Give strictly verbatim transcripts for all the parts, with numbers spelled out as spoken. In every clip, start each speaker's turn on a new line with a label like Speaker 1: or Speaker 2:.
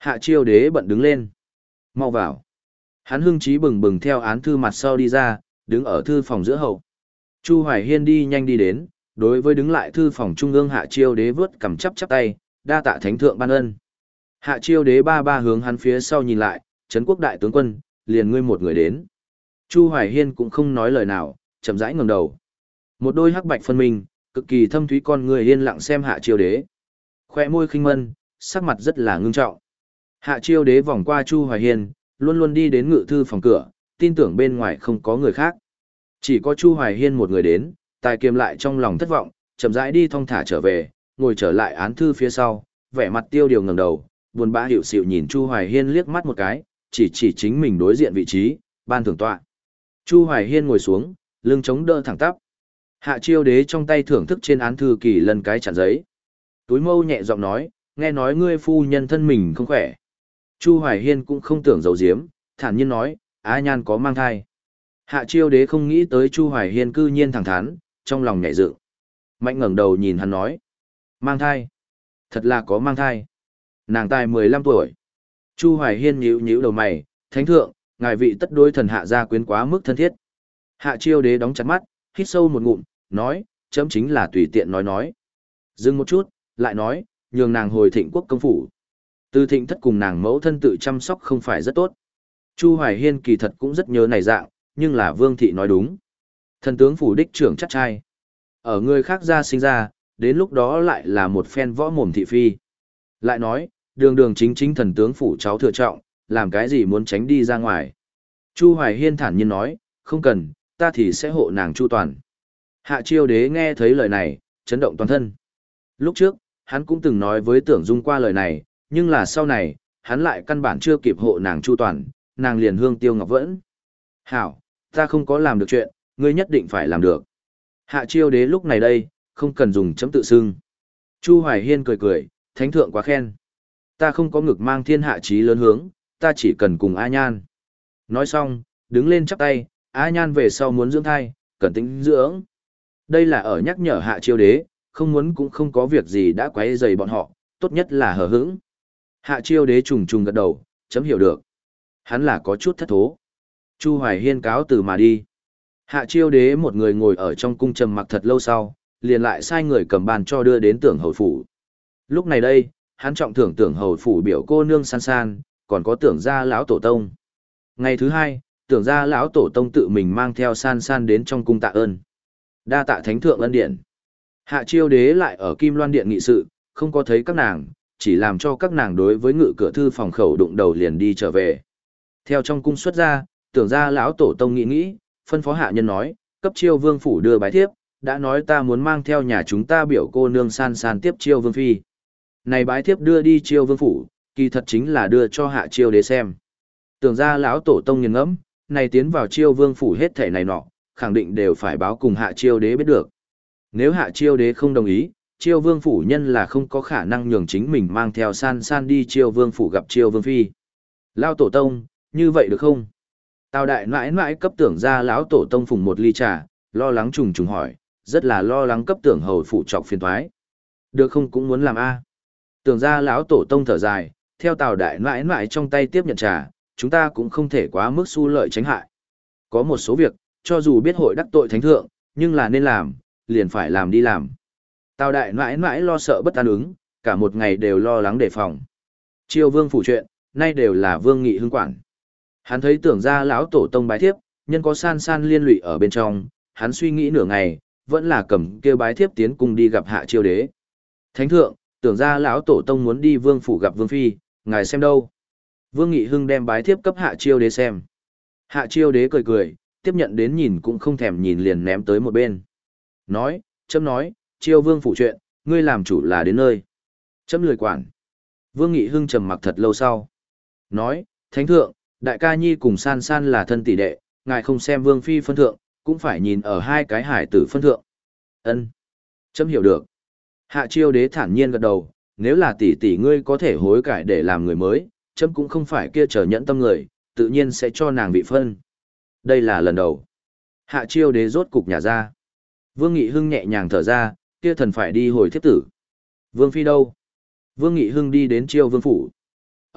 Speaker 1: Hạ chiêu đế bận đứng lên. Mau vào. Hắn hưng trí bừng bừng theo án thư mặt sau đi ra, đứng ở thư phòng giữa hậu. Chu Hoài Hiên đi nhanh đi đến, đối với đứng lại thư phòng trung ương hạ chiêu đế vớt cầm chắp chắp tay, đa tạ thánh thượng ban ân. Hạ chiêu đế ba ba hướng hắn phía sau nhìn lại, trấn quốc đại tướng quân, liền ngươi một người đến. Chu Hoài Hiên cũng không nói lời nào, chậm rãi ngẩng đầu. Một đôi hắc bạch phân minh, cực kỳ thâm thúy con người yên lặng xem hạ chiêu đế. Khoe môi khinh mân, sắc mặt rất là ngưng trọng. Hạ chiêu đế vòng qua Chu Hoài Hiên, luôn luôn đi đến ngự thư phòng cửa, tin tưởng bên ngoài không có người khác. Chỉ có Chu Hoài Hiên một người đến, tài kiềm lại trong lòng thất vọng, chậm rãi đi thong thả trở về, ngồi trở lại án thư phía sau, vẻ mặt tiêu điều ngẩng đầu, buồn bã hiểu xịu nhìn Chu Hoài Hiên liếc mắt một cái, chỉ chỉ chính mình đối diện vị trí, ban thưởng tọa. Chu Hoài Hiên ngồi xuống, lưng chống đỡ thẳng tắp. Hạ chiêu đế trong tay thưởng thức trên án thư kỳ lần cái chặn giấy. Túi mâu nhẹ giọng nói, nghe nói ngươi phu nhân thân mình không khỏe. Chu Hoài Hiên cũng không tưởng giấu giếm, thản nhiên nói, Á Nhan có mang thai. Hạ chiêu đế không nghĩ tới Chu Hoài Hiên cư nhiên thẳng thắn, trong lòng nhảy dựng. Mạnh ngẩng đầu nhìn hắn nói, mang thai. Thật là có mang thai. Nàng tài mười lăm tuổi. Chu Hoài Hiên nhíu nhíu đầu mày, thánh thượng, ngài vị tất đối thần hạ gia quyến quá mức thân thiết. Hạ chiêu đế đóng chặt mắt, hít sâu một ngụm, nói, chấm chính là tùy tiện nói nói. Dừng một chút, lại nói, nhường nàng hồi thịnh quốc công phủ. Từ thịnh thất cùng nàng mẫu thân tự chăm sóc không phải rất tốt. Chu Hoài Hiên kỳ thật cũng rất nhớ này dạng, nhưng là Vương Thị nói đúng. Thần tướng phủ đích trưởng chắc trai. Ở người khác ra sinh ra, đến lúc đó lại là một phen võ mồm thị phi. Lại nói, đường đường chính chính thần tướng phủ cháu thừa trọng, làm cái gì muốn tránh đi ra ngoài. Chu Hoài Hiên thản nhiên nói, không cần, ta thì sẽ hộ nàng chu toàn. Hạ chiêu đế nghe thấy lời này, chấn động toàn thân. Lúc trước, hắn cũng từng nói với Tưởng Dung qua lời này, nhưng là sau này, hắn lại căn bản chưa kịp hộ nàng chu toàn, nàng liền hương tiêu ngọc vẫn. Hảo, ta không có làm được chuyện, ngươi nhất định phải làm được. Hạ chiêu đế lúc này đây, không cần dùng chấm tự xưng. Chu Hoài Hiên cười cười, thánh thượng quá khen. Ta không có ngực mang thiên hạ chí lớn hướng, ta chỉ cần cùng A Nhan. Nói xong, đứng lên chắp tay, A Nhan về sau muốn dưỡng thai, cần tính dưỡng. Đây là ở nhắc nhở hạ chiêu đế, không muốn cũng không có việc gì đã quấy rầy bọn họ, tốt nhất là hờ hững. Hạ chiêu đế trùng trùng gật đầu, chấm hiểu được. Hắn là có chút thất thố. Chu Hoài Hiên cáo từ mà đi. Hạ chiêu đế một người ngồi ở trong cung trầm mặc thật lâu sau, liền lại sai người cầm bàn cho đưa đến tưởng hầu phủ. Lúc này đây, hắn trọng thưởng tưởng hầu phủ biểu cô nương san san, còn có tưởng gia lão tổ tông. Ngày thứ hai, tưởng gia lão tổ tông tự mình mang theo san san đến trong cung tạ ơn. Đa tạ thánh thượng ân điện. Hạ chiêu đế lại ở Kim Loan điện nghị sự, không có thấy các nàng, chỉ làm cho các nàng đối với ngự cửa thư phòng khẩu đụng đầu liền đi trở về. Theo trong cung xuất ra, tưởng gia lão tổ tông nghĩ nghĩ, phân phó hạ nhân nói, cấp chiêu vương phủ đưa bái thiếp, đã nói ta muốn mang theo nhà chúng ta biểu cô nương san san tiếp chiêu vương phi. Này bái thiếp đưa đi chiêu vương phủ, kỳ thật chính là đưa cho hạ chiêu đế xem. Tưởng gia lão tổ tông nghiền ngẫm, này tiến vào chiêu vương phủ hết thể này nọ, khẳng định đều phải báo cùng hạ chiêu đế biết được. Nếu hạ chiêu đế không đồng ý, chiêu vương phủ nhân là không có khả năng nhường chính mình mang theo san san đi chiêu vương phủ gặp chiêu vương phi. Lão tổ tông, như vậy được không? Tào đại nãi nãi cấp tưởng gia lão tổ tông phùng một ly trà, lo lắng trùng trùng hỏi, rất là lo lắng cấp tưởng hầu phụ trọc phiền thoái. Được không cũng muốn làm a. Tưởng gia lão tổ tông thở dài, theo Tào đại nãi nãi trong tay tiếp nhận trà, chúng ta cũng không thể quá mức xu lợi tránh hại. Có một số việc, cho dù biết hội đắc tội thánh thượng, nhưng là nên làm, liền phải làm đi làm. Tào đại nãi nãi lo sợ bất an ứng, cả một ngày đều lo lắng đề phòng. Chiêu vương phủ chuyện, nay đều là vương nghị hưng quản. Hắn thấy tưởng ra lão tổ tông bái thiếp, nhân có san san liên lụy ở bên trong, hắn suy nghĩ nửa ngày, vẫn là cầm kêu bái thiếp tiến cùng đi gặp hạ chiêu đế. Thánh thượng, tưởng ra lão tổ tông muốn đi vương phủ gặp vương phi, ngài xem đâu. Vương nghị hưng đem bái thiếp cấp hạ chiêu đế xem. Hạ chiêu đế cười cười, tiếp nhận đến nhìn cũng không thèm nhìn liền ném tới một bên. Nói, chấm nói, chiêu vương phủ chuyện, ngươi làm chủ là đến nơi. Chấm lười quản. Vương nghị hưng trầm mặc thật lâu sau. Nói, thánh thượng, đại ca nhi cùng san san là thân tỷ đệ, ngài không xem vương phi phân thượng, cũng phải nhìn ở hai cái hải tử phân thượng. Ân, chấm hiểu được. Hạ chiêu đế thản nhiên gật đầu, nếu là tỷ tỷ ngươi có thể hối cải để làm người mới, chấm cũng không phải kia trở nhẫn tâm người, tự nhiên sẽ cho nàng vị phân. Đây là lần đầu. Hạ chiêu đế rốt cục nhà ra. Vương Nghị Hưng nhẹ nhàng thở ra, kia thần phải đi hồi thiếp tử. Vương phi đâu? Vương Nghị Hưng đi đến chiêu vương phủ.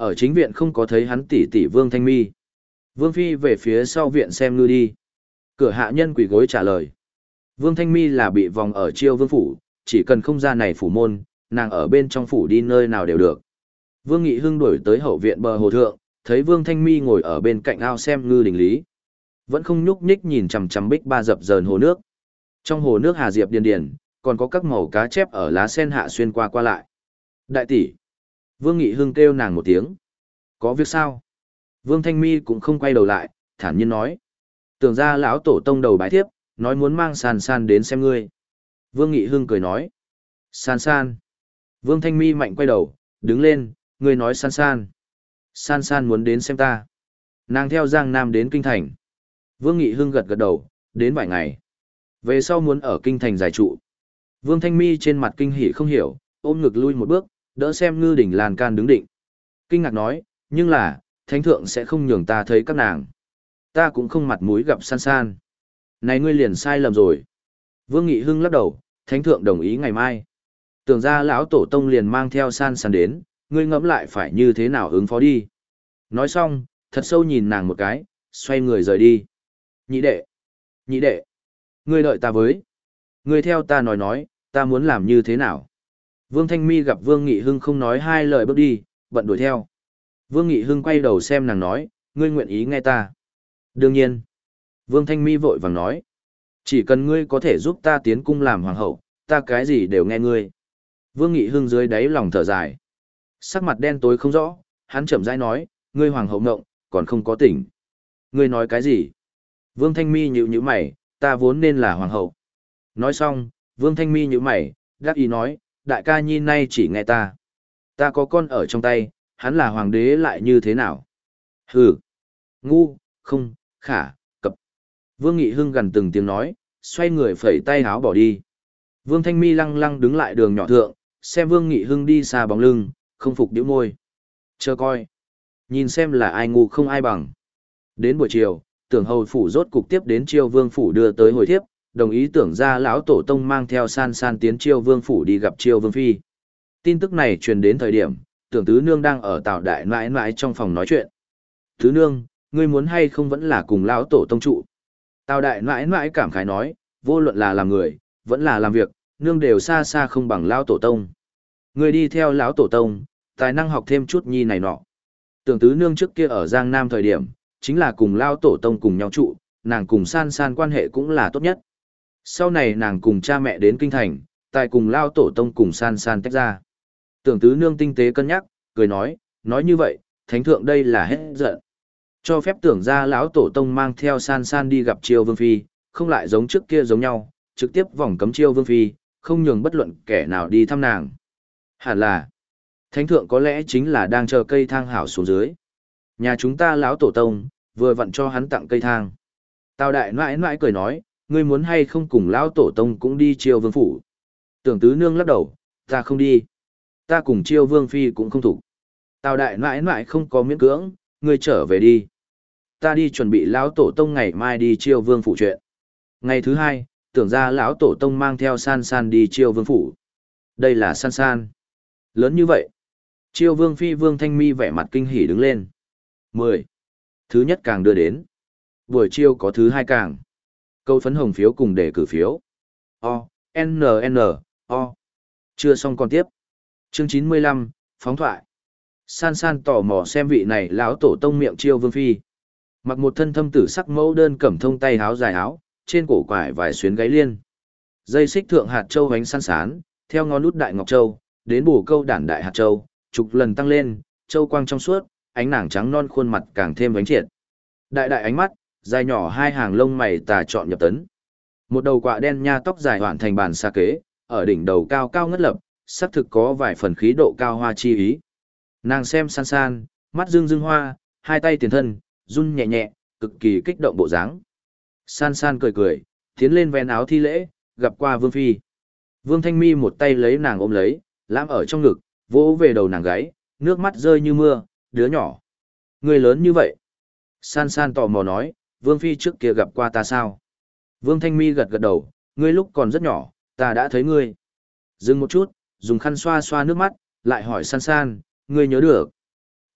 Speaker 1: Ở chính viện không có thấy hắn tỷ tỷ Vương Thanh Mi. Vương Phi về phía sau viện xem ngư đi. Cửa hạ nhân quỳ gối trả lời. Vương Thanh Mi là bị vòng ở Chiêu Vương phủ, chỉ cần không ra này phủ môn, nàng ở bên trong phủ đi nơi nào đều được. Vương Nghị Hưng đuổi tới hậu viện bờ hồ thượng, thấy Vương Thanh Mi ngồi ở bên cạnh ao xem ngư đình lý. Vẫn không nhúc nhích nhìn chằm chằm bích ba dập dờn hồ nước. Trong hồ nước hà diệp điền điền, còn có các màu cá chép ở lá sen hạ xuyên qua qua lại. Đại tỷ. Vương Nghị Hưng kêu nàng một tiếng. Có việc sao? Vương Thanh Mi cũng không quay đầu lại, thản nhiên nói. Tưởng ra lão tổ tông đầu bái thiếp, nói muốn mang San San đến xem ngươi. Vương Nghị Hưng cười nói. San San. Vương Thanh Mi mạnh quay đầu, đứng lên, ngươi nói San San. San San muốn đến xem ta. Nàng theo Giang Nam đến Kinh Thành. Vương Nghị Hưng gật gật đầu, đến vài ngày. Về sau muốn ở Kinh Thành giải trụ. Vương Thanh Mi trên mặt kinh hỉ không hiểu, ôm ngực lui một bước, đỡ xem ngư đỉnh lan can đứng định. Kinh ngạc nói, nhưng là, thánh thượng sẽ không nhường ta thấy các nàng. Ta cũng không mặt mũi gặp San San. Này ngươi liền sai lầm rồi. Vương Nghị Hưng lắc đầu, thánh thượng đồng ý ngày mai. Tưởng ra lão tổ tông liền mang theo San San đến, ngươi ngẫm lại phải như thế nào ứng phó đi. Nói xong, thật sâu nhìn nàng một cái, xoay người rời đi. Nhị đệ, nhị đệ, ngươi đợi ta với. Ngươi theo ta nói nói, ta muốn làm như thế nào. Vương Thanh Mi gặp Vương Nghị Hưng không nói hai lời bước đi, bận đuổi theo. Vương Nghị Hưng quay đầu xem nàng nói, ngươi nguyện ý nghe ta. Đương nhiên. Vương Thanh Mi vội vàng nói, chỉ cần ngươi có thể giúp ta tiến cung làm hoàng hậu, ta cái gì đều nghe ngươi. Vương Nghị Hưng dưới đáy lòng thở dài. Sắc mặt đen tối không rõ, hắn chậm rãi nói, ngươi hoàng hậu ngộng, còn không có tỉnh. Ngươi nói cái gì? Vương Thanh Mi nhíu nhíu mày, ta vốn nên là hoàng hậu. Nói xong, Vương Thanh Mi nhíu mày, đắc ý nói, đại ca nhi nay chỉ nghe ta. Ta có con ở trong tay, hắn là hoàng đế lại như thế nào? Hừ, ngu, không, khả, cập. Vương Nghị Hưng gần từng tiếng nói, xoay người phẩy tay háo bỏ đi. Vương Thanh Mi lăng lăng đứng lại đường nhỏ thượng, xem Vương Nghị Hưng đi xa bóng lưng, không phục điếu môi. Chờ coi. Nhìn xem là ai ngu không ai bằng. Đến buổi chiều, tưởng hầu phủ rốt cục tiếp đến Chiêu Vương phủ đưa tới hồi thiếp, đồng ý tưởng ra lão tổ tông mang theo San San tiến Chiêu Vương phủ đi gặp Chiêu Vương phi. Tin tức này truyền đến thời điểm, tưởng tứ nương đang ở Tào đại mãi mãi trong phòng nói chuyện. Tứ nương, ngươi muốn hay không vẫn là cùng lão tổ tông trụ. Tào đại mãi mãi cảm khái nói, vô luận là làm người, vẫn là làm việc, nương đều xa xa không bằng lão tổ tông. Ngươi đi theo lão tổ tông, tài năng học thêm chút nhi này nọ. Tưởng tứ nương trước kia ở Giang Nam thời điểm, chính là cùng lão tổ tông cùng nhau trụ, nàng cùng San San quan hệ cũng là tốt nhất. Sau này nàng cùng cha mẹ đến kinh thành, tài cùng lão tổ tông cùng San San tách ra. Tưởng tứ nương tinh tế cân nhắc, cười nói, nói như vậy, thánh thượng đây là hết giận. Cho phép tưởng ra lão tổ tông mang theo San San đi gặp Chiêu Vương phi, không lại giống trước kia giống nhau, trực tiếp vòng cấm Chiêu Vương phi, không nhường bất luận kẻ nào đi thăm nàng. Hẳn là, thánh thượng có lẽ chính là đang chờ cây thang hảo xuống dưới. Nhà chúng ta lão tổ tông, vừa vặn cho hắn tặng cây thang. Tào đại nãi nãi cười nói, ngươi muốn hay không cùng lão tổ tông cũng đi Chiêu Vương phủ. Tưởng tứ nương lắc đầu, ta không đi. Ta cùng Chiêu Vương phi cũng không thủ. Tào đại nãi nãi không có miễn cưỡng, ngươi trở về đi. Ta đi chuẩn bị lão tổ tông ngày mai đi Chiêu Vương phủ chuyện. Ngày thứ hai, tưởng ra lão tổ tông mang theo San San đi Chiêu Vương phủ. Đây là San San. Lớn như vậy. Chiêu Vương phi Vương Thanh Mi vẻ mặt kinh hỉ đứng lên. mười. Thứ nhất càng đưa đến. Buổi chiều có thứ hai càng. Câu phấn hồng phiếu cùng để cử phiếu. O, N, N, O. Chưa xong còn tiếp. Chương chín mươi lăm, phóng thoại. San San tò mò xem vị này lão tổ tông miệng Chiêu Vương phi. Mặc một thân thâm tử sắc mẫu đơn cẩm thông tay áo dài áo, trên cổ quải vài xuyến gáy liên. Dây xích thượng hạt châu bánh san sán, theo ngón nút đại ngọc châu, đến bổ câu đản đại hạt châu, chục lần tăng lên, châu quang trong suốt, ánh nàng trắng non khuôn mặt càng thêm bánh triệt. Đại đại ánh mắt, dài nhỏ hai hàng lông mày tà trọn nhập tấn. Một đầu quạ đen nha tóc dài hoàn thành bàn xa kế, ở đỉnh đầu cao cao ngất lập, sắc thực có vài phần khí độ cao hoa chi ý. Nàng xem San San, mắt dương dương hoa, hai tay tiền thân, run nhẹ nhẹ, cực kỳ kích động bộ dáng. San San cười cười, tiến lên ven áo thi lễ, gặp qua Vương phi. Vương Thanh Mi một tay lấy nàng ôm lấy, lãm ở trong ngực, vỗ về đầu nàng gáy, nước mắt rơi như mưa, đứa nhỏ. Người lớn như vậy. San San tò mò nói, Vương phi trước kia gặp qua ta sao? Vương Thanh Mi gật gật đầu, ngươi lúc còn rất nhỏ, ta đã thấy ngươi. Dừng một chút, dùng khăn xoa xoa nước mắt, lại hỏi San San, ngươi nhớ được.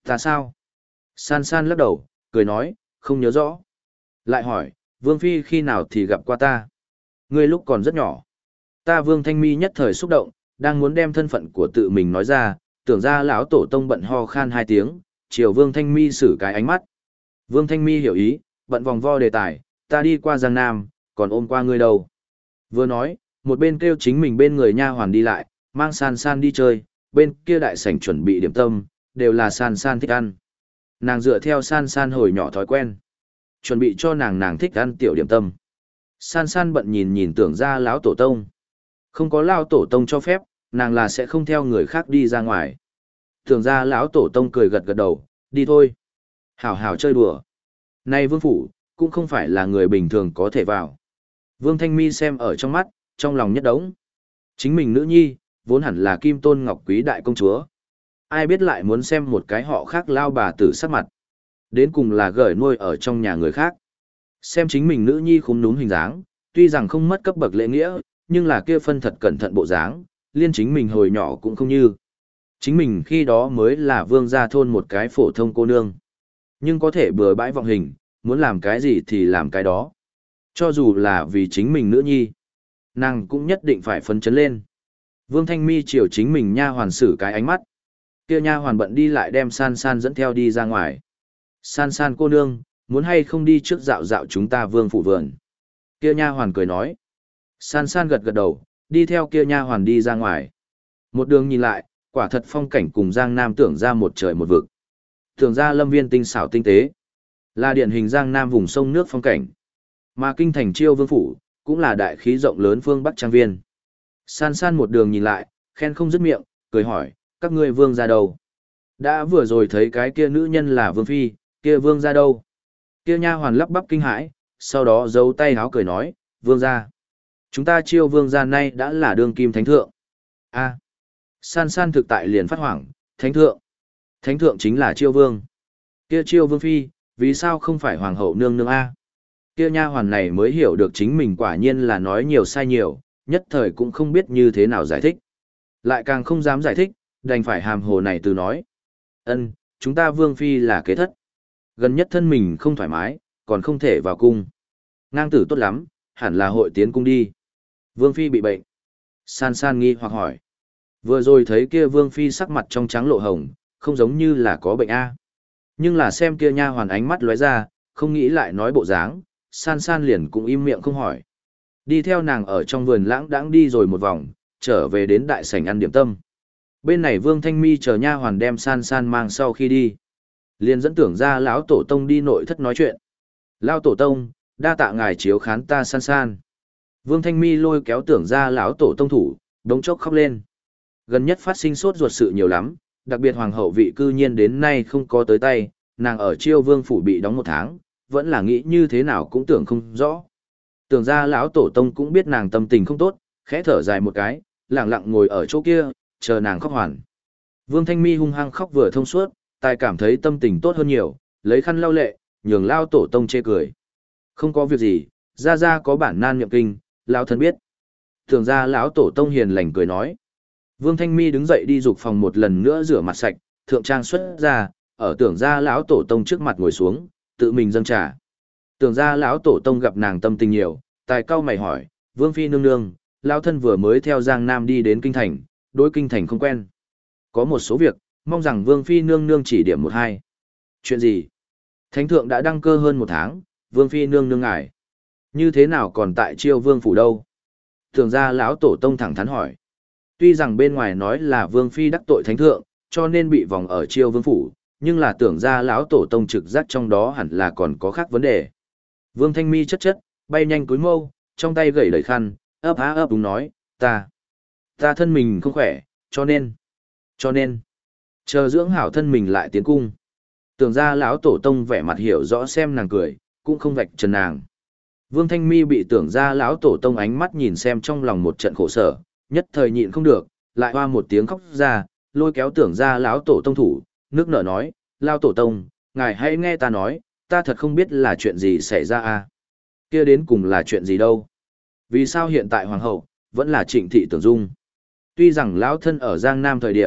Speaker 1: Ta sao? San San lắc đầu, cười nói, không nhớ rõ. Lại hỏi, Vương Phi khi nào thì gặp qua ta? Ngươi lúc còn rất nhỏ. Ta Vương Thanh Mi nhất thời xúc động, đang muốn đem thân phận của tự mình nói ra, tưởng ra lão tổ tông bận ho khan hai tiếng, chiều Vương Thanh Mi xử cái ánh mắt. Vương Thanh Mi hiểu ý, bận vòng vo đề tài, ta đi qua Giang Nam, còn ôm qua ngươi đâu. Vừa nói, một bên kêu chính mình bên người nha hoàn đi lại, mang San San đi chơi, bên kia đại sảnh chuẩn bị điểm tâm, đều là San San thích ăn. Nàng dựa theo San San hồi nhỏ thói quen, chuẩn bị cho nàng nàng thích ăn tiểu điểm tâm. San San bận nhìn nhìn tưởng ra lão tổ tông. Không có lão tổ tông cho phép, nàng là sẽ không theo người khác đi ra ngoài. Tưởng ra lão tổ tông cười gật gật đầu, đi thôi. Hảo hảo chơi đùa. Này vương phủ, cũng không phải là người bình thường có thể vào. Vương Thanh Mi xem ở trong mắt, trong lòng nhất đống. Chính mình nữ nhi, vốn hẳn là Kim Tôn Ngọc Quý đại công chúa. Ai biết lại muốn xem một cái họ khác lao bà tử sắc mặt. Đến cùng là gởi nuôi ở trong nhà người khác. Xem chính mình nữ nhi khúm núm hình dáng, tuy rằng không mất cấp bậc lễ nghĩa, nhưng là kia phân thật cẩn thận bộ dáng, liên chính mình hồi nhỏ cũng không như. Chính mình khi đó mới là vương gia thôn một cái phổ thông cô nương. Nhưng có thể bừa bãi vọng hình, muốn làm cái gì thì làm cái đó. Cho dù là vì chính mình nữ nhi, nàng cũng nhất định phải phấn chấn lên. Vương Thanh Mi chiều chính mình nha hoàn xử cái ánh mắt. Kia nha hoàn bận đi lại đem San San dẫn theo đi ra ngoài. San San cô nương, muốn hay không đi trước dạo dạo chúng ta vương phủ vườn. Kia nha hoàn cười nói. San San gật gật đầu, đi theo kia nha hoàn đi ra ngoài. Một đường nhìn lại, quả thật phong cảnh cùng Giang Nam tưởng ra một trời một vực. Tưởng ra lâm viên tinh xảo tinh tế, là điển hình Giang Nam vùng sông nước phong cảnh. Mà kinh thành Chiêu Vương phủ, cũng là đại khí rộng lớn phương Bắc trang viên. San San một đường nhìn lại, khen không dứt miệng, cười hỏi, các ngươi vương ra đâu? Đã vừa rồi thấy cái kia nữ nhân là vương phi, kia vương ra đâu? Kia nha hoàn lắp bắp kinh hãi, sau đó giấu tay háo cười nói, vương ra. Chúng ta Chiêu vương ra nay đã là đương kim thánh thượng. A. San San thực tại liền phát hoảng, thánh thượng. Thánh thượng chính là Chiêu vương. Kia Chiêu vương phi, vì sao không phải hoàng hậu nương nương A? Kia nha hoàn này mới hiểu được chính mình quả nhiên là nói nhiều sai nhiều, nhất thời cũng không biết như thế nào giải thích. Lại càng không dám giải thích, đành phải hàm hồ này từ nói. Ân, chúng ta vương phi là kế thất. Gần nhất thân mình không thoải mái, còn không thể vào cung. Ngang tử tốt lắm, hẳn là hội tiến cung đi. Vương phi bị bệnh. San San nghi hoặc hỏi. Vừa rồi thấy kia vương phi sắc mặt trong trắng lộ hồng, không giống như là có bệnh A. Nhưng là xem kia nha hoàn ánh mắt lóe ra, không nghĩ lại nói bộ dáng, San San liền cũng im miệng không hỏi. Đi theo nàng ở trong vườn lãng đãng đi rồi một vòng, trở về đến đại sảnh ăn điểm tâm. Bên này Vương Thanh Mi chờ nha hoàn đem San San mang sau khi đi, liền dẫn tưởng ra lão tổ tông đi nội thất nói chuyện. Lão tổ tông, đa tạ ngài chiếu khán ta San San. Vương Thanh Mi lôi kéo tưởng ra lão tổ tông thủ, đống chốc khóc lên. Gần nhất phát sinh sốt ruột sự nhiều lắm, đặc biệt hoàng hậu vị cư nhiên đến nay không có tới tay, nàng ở Chiêu Vương phủ bị đóng một tháng, vẫn là nghĩ như thế nào cũng tưởng không rõ. Tưởng ra lão tổ tông cũng biết nàng tâm tình không tốt, khẽ thở dài một cái, lặng lặng ngồi ở chỗ kia, chờ nàng khóc hoàn. Vương Thanh Mi hung hăng khóc vừa thông suốt, tài cảm thấy tâm tình tốt hơn nhiều, lấy khăn lau lệ, nhường lao tổ tông chê cười. Không có việc gì, ra ra có bản nan niệm kinh, lão thân biết. Tưởng ra lão tổ tông hiền lành cười nói. Vương Thanh Mi đứng dậy đi dục phòng một lần nữa rửa mặt sạch, thượng trang xuất ra, ở tưởng ra lão tổ tông trước mặt ngồi xuống, tự mình dâng trà. Tưởng ra lão tổ tông gặp nàng tâm tình nhiều, tài cao mày hỏi, Vương Phi nương nương, lão thân vừa mới theo Giang Nam đi đến Kinh Thành, đối Kinh Thành không quen. Có một số việc, mong rằng Vương Phi nương nương chỉ điểm một hai. Chuyện gì? Thánh thượng đã đăng cơ hơn một tháng, Vương Phi nương nương ngài. Như thế nào còn tại Chiêu Vương phủ đâu? Tưởng ra lão tổ tông thẳng thắn hỏi. Tuy rằng bên ngoài nói là Vương Phi đắc tội thánh thượng, cho nên bị vòng ở Chiêu Vương phủ, nhưng là tưởng ra lão tổ tông trực giác trong đó hẳn là còn có khác vấn đề. Vương Thanh Mi chất chất, bay nhanh cúi mâu, trong tay gẩy đẩy khăn, ấp á ấp đúng nói, ta, ta thân mình không khỏe, cho nên, cho nên, chờ dưỡng hảo thân mình lại tiến cung. Tưởng ra lão tổ tông vẻ mặt hiểu rõ xem nàng cười, cũng không vạch trần nàng. Vương Thanh Mi bị tưởng ra lão tổ tông ánh mắt nhìn xem trong lòng một trận khổ sở, nhất thời nhịn không được, lại hoa một tiếng khóc ra, lôi kéo tưởng ra lão tổ tông thủ, nước nở nói, lão tổ tông, ngài hãy nghe ta nói, ta thật không biết là chuyện gì xảy ra à. Kia đến cùng là chuyện gì đâu. Vì sao hiện tại hoàng hậu, vẫn là Trịnh Thị Tưởng Dung. Tuy rằng lão thân ở Giang Nam thời điểm,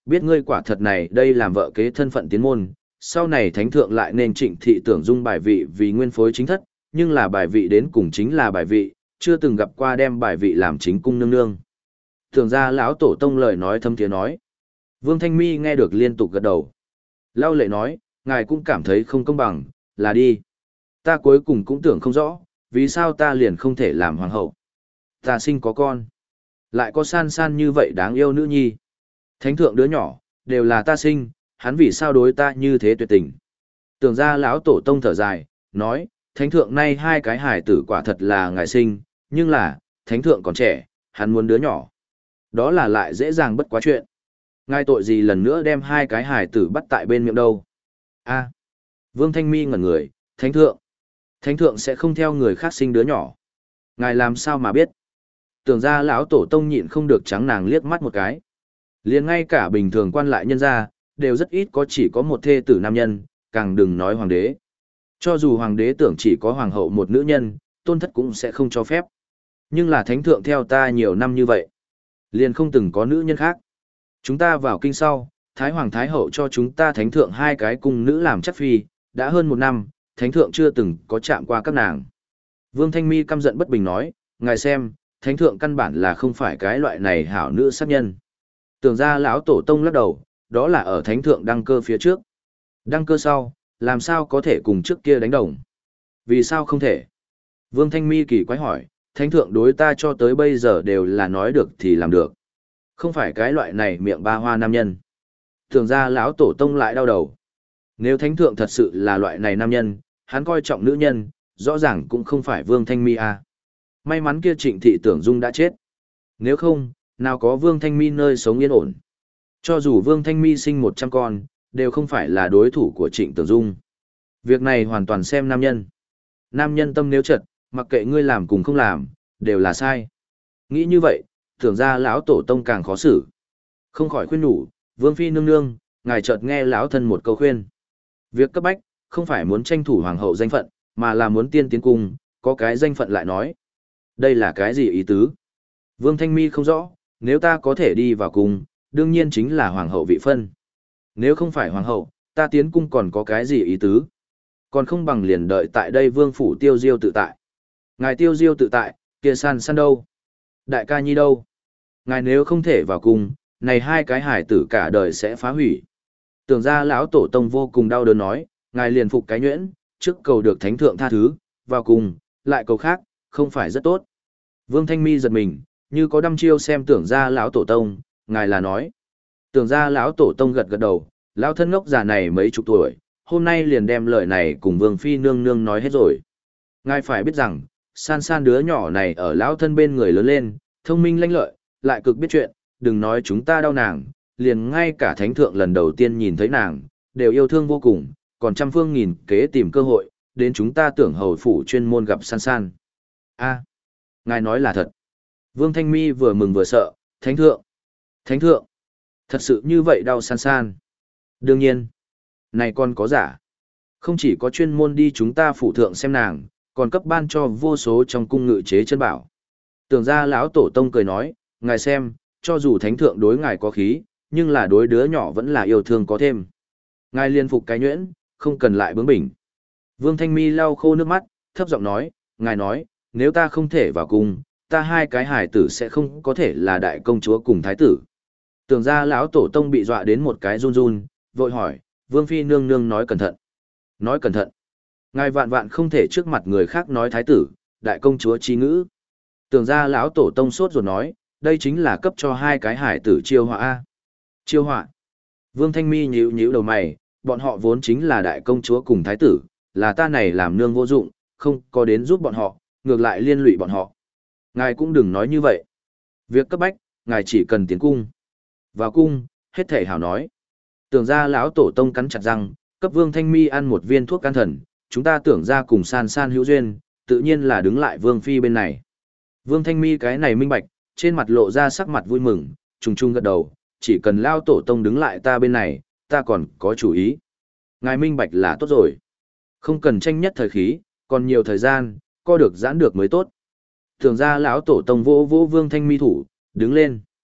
Speaker 1: biết ngươi quả thật này đây làm vợ kế thân phận tiến môn, sau này thánh thượng lại nên trịnh thị tưởng dung bài vị vì nguyên phối chính thất, nhưng là bài vị đến cùng chính là bài vị, chưa từng gặp qua đem bài vị làm chính cung nương nương. Tưởng ra lão tổ tông lời nói thâm tiếng nói. Vương Thanh Mi nghe được liên tục gật đầu. Lao lệ nói, ngài cũng cảm thấy không công bằng, là đi. Ta cuối cùng cũng tưởng không rõ, vì sao ta liền không thể làm hoàng hậu. Ta sinh có con. Lại có san san như vậy đáng yêu nữ nhi. Thánh thượng đứa nhỏ, đều là ta sinh, hắn vì sao đối ta như thế tuyệt tình. Tưởng ra lão tổ tông thở dài, nói, thánh thượng nay hai cái hài tử quả thật là ngài sinh, nhưng là, thánh thượng còn trẻ, hắn muốn đứa nhỏ. Đó là lại dễ dàng bất quá chuyện. Ngài tội gì lần nữa đem hai cái hài tử bắt tại bên miệng đâu. A. Vương Thanh Mi ngẩn người, thánh thượng. Thánh thượng sẽ không theo người khác sinh đứa nhỏ. Ngài làm sao mà biết. Tưởng ra lão tổ tông nhịn không được trắng nàng liếc mắt một cái. Liền ngay cả bình thường quan lại nhân gia, đều rất ít có chỉ có một thê tử nam nhân, càng đừng nói hoàng đế. Cho dù hoàng đế tưởng chỉ có hoàng hậu một nữ nhân, tôn thất cũng sẽ không cho phép. Nhưng là thánh thượng theo ta nhiều năm như vậy. Liền không từng có nữ nhân khác. Chúng ta vào kinh sau, Thái Hoàng Thái Hậu cho chúng ta thánh thượng hai cái cung nữ làm chắc phi, đã hơn một năm, thánh thượng chưa từng có chạm qua các nàng. Vương Thanh Mi căm giận bất bình nói, ngài xem, thánh thượng căn bản là không phải cái loại này hảo nữ sát nhân. Tưởng ra lão tổ tông lắc đầu, đó là ở thánh thượng đăng cơ phía trước. Đăng cơ sau, làm sao có thể cùng trước kia đánh đồng? Vì sao không thể? Vương Thanh Mi kỳ quái hỏi, thánh thượng đối ta cho tới bây giờ đều là nói được thì làm được. Không phải cái loại này miệng ba hoa nam nhân. Tưởng ra lão tổ tông lại đau đầu. Nếu thánh thượng thật sự là loại này nam nhân, hắn coi trọng nữ nhân, rõ ràng cũng không phải Vương Thanh Mi à. May mắn kia Trịnh Thị Tưởng Dung đã chết. Nếu không, nào có Vương Thanh Mi nơi sống yên ổn. Cho dù Vương Thanh Mi sinh một trăm con, đều không phải là đối thủ của Trịnh Tưởng Dung. Việc này hoàn toàn xem nam nhân. Nam nhân tâm nếu trật, mặc kệ ngươi làm cùng không làm, đều là sai. Nghĩ như vậy, tưởng ra lão tổ tông càng khó xử. Không khỏi khuyên nhủ, Vương Phi nương nương, ngài chợt nghe lão thân một câu khuyên. Việc cấp bách, không phải muốn tranh thủ hoàng hậu danh phận, mà là muốn tiên tiến cung, có cái danh phận lại nói. Đây là cái gì ý tứ? Vương Thanh Mi không rõ, nếu ta có thể đi vào cung, đương nhiên chính là hoàng hậu vị phân. Nếu không phải hoàng hậu, ta tiến cung còn có cái gì ý tứ? Còn không bằng liền đợi tại đây vương phủ tiêu diêu tự tại. Ngài tiêu diêu tự tại, kia san san đâu? Đại ca nhi đâu? Ngài nếu không thể vào cung, này hai cái hải tử cả đời sẽ phá hủy. Tưởng ra lão tổ tông vô cùng đau đớn nói, ngài liền phục cái nhuyễn, trước cầu được thánh thượng tha thứ, vào cùng, lại cầu khác, không phải rất tốt. Vương Thanh Mi giật mình, như có đăm chiêu xem tưởng ra lão tổ tông, ngài là nói. Tưởng ra lão tổ tông gật gật đầu, lão thân ngốc già này mấy chục tuổi, hôm nay liền đem lời này cùng Vương Phi nương nương nói hết rồi. Ngài phải biết rằng, san san đứa nhỏ này ở lão thân bên người lớn lên, thông minh lanh lợi, lại cực biết chuyện, đừng nói chúng ta đau nàng, liền ngay cả thánh thượng lần đầu tiên nhìn thấy nàng, đều yêu thương vô cùng, còn trăm phương nghìn kế tìm cơ hội, đến chúng ta tưởng hầu phủ chuyên môn gặp san san. A, ngài nói là thật. Vương Thanh Mi vừa mừng vừa sợ, thánh thượng, thánh thượng, thật sự như vậy đau san san. Đương nhiên, này còn có giả. Không chỉ có chuyên môn đi chúng ta phủ thượng xem nàng, còn cấp ban cho vô số trong cung ngự chế chân bảo. Tưởng ra lão tổ tông cười nói, ngài xem, cho dù thánh thượng đối ngài có khí, nhưng là đối đứa nhỏ vẫn là yêu thương có thêm. Ngài liên phục cái nhuyễn, không cần lại bướng bỉnh. Vương Thanh Mi lau khô nước mắt, thấp giọng nói, ngài nói, nếu ta không thể vào cung, ta hai cái hài tử sẽ không có thể là đại công chúa cùng thái tử. Tưởng ra lão tổ tông bị dọa đến một cái run run, vội hỏi, Vương Phi nương nương nói cẩn thận. Nói cẩn thận. Ngài vạn vạn không thể trước mặt người khác nói thái tử, đại công chúa chi ngữ. Tưởng ra lão tổ tông sốt ruột nói, đây chính là cấp cho hai cái hải tử chiêu họa A. Chiêu họa. Vương Thanh Mi nhíu nhíu đầu mày, bọn họ vốn chính là đại công chúa cùng thái tử, là ta này làm nương vô dụng, không có đến giúp bọn họ, ngược lại liên lụy bọn họ. Ngài cũng đừng nói như vậy. Việc cấp bách, ngài chỉ cần tiến cung. Vào cung, hết thể hảo nói. Tưởng ra lão tổ tông cắn chặt răng, cấp Vương Thanh Mi ăn một viên thuốc can thần, chúng ta tưởng ra cùng san san hữu duyên, tự nhiên là đứng lại Vương Phi bên này. Vương Thanh Mi cái này minh bạch, trên mặt lộ ra sắc mặt vui mừng, trùng trùng gật đầu, chỉ cần lao tổ tông đứng lại ta bên này, ta còn có chủ ý. Ngài minh bạch là tốt rồi. Không cần tranh nhất thời khí, còn nhiều thời gian, co được giãn được mới tốt. Tưởng ra lão tổ tông vô vô Vương Thanh Mi thủ, đứng lên.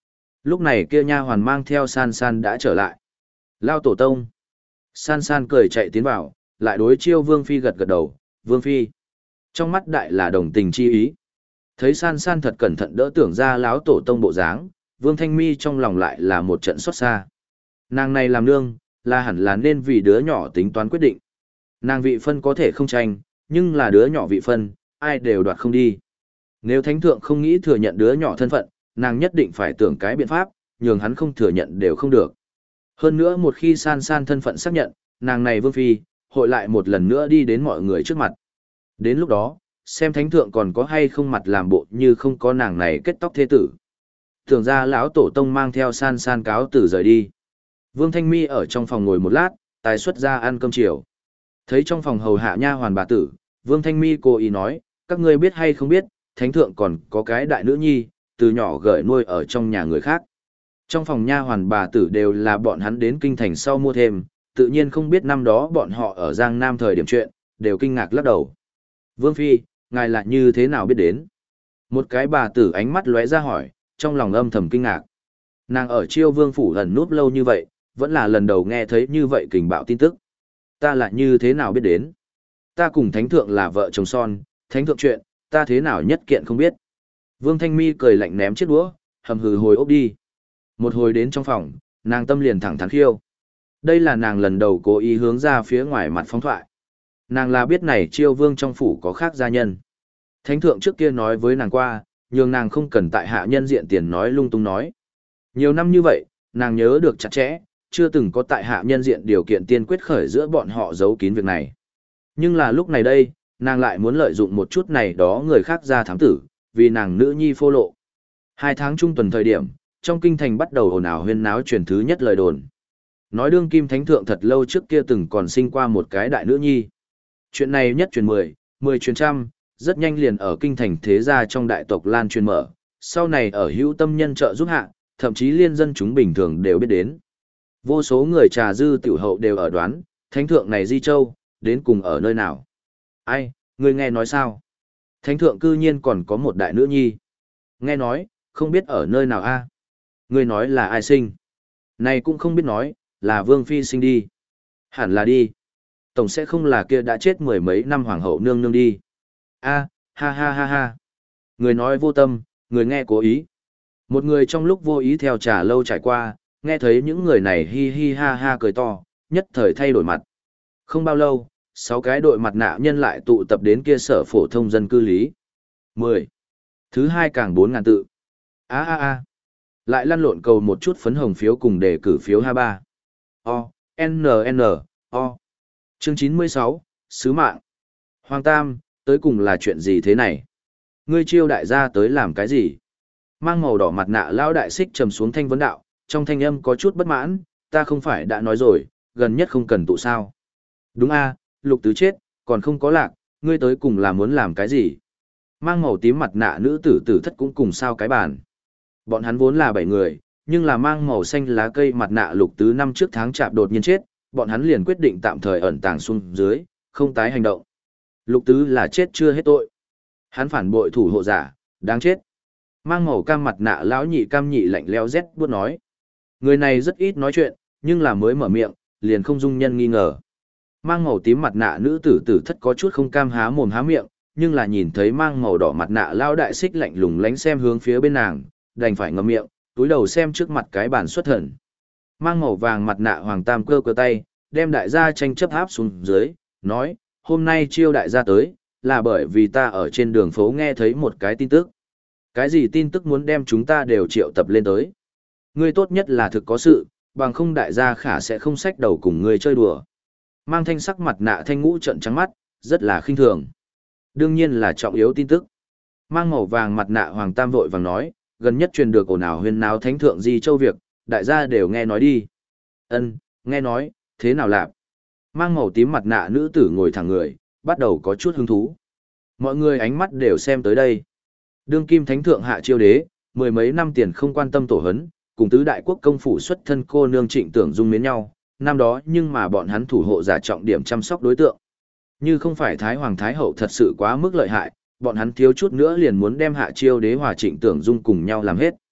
Speaker 1: Lúc này kia nha hoàn mang theo San San đã trở lại. Lao tổ tông. San San cười chạy tiến vào, lại đối chiêu Vương Phi gật gật đầu, Vương Phi. Trong mắt đại là đồng tình chi ý. Thấy San San thật cẩn thận đỡ tưởng ra lão tổ tông bộ dáng, Vương Thanh Mi trong lòng lại là một trận xót xa. Nàng này làm nương, là hẳn là nên vì đứa nhỏ tính toán quyết định. Nàng vị phân có thể không tranh, nhưng là đứa nhỏ vị phân, ai đều đoạt không đi. Nếu thánh thượng không nghĩ thừa nhận đứa nhỏ thân phận, nàng nhất định phải tưởng cái biện pháp, nhường hắn không thừa nhận đều không được. Hơn nữa một khi San San thân phận xác nhận, nàng này Vương Phi, hội lại một lần nữa đi đến mọi người trước mặt. Đến lúc đó, xem thánh thượng còn có hay không mặt làm bộ như không có nàng này kết tóc thế tử. Tưởng ra lão tổ tông mang theo San San cáo tử rời đi. Vương Thanh Mi ở trong phòng ngồi một lát, tài xuất ra ăn cơm chiều. Thấy trong phòng hầu hạ nha hoàn bà tử, Vương Thanh Mi cố ý nói, các ngươi biết hay không biết, thánh thượng còn có cái đại nữ nhi, từ nhỏ gửi nuôi ở trong nhà người khác. Trong phòng nha hoàn bà tử đều là bọn hắn đến kinh thành sau mua thêm, tự nhiên không biết năm đó bọn họ ở Giang Nam thời điểm chuyện, đều kinh ngạc lắc đầu. Vương Phi, ngài là như thế nào biết đến? Một cái bà tử ánh mắt lóe ra hỏi, trong lòng âm thầm kinh ngạc. Nàng ở Chiêu Vương phủ ẩn núp lâu như vậy, vẫn là lần đầu nghe thấy như vậy kình bạo tin tức. Ta là như thế nào biết đến? Ta cùng thánh thượng là vợ chồng son, thánh thượng chuyện, ta thế nào nhất kiện không biết. Vương Thanh Mi cười lạnh ném chiếc đũa, hầm hừ hồi ốc đi. Một hồi đến trong phòng, nàng tâm liền thẳng thắn khiêu. Đây là nàng lần đầu cố ý hướng ra phía ngoài mặt phóng thoại. Nàng là biết này Chiêu Vương trong phủ có khác gia nhân. Thánh thượng trước kia nói với nàng qua, nhường nàng không cần tại hạ nhân diện tiền nói lung tung nói. Nhiều năm như vậy, nàng nhớ được chặt chẽ, chưa từng có tại hạ nhân diện điều kiện tiên quyết khởi giữa bọn họ giấu kín việc này. Nhưng là lúc này đây, nàng lại muốn lợi dụng một chút này đó người khác ra thám tử, vì nàng nữ nhi phô lộ. Hai tháng trung tuần thời điểm, trong kinh thành bắt đầu ồn ào huyên náo truyền thứ nhất lời đồn. Nói đương kim thánh thượng thật lâu trước kia từng còn sinh qua một cái đại nữ nhi. Chuyện này nhất truyền mười, mười truyền trăm, rất nhanh liền ở kinh thành thế gia trong đại tộc lan truyền mở, sau này ở hữu tâm nhân trợ giúp hạ, thậm chí liên dân chúng bình thường đều biết đến. Vô số người trà dư tiểu hậu đều ở đoán, thánh thượng này Di Châu, đến cùng ở nơi nào? Ai, người nghe nói sao? Thánh thượng cư nhiên còn có một đại nữ nhi. Nghe nói, không biết ở nơi nào a? À? Người nói là ai sinh? Này cũng không biết nói, là Vương Phi sinh đi. Hẳn là đi. Tổng sẽ không là kia đã chết mười mấy năm hoàng hậu nương nương đi. A, ha ha ha ha. Người nói vô tâm, người nghe cố ý. Một người trong lúc vô ý theo trà lâu trải qua, nghe thấy những người này hi hi ha ha cười to, nhất thời thay đổi mặt. Không bao lâu, sáu cái đội mặt nạ nhân lại tụ tập đến kia sở phổ thông dân cư lý. mười. Thứ hai càng bốn ngàn tự. A a a. Lại lăn lộn cầu một chút phấn hồng phiếu cùng đề cử phiếu hai ba. O, N N, O. Chương chín mươi sáu, Sứ mạng. Hoàng Tam, tới cùng là chuyện gì thế này? Ngươi Chiêu đại gia tới làm cái gì? Mang màu đỏ mặt nạ lão đại xích trầm xuống thanh vấn đạo, trong thanh âm có chút bất mãn, ta không phải đã nói rồi, gần nhất không cần tụ sao. Đúng a, Lục Tứ chết, còn không có lạc, ngươi tới cùng là muốn làm cái gì? Mang màu tím mặt nạ nữ tử tử thất cũng cùng sao cái bàn. Bọn hắn vốn là bảy người, nhưng là mang màu xanh lá cây mặt nạ Lục Tứ năm trước tháng chạp đột nhiên chết, bọn hắn liền quyết định tạm thời ẩn tàng xuống dưới, không tái hành động. Lục Tứ là chết chưa hết tội. Hắn phản bội thủ hộ giả, đáng chết. Mang màu cam mặt nạ lão nhị cam nhị lạnh lẽo rét buốt nói. Người này rất ít nói chuyện, nhưng là mới mở miệng, liền không dung nhân nghi ngờ. Mang màu tím mặt nạ nữ tử tử thất có chút không cam há mồm há miệng, nhưng là nhìn thấy mang màu đỏ mặt nạ lão đại xích lạnh lùng lánh xem hướng phía bên nàng, đành phải ngậm miệng, túi đầu xem trước mặt cái bàn xuất thần. Mang màu vàng mặt nạ Hoàng Tam cơ cơ tay, đem đại gia tranh chấp áp xuống dưới, nói, hôm nay Chiêu đại gia tới, là bởi vì ta ở trên đường phố nghe thấy một cái tin tức. Cái gì tin tức muốn đem chúng ta đều triệu tập lên tới. Ngươi tốt nhất là thực có sự, bằng không đại gia khả sẽ không xách đầu cùng ngươi chơi đùa. Mang thanh sắc mặt nạ thanh ngũ trận trắng mắt, rất là khinh thường. Đương nhiên là trọng yếu tin tức. Mang màu vàng mặt nạ Hoàng Tam vội vàng nói, gần nhất truyền được ồn ào huyên náo thánh thượng Di Châu việc, đại gia đều nghe nói đi. Ân, nghe nói, thế nào lạp? Mang màu tím mặt nạ nữ tử ngồi thẳng người, bắt đầu có chút hứng thú. Mọi người ánh mắt đều xem tới đây. Đương kim thánh thượng hạ Chiêu đế, mười mấy năm tiền không quan tâm tổ hấn, cùng tứ đại quốc công phủ xuất thân cô nương Trịnh Tưởng Dung mến nhau, năm đó nhưng mà bọn hắn thủ hộ giả trọng điểm chăm sóc đối tượng. Như không phải Thái Hoàng Thái Hậu thật sự quá mức lợi hại, bọn hắn thiếu chút nữa liền muốn đem hạ Chiêu đế hòa Trịnh Tưởng Dung cùng nhau làm hết.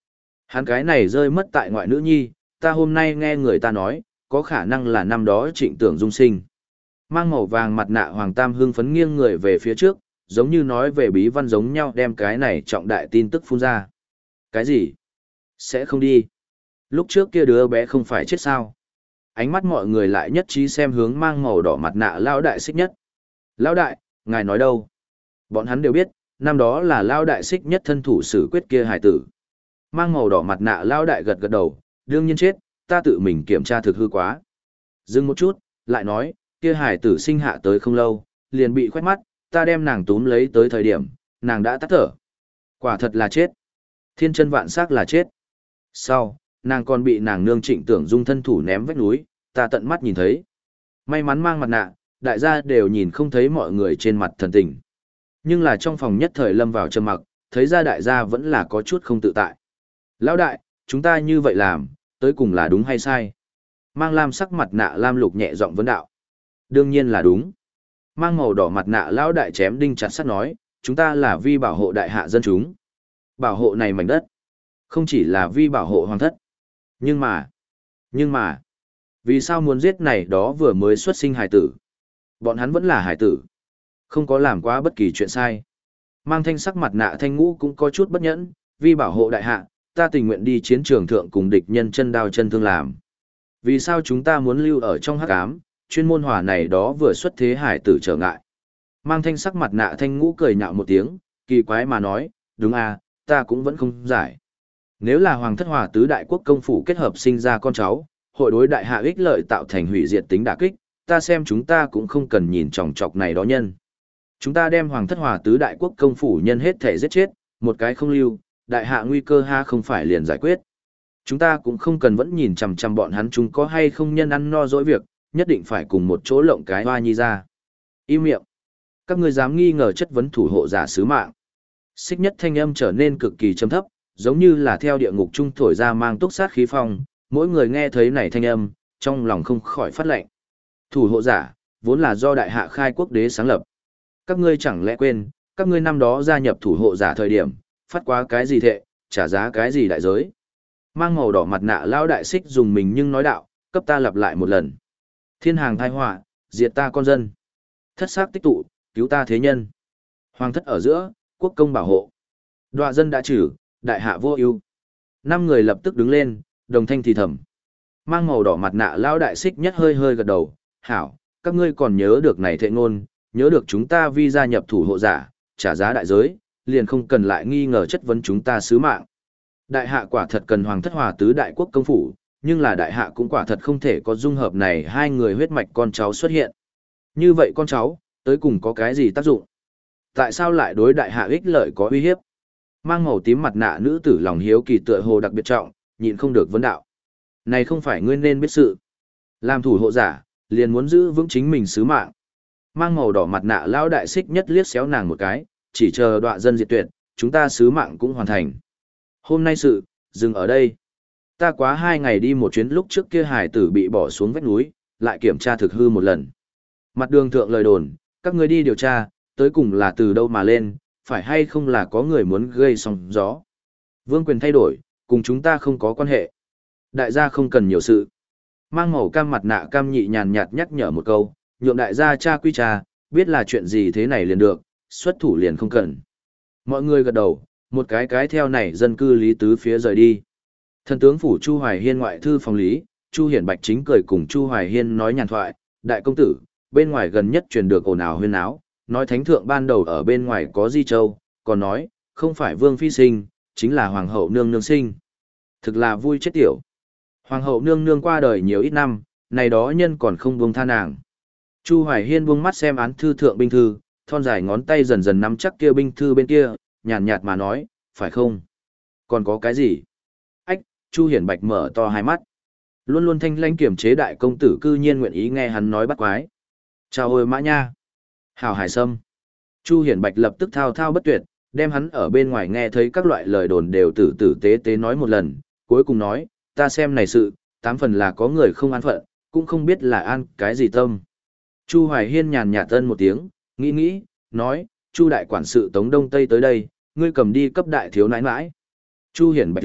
Speaker 1: Hắn cái này rơi mất tại ngoại nữ nhi, ta hôm nay nghe người ta nói, có khả năng là năm đó Trịnh Tưởng Dung sinh. Mang màu vàng mặt nạ Hoàng Tam hưng phấn nghiêng người về phía trước, giống như nói về bí văn giống nhau đem cái này trọng đại tin tức phun ra. Cái gì? Sẽ không đi. Lúc trước kia đứa bé không phải chết sao? Ánh mắt mọi người lại nhất trí xem hướng mang màu đỏ mặt nạ Lão Đại Xích Nhất. Lão Đại, ngài nói đâu? Bọn hắn đều biết, năm đó là Lão Đại Xích Nhất thân thủ xử quyết kia hải tử. Mang màu đỏ mặt nạ Lão Đại gật gật đầu, đương nhiên chết, ta tự mình kiểm tra thực hư quá. Dừng một chút, lại nói, kia hải tử sinh hạ tới không lâu, liền bị khoét mắt, ta đem nàng túm lấy tới thời điểm, nàng đã tắt thở. Quả thật là chết. Thiên chân vạn sắc là chết. Sau, nàng còn bị nàng nương Trịnh Tưởng Dung thân thủ ném vách núi, ta tận mắt nhìn thấy. May mắn mang mặt nạ, đại gia đều nhìn không thấy mọi người trên mặt thần tình. Nhưng là trong phòng nhất thời lâm vào trầm mặc, thấy ra đại gia vẫn là có chút không tự tại. Lão đại, chúng ta như vậy làm, tới cùng là đúng hay sai? Mang lam sắc mặt nạ lam lục nhẹ giọng vấn đạo. Đương nhiên là đúng. Mang màu đỏ mặt nạ lão đại chém đinh chặt sắt nói, chúng ta là vi bảo hộ đại hạ dân chúng. Bảo hộ này mảnh đất, không chỉ là vi bảo hộ hoàng thất. Nhưng mà, nhưng mà, vì sao muốn giết này đó vừa mới xuất sinh hải tử? Bọn hắn vẫn là hải tử, không có làm quá bất kỳ chuyện sai. Mang thanh sắc mặt nạ thanh ngũ cũng có chút bất nhẫn, vì bảo hộ đại hạ, ta tình nguyện đi chiến trường thượng cùng địch nhân chân đao chân thương làm. Vì sao chúng ta muốn lưu ở trong hắc ám, chuyên môn hỏa này đó vừa xuất thế hải tử trở ngại? Mang thanh sắc mặt nạ thanh ngũ cười nhạo một tiếng, kỳ quái mà nói, đúng à, ta cũng vẫn không giải. Nếu là hoàng thất hòa tứ đại quốc công phủ kết hợp sinh ra con cháu, hội đối đại hạ ích lợi tạo thành hủy diệt tính đả kích, ta xem chúng ta cũng không cần nhìn chòng chọc này đó nhân. Chúng ta đem hoàng thất hòa tứ đại quốc công phủ nhân hết thể giết chết, một cái không lưu, đại hạ nguy cơ ha không phải liền giải quyết. Chúng ta cũng không cần vẫn nhìn chằm chằm bọn hắn chúng có hay không nhân ăn no dỗi việc, nhất định phải cùng một chỗ lộng cái hoa nhi ra. Im miệng. Các ngươi dám nghi ngờ chất vấn thủ hộ giả sứ mạng. Xích Nhất thanh âm trở nên cực kỳ trầm thấp, giống như là theo địa ngục trung thổi ra mang túc sát khí phong, mỗi người nghe thấy này thanh âm, trong lòng không khỏi phát lệnh. Thủ hộ giả, vốn là do đại hạ khai quốc đế sáng lập. Các ngươi chẳng lẽ quên, các ngươi năm đó gia nhập thủ hộ giả thời điểm, phát quá cái gì thệ, trả giá cái gì đại giới. Mang màu đỏ mặt nạ lao đại xích dùng mình nhưng nói đạo, cấp ta lặp lại một lần. Thiên hàng thai họa, diệt ta con dân. Thất xác tích tụ, cứu ta thế nhân. Hoàng thất ở giữa, quốc công bảo hộ. Đoạ dân đã trừ, đại hạ vô ưu. Năm người lập tức đứng lên, đồng thanh thì thầm. Mang màu đỏ mặt nạ lao đại xích nhất hơi hơi gật đầu, hảo, các ngươi còn nhớ được này thệ ngôn, nhớ được chúng ta vi gia nhập thủ hộ giả, trả giá đại giới, liền không cần lại nghi ngờ chất vấn chúng ta sứ mạng. Đại hạ quả thật cần hoàng thất hòa tứ đại quốc công phủ, nhưng là đại hạ cũng quả thật không thể có dung hợp này hai người huyết mạch con cháu xuất hiện. Như vậy con cháu, tới cùng có cái gì tác dụng? Tại sao lại đối đại hạ ích lợi có uy hiếp? Mang màu tím mặt nạ nữ tử lòng hiếu kỳ tựa hồ đặc biệt trọng, nhịn không được vấn đạo. Này không phải ngươi nên biết sự. Làm thủ hộ giả, liền muốn giữ vững chính mình sứ mạng. Mang màu đỏ mặt nạ lão đại xích nhất liếc xéo nàng một cái, chỉ chờ đọa dân diệt tuyệt, chúng ta sứ mạng cũng hoàn thành. Hôm nay sự, dừng ở đây. Ta quá hai ngày đi một chuyến lúc trước kia hải tử bị bỏ xuống vách núi, lại kiểm tra thực hư một lần. Mặt đường thượng lời đồn, các ngươi đi điều tra, tới cùng là từ đâu mà lên, phải hay không là có người muốn gây sóng gió. Vương quyền thay đổi, cùng chúng ta không có quan hệ. Đại gia không cần nhiều sự. Mang màu cam mặt nạ cam nhị nhàn nhạt nhắc nhở một câu, nhượng đại gia cha quy cha, biết là chuyện gì thế này liền được, xuất thủ liền không cần. Mọi người gật đầu, một cái cái theo này dân cư lý tứ phía rời đi. Thần tướng phủ Chu Hoài Hiên ngoại thư phòng lý, Chu Hiển Bạch chính cười cùng Chu Hoài Hiên nói nhàn thoại, đại công tử, bên ngoài gần nhất truyền được ồn ào huyên áo, nói thánh thượng ban đầu ở bên ngoài có Di Châu, còn nói, không phải vương phi sinh, chính là hoàng hậu nương nương sinh. Thực là vui chết tiểu. Hoàng hậu nương nương qua đời nhiều ít năm, này đó nhân còn không buông tha nàng. Chu Hoài Hiên buông mắt xem án thư thượng binh thư, thon dài ngón tay dần dần nắm chắc kia binh thư bên kia, nhàn nhạt mà nói, phải không? Còn có cái gì? Ách, Chu Hiển Bạch mở to hai mắt. Luôn luôn thanh lãnh kiểm chế đại công tử cư nhiên nguyện ý nghe hắn nói bắt quái. Chào ôi mã nha. Hào hải sâm. Chu Hiển Bạch lập tức thao thao bất tuyệt, đem hắn ở bên ngoài nghe thấy các loại lời đồn đều tử tử tế tế nói một lần, cuối cùng nói, ta xem này sự, tám phần là có người không an phận, cũng không biết là an cái gì tâm. Chu Hoài Hiên nhàn nhạt tân một tiếng, nghĩ nghĩ, nói, Chu đại quản sự Tống Đông Tây tới đây, ngươi cầm đi cấp đại thiếu nãi nãi. Chu Hiển Bạch đứng,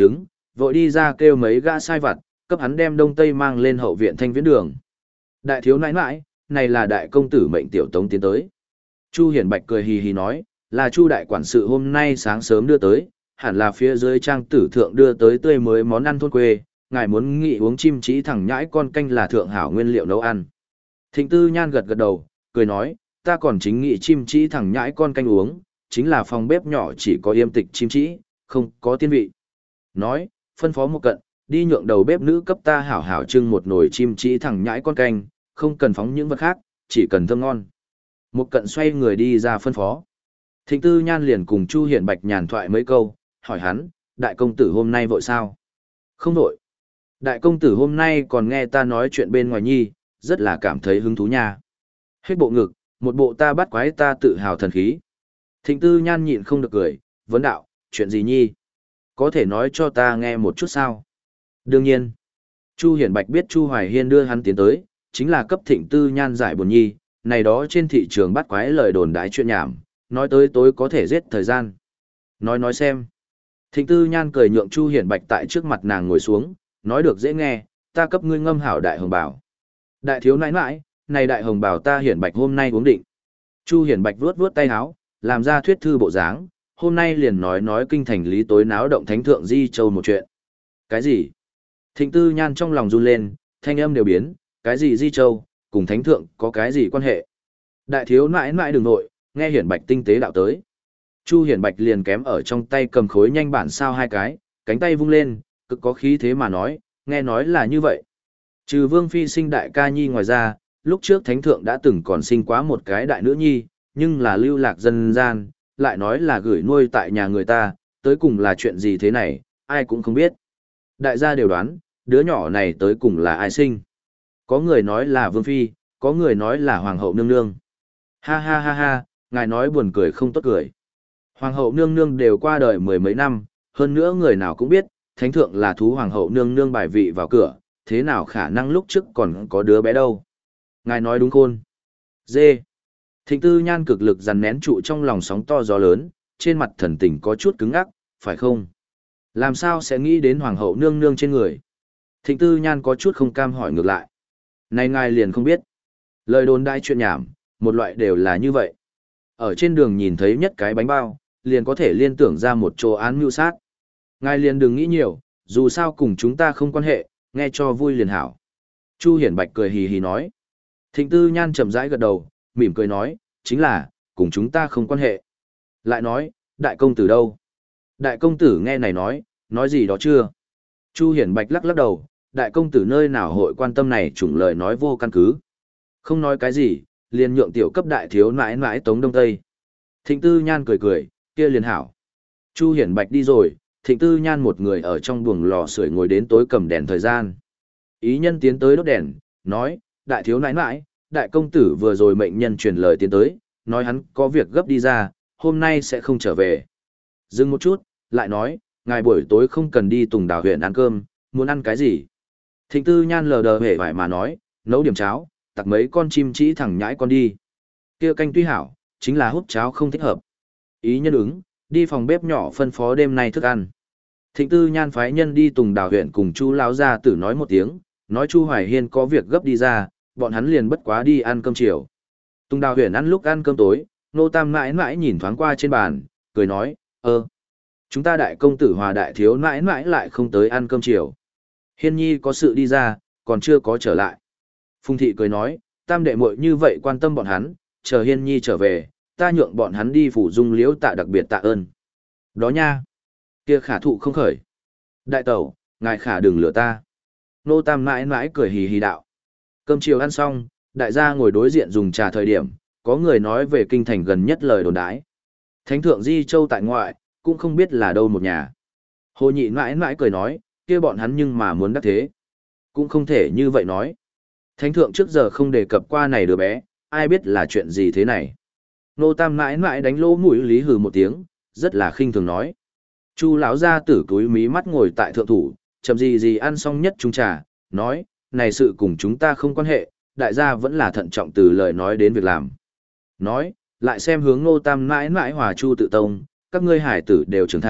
Speaker 1: vội đi ra kêu mấy gã sai vặt, cấp hắn đem đông tây mang lên hậu viện thanh viễn đường. Đại thiếu nãi nãi, này là đại công tử mệnh tiểu tống tiến tới. Chu Hiển Bạch cười hì hì nói, là Chu đại quản sự hôm nay sáng sớm đưa tới, hẳn là phía dưới trang tử thượng đưa tới tươi mới món ăn thôn quê, ngài muốn nghị uống chim trí thẳng nhãi con canh là thượng hảo nguyên liệu nấu ăn. Thịnh Tư Nhan gật gật đầu, cười nói, ta còn chính nghị chim trí thẳng nhãi con canh uống, chính là phòng bếp nhỏ chỉ có yêm tịch chim trí, không có tiên vị. Nói, phân phó một cận, đi nhượng đầu bếp nữ cấp ta hảo hảo trưng một nồi chim trí thẳng nhãi con canh, không cần phóng những vật khác, chỉ cần thơm ngon. Một cận xoay người đi ra phân phó. Thịnh Tư Nhan liền cùng Chu Hiển Bạch nhàn thoại mấy câu, hỏi hắn, đại công tử hôm nay vội sao? Không vội. Đại công tử hôm nay còn nghe ta nói chuyện bên ngoài nhi, rất là cảm thấy hứng thú nha. Hết bộ ngực, một bộ ta bắt quái ta tự hào thần khí. Thịnh Tư Nhan nhịn không được cười, vấn đạo, chuyện gì nhi? Có thể nói cho ta nghe một chút sao? Đương nhiên. Chu Hiển Bạch biết Chu Hoài Hiên đưa hắn tiến tới, chính là cấp Thịnh Tư Nhan giải buồn nhi, này đó trên thị trường bắt quái lời đồn đái chuyện nhảm, nói tới tối có thể giết thời gian. Nói nói xem. Thịnh Tư Nhan cười nhượng Chu Hiển Bạch tại trước mặt nàng ngồi xuống, nói được dễ nghe, ta cấp ngươi ngâm hảo đại hồng bảo. Đại thiếu nãi nãi, này đại hồng bảo ta Hiển Bạch hôm nay uống định. Chu Hiển Bạch vuốt vuốt tay áo, làm ra thuyết thư bộ dáng, hôm nay liền nói nói kinh thành lý tối náo động thánh thượng Di Châu một chuyện. Cái gì? Thịnh Tư Nhan trong lòng run lên, thanh âm đều biến, cái gì Di Châu, cùng thánh thượng có cái gì quan hệ? Đại thiếu nãi nãi đừng nội, nghe Hiển Bạch tinh tế đạo tới. Chu Hiển Bạch liền kém ở trong tay cầm khối nhanh bản sao hai cái, cánh tay vung lên, cực có khí thế mà nói, nghe nói là như vậy. Trừ Vương Phi sinh đại ca nhi ngoài ra, lúc trước thánh thượng đã từng còn sinh quá một cái đại nữ nhi, nhưng là lưu lạc dân gian, lại nói là gửi nuôi tại nhà người ta, tới cùng là chuyện gì thế này, ai cũng không biết. Đại gia đều đoán, đứa nhỏ này tới cùng là ai sinh. Có người nói là Vương Phi, có người nói là Hoàng hậu nương nương. Ha ha ha ha, ngài nói buồn cười không tốt cười. Hoàng hậu nương nương đều qua đời mười mấy năm, hơn nữa người nào cũng biết, thánh thượng là thú hoàng hậu nương nương bài vị vào cửa, thế nào khả năng lúc trước còn có đứa bé đâu. Ngài nói đúng khôn. Dê. Thịnh Tư Nhan cực lực dằn nén trụ trong lòng sóng to gió lớn, trên mặt thần tình có chút cứng ngắc, phải không? Làm sao sẽ nghĩ đến hoàng hậu nương nương trên người? Thịnh Tư Nhan có chút không cam hỏi ngược lại. Này ngài liền không biết. Lời đồn đại chuyện nhảm, một loại đều là như vậy. Ở trên đường nhìn thấy nhất cái bánh bao, liền có thể liên tưởng ra một chỗ án mưu sát. Ngài liền đừng nghĩ nhiều, dù sao cùng chúng ta không quan hệ, nghe cho vui liền hảo. Chu Hiển Bạch cười hì hì nói. Thịnh Tư Nhan chậm rãi gật đầu, mỉm cười nói, chính là, cùng chúng ta không quan hệ. Lại nói, đại công tử đâu? Đại công tử nghe này nói, nói gì đó chưa? Chu Hiển Bạch lắc lắc đầu, đại công tử nơi nào hội quan tâm này chủng lời nói vô căn cứ. Không nói cái gì, liền nhượng tiểu cấp đại thiếu nãi nãi Tống Đông Tây. Thịnh Tư Nhan cười cười, kia liền hảo. Chu Hiển Bạch đi rồi, Thịnh Tư Nhan một người ở trong buồng lò sưởi ngồi đến tối cầm đèn thời gian. Ý nhân tiến tới đốt đèn, nói, đại thiếu nãi nãi, đại công tử vừa rồi mệnh nhân truyền lời tiến tới, nói hắn có việc gấp đi ra, hôm nay sẽ không trở về. Dừng một chút, lại nói, ngài buổi tối không cần đi Tùng Đào huyện ăn cơm, muốn ăn cái gì? Thịnh Tư Nhan lờ đờ hề vải mà nói, nấu điểm cháo, tặc mấy con chim chỉ thẳng nhãi con đi. Kia canh tuy hảo, chính là hút cháo không thích hợp. Ý nhân ứng, đi phòng bếp nhỏ phân phó đêm nay thức ăn. Thịnh Tư Nhan phái nhân đi Tùng Đào huyện cùng Chu lão gia tử nói một tiếng, nói Chu Hoài Hiên có việc gấp đi ra, bọn hắn liền bất quá đi ăn cơm chiều. Tùng Đào huyện ăn lúc ăn cơm tối, Nô Tam mãi mãi nhìn thoáng qua trên bàn, cười nói, ơ, chúng ta đại công tử hòa đại thiếu mãi mãi lại không tới ăn cơm chiều. Hiên nhi có sự đi ra, còn chưa có trở lại. Phùng thị cười nói, tam đệ muội như vậy quan tâm bọn hắn, chờ Hiên nhi trở về, ta nhượng bọn hắn đi phủ dung liễu tạ đặc biệt tạ ơn. Đó nha. Kia khả thụ không khởi. Đại tẩu, ngài khả đừng lừa ta. Nô Tam mãi mãi cười hì hì đạo. Cơm chiều ăn xong, đại gia ngồi đối diện dùng trà thời điểm, có người nói về kinh thành gần nhất lời đồn đái. Thánh thượng Di Châu tại ngoại, cũng không biết là đâu một nhà. Hồ nhị mãi mãi cười nói, kia bọn hắn nhưng mà muốn đắc thế. Cũng không thể như vậy nói. Thánh thượng trước giờ không đề cập qua này đứa bé, ai biết là chuyện gì thế này. Nô Tam mãi mãi đánh lỗ mũi lý hừ một tiếng, rất là khinh thường nói. Chu lão gia tử cúi mí mắt ngồi tại thượng thủ, chậm gì gì ăn xong nhất chung trà, nói, này sự cùng chúng ta không quan hệ, đại gia vẫn là thận trọng từ lời nói đến việc làm. Nói, lại xem hướng Nô Tam mãi mãi hòa Chu tự tông, các ngươi hải tử đều trưởng thành,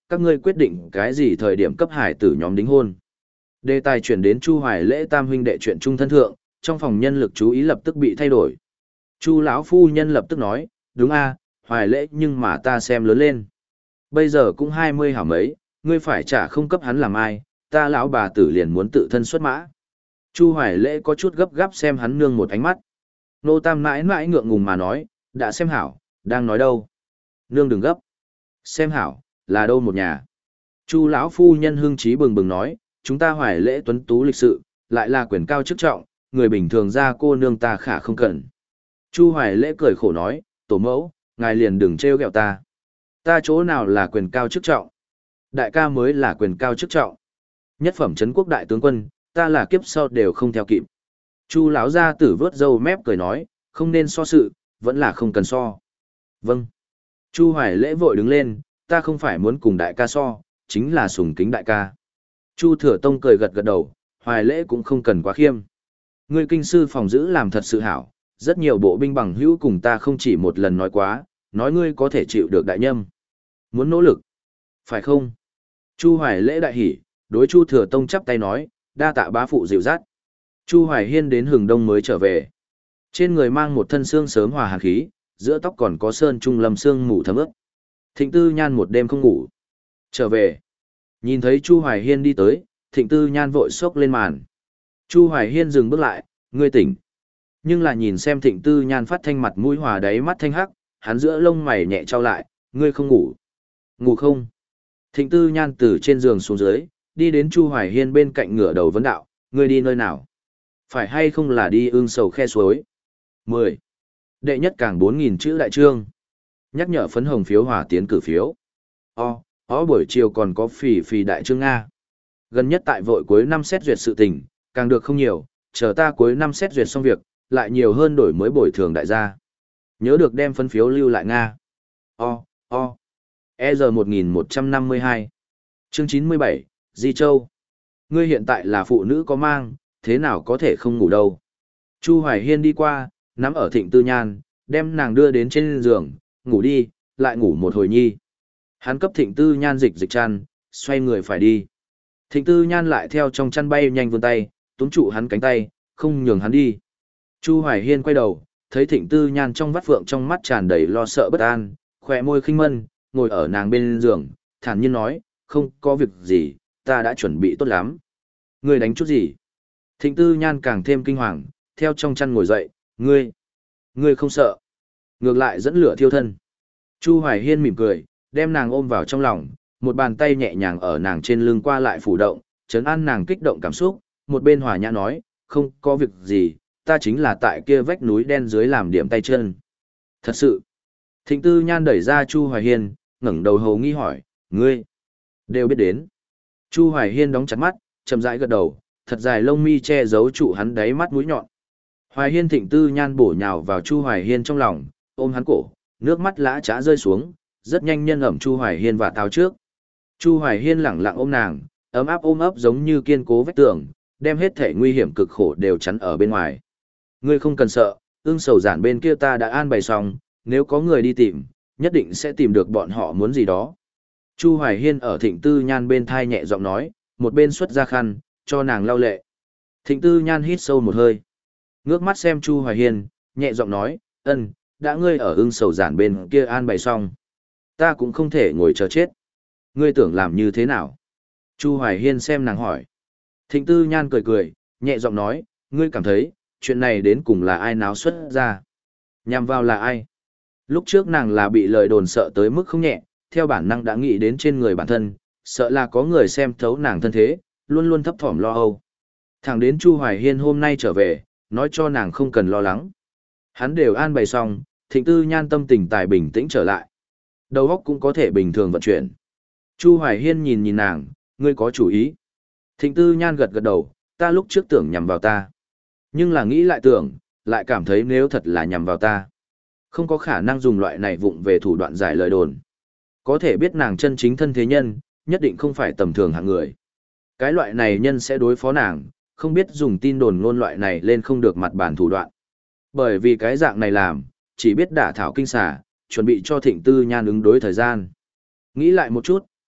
Speaker 1: các ngươi quyết định cái gì thời điểm cấp hải tử nhóm đính hôn. Đề tài chuyển đến Chu Hoài Lễ tam huynh đệ chuyện trung thân thượng, trong phòng nhân lực chú ý lập tức bị thay đổi. Chu lão phu nhân lập tức nói, đúng a, Hoài Lễ nhưng mà ta xem lớn lên. Bây giờ cũng hai mươi hảo mấy, ngươi phải trả không cấp hắn làm ai, ta lão bà tử liền muốn tự thân xuất mã. Chu Hoài Lễ có chút gấp gáp xem hắn nương một ánh mắt. Nô Tam mãi mãi ngượng ngùng mà nói, đã xem hảo, đang nói đâu. Nương đừng gấp. Xem hảo, là đâu một nhà. Chu lão phu nhân hưng trí bừng bừng nói, chúng ta Hoài Lễ tuấn tú lịch sự, lại là quyền cao chức trọng, người bình thường ra cô nương ta khả không cần. Chu Hoài Lễ cười khổ nói, tổ mẫu, ngài liền đừng trêu ghẹo ta. Ta chỗ nào là quyền cao chức trọng? Đại ca mới là quyền cao chức trọng. Nhất phẩm trấn quốc đại tướng quân, ta là kiếp sau đều không theo kịp. Chu lão gia tử vớt râu mép cười nói, không nên so sự, vẫn là không cần so. Vâng. Chu Hoài Lễ vội đứng lên, ta không phải muốn cùng đại ca so, chính là sùng kính đại ca. Chu Thừa Tông cười gật gật đầu, Hoài Lễ cũng không cần quá khiêm. Ngươi kinh sư phòng giữ làm thật sự hảo, rất nhiều bộ binh bằng hữu cùng ta không chỉ một lần nói quá, nói ngươi có thể chịu được đại nhâm. Muốn nỗ lực, phải không? Chu Hoài Lễ đại hỉ, đối Chu Thừa Tông chắp tay nói, đa tạ bá phụ dịu dắt. Chu Hoài Hiên đến Hừng Đông mới trở về. Trên người mang một thân xương sớm hòa hàn khí, giữa tóc còn có sơn trung lâm xương mù thấm ướt. Thịnh Tư Nhan một đêm không ngủ. Trở về. Nhìn thấy Chu Hoài Hiên đi tới, Thịnh Tư Nhan vội xốc lên màn. Chu Hoài Hiên dừng bước lại, ngươi tỉnh. Nhưng là nhìn xem Thịnh Tư Nhan phát thanh mặt mũi hòa đáy mắt thanh hắc, hắn giữa lông mày nhẹ trao lại, ngươi không ngủ. Ngủ không? Thịnh Tư Nhan từ trên giường xuống dưới, đi đến Chu Hoài Hiên bên cạnh ngửa đầu vấn đạo, ngươi đi nơi nào? Phải hay không là đi ương sầu khe suối? mười. Đệ nhất cảng bốn nghìn chữ đại trương. Nhắc nhở phấn hồng phiếu hòa tiến cử phiếu. O, ó buổi chiều còn có phì phì đại trương Nga. Gần nhất tại vội cuối năm xét duyệt sự tình, càng được không nhiều, chờ ta cuối năm xét duyệt xong việc, lại nhiều hơn đổi mới bồi thường đại gia. Nhớ được đem phân phiếu lưu lại Nga. O, O. E R một nghìn một trăm năm mươi hai. Chương chín mươi bảy, Di Châu. Ngươi hiện tại là phụ nữ có mang, thế nào có thể không ngủ đâu. Chu Hoài Hiên đi qua, nắm ở Thịnh Tư Nhan, đem nàng đưa đến trên giường, ngủ đi, lại ngủ một hồi nhi. Hắn cấp Thịnh Tư Nhan dịch dịch chăn, xoay người phải đi. Thịnh Tư Nhan lại theo trong chăn bay nhanh vươn tay, túm trụ hắn cánh tay, không nhường hắn đi. Chu Hoài Hiên quay đầu, thấy Thịnh Tư Nhan trong vắt phượng trong mắt tràn đầy lo sợ bất an, khỏe môi khinh mân, ngồi ở nàng bên giường, thản nhiên nói, không có việc gì, ta đã chuẩn bị tốt lắm. Ngươi đánh chút gì? Thịnh Tư Nhan càng thêm kinh hoàng, theo trong chăn ngồi dậy, ngươi, ngươi không sợ. Ngược lại dẫn lửa thiêu thân. Chu Hoài Hiên mỉm cười, đem nàng ôm vào trong lòng, một bàn tay nhẹ nhàng ở nàng trên lưng qua lại phủ động, trấn an nàng kích động cảm xúc, một bên hòa nhã nói, không có việc gì, ta chính là tại kia vách núi đen dưới làm điểm tay chân. Thật sự. Thịnh Tư Nhan đẩy ra Chu Hoài Hiên, ngẩng đầu hầu nghi hỏi, ngươi, đều biết đến. Chu Hoài Hiên đóng chặt mắt, chậm rãi gật đầu, thật dài lông mi che giấu trụ hắn đáy mắt mũi nhọn. Hoài Hiên Thịnh Tư Nhan bổ nhào vào Chu Hoài Hiên trong lòng, ôm hắn cổ, nước mắt lã chã rơi xuống, rất nhanh nhân ẩm Chu Hoài Hiên và táo trước. Chu Hoài Hiên lẳng lặng ôm nàng, ấm áp ôm ấp giống như kiên cố vách tường, đem hết thể nguy hiểm cực khổ đều chắn ở bên ngoài. Ngươi không cần sợ, ương sầu giản bên kia ta đã an bày xong, nếu có người đi tìm, nhất định sẽ tìm được bọn họ muốn gì đó. Chu Hoài Hiên ở Thịnh Tư Nhan bên thai nhẹ giọng nói, một bên xuất ra khăn, cho nàng lau lệ. Thịnh Tư Nhan hít sâu một hơi. Ngước mắt xem Chu Hoài Hiên, nhẹ giọng nói, ân, đã ngươi ở ưng sầu giản bên kia an bày xong. Ta cũng không thể ngồi chờ chết. Ngươi tưởng làm như thế nào? Chu Hoài Hiên xem nàng hỏi. Thịnh Tư Nhan cười cười, nhẹ giọng nói, ngươi cảm thấy, chuyện này đến cùng là ai náo xuất ra? Nhằm vào là ai? Lúc trước nàng là bị lời đồn sợ tới mức không nhẹ, theo bản năng đã nghĩ đến trên người bản thân, sợ là có người xem thấu nàng thân thế, luôn luôn thấp thỏm lo âu. Thẳng đến Chu Hoài Hiên hôm nay trở về, nói cho nàng không cần lo lắng. Hắn đều an bày xong, Thịnh Tư Nhan tâm tình tài bình tĩnh trở lại. Đầu óc cũng có thể bình thường vận chuyển. Chu Hoài Hiên nhìn nhìn nàng, ngươi có chủ ý. Thịnh Tư Nhan gật gật đầu, ta lúc trước tưởng nhằm vào ta. Nhưng là nghĩ lại tưởng, lại cảm thấy nếu thật là nhằm vào ta. Không có khả năng dùng loại này vụng về thủ đoạn giải lời đồn. Có thể biết nàng chân chính thân thế nhân, nhất định không phải tầm thường hạng người. Cái loại này nhân sẽ đối phó nàng, không biết dùng tin đồn ngôn loại này lên không được mặt bản thủ đoạn. Bởi vì cái dạng này làm, chỉ biết đả thảo kinh xà, chuẩn bị cho Thịnh Tư Nhan ứng đối thời gian. Nghĩ lại một chút,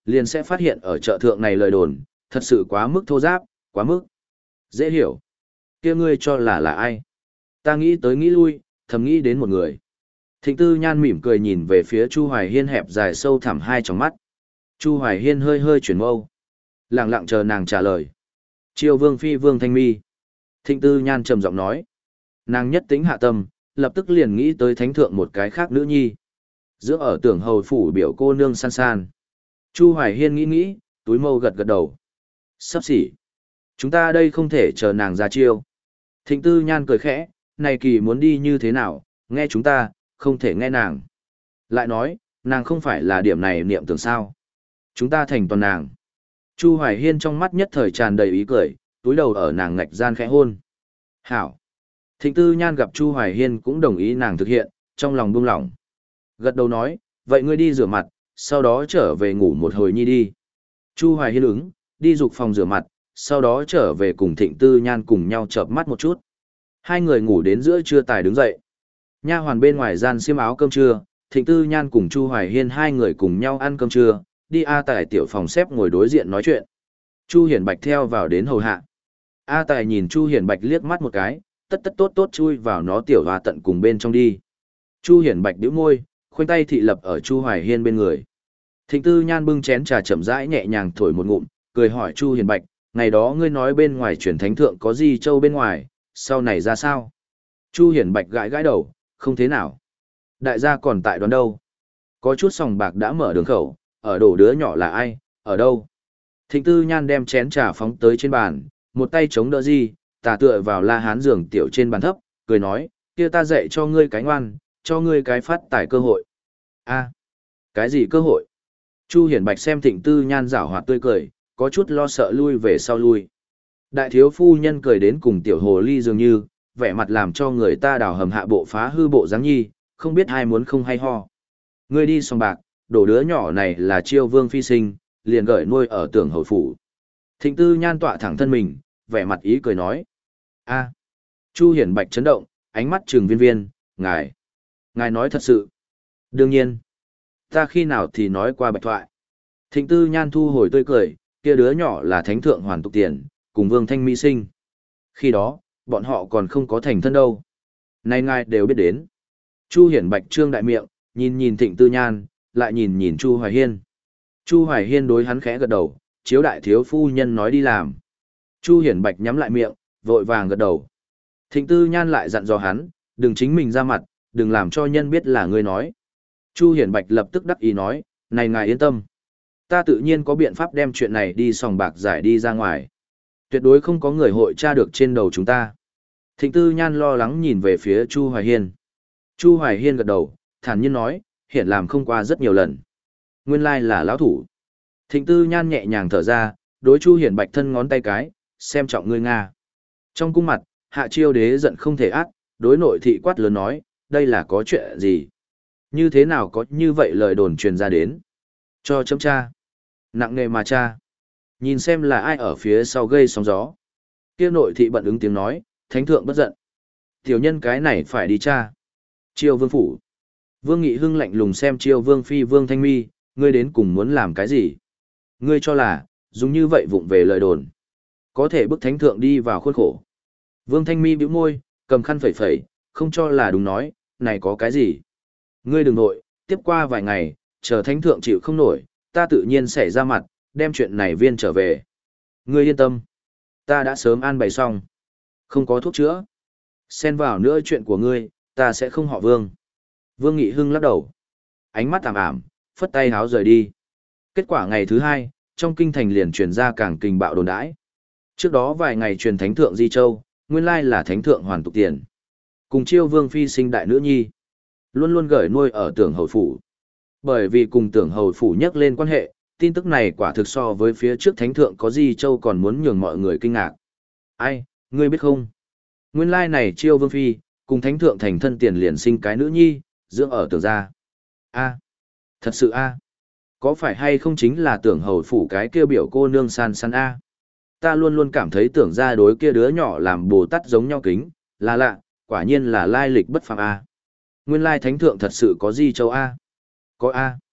Speaker 1: liền sẽ phát hiện ở chợ thượng này lời đồn, thật sự quá mức thô giáp, quá mức. Dễ hiểu. Kia ngươi cho là là ai? Ta nghĩ tới nghĩ lui, thầm nghĩ đến một người. Thịnh Tư Nhan mỉm cười nhìn về phía Chu Hoài Hiên hẹp dài sâu thẳm hai tròng mắt. Chu Hoài Hiên hơi hơi chuyển mâu. Lặng lặng chờ nàng trả lời. Chiêu Vương Phi Vương Thanh Mi. Thịnh Tư Nhan trầm giọng nói. Nàng nhất tính hạ tâm, lập tức liền nghĩ tới thánh thượng một cái khác nữ nhi. Giữa ở tưởng hầu phủ biểu cô nương san san. Chu Hoài Hiên nghĩ nghĩ, túi mâu gật gật đầu. Sắp xỉ. Chúng ta đây không thể chờ nàng ra chiêu. Thịnh Tư Nhan cười khẽ, này kỳ muốn đi như thế nào, nghe chúng ta, không thể nghe nàng. Lại nói, nàng không phải là điểm này niệm tưởng sao. Chúng ta thành toàn nàng. Chu Hoài Hiên trong mắt nhất thời tràn đầy ý cười, túi đầu ở nàng ngạch gian khẽ hôn. Hảo. Thịnh Tư Nhan gặp Chu Hoài Hiên cũng đồng ý nàng thực hiện, trong lòng buông lỏng. Gật đầu nói, vậy ngươi đi rửa mặt, sau đó trở về ngủ một hồi nhi đi. Chu Hoài Hiên ứng, đi dục phòng rửa mặt, sau đó trở về cùng Thịnh Tư Nhan cùng nhau chợp mắt một chút. Hai người ngủ đến giữa trưa tài đứng dậy. Nha hoàn bên ngoài gian xiêm áo cơm trưa, Thịnh Tư Nhan cùng Chu Hoài Hiên hai người cùng nhau ăn cơm trưa, đi A Tài tiểu phòng xếp ngồi đối diện nói chuyện. Chu Hiển Bạch theo vào đến hầu hạ. A Tài nhìn Chu Hiển Bạch liếc mắt một cái, tất tất tốt tốt chui vào nó tiểu hòa tận cùng bên trong đi. Chu Hiển Bạch bĩu môi, khoanh tay thị lập ở Chu Hoài Hiên bên người. Thịnh Tư Nhan bưng chén trà chậm rãi nhẹ nhàng thổi một ngụm, cười hỏi Chu Hiển Bạch, ngày đó ngươi nói bên ngoài truyền thánh thượng có gì châu bên ngoài, sau này ra sao? Chu Hiển Bạch gãi gãi đầu, không thế nào. Đại gia còn tại đoán đâu? Có chút sòng bạc đã mở đường khẩu, ở đổ đứa nhỏ là ai, ở đâu? Thịnh Tư Nhan đem chén trà phóng tới trên bàn, một tay chống đỡ gì, tà tựa vào la hán giường tiểu trên bàn thấp, cười nói, kia ta dạy cho ngươi cái ngoan, cho ngươi cái phát tài cơ hội. A, cái gì cơ hội? Chu Hiển Bạch xem Thịnh Tư Nhan giảo hoạt tươi cười, có chút lo sợ lui về sau lui. Đại thiếu phu nhân cười đến cùng tiểu hồ ly dường như, vẻ mặt làm cho người ta đào hầm hạ bộ phá hư bộ dáng nhi, không biết ai muốn không hay ho. Ngươi đi sòng bạc, đổ đứa nhỏ này là Chiêu Vương phi sinh, liền gởi nuôi ở tưởng hầu phủ. Thịnh Tư Nhan tọa thẳng thân mình, vẻ mặt ý cười nói. A. Chu Hiển Bạch chấn động, ánh mắt trừng viên viên, ngài. Ngài nói thật sự. Đương nhiên. Ta khi nào thì nói qua bạch thoại. Thịnh Tư Nhan thu hồi tươi cười, kia đứa nhỏ là thánh thượng hoàn tục tiền, cùng Vương Thanh Mỹ sinh. Khi đó, bọn họ còn không có thành thân đâu. Nay ngài đều biết đến. Chu Hiển Bạch trương đại miệng, nhìn nhìn Thịnh Tư Nhan, lại nhìn nhìn Chu Hoài Hiên. Chu Hoài Hiên đối hắn khẽ gật đầu, chiếu đại thiếu phu nhân nói đi làm. Chu Hiển Bạch nhắm lại miệng, vội vàng gật đầu. Thịnh Tư Nhan lại dặn dò hắn, đừng chính mình ra mặt, đừng làm cho nhân biết là ngươi nói. Chu Hiển Bạch lập tức đắc ý nói, này ngài yên tâm. Ta tự nhiên có biện pháp đem chuyện này đi sòng bạc giải đi ra ngoài. Tuyệt đối không có người hội tra được trên đầu chúng ta. Thịnh Tư Nhan lo lắng nhìn về phía Chu Hoài Hiên. Chu Hoài Hiên gật đầu, thản nhiên nói, hiện làm không qua rất nhiều lần. Nguyên lai là lão thủ. Thịnh Tư Nhan nhẹ nhàng thở ra, đối Chu Hiển Bạch thân ngón tay cái, xem trọng ngươi Nga. Trong cung mặt, Hạ Chiêu Đế giận không thể ác, đối nội thị quát lớn nói, đây là có chuyện gì? Như thế nào có như vậy lời đồn truyền ra đến? Cho chấm cha. Nặng nề mà cha. Nhìn xem là ai ở phía sau gây sóng gió. Kia nội thị bận ứng tiếng nói, thánh thượng bất giận. Tiểu nhân cái này phải đi cha. Chiêu Vương phủ. Vương Nghị Hưng lạnh lùng xem Chiêu Vương phi Vương Thanh Mi, ngươi đến cùng muốn làm cái gì? Ngươi cho là, dùng như vậy vụng về lời đồn. Có thể bức thánh thượng đi vào khuôn khổ. Vương Thanh Mi bĩu môi, cầm khăn phẩy phẩy, không cho là đúng nói, này có cái gì? Ngươi đừng nội, tiếp qua vài ngày, chờ thánh thượng chịu không nổi, ta tự nhiên sẽ ra mặt, đem chuyện này viên trở về. Ngươi yên tâm, ta đã sớm an bày xong. Không có thuốc chữa. Xen vào nữa chuyện của ngươi, ta sẽ không họ Vương. Vương Nghị Hưng lắc đầu. Ánh mắt tạm ảm, phất tay háo rời đi. Kết quả ngày thứ hai, trong kinh thành liền truyền ra càng kinh bạo đồn đãi. Trước đó vài ngày truyền thánh thượng Di Châu, nguyên lai là thánh thượng hoàn tục tiền. Cùng Chiêu Vương phi sinh đại nữ nhi. Luôn luôn gởi nuôi ở tưởng hầu phủ. Bởi vì cùng tưởng hầu phủ nhắc lên quan hệ, tin tức này quả thực so với phía trước thánh thượng có Di Châu còn muốn nhường mọi người kinh ngạc. Ai, ngươi biết không? Nguyên lai này Chiêu Vương phi, cùng thánh thượng thành thân tiền liền sinh cái nữ nhi, dưỡng ở tưởng gia. A, thật sự a, có phải hay không chính là tưởng hầu phủ cái kia biểu cô nương san san a? Ta luôn luôn cảm thấy tưởng gia đối kia đứa nhỏ làm Bồ Tát giống nhau kính, là lạ, quả nhiên là lai lịch bất phàm a. Nguyên lai thánh thượng thật sự có Di Châu a. Có a.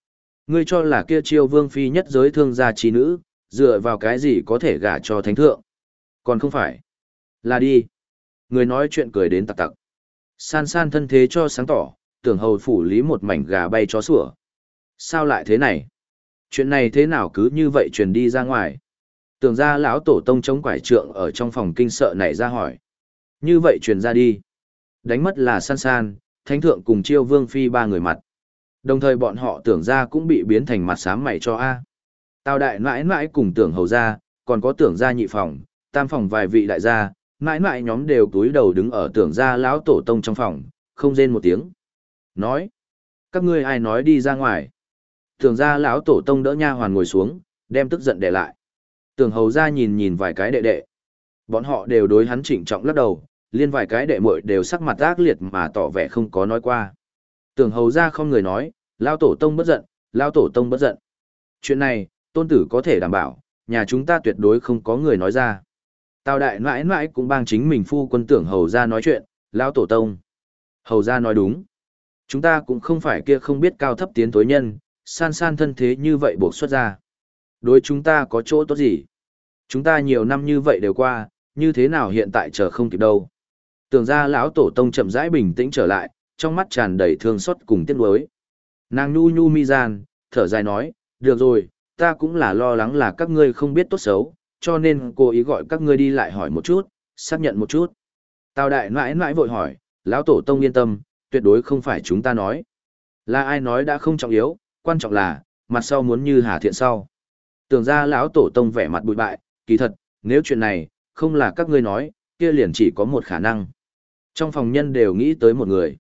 Speaker 1: Ngươi cho là kia Chiêu Vương phi nhất giới thương gia trí nữ, dựa vào cái gì có thể gả cho thánh thượng? Còn không phải. Là đi. Người nói chuyện cười đến tặc tặc. San san thân thế cho sáng tỏ, tưởng hầu phủ lý một mảnh gà bay chó sủa. Sao lại thế này? Chuyện này thế nào cứ như vậy truyền đi ra ngoài? Tưởng ra lão tổ tông chống quải trượng ở trong phòng kinh sợ nảy ra hỏi. Như vậy truyền ra đi. Đánh mất là san san, thánh thượng cùng Chiêu Vương phi ba người mặt. Đồng thời bọn họ tưởng ra cũng bị biến thành mặt xám mày cho A. Tào đại mãi mãi cùng tưởng hầu ra, còn có tưởng ra nhị phòng, tam phòng vài vị đại gia, mãi mãi nhóm đều túi đầu đứng ở tưởng ra lão tổ tông trong phòng, không rên một tiếng. Nói, các ngươi ai nói đi ra ngoài. Tưởng ra lão tổ tông đỡ nha hoàn ngồi xuống, đem tức giận để lại. Tưởng hầu ra nhìn nhìn vài cái đệ đệ. Bọn họ đều đối hắn trịnh trọng lắc đầu, liên vài cái đệ muội đều sắc mặt ác liệt mà tỏ vẻ không có nói qua. Tưởng hầu ra không người nói, lão tổ tông bất giận, lão tổ tông bất giận. Chuyện này, tôn tử có thể đảm bảo, nhà chúng ta tuyệt đối không có người nói ra. Tào đại mãi mãi cũng bang chính mình phu quân tưởng hầu ra nói chuyện, lão tổ tông. Hầu ra nói đúng. Chúng ta cũng không phải kia không biết cao thấp tiến tối nhân, san san thân thế như vậy buộc xuất ra. Đối chúng ta có chỗ tốt gì? Chúng ta nhiều năm như vậy đều qua, như thế nào hiện tại chờ không kịp đâu. Tưởng ra lão tổ tông chậm rãi bình tĩnh trở lại, trong mắt tràn đầy thương xót cùng tiếc nuối. Nàng nhu nhu mi gian, thở dài nói, được rồi, ta cũng là lo lắng là các ngươi không biết tốt xấu, cho nên cô ý gọi các ngươi đi lại hỏi một chút, xác nhận một chút. Tào đại mãi mãi vội hỏi, lão tổ tông yên tâm, tuyệt đối không phải chúng ta nói. Là ai nói đã không trọng yếu, quan trọng là, mặt sau muốn như hà thiện sau. Tưởng ra lão tổ tông vẻ mặt bụi bại, kỳ thật, nếu chuyện này, không là các ngươi nói, kia liền chỉ có một khả năng. Trong phòng nhân đều nghĩ tới một người.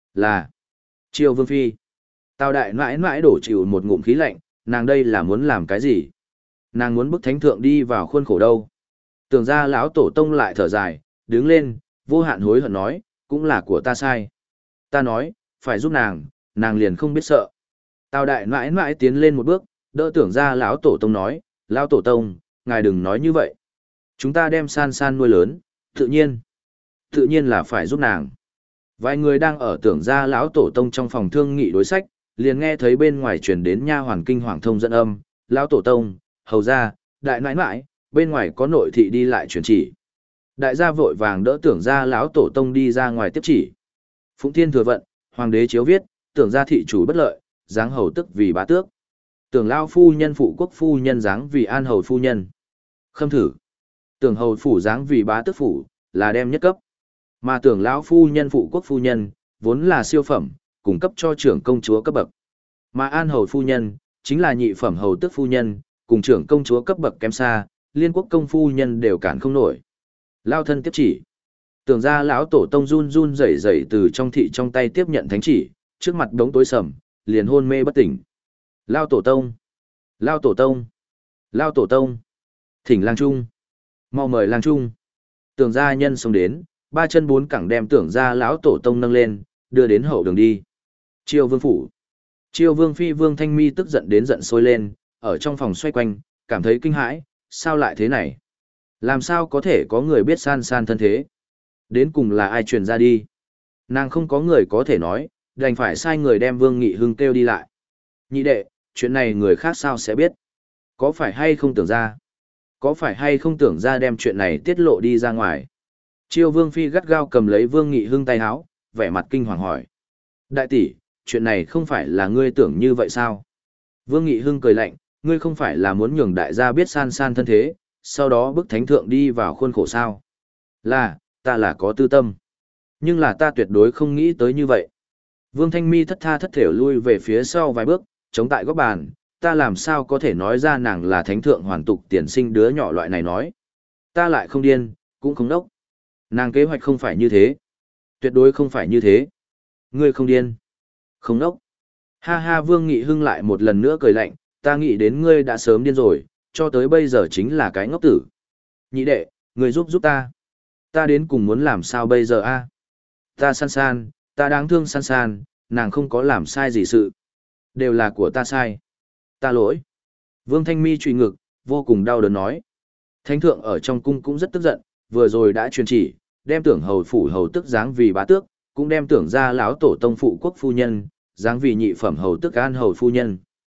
Speaker 1: Là Chiêu Vương phi. Tào đại mãi mãi đổ chịu một ngụm khí lạnh, nàng đây là muốn làm cái gì? Nàng muốn bức thánh thượng đi vào khuôn khổ đâu? Tưởng ra lão tổ tông lại thở dài, đứng lên, vô hạn hối hận nói, cũng là của ta sai. Ta nói, phải giúp nàng, nàng liền không biết sợ. Tào đại mãi mãi tiến lên một bước, đỡ tưởng ra lão tổ tông nói, lão tổ tông, ngài đừng nói như vậy. Chúng ta đem san san nuôi lớn, tự nhiên. Tự nhiên là phải giúp nàng. Vài người đang ở tưởng ra lão tổ tông trong phòng thương nghị đối sách, liền nghe thấy bên ngoài truyền đến nha hoàn kinh hoàng thông dẫn âm, lão tổ tông, hầu ra, đại nãi nãi, bên ngoài có nội thị đi lại truyền chỉ. Đại gia vội vàng đỡ tưởng ra lão tổ tông đi ra ngoài tiếp chỉ. Phụng Thiên thừa vận, hoàng đế chiếu viết, tưởng ra thị chủ bất lợi, giáng hầu tức vì bá tước. Tưởng lao phu nhân phụ quốc phu nhân giáng vì an hầu phu nhân. Khâm thử. Tưởng hầu phủ giáng vì bá tước phủ, là đem nhất cấp. Mà tưởng lão phu nhân phụ quốc phu nhân, vốn là siêu phẩm, cung cấp cho trưởng công chúa cấp bậc. Mà an hầu phu nhân, chính là nhị phẩm hầu tước phu nhân, cùng trưởng công chúa cấp bậc kém xa, liên quốc công phu nhân đều cản không nổi. Lao thân tiếp chỉ. Tưởng ra lão tổ tông run run rẩy rẩy từ trong thị trong tay tiếp nhận thánh chỉ, trước mặt đống tối sầm, liền hôn mê bất tỉnh. Lao tổ tông. Lao tổ tông. Lao tổ tông. Thỉnh lang trung. Mau mời lang trung. Tưởng ra nhân xông đến, ba chân bốn cẳng đem tưởng ra lão tổ tông nâng lên, đưa đến hậu đường đi. Chiêu vương phủ. Chiêu vương phi vương thanh mi tức giận đến giận sôi lên, ở trong phòng xoay quanh, cảm thấy kinh hãi, sao lại thế này? Làm sao có thể có người biết san san thân thế? Đến cùng là ai truyền ra đi? Nàng không có người có thể nói, đành phải sai người đem Vương Nghị Hưng kêu đi lại. Nhị đệ, chuyện này người khác sao sẽ biết? Có phải hay không tưởng ra? Có phải hay không tưởng ra đem chuyện này tiết lộ đi ra ngoài? Chiêu Vương Phi gắt gao cầm lấy Vương Nghị Hưng tay háo, vẻ mặt kinh hoàng hỏi. Đại tỷ, chuyện này không phải là ngươi tưởng như vậy sao? Vương Nghị Hưng cười lạnh, ngươi không phải là muốn nhường đại gia biết san san thân thế, sau đó bức thánh thượng đi vào khuôn khổ sao? Là, ta là có tư tâm. Nhưng là ta tuyệt đối không nghĩ tới như vậy. Vương Thanh Mi thất tha thất thểu lui về phía sau vài bước, chống tại góc bàn, ta làm sao có thể nói ra nàng là thánh thượng hoàn tục tiền sinh đứa nhỏ loại này nói. Ta lại không điên, cũng không đốc. Nàng kế hoạch không phải như thế. Tuyệt đối không phải như thế. Ngươi không điên. Không đốc. Ha ha Vương Nghị Hưng lại một lần nữa cười lạnh, ta nghĩ đến ngươi đã sớm điên rồi, cho tới bây giờ chính là cái ngốc tử. Nhị đệ, ngươi giúp giúp ta. Ta đến cùng muốn làm sao bây giờ a? Ta san san, ta đáng thương san san, nàng không có làm sai gì sự. Đều là của ta sai. Ta lỗi. Vương Thanh Mi trùy ngực, vô cùng đau đớn nói. Thánh thượng ở trong cung cũng rất tức giận, vừa rồi đã truyền chỉ, đem tưởng hầu phủ hầu tức giáng vì bá tước, cũng đem tưởng ra lão tổ tông phụ quốc phu nhân, giáng vì nhị phẩm hầu tức an hầu phu nhân.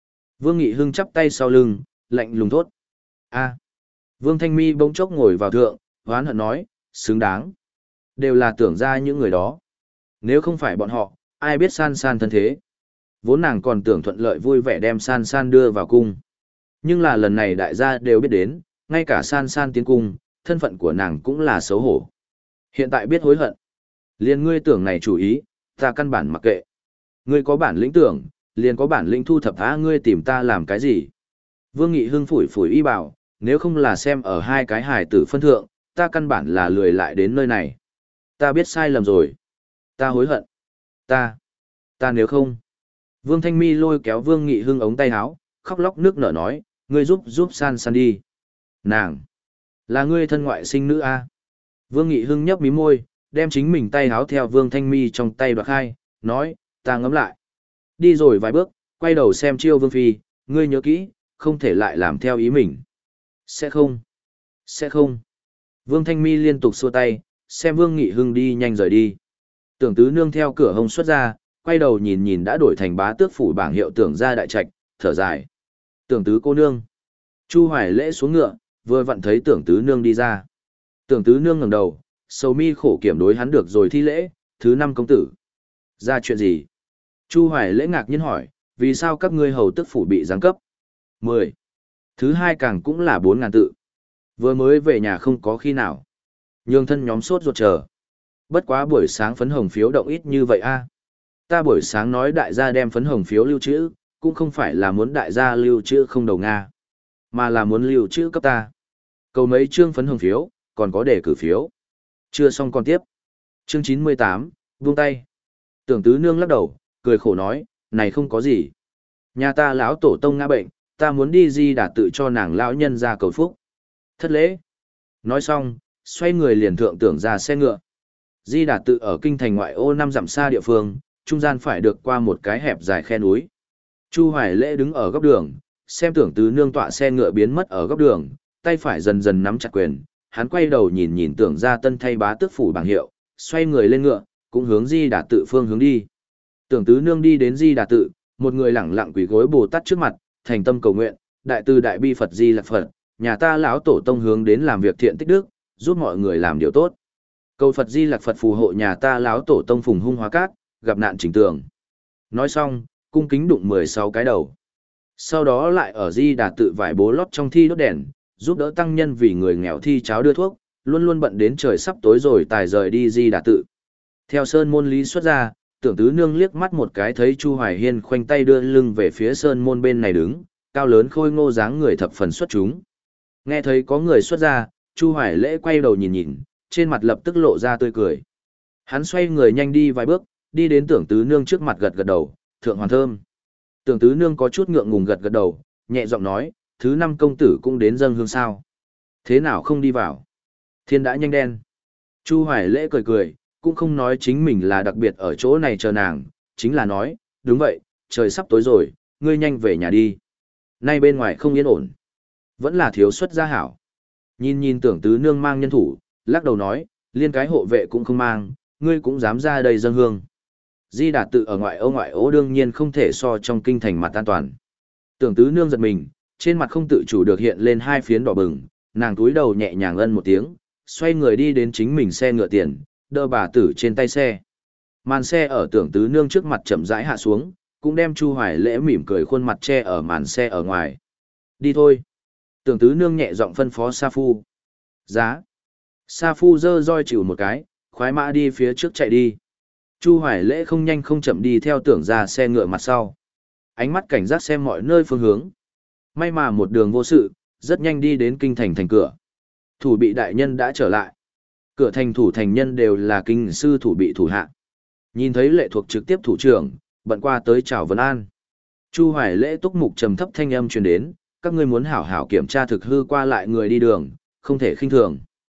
Speaker 1: Vương Nghị Hưng chắp tay sau lưng, lạnh lùng thốt. A. Vương Thanh Mi bỗng chốc ngồi vào thượng, hoán hận nói, xứng đáng. Đều là tưởng ra những người đó. Nếu không phải bọn họ, ai biết san san thân thế. Vốn nàng còn tưởng thuận lợi vui vẻ đem san san đưa vào cung. Nhưng là lần này đại gia đều biết đến, ngay cả san san tiến cung, thân phận của nàng cũng là xấu hổ. Hiện tại biết hối hận. Liền ngươi tưởng này chủ ý, ta căn bản mặc kệ. Ngươi có bản lĩnh tưởng, liền có bản lĩnh thu thập phá ngươi tìm ta làm cái gì. Vương Nghị Hưng phủi phủi y bảo, nếu không là xem ở hai cái hài tử phân thượng, ta căn bản là lười lại đến nơi này. Ta biết sai lầm rồi. Ta hối hận. Ta. Ta nếu không. Vương Thanh Mi lôi kéo Vương Nghị Hưng ống tay áo, khóc lóc nước nở nói, ngươi giúp giúp san san đi. Nàng. Là ngươi thân ngoại sinh nữ a. Vương Nghị Hưng nhấp mí môi, đem chính mình tay áo theo Vương Thanh Mi trong tay đoạt khai, nói, ta ngẫm lại. Đi rồi vài bước, quay đầu xem Chiêu Vương Phi, ngươi nhớ kỹ, không thể lại làm theo ý mình. Sẽ không. Sẽ không. Vương Thanh Mi liên tục xua tay, xem Vương Nghị Hưng đi nhanh rời đi. Tưởng tứ nương theo cửa hông xuất ra, quay đầu nhìn nhìn đã đổi thành bá tước phủ bảng hiệu tưởng ra đại trạch, thở dài. Tưởng tứ cô nương. Chu Hoài Lễ xuống ngựa, vừa vặn thấy tưởng tứ nương đi ra. Tưởng tứ nương ngẩng đầu, sầu mi khổ kiểm đối hắn được rồi thi lễ, thứ năm công tử. Ra chuyện gì? Chu Hoài Lễ ngạc nhiên hỏi, vì sao các ngươi hầu tức phủ bị giáng cấp? mười. Thứ hai càng cũng là bốn ngàn tự. Vừa mới về nhà không có khi nào. Nhường thân nhóm sốt ruột chờ. Bất quá buổi sáng phấn hồng phiếu động ít như vậy a. Ta buổi sáng nói đại gia đem phấn hồng phiếu lưu trữ, cũng không phải là muốn đại gia lưu trữ không đầu Nga, mà là muốn lưu trữ cấp ta. Cầu mấy chương phấn hồng phiếu, còn có đề cử phiếu. Chưa xong còn tiếp. Chương chín mươi tám, buông tay. Tưởng tứ nương lắc đầu, cười khổ nói, này không có gì. Nhà ta lão tổ tông ngã bệnh, ta muốn đi Di Đà tự cho nàng lão nhân ra cầu phúc. Thất lễ. Nói xong, xoay người liền thượng tưởng ra xe ngựa. Di Đà tự ở kinh thành ngoại ô năm dặm xa địa phương, trung gian phải được qua một cái hẹp dài khe núi. Chu Hoài Lễ đứng ở góc đường, xem tưởng tứ nương tọa xe ngựa biến mất ở góc đường, tay phải dần dần nắm chặt quyền, hắn quay đầu nhìn nhìn tưởng ra tân thay bá tước phủ bảng hiệu, xoay người lên ngựa, cũng hướng Di Đà tự phương hướng đi. Tưởng tứ nương đi đến Di Đà tự, một người lẳng lặng quỳ gối Bồ Tát trước mặt, thành tâm cầu nguyện, đại từ đại bi Phật Di Lặc Phật, nhà ta lão tổ tông hướng đến làm việc thiện tích đức, giúp mọi người làm điều tốt. Cầu Phật Di Lặc Phật phù hộ nhà ta lão tổ tông phùng hung hóa cát, gặp nạn chỉnh tường. Nói xong, cung kính đụng mười sáu cái đầu. Sau đó lại ở Di Đà tự vải bố lót trong thi đốt đèn, giúp đỡ tăng nhân vì người nghèo thi cháo đưa thuốc, luôn luôn bận đến trời sắp tối rồi tài rời đi Di Đà tự. Theo sơn môn lý xuất ra, tưởng tứ nương liếc mắt một cái thấy Chu Hoài Hiên khoanh tay đưa lưng về phía sơn môn bên này đứng, cao lớn khôi ngô dáng người thập phần xuất chúng. Nghe thấy có người xuất ra, Chu Hoài Lễ quay đầu nhìn nhìn, trên mặt lập tức lộ ra tươi cười. Hắn xoay người nhanh đi vài bước, đi đến tưởng tứ nương trước mặt gật gật đầu, thượng hoàn thơm. Tưởng tứ nương có chút ngượng ngùng gật gật đầu, nhẹ giọng nói, thứ năm công tử cũng đến dâng hương sao. Thế nào không đi vào? Thiên đã nhanh đen. Chu Hoài Lễ cười cười, cũng không nói chính mình là đặc biệt ở chỗ này chờ nàng, chính là nói, đúng vậy, trời sắp tối rồi, ngươi nhanh về nhà đi. Nay bên ngoài không yên ổn. Vẫn là thiếu xuất gia hảo. Nhìn nhìn tưởng tứ nương mang nhân thủ, lắc đầu nói, liên cái hộ vệ cũng không mang, ngươi cũng dám ra đây dâng hương. Di Đà tự ở ngoại ô ngoại ô đương nhiên không thể so trong kinh thành mặt an toàn. Tưởng tứ nương giật mình, trên mặt không tự chủ được hiện lên hai phiến đỏ bừng, nàng túi đầu nhẹ nhàng ân một tiếng, xoay người đi đến chính mình xe ngựa tiền, đỡ bà tử trên tay xe. Màn xe ở tưởng tứ nương trước mặt chậm rãi hạ xuống, cũng đem Chu Hoài Lễ mỉm cười khuôn mặt che ở màn xe ở ngoài. Đi thôi. Tưởng tứ nương nhẹ giọng phân phó Sa Phu. Giá. Sa Phu giơ roi chịu một cái, khoái mã đi phía trước chạy đi. Chu Hoài Lễ không nhanh không chậm đi theo tưởng ra xe ngựa mặt sau. Ánh mắt cảnh giác xem mọi nơi phương hướng. May mà một đường vô sự, rất nhanh đi đến kinh thành thành cửa. Thủ bị đại nhân đã trở lại. Cửa thành thủ thành nhân đều là kinh sư thủ bị thủ hạ. Nhìn thấy lệ thuộc trực tiếp thủ trưởng, bận qua tới chào vấn an. Chu Hoài Lễ túc mục trầm thấp thanh âm truyền đến, các ngươi muốn hảo hảo kiểm tra thực hư qua lại người đi đường, không thể khinh thường.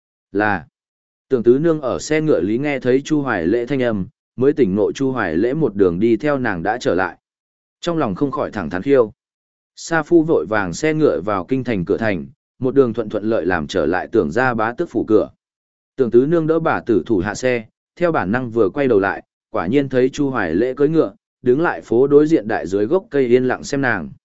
Speaker 1: Là, tưởng tứ nương ở xe ngựa lý nghe thấy Chu Hoài Lễ thanh âm, mới tỉnh ngộ Chu Hoài Lễ một đường đi theo nàng đã trở lại. Trong lòng không khỏi thẳng thắn khiêu. Sa Phu vội vàng xe ngựa vào kinh thành cửa thành, một đường thuận thuận lợi làm trở lại tưởng ra bá tước phủ cửa. Tưởng tứ nương đỡ bà tử thủ hạ xe, theo bản năng vừa quay đầu lại, quả nhiên thấy Chu Hoài Lễ cưỡi ngựa, đứng lại phố đối diện đại dưới gốc cây yên lặng xem nàng.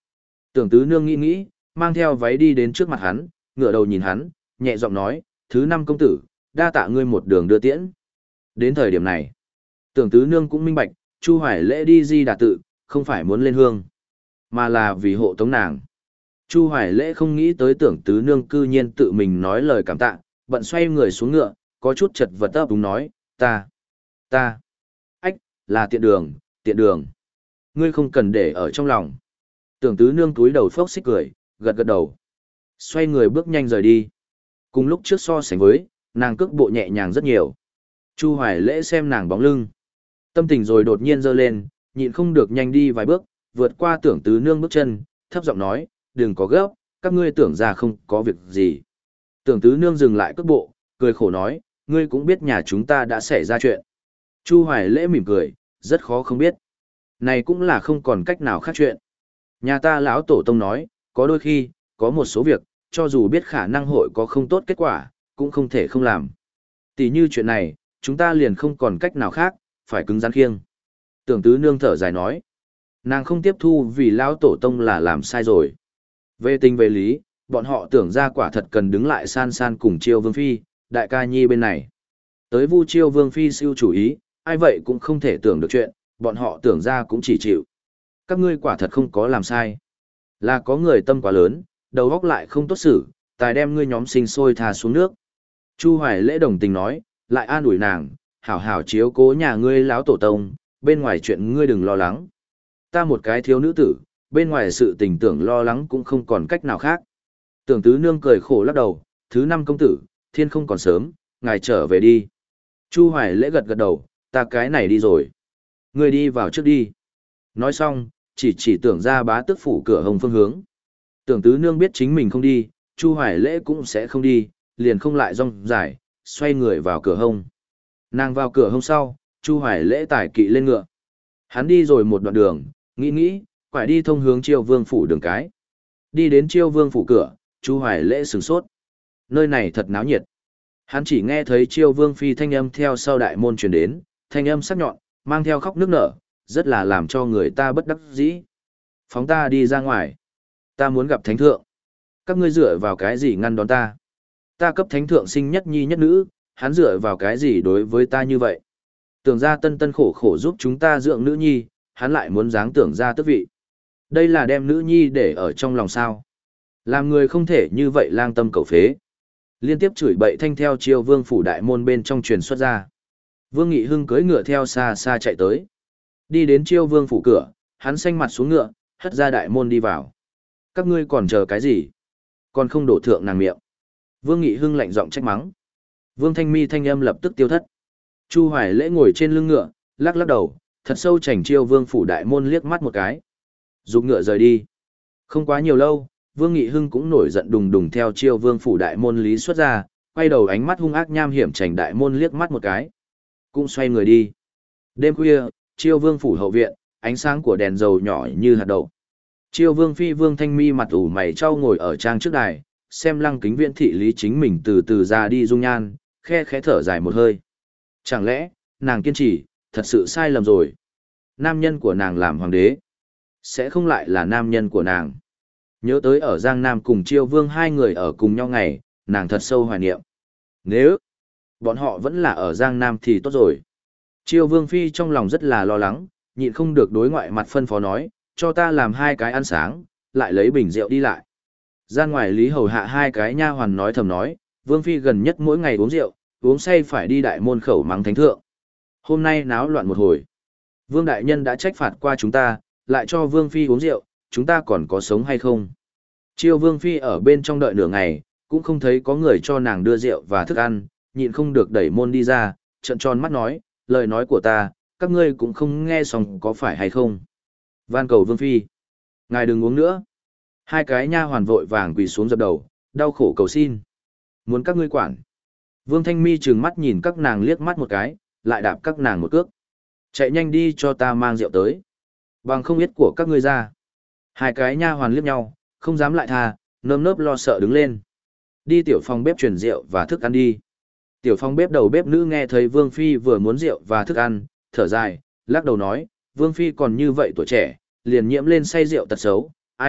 Speaker 1: Tưởng tứ nương nghĩ nghĩ, mang theo váy đi đến trước mặt hắn, ngửa đầu nhìn hắn, nhẹ giọng nói, thứ năm công tử, đa tạ ngươi một đường đưa tiễn. Đến thời điểm này, tưởng tứ nương cũng minh bạch, Chu Hoài Lễ đi Di Đà tự, không phải muốn lên hương, mà là vì hộ tống nàng. Chu Hoài Lễ không nghĩ tới tưởng tứ nương cư nhiên tự mình nói lời cảm tạ, bận xoay người xuống ngựa, có chút chật vật ấp đúng nói, ta, ta, ách, là tiện đường, tiện đường. Ngươi không cần để ở trong lòng. Tưởng tứ nương túi đầu phốc xích cười, gật gật đầu. Xoay người bước nhanh rời đi. Cùng lúc trước so sánh với, nàng cước bộ nhẹ nhàng rất nhiều. Chu Hoài Lễ xem nàng bóng lưng. Tâm tình rồi đột nhiên dơ lên, nhịn không được nhanh đi vài bước, vượt qua tưởng tứ nương bước chân, thấp giọng nói, đừng có gấp, các ngươi tưởng ra không có việc gì. Tưởng tứ nương dừng lại cước bộ, cười khổ nói, ngươi cũng biết nhà chúng ta đã xảy ra chuyện. Chu Hoài Lễ mỉm cười, rất khó không biết. Này cũng là không còn cách nào khác chuyện. Nhà ta lão tổ tông nói, có đôi khi, có một số việc, cho dù biết khả năng hội có không tốt kết quả, cũng không thể không làm. Tỷ như chuyện này, chúng ta liền không còn cách nào khác, phải cứng rắn khiêng. Tưởng tứ nương thở dài nói, nàng không tiếp thu vì lão tổ tông là làm sai rồi. Về tình về lý, bọn họ tưởng ra quả thật cần đứng lại san san cùng Chiêu Vương Phi, đại ca nhi bên này. Tới Vu Chiêu Vương Phi siêu chủ ý, ai vậy cũng không thể tưởng được chuyện, bọn họ tưởng ra cũng chỉ chịu. Các ngươi quả thật không có làm sai. Là có người tâm quá lớn, đầu óc lại không tốt xử, tài đem ngươi nhóm sinh sôi thà xuống nước. Chu Hoài Lễ đồng tình nói, lại an ủi nàng, hảo hảo chiếu cố nhà ngươi lão tổ tông, bên ngoài chuyện ngươi đừng lo lắng. Ta một cái thiếu nữ tử, bên ngoài sự tình tưởng lo lắng cũng không còn cách nào khác. Tưởng tứ nương cười khổ lắc đầu, thứ năm công tử, thiên không còn sớm, ngài trở về đi. Chu Hoài Lễ gật gật đầu, ta cái này đi rồi. Ngươi đi vào trước đi. Nói xong, chỉ chỉ tưởng ra bá tước phủ cửa hồng phương hướng. Tưởng tứ nương biết chính mình không đi, Chu Hoài Lễ cũng sẽ không đi, liền không lại rong dài, xoay người vào cửa hông. Nàng vào cửa hông sau, Chu Hoài Lễ tải kỵ lên ngựa. Hắn đi rồi một đoạn đường, nghĩ nghĩ, phải đi thông hướng Chiêu Vương phủ đường cái. Đi đến Chiêu Vương phủ cửa, Chu Hoài Lễ sửng sốt. Nơi này thật náo nhiệt. Hắn chỉ nghe thấy Chiêu Vương phi thanh âm theo sau đại môn truyền đến, thanh âm sắc nhọn, mang theo khóc nước nở, rất là làm cho người ta bất đắc dĩ. Phóng ta đi ra ngoài. Ta muốn gặp thánh thượng. Các ngươi dựa vào cái gì ngăn đón ta? Ta cấp thánh thượng sinh nhất nhi nhất nữ, hắn dựa vào cái gì đối với ta như vậy? Tưởng ra tân tân khổ khổ giúp chúng ta dưỡng nữ nhi, hắn lại muốn dáng tưởng ra tước vị. Đây là đem nữ nhi để ở trong lòng sao. Làm người không thể như vậy lang tâm cầu phế. Liên tiếp chửi bậy thanh theo Chiêu Vương phủ đại môn bên trong truyền xuất ra. Vương Nghị Hưng cưỡi ngựa theo xa xa chạy tới. Đi đến Chiêu Vương phủ cửa, hắn xanh mặt xuống ngựa, hất ra đại môn đi vào. Các ngươi còn chờ cái gì? Còn không đổ thượng nàng miệng. Vương Nghị Hưng lạnh giọng trách mắng. Vương Thanh Mi thanh âm lập tức tiêu thất. Chu Hoài Lễ ngồi trên lưng ngựa, lắc lắc đầu, thật sâu chảnh Chiêu Vương phủ đại môn liếc mắt một cái. Dục ngựa rời đi. Không quá nhiều lâu, Vương Nghị Hưng cũng nổi giận đùng đùng theo Chiêu Vương phủ đại môn lý xuất ra, quay đầu ánh mắt hung ác nham hiểm chảnh đại môn liếc mắt một cái. Cũng xoay người đi. Đêm khuya, Chiêu Vương phủ hậu viện, ánh sáng của đèn dầu nhỏ như hạt đậu. Chiêu Vương phi Vương Thanh Mi mặt ủ mày trao ngồi ở trang trước đài, xem Lăng Kính Viễn thị lý chính mình từ từ ra đi dung nhan, khe khẽ thở dài một hơi. Chẳng lẽ, nàng kiên trì, thật sự sai lầm rồi. Nam nhân của nàng làm hoàng đế, sẽ không lại là nam nhân của nàng. Nhớ tới ở Giang Nam cùng Chiêu Vương hai người ở cùng nhau ngày, nàng thật sâu hoài niệm. Nếu bọn họ vẫn là ở Giang Nam thì tốt rồi. Chiêu Vương phi trong lòng rất là lo lắng, nhịn không được đối ngoại mặt phân phó nói, cho ta làm hai cái ăn sáng, lại lấy bình rượu đi lại. Gian ngoài Lý Hầu hạ hai cái nha hoàn nói thầm nói, Vương phi gần nhất mỗi ngày uống rượu, uống say phải đi đại môn khẩu mắng thánh thượng. Hôm nay náo loạn một hồi. Vương đại nhân đã trách phạt qua chúng ta, lại cho Vương phi uống rượu, chúng ta còn có sống hay không? Chiêu Vương phi ở bên trong đợi nửa ngày, cũng không thấy có người cho nàng đưa rượu và thức ăn, nhịn không được đẩy môn đi ra, trợn tròn mắt nói, lời nói của ta, các ngươi cũng không nghe xong có phải hay không? Van cầu Vương phi, ngài đừng uống nữa. Hai cái nha hoàn vội vàng quỳ xuống dập đầu, đau khổ cầu xin. Muốn các ngươi quản. Vương Thanh Mi trừng mắt nhìn các nàng liếc mắt một cái, lại đạp các nàng một cước. Chạy nhanh đi cho ta mang rượu tới. Bằng không biết của các ngươi ra. Hai cái nha hoàn liếc nhau, không dám lại tha, nơm nớp lo sợ đứng lên. Đi tiểu phòng bếp truyền rượu và thức ăn đi. Tiểu phòng bếp đầu bếp nữ nghe thấy Vương phi vừa muốn rượu và thức ăn, thở dài, lắc đầu nói, Vương phi còn như vậy tuổi trẻ, liền nhiễm lên say rượu tật xấu, ai,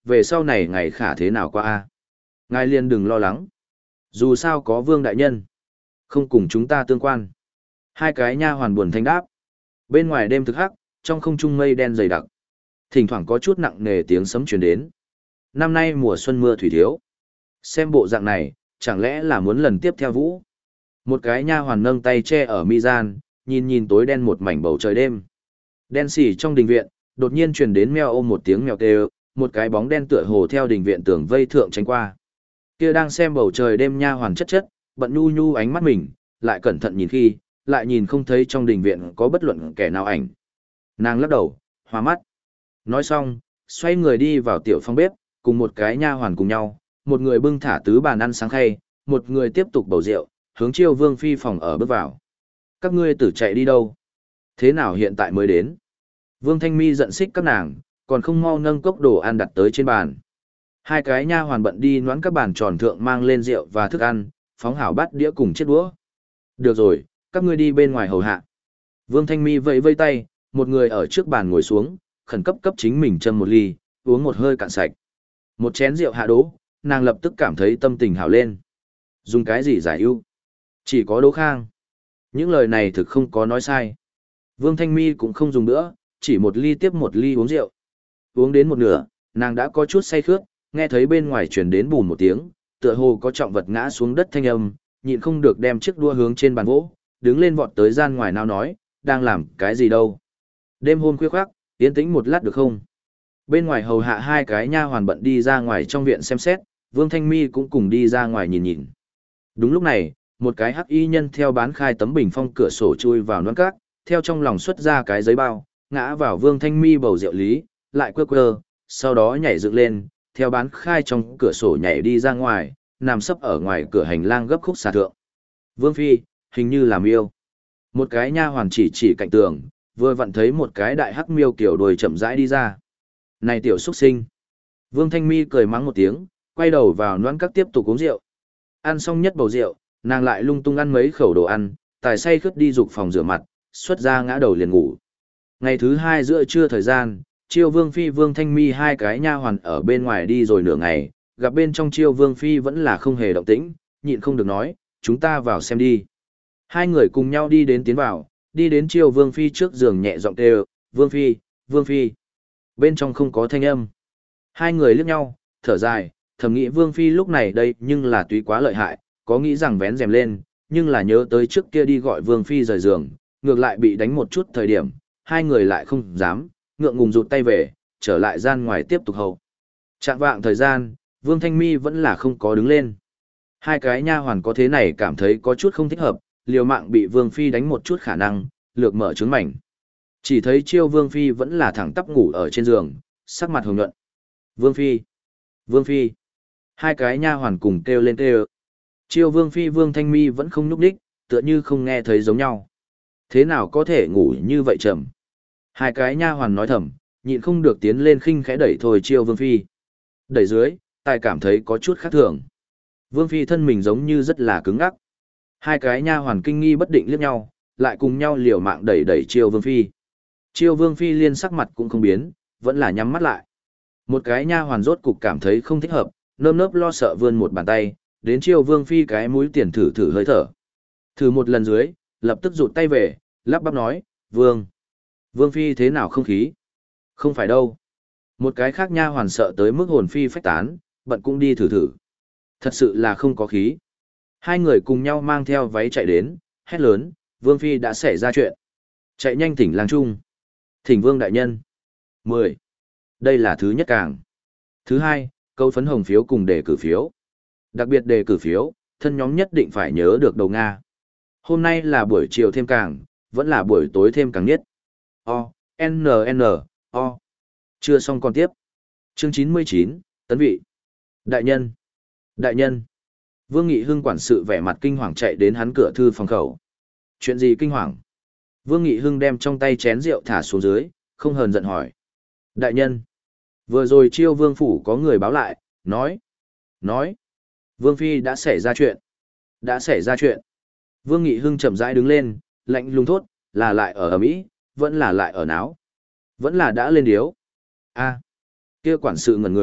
Speaker 1: về sau này ngày khả thế nào qua a? Ngài liền đừng lo lắng. Dù sao có Vương đại nhân, không cùng chúng ta tương quan. Hai cái nha hoàn buồn thanh đáp. Bên ngoài đêm thực hắc, trong không trung mây đen dày đặc. Thỉnh thoảng có chút nặng nề tiếng sấm truyền đến. Năm nay mùa xuân mưa thủy thiếu. Xem bộ dạng này, chẳng lẽ là muốn lần tiếp theo vũ? Một cái nha hoàn nâng tay che ở mi gian, nhìn nhìn tối đen một mảnh bầu trời đêm. Đen xỉ trong đình viện, đột nhiên truyền đến meo ôm một tiếng mèo kêu, một cái bóng đen tựa hồ theo đình viện tường vây thượng tránh qua. Kia đang xem bầu trời đêm nha hoàn chất chất, bận nhu nhu ánh mắt mình, lại cẩn thận nhìn khi, lại nhìn không thấy trong đình viện có bất luận kẻ nào ảnh. Nàng lắc đầu, hóa mắt. Nói xong, xoay người đi vào tiểu phòng bếp, cùng một cái nha hoàn cùng nhau, một người bưng thả tứ bàn ăn sáng khay, một người tiếp tục bầu rượu, hướng Chiêu Vương phi phòng ở bước vào. Các ngươi tử chạy đi đâu? Thế nào hiện tại mới đến? Vương Thanh Mi giận xích các nàng, còn không mau nâng cốc đồ ăn đặt tới trên bàn. Hai cái nha hoàn bận đi noãn các bàn tròn thượng mang lên rượu và thức ăn, phóng hảo bát đĩa cùng chiếc đũa. Được rồi, các ngươi đi bên ngoài hầu hạ. Vương Thanh Mi vẫy vây tay, một người ở trước bàn ngồi xuống, khẩn cấp cấp chính mình châm một ly, uống một hơi cạn sạch. Một chén rượu hạ đỗ, nàng lập tức cảm thấy tâm tình hảo lên. Dùng cái gì giải ưu? Chỉ có Đỗ Khang. Những lời này thực không có nói sai. Vương Thanh Mi cũng không dùng nữa, chỉ một ly tiếp một ly uống rượu. Uống đến một nửa, nàng đã có chút say khướt, nghe thấy bên ngoài truyền đến bùn một tiếng, tựa hồ có trọng vật ngã xuống đất thanh âm, nhịn không được đem chiếc đua hướng trên bàn gỗ, đứng lên vọt tới gian ngoài nào nói, đang làm cái gì đâu. Đêm hôm khuya khoác, yên tĩnh một lát được không? Bên ngoài hầu hạ hai cái nha hoàn bận đi ra ngoài trong viện xem xét, Vương Thanh Mi cũng cùng đi ra ngoài nhìn nhìn. Đúng lúc này, một cái hắc y nhân theo bán khai tấm bình phong cửa sổ chui vào nón cát, theo trong lòng xuất ra cái giấy bao, ngã vào Vương Thanh Mi bầu rượu lý, lại quơ quơ, sau đó nhảy dựng lên, theo bán khai trong cửa sổ nhảy đi ra ngoài, nằm sấp ở ngoài cửa hành lang gấp khúc xà thượng. Vương Phi, hình như làm yêu. Một cái nha hoàn chỉ chỉ cạnh tường, vừa vặn thấy một cái đại hắc miêu kiểu đuôi chậm rãi đi ra. Này tiểu xuất sinh. Vương Thanh Mi cười mắng một tiếng, quay đầu vào noãn các tiếp tục uống rượu. Ăn xong nhất bầu rượu, nàng lại lung tung ăn mấy khẩu đồ ăn, tài say khướt đi dục phòng rửa mặt, xuất ra ngã đầu liền ngủ. Ngày thứ hai giữa trưa thời gian, Chiêu Vương Phi Vương Thanh Mi hai cái nha hoàn ở bên ngoài đi rồi nửa ngày, gặp bên trong Chiêu Vương Phi vẫn là không hề động tĩnh, nhịn không được nói, chúng ta vào xem đi. Hai người cùng nhau đi đến tiến vào, đi đến Chiêu Vương Phi trước giường nhẹ giọng kêu, Vương Phi, Vương Phi. Bên trong không có thanh âm. Hai người liếc nhau, thở dài, thầm nghĩ Vương Phi lúc này đây nhưng là túy quá lợi hại, có nghĩ rằng vén rèm lên, nhưng là nhớ tới trước kia đi gọi Vương Phi rời giường, ngược lại bị đánh một chút thời điểm, hai người lại không dám, ngượng ngùng rụt tay về, trở lại gian ngoài tiếp tục hầu. Trạng vạng thời gian, Vương Thanh Mi vẫn là không có đứng lên. Hai cái nha hoàn có thế này cảm thấy có chút không thích hợp, liều mạng bị Vương Phi đánh một chút khả năng, lược mở trứng mảnh. Chỉ thấy Chiêu Vương Phi vẫn là thẳng tắp ngủ ở trên giường, sắc mặt hồng nhuận. Vương Phi! Vương Phi! Hai cái nha hoàn cùng kêu lên kêu. Chiêu Vương Phi Vương Thanh Mi vẫn không nhúc đích, tựa như không nghe thấy giống nhau. Thế nào có thể ngủ như vậy trầm? Hai cái nha hoàn nói thầm, nhịn không được tiến lên khinh khẽ đẩy thôi Chiêu Vương Phi. Đẩy dưới, tài cảm thấy có chút khác thường. Vương Phi thân mình giống như rất là cứng ngắc. Hai cái nha hoàn kinh nghi bất định liếc nhau, lại cùng nhau liều mạng đẩy đẩy Chiêu Vương Phi. Chiêu Vương Phi liên sắc mặt cũng không biến, vẫn là nhắm mắt lại. Một cái nha hoàn rốt cục cảm thấy không thích hợp, nơm nớp lo sợ vươn một bàn tay, đến Chiêu Vương Phi cái mũi tiền thử thử hơi thở. Thử một lần dưới, lập tức rụt tay về, lắp bắp nói, Vương. Vương Phi thế nào không khí? Không phải đâu. Một cái khác nha hoàn sợ tới mức hồn phi phách tán, bận cũng đi thử thử. Thật sự là không có khí. Hai người cùng nhau mang theo váy chạy đến, hét lớn, Vương Phi đã xảy ra chuyện. Chạy nhanh thỉnh lang trung. Thỉnh Vương đại nhân. mười. Đây là thứ nhất càng. Thứ hai, câu phấn hồng phiếu cùng đề cử phiếu. Đặc biệt đề cử phiếu, thân nhóm nhất định phải nhớ được đầu Nga. Hôm nay là buổi chiều thêm càng, vẫn là buổi tối thêm càng nhất. O, N, N, O. Chưa xong còn tiếp. Chương chín mươi chín, Tấn vị. Đại nhân. Đại nhân. Vương Nghị Hưng quản sự vẻ mặt kinh hoàng chạy đến hắn cửa thư phòng khẩu. Chuyện gì kinh hoàng? Vương Nghị Hưng đem trong tay chén rượu thả xuống dưới, không hờn giận hỏi. Đại nhân. Vừa rồi Chiêu Vương phủ có người báo lại, nói. Nói. Vương Phi đã xảy ra chuyện. Đã xảy ra chuyện. Vương Nghị Hưng chậm rãi đứng lên, lạnh lùng thốt, là lại ở ầm ĩ, vẫn là lại ở náo. Vẫn là đã lên điếu. A. Kia quản sự ngẩn người,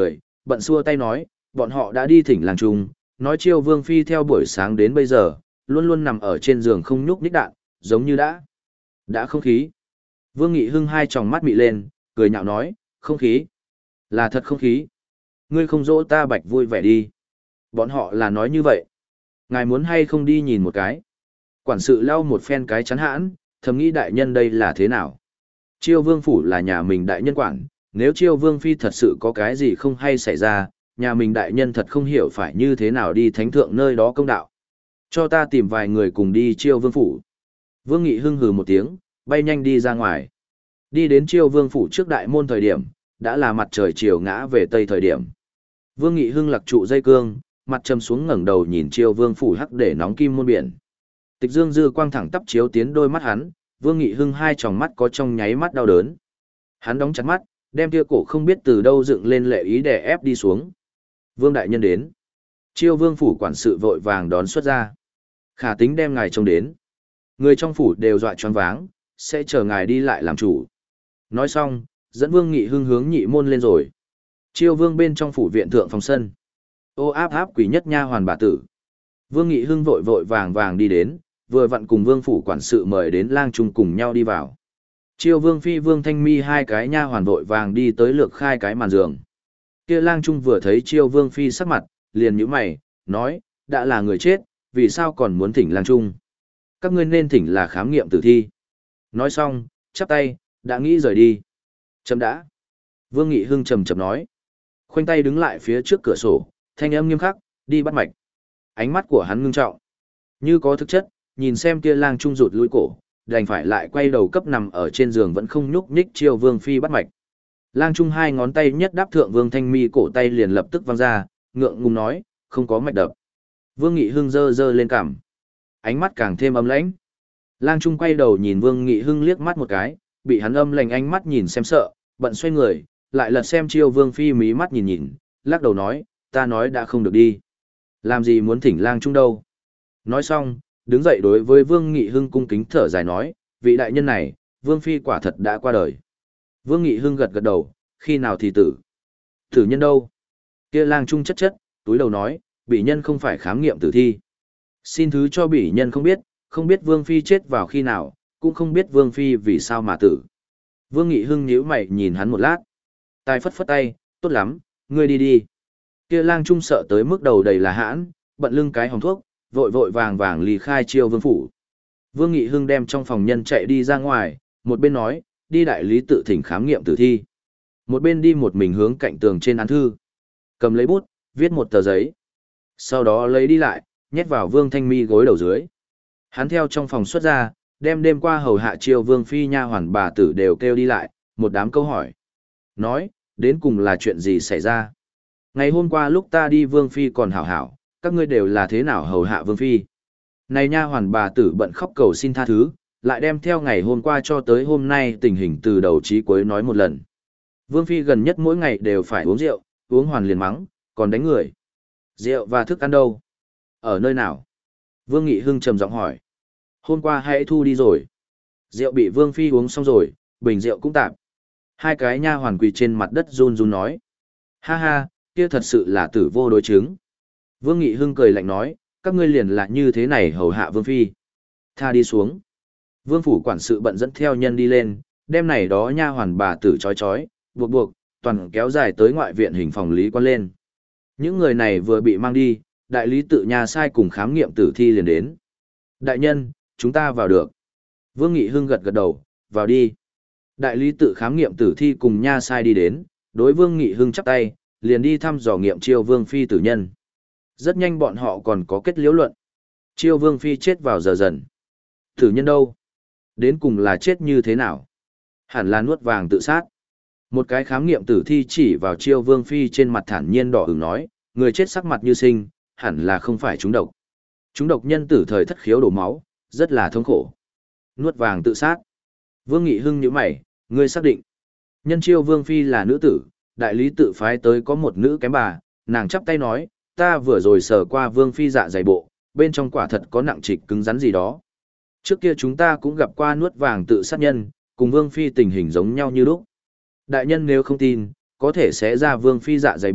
Speaker 1: bận xua tay nói, bọn họ đã đi thỉnh làng trùng, nói Chiêu Vương Phi theo buổi sáng đến bây giờ, luôn luôn nằm ở trên giường không nhúc nhích đạn, giống như đã, đã không khí. Vương Nghị Hưng hai tròng mắt mị lên, cười nhạo nói, không khí, là thật không khí. Ngươi không dỗ ta bạch vui vẻ đi. Bọn họ là nói như vậy. Ngài muốn hay không đi nhìn một cái. Quản sự lau một phen cái chắn hãn, thầm nghĩ đại nhân đây là thế nào. Chiêu Vương Phủ là nhà mình đại nhân quản, nếu Chiêu Vương Phi thật sự có cái gì không hay xảy ra, nhà mình đại nhân thật không hiểu phải như thế nào đi thánh thượng nơi đó công đạo. Cho ta tìm vài người cùng đi Chiêu Vương Phủ. Vương Nghị hưng hừ một tiếng, bay nhanh đi ra ngoài. Đi đến Chiêu Vương Phủ trước đại môn thời điểm, đã là mặt trời chiều ngã về tây thời điểm. Vương Nghị hưng lặc trụ dây cương, mặt trầm xuống ngẩng đầu nhìn Chiêu Vương Phủ hắc để nóng kim môn biển. Tịch dương dư quang thẳng tắp chiếu tiến đôi mắt hắn, Vương Nghị hưng hai tròng mắt có trong nháy mắt đau đớn. Hắn đóng chặt mắt, đem tia cổ không biết từ đâu dựng lên lệ ý để ép đi xuống. Vương đại nhân đến. Chiêu Vương Phủ quản sự vội vàng đón xuất ra. Khả tính đem ngài trông đến. Người trong phủ đều dọa choáng váng, sẽ chờ ngài đi lại làm chủ. Nói xong, dẫn Vương Nghị hưng hướng nhị môn lên rồi. Chiêu Vương bên trong phủ viện thượng phòng sân. Ô áp áp quỷ nhất nha hoàn bà tử. Vương Nghị hưng vội vội vàng vàng đi đến, vừa vặn cùng Vương phủ quản sự mời đến lang trung cùng nhau đi vào. Chiêu Vương Phi Vương Thanh Mi hai cái nha hoàn vội vàng đi tới lược khai cái màn giường. Kia lang trung vừa thấy Chiêu Vương Phi sắc mặt, liền nhíu mày, nói, đã là người chết, vì sao còn muốn thỉnh lang trung? Các ngươi nên thỉnh là khám nghiệm tử thi. Nói xong, chắp tay, đã nghĩ rời đi. Chấm đã. Vương Nghị hưng trầm trầm nói. Khoanh tay đứng lại phía trước cửa sổ, thanh âm nghiêm khắc, đi bắt mạch. Ánh mắt của hắn ngưng trọng. Như có thực chất, nhìn xem kia lang trung rụt lui cổ, đành phải lại quay đầu cấp nằm ở trên giường vẫn không nhúc nhích Chiêu Vương Phi bắt mạch. Lang trung hai ngón tay nhất đáp thượng Vương Thanh Mi cổ tay liền lập tức văng ra, ngượng ngùng nói, không có mạch đập. Vương Nghị hưng giơ giơ lên cằm. Ánh mắt càng thêm âm lãnh. Lang trung quay đầu nhìn Vương Nghị hưng liếc mắt một cái, bị hắn âm lạnh ánh mắt nhìn xem sợ, bận xoay người, lại lật xem Chiêu Vương Phi mí mắt nhìn nhìn, lắc đầu nói, ta nói đã không được đi. Làm gì muốn thỉnh lang trung đâu. Nói xong, đứng dậy đối với Vương Nghị hưng cung kính thở dài nói, vị đại nhân này, Vương Phi quả thật đã qua đời. Vương Nghị hưng gật gật đầu, khi nào thì tử. Tử nhân đâu? Kia lang trung chất chất, túi đầu nói, bị nhân không phải khám nghiệm tử thi. Xin thứ cho bị nhân không biết, không biết Vương Phi chết vào khi nào, cũng không biết Vương Phi vì sao mà tử. Vương Nghị hưng nhíu mày nhìn hắn một lát. Tài phất phất tay, tốt lắm, ngươi đi đi. Kia lang trung sợ tới mức đầu đầy là hãn, bận lưng cái hồng thuốc, vội vội vàng vàng lì khai Chiêu Vương phủ. Vương Nghị hưng đem trong phòng nhân chạy đi ra ngoài, một bên nói, đi đại lý tự thỉnh khám nghiệm tử thi. Một bên đi một mình hướng cạnh tường trên án thư. Cầm lấy bút, viết một tờ giấy. Sau đó lấy đi lại, nhét vào Vương Thanh Mi gối đầu dưới. Hắn theo trong phòng xuất ra, đem đêm qua hầu hạ Chiêu Vương Phi nha hoàn bà tử đều kêu đi lại, một đám câu hỏi. Nói, đến cùng là chuyện gì xảy ra? Ngày hôm qua lúc ta đi Vương Phi còn hảo hảo, các ngươi đều là thế nào hầu hạ Vương Phi? Này nha hoàn bà tử bận khóc cầu xin tha thứ, lại đem theo ngày hôm qua cho tới hôm nay tình hình từ đầu chí cuối nói một lần. Vương Phi gần nhất mỗi ngày đều phải uống rượu, uống hoàn liền mắng, còn đánh người. Rượu và thức ăn đâu? Ở nơi nào? Vương Nghị hưng trầm giọng hỏi. Hôm qua hãy thu đi rồi. Rượu bị Vương Phi uống xong rồi, bình rượu cũng tạp. Hai cái nha hoàn quỳ trên mặt đất run run nói. Ha ha, kia thật sự là tử vô đối chứng. Vương Nghị hưng cười lạnh nói, các ngươi liền là như thế này hầu hạ Vương Phi. Tha đi xuống. Vương phủ quản sự bận dẫn theo nhân đi lên, đem này đó nha hoàn bà tử chói chói, buộc buộc, toàn kéo dài tới ngoại viện hình phòng lý quan lên. Những người này vừa bị mang đi, đại lý tự nhà sai cùng khám nghiệm tử thi liền đến. Đại nhân, chúng ta vào được. Vương Nghị hưng gật gật đầu, vào đi. Đại lý tự khám nghiệm tử thi cùng nha sai đi đến, đối Vương Nghị hưng chắp tay, liền đi thăm dò nghiệm Chiêu Vương Phi tử nhân. Rất nhanh bọn họ còn có kết liễu luận. Chiêu Vương Phi chết vào giờ dần. Tử nhân đâu? Đến cùng là chết như thế nào? Hẳn là nuốt vàng tự sát. Một cái khám nghiệm tử thi chỉ vào Chiêu Vương Phi trên mặt thản nhiên đỏ ửng nói, người chết sắc mặt như sinh, hẳn là không phải trúng độc. Trúng độc nhân tử thời thất khiếu đổ máu, rất là thống khổ. Nuốt vàng tự sát. Vương Nghị hưng nhíu mày, ngươi xác định. Nhân Chiêu Vương Phi là nữ tử, đại lý tự phái tới có một nữ kém bà, nàng chắp tay nói, ta vừa rồi sờ qua Vương Phi dạ dày bộ, bên trong quả thật có nặng trịch cứng rắn gì đó. Trước kia chúng ta cũng gặp qua nuốt vàng tự sát nhân, cùng Vương Phi tình hình giống nhau như lúc. Đại nhân nếu không tin, có thể sẽ ra Vương Phi dạ dày bộ,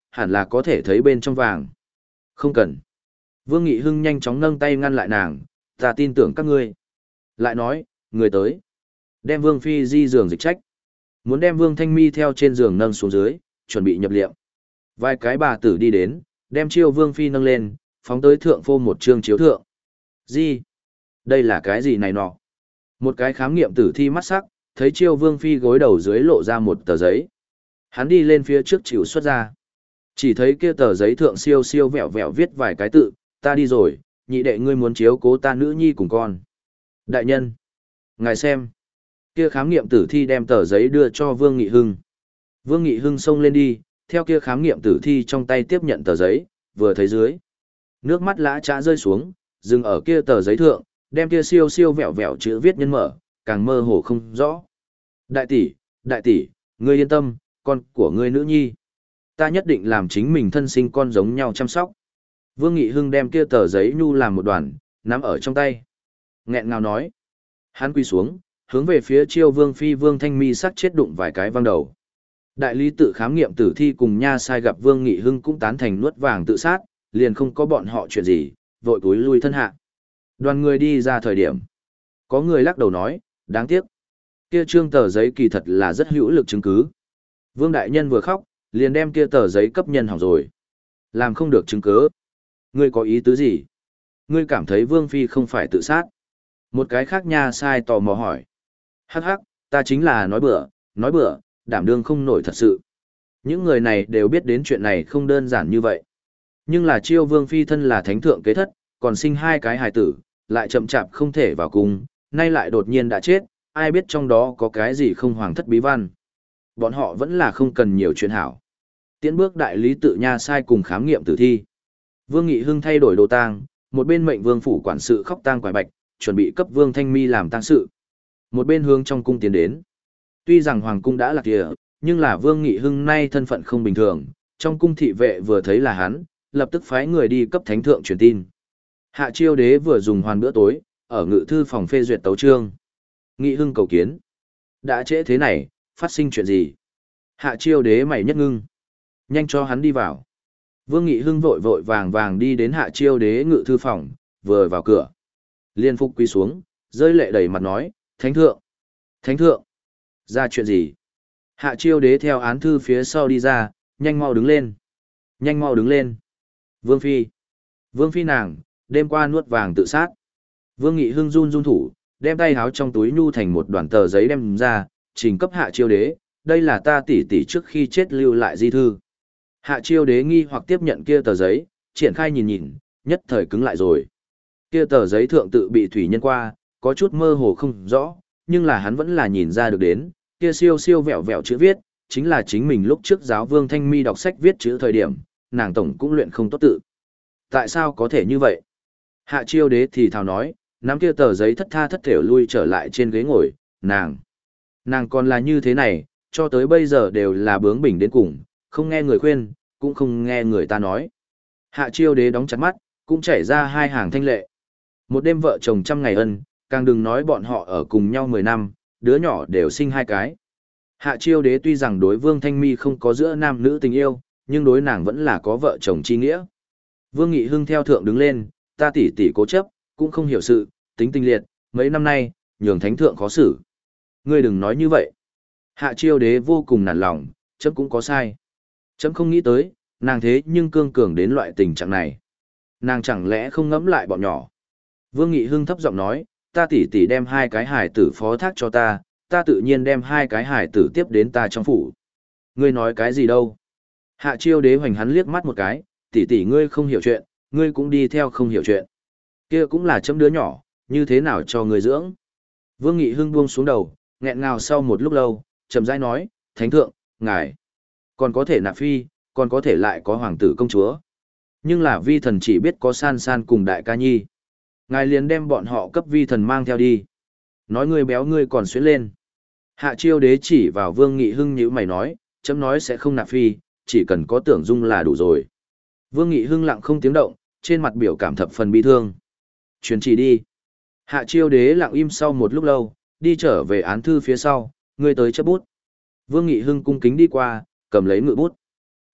Speaker 1: hẳn là có thể thấy bên trong vàng. Không cần. Vương Nghị Hưng nhanh chóng nâng tay ngăn lại nàng, ta tin tưởng các ngươi. Lại nói, người tới. Đem Vương Phi di giường dịch trách. Muốn đem Vương Thanh Mi theo trên giường nâng xuống dưới, chuẩn bị nhập liệm. Vài cái bà tử đi đến, đem chiêu Vương Phi nâng lên, phóng tới thượng phô một trương chiếu thượng. Gì? Đây là cái gì này nọ? Một cái khám nghiệm tử thi mắt sắc, thấy chiêu Vương Phi gối đầu dưới lộ ra một tờ giấy. Hắn đi lên phía trước chịu xuất ra. Chỉ thấy kia tờ giấy thượng siêu siêu vẹo vẹo viết vài cái tự, ta đi rồi, nhị đệ ngươi muốn chiếu cố ta nữ nhi cùng con. Đại nhân, ngài xem. Kia khám nghiệm tử thi đem tờ giấy đưa cho Vương Nghị Hưng. Vương Nghị Hưng xông lên đi, theo kia khám nghiệm tử thi trong tay tiếp nhận tờ giấy, vừa thấy dưới. Nước mắt lã trã rơi xuống, dừng ở kia tờ giấy thượng, đem kia siêu siêu vẹo vẹo chữ viết nhân mở, càng mơ hồ không rõ. Đại tỷ, đại tỷ, ngươi yên tâm, con của ngươi nữ nhi. Ta nhất định làm chính mình thân sinh con giống nhau chăm sóc. Vương Nghị Hưng đem kia tờ giấy nhu làm một đoàn, nắm ở trong tay. Nghẹn ngào nói. Hắn quy xuống, hướng về phía chiêu Vương Phi Vương Thanh Mi sắc chết đụng vài cái văng đầu. Đại lý tự khám nghiệm tử thi cùng nha sai gặp Vương Nghị Hưng cũng tán thành nuốt vàng tự sát, liền không có bọn họ chuyện gì, vội túi lui thân hạ. Đoàn người đi ra thời điểm. Có người lắc đầu nói, đáng tiếc. Kia trương tờ giấy kỳ thật là rất hữu lực chứng cứ. Vương Đại Nhân vừa khóc, liền đem kia tờ giấy cấp nhân hỏng rồi. Làm không được chứng cứ. Ngươi có ý tứ gì? Ngươi cảm thấy Vương Phi không phải tự sát. Một cái khác nha sai tò mò hỏi. Hắc hắc, ta chính là nói bừa, nói bừa, đảm đương không nổi thật sự. Những người này đều biết đến chuyện này không đơn giản như vậy. Nhưng là chiêu Vương Phi thân là thánh thượng kế thất, còn sinh hai cái hài tử, lại chậm chạp không thể vào cung, nay lại đột nhiên đã chết, ai biết trong đó có cái gì không hoàng thất bí văn. Bọn họ vẫn là không cần nhiều chuyện hảo. Tiễn bước đại lý tự nha sai cùng khám nghiệm tử thi. Vương Nghị Hưng thay đổi đồ tang, một bên mệnh vương phủ quản sự khóc tang quải bạch, chuẩn bị cấp Vương Thanh Mi làm tang sự. Một bên hướng trong cung tiến đến. Tuy rằng hoàng cung đã lạc địa, nhưng là Vương Nghị Hưng nay thân phận không bình thường, trong cung thị vệ vừa thấy là hắn, lập tức phái người đi cấp thánh thượng truyền tin. Hạ Chiêu Đế vừa dùng hoàn bữa tối, ở ngự thư phòng phê duyệt tấu chương. Nghị Hưng cầu kiến. Đã trễ thế này, phát sinh chuyện gì? Hạ Chiêu Đế mày nhất ngưng. Nhanh cho hắn đi vào. Vương Nghị Hưng vội vội vàng vàng đi đến Hạ Chiêu Đế ngự thư phòng, vừa vào cửa. Liên Phục quỳ xuống, rơi lệ đầy mặt nói, Thánh thượng! Thánh thượng! Ra chuyện gì? Hạ Chiêu Đế theo án thư phía sau đi ra, nhanh mau đứng lên. Nhanh mau đứng lên. Vương Phi! Vương Phi nàng, đêm qua nuốt vàng tự sát. Vương Nghị Hưng run run thủ, đem tay háo trong túi nhu thành một đoàn tờ giấy đem ra, trình cấp Hạ Chiêu Đế, đây là ta tỷ tỷ trước khi chết lưu lại di thư. Hạ Chiêu Đế nghi hoặc tiếp nhận kia tờ giấy, triển khai nhìn nhìn, nhất thời cứng lại rồi. Kia tờ giấy thượng tự bị thủy nhân qua, có chút mơ hồ không rõ, nhưng là hắn vẫn là nhìn ra được đến, kia siêu siêu vẹo vẹo chữ viết, chính là chính mình lúc trước giáo Vương Thanh Mi đọc sách viết chữ thời điểm, nàng tổng cũng luyện không tốt tự. Tại sao có thể như vậy? Hạ Chiêu Đế thì thào nói, nắm kia tờ giấy thất tha thất thểu lui trở lại trên ghế ngồi, nàng. Nàng còn là như thế này, cho tới bây giờ đều là bướng bỉnh đến cùng, không nghe người khuyên, cũng không nghe người ta nói. Hạ Chiêu Đế đóng chặt mắt, cũng chảy ra hai hàng thanh lệ. Một đêm vợ chồng trăm ngày ân, càng đừng nói bọn họ ở cùng nhau mười năm, đứa nhỏ đều sinh hai cái. Hạ Chiêu Đế tuy rằng đối Vương Thanh Mi không có giữa nam nữ tình yêu, nhưng đối nàng vẫn là có vợ chồng chi nghĩa. Vương Nghị Hưng theo thượng đứng lên, ta tỷ tỷ cố chấp, cũng không hiểu sự, tính tinh liệt, mấy năm nay, nhường thánh thượng khó xử. Ngươi đừng nói như vậy. Hạ Chiêu Đế vô cùng nản lòng, chấm cũng có sai. Chấm không nghĩ tới, nàng thế nhưng cương cường đến loại tình trạng này. Nàng chẳng lẽ không ngẫm lại bọn nhỏ. Vương Nghị Hưng thấp giọng nói, ta tỷ tỷ đem hai cái hài tử phó thác cho ta, ta tự nhiên đem hai cái hài tử tiếp đến ta trong phủ. Ngươi nói cái gì đâu? Hạ Chiêu Đế hoành hắn liếc mắt một cái, tỷ tỷ ngươi không hiểu chuyện, ngươi cũng đi theo không hiểu chuyện. Kia cũng là chấm đứa nhỏ, như thế nào cho ngươi dưỡng? Vương Nghị Hưng buông xuống đầu, nghẹn ngào sau một lúc lâu, chậm rãi nói, thánh thượng, ngài còn có thể nạp phi, còn có thể lại có hoàng tử công chúa. Nhưng là vi thần chỉ biết có san san cùng đại ca nhi. Ngài liền đem bọn họ cấp vi thần mang theo đi. Nói ngươi béo ngươi còn xuyến lên. Hạ Chiêu Đế chỉ vào Vương Nghị Hưng như mày nói, chấm nói sẽ không nạp phi, chỉ cần có tưởng dung là đủ rồi. Vương Nghị Hưng lặng không tiếng động, trên mặt biểu cảm thập phần bi thương. Truyền chỉ đi. Hạ Chiêu Đế lặng im sau một lúc lâu, đi trở về án thư phía sau, ngươi tới chấp bút. Vương Nghị Hưng cung kính đi qua, cầm lấy ngự bút.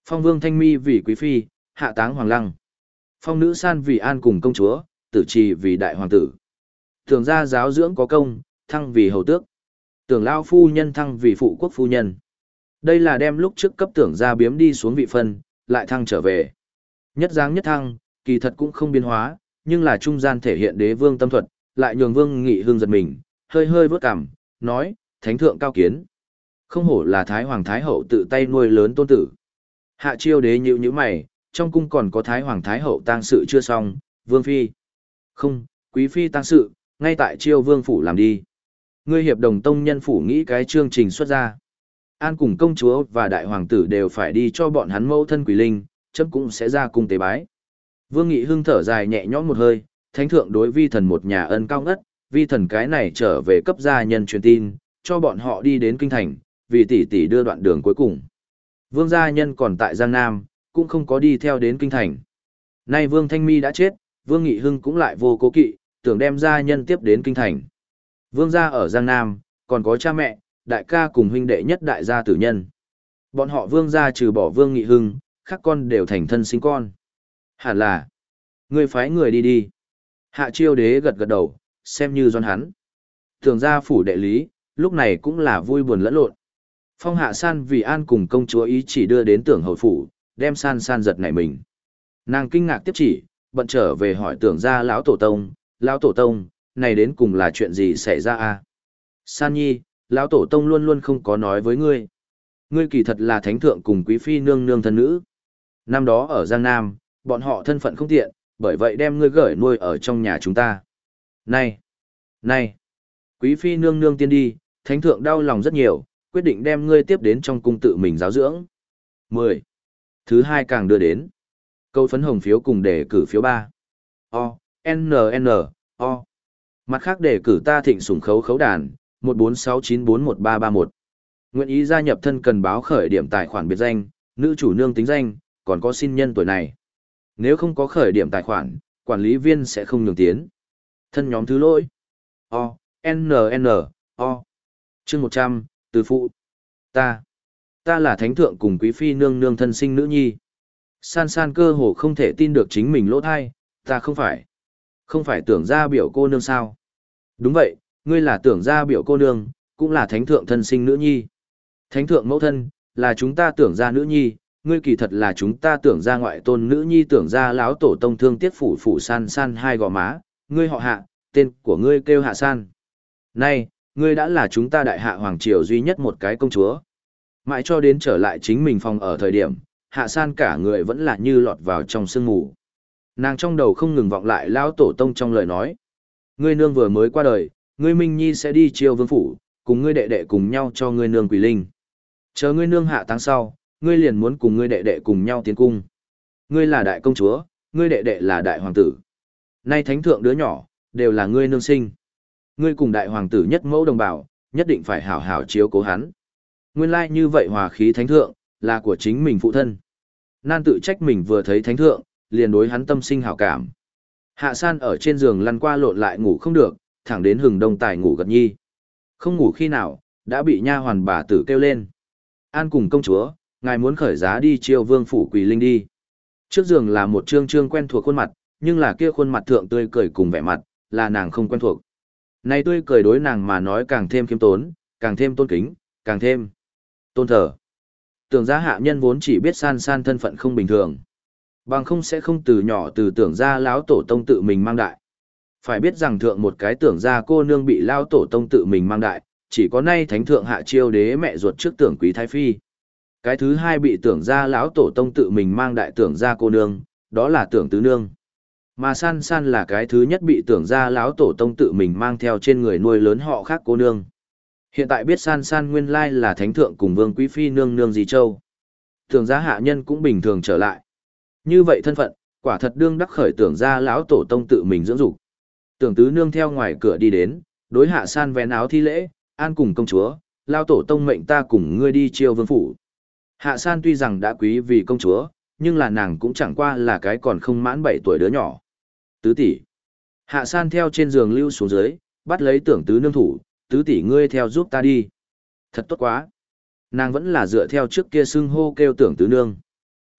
Speaker 1: Phong vương Thanh Mi vì quý phi, hạ táng hoàng lăng. Phong nữ san vì an cùng công chúa, tử trì vì đại hoàng tử. Tưởng gia giáo dưỡng có công, thăng vì hầu tước. Tưởng lao phu nhân thăng vì phụ quốc phu nhân. Đây là đem lúc trước cấp tưởng gia biếm đi xuống vị phân, lại thăng trở về. Nhất giáng nhất thăng, kỳ thật cũng không biến hóa, nhưng là trung gian thể hiện đế vương tâm thuật, lại nhường vương nghị hương giật mình, hơi hơi vớt cằm, nói, thánh thượng cao kiến. Không hổ là thái hoàng thái hậu tự tay nuôi lớn tôn tử. Hạ chiêu đế nhíu nhíu mày, trong cung còn có thái hoàng thái hậu tang sự chưa xong, vương phi. Không, quý phi tang sự, ngay tại chiêu vương phủ làm đi. Ngươi hiệp đồng tông nhân phủ nghĩ cái chương trình xuất ra. An cùng công chúa và đại hoàng tử đều phải đi cho bọn hắn mẫu thân quỷ linh, chấm cũng sẽ ra cung tế bái. Vương Nghị Hưng thở dài nhẹ nhõm một hơi, thánh thượng đối vi thần một nhà ân cao ngất, vi thần cái này trở về cấp gia nhân truyền tin, cho bọn họ đi đến kinh thành, vì tỷ tỷ đưa đoạn đường cuối cùng. Vương gia nhân còn tại Giang Nam, cũng không có đi theo đến kinh thành. Nay Vương Thanh Mi đã chết, Vương Nghị Hưng cũng lại vô cố kỵ, tưởng đem gia nhân tiếp đến kinh thành. Vương gia ở Giang Nam, còn có cha mẹ, đại ca cùng huynh đệ nhất đại gia tử nhân. Bọn họ Vương gia trừ bỏ Vương Nghị Hưng, các con đều thành thân sinh con. Hẳn là, ngươi phái người đi đi. Hạ chiêu đế gật gật đầu, xem như doan hắn. Tưởng gia phủ đệ lý, lúc này cũng là vui buồn lẫn lộn. Phong hạ san vì an cùng công chúa ý chỉ đưa đến tưởng hầu phủ, đem san san giật nảy mình. Nàng kinh ngạc tiếp chỉ, bận trở về hỏi tưởng gia lão tổ tông, lão tổ tông, này đến cùng là chuyện gì xảy ra a? San nhi, lão tổ tông luôn luôn không có nói với ngươi. Ngươi kỳ thật là thánh thượng cùng quý phi nương nương thân nữ. Năm đó ở Giang Nam, bọn họ thân phận không tiện, bởi vậy đem ngươi gửi nuôi ở trong nhà chúng ta. Này, này, quý phi nương nương tiên đi, thánh thượng đau lòng rất nhiều, quyết định đem ngươi tiếp đến trong cung tự mình giáo dưỡng. mười. Thứ hai càng đưa đến. Câu phấn hồng phiếu cùng đề cử phiếu ba. O, N N, O. Mặt khác đề cử ta thịnh sủng khấu khấu đàn, một bốn sáu chín bốn một ba ba một. Nguyện ý gia nhập thân cần báo khởi điểm tài khoản biệt danh, nữ chủ nương tính danh, còn có xin nhân tuổi này. Nếu không có khởi điểm tài khoản, quản lý viên sẽ không nhường tiến. Thân nhóm thứ lỗi. O, N N, O. Chương một trăm, từ phụ. Ta. Ta là thánh thượng cùng quý phi nương nương thân sinh nữ nhi. San san cơ hồ không thể tin được chính mình lỗ thai, ta không phải. Không phải tưởng ra biểu cô nương sao? Đúng vậy, ngươi là tưởng ra biểu cô nương, cũng là thánh thượng thân sinh nữ nhi. Thánh thượng mẫu thân, là chúng ta tưởng ra nữ nhi, ngươi kỳ thật là chúng ta tưởng ra ngoại tôn nữ nhi tưởng ra lão tổ tông thương tiếc phủ phủ san san hai gò má, ngươi họ hạ, tên của ngươi kêu hạ san. Nay, ngươi đã là chúng ta đại hạ hoàng triều duy nhất một cái công chúa. Mãi cho đến trở lại chính mình phòng ở thời điểm, hạ san cả người vẫn là như lọt vào trong sương mù. Nàng trong đầu không ngừng vọng lại lão tổ tông trong lời nói. Ngươi nương vừa mới qua đời, ngươi Minh Nhi sẽ đi chiêu vương phủ, cùng ngươi đệ đệ cùng nhau cho ngươi nương quỷ linh. Chờ ngươi nương hạ táng sau, ngươi liền muốn cùng ngươi đệ đệ cùng nhau tiến cung. Ngươi là đại công chúa, ngươi đệ đệ là đại hoàng tử. Nay thánh thượng đứa nhỏ, đều là ngươi nương sinh. Ngươi cùng đại hoàng tử nhất mẫu đồng bào, nhất định phải hảo hảo chiếu cố hắn. Nguyên lai như vậy hòa khí thánh thượng, là của chính mình phụ thân. Nan tự trách mình vừa thấy thánh thượng, liền đối hắn tâm sinh hảo cảm. Hạ san ở trên giường lăn qua lộn lại ngủ không được, thẳng đến hừng đông tài ngủ gật nhi. Không ngủ khi nào, đã bị nha hoàn bà tử kêu lên. An cùng công chúa, ngài muốn khởi giá đi chiêu vương phủ quỳ linh đi. Trước giường là một trương trương quen thuộc khuôn mặt, nhưng là kia khuôn mặt thượng tươi cười cùng vẻ mặt, là nàng không quen thuộc. Này tươi cười đối nàng mà nói càng thêm khiêm tốn, càng thêm tôn kính, càng thêm tôn thờ. Tưởng gia hạ nhân vốn chỉ biết san san thân phận không bình thường. Bằng không sẽ không từ nhỏ từ tưởng gia lão tổ tông tự mình mang đại. Phải biết rằng thượng một cái tưởng gia cô nương bị lão tổ tông tự mình mang đại, chỉ có nay thánh thượng hạ chiêu đế mẹ ruột trước tưởng quý thái phi. Cái thứ hai bị tưởng gia lão tổ tông tự mình mang đại tưởng gia cô nương, đó là tưởng tứ nương. Mà san san là cái thứ nhất bị tưởng gia lão tổ tông tự mình mang theo trên người nuôi lớn họ khác cô nương. Hiện tại biết san san nguyên lai là thánh thượng cùng vương quý phi nương nương dì châu. Tưởng gia hạ nhân cũng bình thường trở lại. Như vậy thân phận, quả thật đương đắc khởi tưởng gia lão tổ tông tự mình dưỡng dục. Tưởng tứ nương theo ngoài cửa đi đến, đối hạ san vén áo thi lễ, an cùng công chúa, lão tổ tông mệnh ta cùng ngươi đi chiêu vương phủ. Hạ san tuy rằng đã quý vì công chúa, nhưng là nàng cũng chẳng qua là cái còn không mãn bảy tuổi đứa nhỏ. Tứ tỷ. Hạ san theo trên giường lưu xuống dưới, bắt lấy tưởng tứ nương thủ, tứ tỷ ngươi theo giúp ta đi. Thật tốt quá. Nàng vẫn là dựa theo trước kia xưng hô kêu tưởng tứ nương.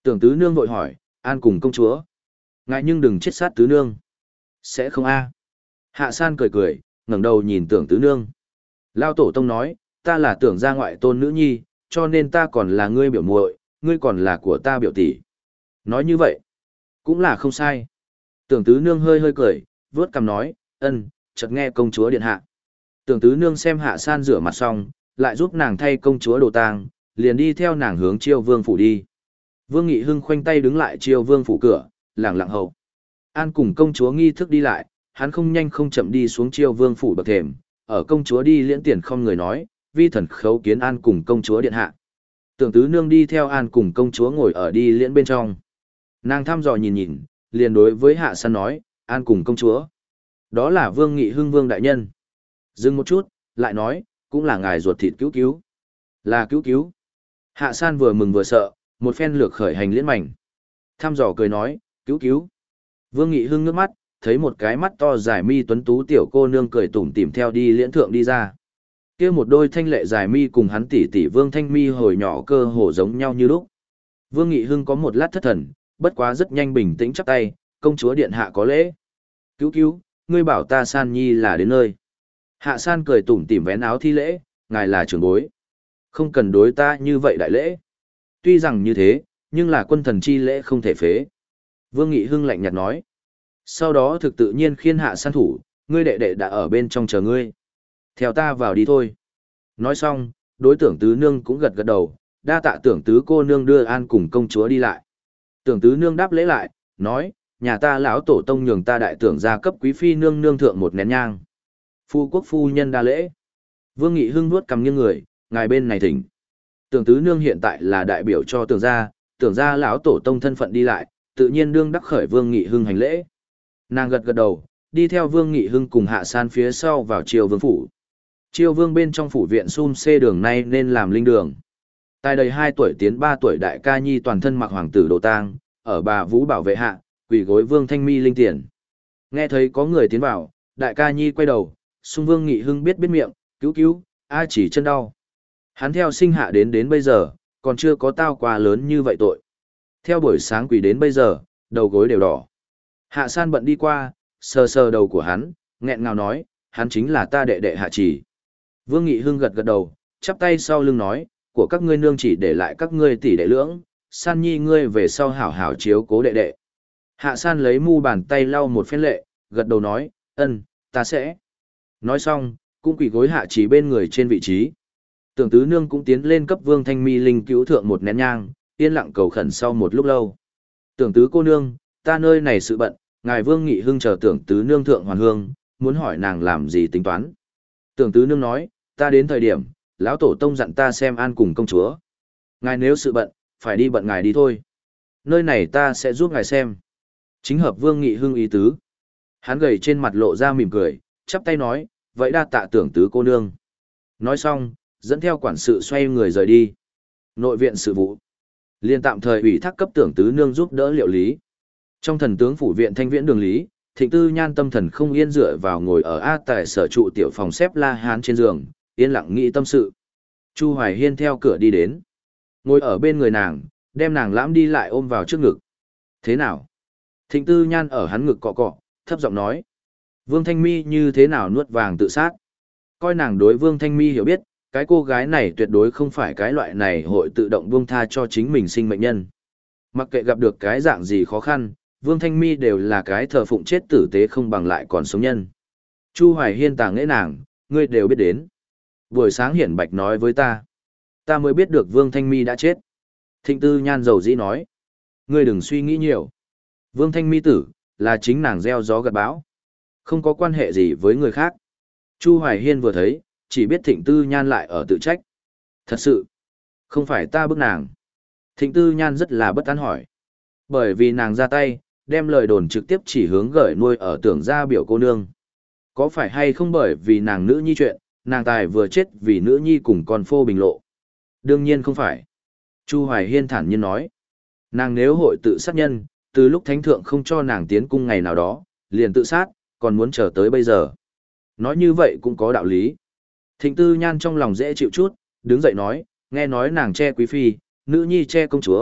Speaker 1: Tưởng tứ nương vội hỏi, an cùng công chúa. Ngài nhưng đừng chết sát tứ nương. Sẽ không a. Hạ san cười cười, ngẩng đầu nhìn tưởng tứ nương. Lao tổ tông nói, ta là tưởng gia ngoại tôn nữ nhi, cho nên ta còn là ngươi biểu muội, ngươi còn là của ta biểu tỷ. Nói như vậy, cũng là không sai. Tưởng tứ nương hơi hơi cười, vớt cằm nói, ân, chợt nghe công chúa điện hạ. Tưởng tứ nương xem hạ san rửa mặt xong, lại giúp nàng thay công chúa đồ tang, liền đi theo nàng hướng chiêu vương phủ đi. Vương Nghị Hưng khoanh tay đứng lại chiêu vương phủ cửa, lẳng lặng hầu. An cùng công chúa nghi thức đi lại, hắn không nhanh không chậm đi xuống chiêu vương phủ bậc thềm, ở công chúa đi liễn tiền không người nói, vi thần khấu kiến An cùng công chúa điện hạ. Tưởng tứ nương đi theo An cùng công chúa ngồi ở đi liễn bên trong. Nàng thăm dò nhìn nhìn, liền đối với hạ san nói, An cùng công chúa. Đó là Vương Nghị Hưng vương đại nhân. Dừng một chút, lại nói, cũng là ngài ruột thịt cứu cứu. Là cứu cứu. Hạ san vừa mừng vừa sợ, một phen lược khởi hành liễn mảnh. Thăm dò cười nói, cứu cứu. Vương Nghị Hưng nước mắt, thấy một cái mắt to dài mi tuấn tú tiểu cô nương cười tủm tỉm theo đi liễn thượng đi ra. Kia một đôi thanh lệ dài mi cùng hắn tỷ tỷ Vương Thanh Mi hồi nhỏ cơ hồ giống nhau như lúc. Vương Nghị Hưng có một lát thất thần, bất quá rất nhanh bình tĩnh chắp tay, công chúa điện hạ có lễ. Cứu cứu, ngươi bảo ta san nhi là đến nơi. Hạ san cười tủm tỉm vén áo thi lễ, ngài là trưởng bối. Không cần đối ta như vậy đại lễ. Tuy rằng như thế, nhưng là quân thần chi lễ không thể phế. Vương Nghị Hưng lạnh nhạt nói. Sau đó thực tự nhiên khiên hạ san thủ, ngươi đệ đệ đã ở bên trong chờ ngươi. Theo ta vào đi thôi. Nói xong, đối tưởng tứ nương cũng gật gật đầu, đa tạ tưởng tứ cô nương đưa An cùng công chúa đi lại. Tưởng tứ nương đáp lễ lại, nói, nhà ta lão tổ tông nhường ta đại tưởng gia cấp quý phi nương nương thượng một nén nhang. Phu quốc phu nhân đa lễ. Vương Nghị Hưng nuốt cầm nghiêng người, ngài bên này thỉnh. Tưởng tứ nương hiện tại là đại biểu cho tưởng gia, tưởng gia lão tổ tông thân phận đi lại, tự nhiên đương đắc khởi Vương Nghị Hưng hành lễ. Nàng gật gật đầu, đi theo Vương Nghị Hưng cùng hạ san phía sau vào triều vương phủ. Triều vương bên trong phủ viện xum xê đường nay nên làm linh đường. Tại đầy hai tuổi tiến ba tuổi đại ca nhi toàn thân mặc hoàng tử đồ tang, ở bà Vũ bảo vệ hạ, quỳ gối Vương Thanh Mi linh tiền. Nghe thấy có người tiến vào, đại ca nhi quay đầu, xung Vương Nghị Hưng biết biết miệng, cứu cứu, a chỉ chân đau. Hắn theo sinh hạ đến đến bây giờ, còn chưa có tao qua lớn như vậy tội. Theo buổi sáng quỳ đến bây giờ, đầu gối đều đỏ. Hạ san bận đi qua, sờ sờ đầu của hắn, nghẹn ngào nói, hắn chính là ta đệ đệ Hạ Chỉ. Vương Nghị Hưng gật gật đầu, chắp tay sau lưng nói, của các ngươi nương chỉ để lại các ngươi tỷ đệ lưỡng, san nhi ngươi về sau hảo hảo chiếu cố đệ đệ. Hạ san lấy mu bàn tay lau một phen lệ, gật đầu nói, ân, ta sẽ. Nói xong, cũng quỳ gối Hạ Chỉ bên người trên vị trí. Tưởng tứ nương cũng tiến lên cấp Vương Thanh Mi linh cứu thượng một nén nhang, yên lặng cầu khẩn sau một lúc lâu. Tưởng tứ cô nương, ta nơi này sự bận, ngài Vương Nghị Hưng chờ tưởng tứ nương thượng hoàn hương, muốn hỏi nàng làm gì tính toán. Tưởng tứ nương nói, ta đến thời điểm, lão tổ tông dặn ta xem An cùng công chúa. Ngài nếu sự bận, phải đi bận ngài đi thôi. Nơi này ta sẽ giúp ngài xem. Chính hợp Vương Nghị Hưng ý tứ. Hắn gầy trên mặt lộ ra mỉm cười, chắp tay nói, vậy đa tạ tưởng tứ cô nương. Nói xong, dẫn theo quản sự xoay người rời đi. Nội viện sự vụ. Liên tạm thời ủy thác cấp tưởng tứ nương giúp đỡ liệu lý. Trong thần tướng phủ viện thanh viễn đường lý, Thịnh Tư Nhan tâm thần không yên dựa vào ngồi ở A tại sở trụ tiểu phòng xếp la hán trên giường, yên lặng nghĩ tâm sự. Chu Hoài Hiên theo cửa đi đến, ngồi ở bên người nàng, đem nàng lãm đi lại ôm vào trước ngực. Thế nào? Thịnh Tư Nhan ở hắn ngực cọ cọ, thấp giọng nói. Vương Thanh Mi như thế nào nuốt vàng tự sát? Coi nàng đối Vương Thanh Mi hiểu biết, cái cô gái này tuyệt đối không phải cái loại này hội tự động buông tha cho chính mình sinh mệnh nhân. Mặc kệ gặp được cái dạng gì khó khăn, Vương Thanh Mi đều là cái thờ phụng chết tử tế không bằng lại còn sống nhân. Chu Hoài Hiên tàng nghệ nàng, ngươi đều biết đến. Buổi sáng hiển bạch nói với ta. Ta mới biết được Vương Thanh Mi đã chết. Thịnh Tư Nhan dầu dĩ nói. Ngươi đừng suy nghĩ nhiều. Vương Thanh Mi tử, là chính nàng gieo gió gặt bão. Không có quan hệ gì với người khác. Chu Hoài Hiên vừa thấy, chỉ biết Thịnh Tư Nhan lại ở tự trách. Thật sự, không phải ta bức nàng. Thịnh Tư Nhan rất là bất an hỏi. Bởi vì nàng ra tay, đem lời đồn trực tiếp chỉ hướng gửi nuôi ở tưởng gia biểu cô nương. Có phải hay không bởi vì nàng nữ nhi chuyện, nàng tài vừa chết vì nữ nhi cùng con phô bình lộ? Đương nhiên không phải. Chu Hoài Hiên thản nhiên nói. Nàng nếu hội tự sát nhân, từ lúc thánh thượng không cho nàng tiến cung ngày nào đó, liền tự sát, còn muốn chờ tới bây giờ. Nói như vậy cũng có đạo lý. Thịnh Tư Nhan trong lòng dễ chịu chút, đứng dậy nói, nghe nói nàng che quý phi, nữ nhi che công chúa,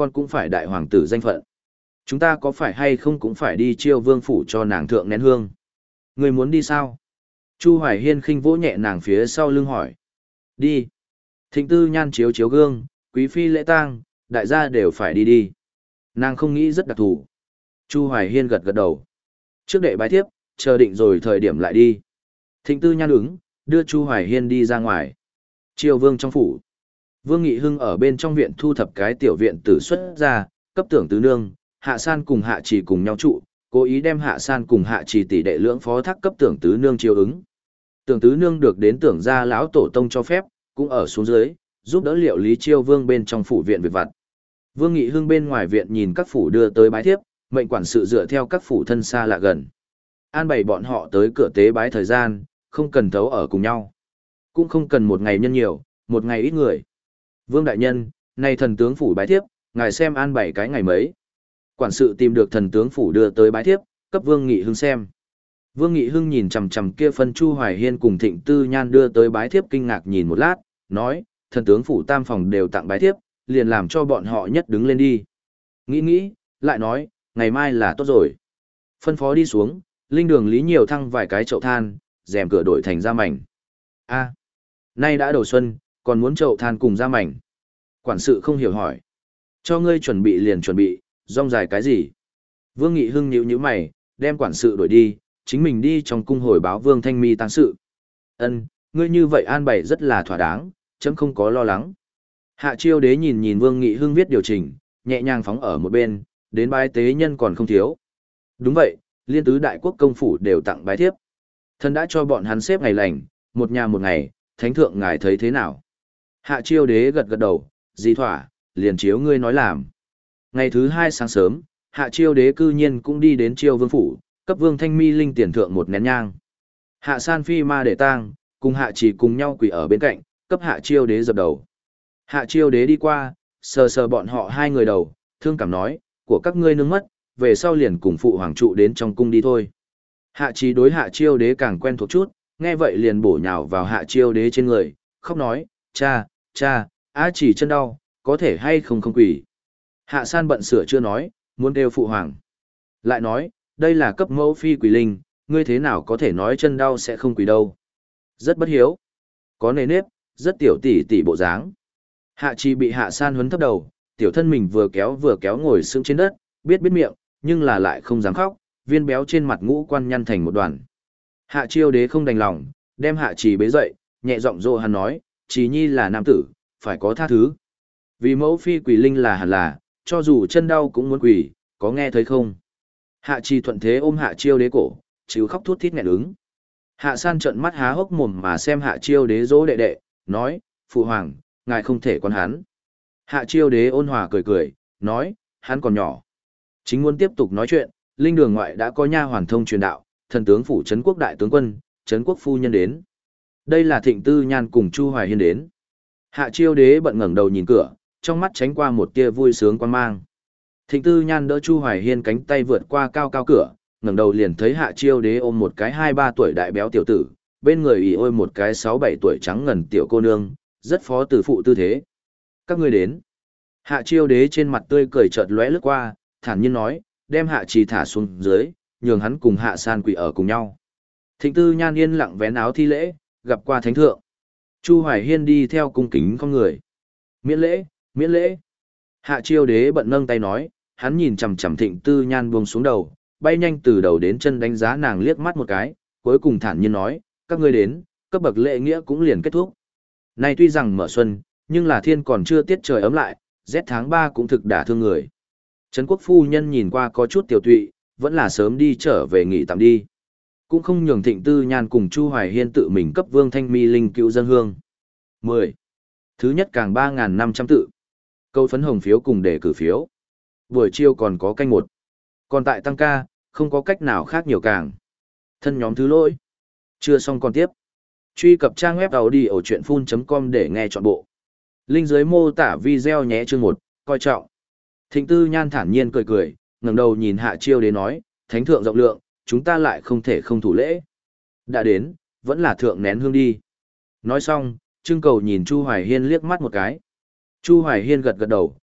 Speaker 1: con cũng phải đại hoàng tử danh phận. Chúng ta có phải hay không cũng phải đi chiêu vương phủ cho nàng thượng nén hương? Người muốn đi sao? Chu Hoài Hiên khinh vỗ nhẹ nàng phía sau lưng hỏi. Đi. Thịnh Tư Nhan chiếu chiếu gương, quý phi lễ tang, đại gia đều phải đi đi. Nàng không nghĩ rất đặc thù. Chu Hoài Hiên gật gật đầu. Trước đệ bái tiếp, chờ định rồi thời điểm lại đi. Thịnh Tư Nhan ứng, đưa Chu Hoài Hiên đi ra ngoài. Triều vương trong phủ. Vương Nghị Hưng ở bên trong viện thu thập cái tiểu viện tử xuất ra, cấp tưởng tứ nương, Hạ San cùng Hạ Trì cùng nhau trụ, cố ý đem Hạ San cùng Hạ Trì tỷ đệ lưỡng phó thác cấp tưởng tứ nương chiêu ứng. Tưởng tứ nương được đến tưởng gia lão tổ tông cho phép, cũng ở xuống dưới, giúp đỡ liệu lý chiêu vương bên trong phủ viện việc vặt. Vương Nghị Hưng bên ngoài viện nhìn các phủ đưa tới bái thiếp, mệnh quản sự dựa theo các phủ thân xa lạ gần. An bày bọn họ tới cửa tế bái thời gian, không cần thấu ở cùng nhau. Cũng không cần một ngày nhân nhiều, một ngày ít người. Vương đại nhân, này thần tướng phủ bái thiếp, ngài xem an bày cái ngày mấy. Quản sự tìm được thần tướng phủ đưa tới bái thiếp, cấp Vương Nghị Hưng xem. Vương Nghị Hưng nhìn chằm chằm kia phân Chu Hoài Hiên cùng Thịnh Tư Nhan đưa tới bái thiếp kinh ngạc nhìn một lát, nói, thần tướng phủ tam phòng đều tặng bái thiếp, liền làm cho bọn họ nhất đứng lên đi. Nghĩ nghĩ, lại nói, ngày mai là tốt rồi. Phân phó đi xuống, linh đường lý nhiều thăng vài cái chậu than, rèm cửa đổi thành da mảnh. A, nay đã đầu xuân, còn muốn chậu than cùng da mảnh. Quản sự không hiểu hỏi. Cho ngươi chuẩn bị liền chuẩn bị, rong dài cái gì? Vương Nghị Hưng nhíu nhíu mày, đem quản sự đuổi đi, chính mình đi trong cung hồi báo Vương Thanh Mi tang sự. Ân, ngươi như vậy an bày rất là thỏa đáng, chấm không có lo lắng. Hạ Chiêu Đế nhìn nhìn Vương Nghị Hưng viết điều chỉnh, nhẹ nhàng phóng ở một bên, đến bái tế nhân còn không thiếu. Đúng vậy, liên tứ đại quốc công phủ đều tặng bái thiếp. Thần đã cho bọn hắn xếp ngày lành, một nhà một ngày, thánh thượng ngài thấy thế nào? Hạ Chiêu Đế gật gật đầu, di thỏa, liền chiếu ngươi nói làm. Ngày thứ hai sáng sớm, Hạ Chiêu Đế cư nhiên cũng đi đến Chiêu Vương phủ, cấp Vương Thanh Mi linh tiền thượng một nén nhang. Hạ San phi ma để tang, cùng Hạ Chỉ cùng nhau quỳ ở bên cạnh, cấp Hạ Chiêu Đế dập đầu. Hạ Chiêu Đế đi qua, sờ sờ bọn họ hai người đầu, thương cảm nói, của các ngươi nương mất, về sau liền cùng phụ hoàng trụ đến trong cung đi thôi. Hạ Chỉ đối Hạ Chiêu Đế càng quen thuộc chút, nghe vậy liền bổ nhào vào Hạ Chiêu Đế trên người, khóc nói, cha, cha, á chỉ chân đau, có thể hay không không quỳ. Hạ San bận sửa chưa nói, muốn kêu phụ hoàng. Lại nói, đây là cấp mẫu phi quỷ linh, ngươi thế nào có thể nói chân đau sẽ không quỳ đâu. Rất bất hiếu. Có nề nếp, rất tiểu tỷ tỷ bộ dáng. Hạ Chi bị Hạ San huấn thấp đầu, tiểu thân mình vừa kéo vừa kéo ngồi sững trên đất, biết biết miệng, nhưng là lại không dám khóc, viên béo trên mặt ngũ quan nhăn thành một đoàn. Hạ Chiêu Đế không đành lòng, đem Hạ Chi bế dậy, nhẹ giọng dỗ hắn nói, Chi nhi là nam tử, phải có tha thứ. Vì mẫu phi quỷ linh là hẳn là, cho dù chân đau cũng muốn quỳ, có nghe thấy không? Hạ Chi thuận thế ôm Hạ Chiêu Đế cổ, chịu khóc thút thít nghẹn ứng. Hạ San trợn mắt há hốc mồm mà xem Hạ Chiêu Đế dỗ đệ đệ, nói, phụ hoàng, ngài không thể quan hắn. Hạ Chiêu Đế ôn hòa cười cười, nói, hắn còn nhỏ. Chính muốn tiếp tục nói chuyện, linh đường ngoại đã có nha hoàn thông truyền đạo, thần tướng phủ trấn quốc đại tướng quân, trấn quốc phu nhân đến. Đây là Thịnh Tư Nhan cùng Chu Hoài Hiên đến. Hạ Chiêu Đế bận ngẩng đầu nhìn cửa, trong mắt tránh qua một tia vui sướng quan mang. Thịnh Tư Nhan đỡ Chu Hoài Hiên cánh tay vượt qua cao cao cửa, ngẩng đầu liền thấy Hạ Chiêu Đế ôm một cái hai ba tuổi đại béo tiểu tử, bên người ỉ ôi một cái sáu bảy tuổi trắng ngần tiểu cô nương, rất phó từ phụ tư thế. Các ngươi đến. Hạ Chiêu Đế trên mặt tươi cười chợt lóe lướt qua, thản nhiên nói, đem Hạ Trì thả xuống dưới, nhường hắn cùng Hạ San quỳ ở cùng nhau. Thịnh Tư Nhan yên lặng vén áo thi lễ, gặp qua thánh thượng. Chu Hoài Hiên đi theo cung kính con người. Miễn lễ, miễn lễ. Hạ Chiêu Đế bận nâng tay nói, hắn nhìn chằm chằm Thịnh Tư Nhan buông xuống đầu, bay nhanh từ đầu đến chân đánh giá nàng liếc mắt một cái, cuối cùng thản nhiên nói, các ngươi đến, cấp bậc lễ nghĩa cũng liền kết thúc. Nay tuy rằng mở xuân, nhưng là thiên còn chưa tiết trời ấm lại, rét tháng ba cũng thực đả thương người. Trấn quốc phu nhân nhìn qua có chút tiểu tụy, vẫn là sớm đi trở về nghỉ tạm đi. Cũng không nhường Thịnh Tư Nhan cùng Chu Hoài Hiên tự mình cấp Vương Thanh Mi linh cữu dân hương. mười. Thứ nhất càng ba nghìn năm trăm tự. Câu phấn hồng phiếu cùng đề cử phiếu. Buổi chiều còn có canh một. Còn tại tăng ca, không có cách nào khác nhiều càng. Thân nhóm thứ lỗi. Chưa xong còn tiếp. Truy cập trang web audiochuyenphun chấm com để nghe trọn bộ. Link dưới mô tả video nhé chương một, coi trọng. Thịnh Tư Nhan thản nhiên cười cười, ngẩng đầu nhìn Hạ Chiêu Đế nói, thánh thượng rộng lượng, chúng ta lại không thể không thủ lễ. Đã đến, vẫn là thượng nén hương đi. Nói xong, trưng cầu nhìn Chu Hoài Hiên liếc mắt một cái. Chu Hoài Hiên gật gật đầu,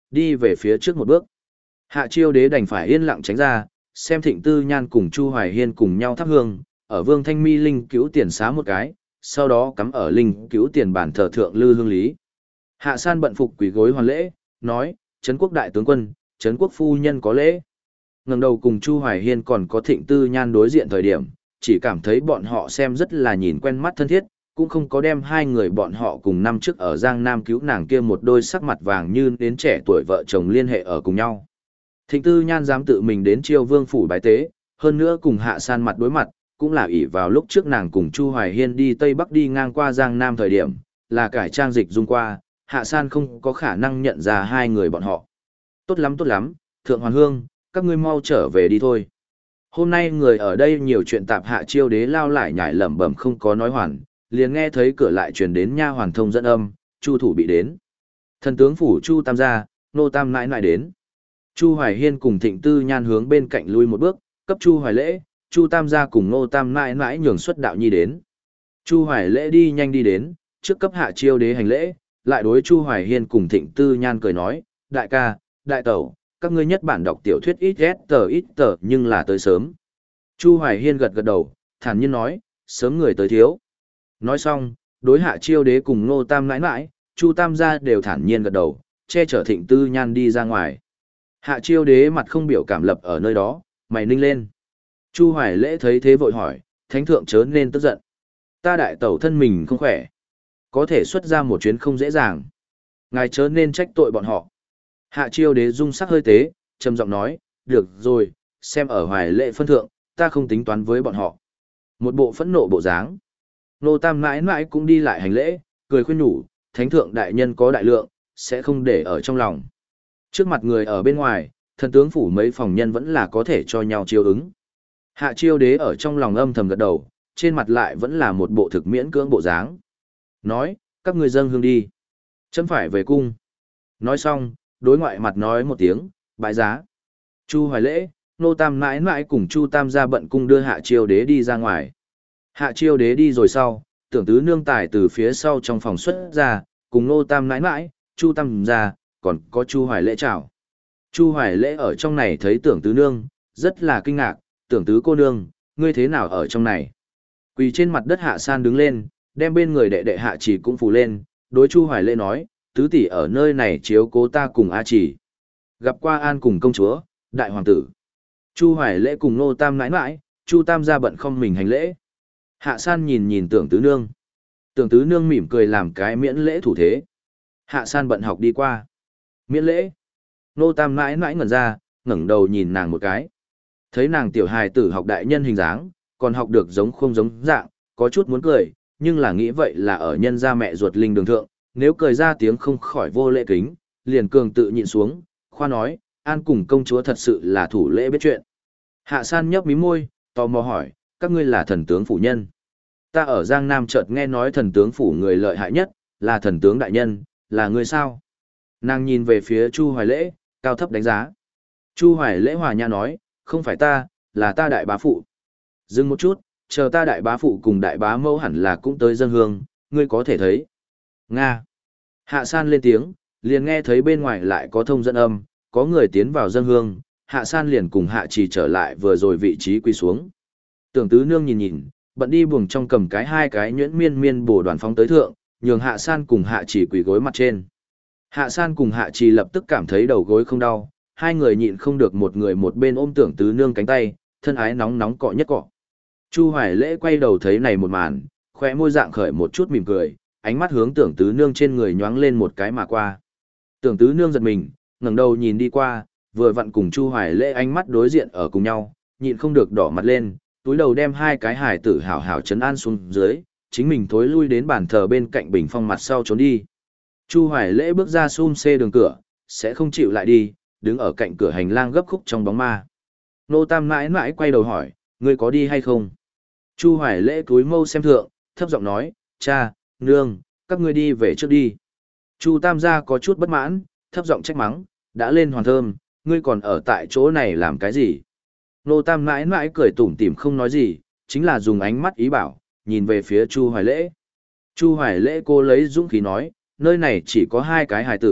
Speaker 1: đi về phía trước một bước. Hạ Chiêu Đế đành phải yên lặng tránh ra, xem Thịnh Tư Nhan cùng Chu Hoài Hiên cùng nhau thắp hương, ở Vương Thanh Mi linh cứu tiền xá một cái, sau đó cắm ở linh cứu tiền bản thờ thượng lư hương lý. Hạ San bận phục quỳ gối hoàn lễ, nói: "Trấn quốc đại tướng quân, Trấn quốc phu nhân có lễ." Ngẩng đầu cùng Chu Hoài Hiên còn có Thịnh Tư Nhan đối diện thời điểm, chỉ cảm thấy bọn họ xem rất là nhìn quen mắt thân thiết, cũng không có đem hai người bọn họ cùng năm trước ở Giang Nam cứu nàng kia một đôi sắc mặt vàng như đến trẻ tuổi vợ chồng liên hệ ở cùng nhau. Thịnh Tư Nhan dám tự mình đến Chiêu Vương phủ bái tế, hơn nữa cùng Hạ San mặt đối mặt, cũng là ỷ vào lúc trước nàng cùng Chu Hoài Hiên đi Tây Bắc đi ngang qua Giang Nam thời điểm, là cải trang dịch dung qua, Hạ San không có khả năng nhận ra hai người bọn họ. Tốt lắm tốt lắm, Thượng Hoàn Hương, các ngươi mau trở về đi thôi. Hôm nay người ở đây nhiều chuyện tạp. Hạ Chiêu Đế lao lại nhảy lẩm bẩm không có nói hoàn, liền nghe thấy cửa lại truyền đến nha hoàn thông dẫn âm, Chu thủ bị đến. Thần tướng phủ Chu Tam gia, nô tam nãi nãi đến. Chu Hoài Hiên cùng Thịnh Tư Nhan hướng bên cạnh lui một bước, cấp Chu Hoài lễ, Chu Tam gia cùng nô tam nãi nãi nhường xuất đạo nhi đến. Chu Hoài lễ đi nhanh đi đến, trước cấp Hạ Chiêu Đế hành lễ, lại đối Chu Hoài Hiên cùng Thịnh Tư Nhan cười nói: "Đại ca, đại tẩu, các ngươi nhất bản đọc tiểu thuyết ít ghét tờ ít tờ nhưng là tới sớm." Chu Hoài Hiên gật gật đầu, thản nhiên nói: "Sớm người tới thiếu." Nói xong, đối Hạ Chiêu Đế cùng Ngô Tam nãi nãi, Chu Tam gia đều thản nhiên gật đầu, che chở Thịnh Tư Nhan đi ra ngoài. Hạ Chiêu Đế mặt không biểu cảm lập ở nơi đó, mày ninh lên. Chu Hoài Lễ thấy thế vội hỏi: "Thánh thượng chớ nên tức giận. Ta đại tẩu thân mình không khỏe, có thể xuất ra một chuyến không dễ dàng. Ngài chớ nên trách tội bọn họ." Hạ Chiêu Đế dung sắc hơi tế, trầm giọng nói: "Được rồi, xem ở Hoài Lễ phân thượng, ta không tính toán với bọn họ." Một bộ phẫn nộ bộ dáng. Nô Tam mãi mãi cũng đi lại hành lễ, cười khuyên nhủ: "Thánh thượng đại nhân có đại lượng, sẽ không để ở trong lòng." Trước mặt người ở bên ngoài, thần tướng phủ mấy phòng nhân vẫn là có thể cho nhau chiêu ứng. Hạ Chiêu Đế ở trong lòng âm thầm gật đầu, trên mặt lại vẫn là một bộ thực miễn cưỡng bộ dáng. Nói: "Các ngươi dâng hương đi, chấm phải về cung." Nói xong, đối ngoại mặt nói một tiếng: "Bái giá." Chu Hoài Lễ, Nô Tam mãi mãi cùng Chu Tam gia bận cung đưa Hạ Chiêu Đế đi ra ngoài. Hạ Chiêu Đế đi rồi sau, Tưởng Tứ Nương tài từ phía sau trong phòng xuất ra, cùng Nô Tam mãi mãi, Chu Tam gia, còn có Chu Hoài Lễ chào. Chu Hoài Lễ ở trong này thấy Tưởng Tứ Nương, rất là kinh ngạc: "Tưởng Tứ cô nương, ngươi thế nào ở trong này?" Quỳ trên mặt đất Hạ San đứng lên, đem bên người đệ đệ Hạ Chỉ cũng phủ lên, đối Chu Hoài Lễ nói: "Tứ tỷ ở nơi này chiếu cố ta cùng A Chỉ. Gặp qua An cùng công chúa, đại hoàng tử." Chu Hoài Lễ cùng Nô Tam nãi nãi, Chu Tam gia bận không mình hành lễ. Hạ San nhìn nhìn Tưởng Tứ Nương. Tưởng Tứ Nương mỉm cười làm cái miễn lễ thủ thế. Hạ San bận học đi qua. Miễn lễ. Nô Tam nãi nãi ngẩn ra, ngẩng đầu nhìn nàng một cái. Thấy nàng tiểu hài tử học đại nhân hình dáng, còn học được giống không giống dạng, có chút muốn cười, nhưng là nghĩ vậy là ở nhân gia mẹ ruột linh đường thượng, nếu cười ra tiếng không khỏi vô lễ kính, liền cường tự nhịn xuống, khoa nói: "An cùng công chúa thật sự là thủ lễ biết chuyện." Hạ San nhấp mí môi, tò mò hỏi: "Các ngươi là thần tướng phủ nhân?" "Ta ở Giang Nam chợt nghe nói thần tướng phủ người lợi hại nhất, là thần tướng đại nhân, là người sao?" Nàng nhìn về phía Chu Hoài Lễ, cao thấp đánh giá. Chu Hoài Lễ hòa nhã nói: "Không phải ta, là ta đại bá phụ." Dừng một chút, chờ ta đại bá phụ cùng đại bá mẫu hẳn là cũng tới dân hương, ngươi có thể thấy. Nga. Hạ San lên tiếng, liền nghe thấy bên ngoài lại có thông dẫn âm, có người tiến vào dân hương, Hạ San liền cùng Hạ Trì trở lại vừa rồi vị trí quy xuống. Tưởng Tứ Nương nhìn nhìn, bận đi buồng trong cầm cái hai cái nhuyễn miên miên bổ đoàn phóng tới thượng, nhường Hạ San cùng Hạ Trì quỳ gối mặt trên. Hạ San cùng Hạ Trì lập tức cảm thấy đầu gối không đau, hai người nhịn không được một người một bên ôm Tưởng Tứ Nương cánh tay, thân ái nóng nóng cọ nhất cọ. Chu Hoài Lễ quay đầu thấy này một màn, khóe môi dạng khởi một chút mỉm cười, ánh mắt hướng Tưởng Tứ Nương trên người nhoáng lên một cái mà qua. Tưởng Tứ Nương giật mình, ngẩng đầu nhìn đi qua, vừa vặn cùng Chu Hoài Lễ ánh mắt đối diện ở cùng nhau, nhịn không được đỏ mặt lên, túi đầu đem hai cái hài tử hảo hảo trấn an xuống dưới, chính mình thối lui đến bàn thờ bên cạnh bình phong mặt sau trốn đi. Chu Hoài Lễ bước ra xum xê đường cửa, sẽ không chịu lại đi, đứng ở cạnh cửa hành lang gấp khúc trong bóng ma. Nô Tam mãi mãi quay đầu hỏi: "Ngươi có đi hay không?" Chu Hoài Lễ cúi mâu xem thượng, thấp giọng nói: "Cha, nương, các ngươi đi về trước đi." Chu Tam gia có chút bất mãn, thấp giọng trách mắng: "Đã lên hoàn thơm, ngươi còn ở tại chỗ này làm cái gì?" Nô Tam mãi mãi cười tủm tỉm không nói gì, chính là dùng ánh mắt ý bảo, nhìn về phía Chu Hoài Lễ. Chu Hoài Lễ cô lấy dũng khí nói: "Nơi này chỉ có hai cái hài tử,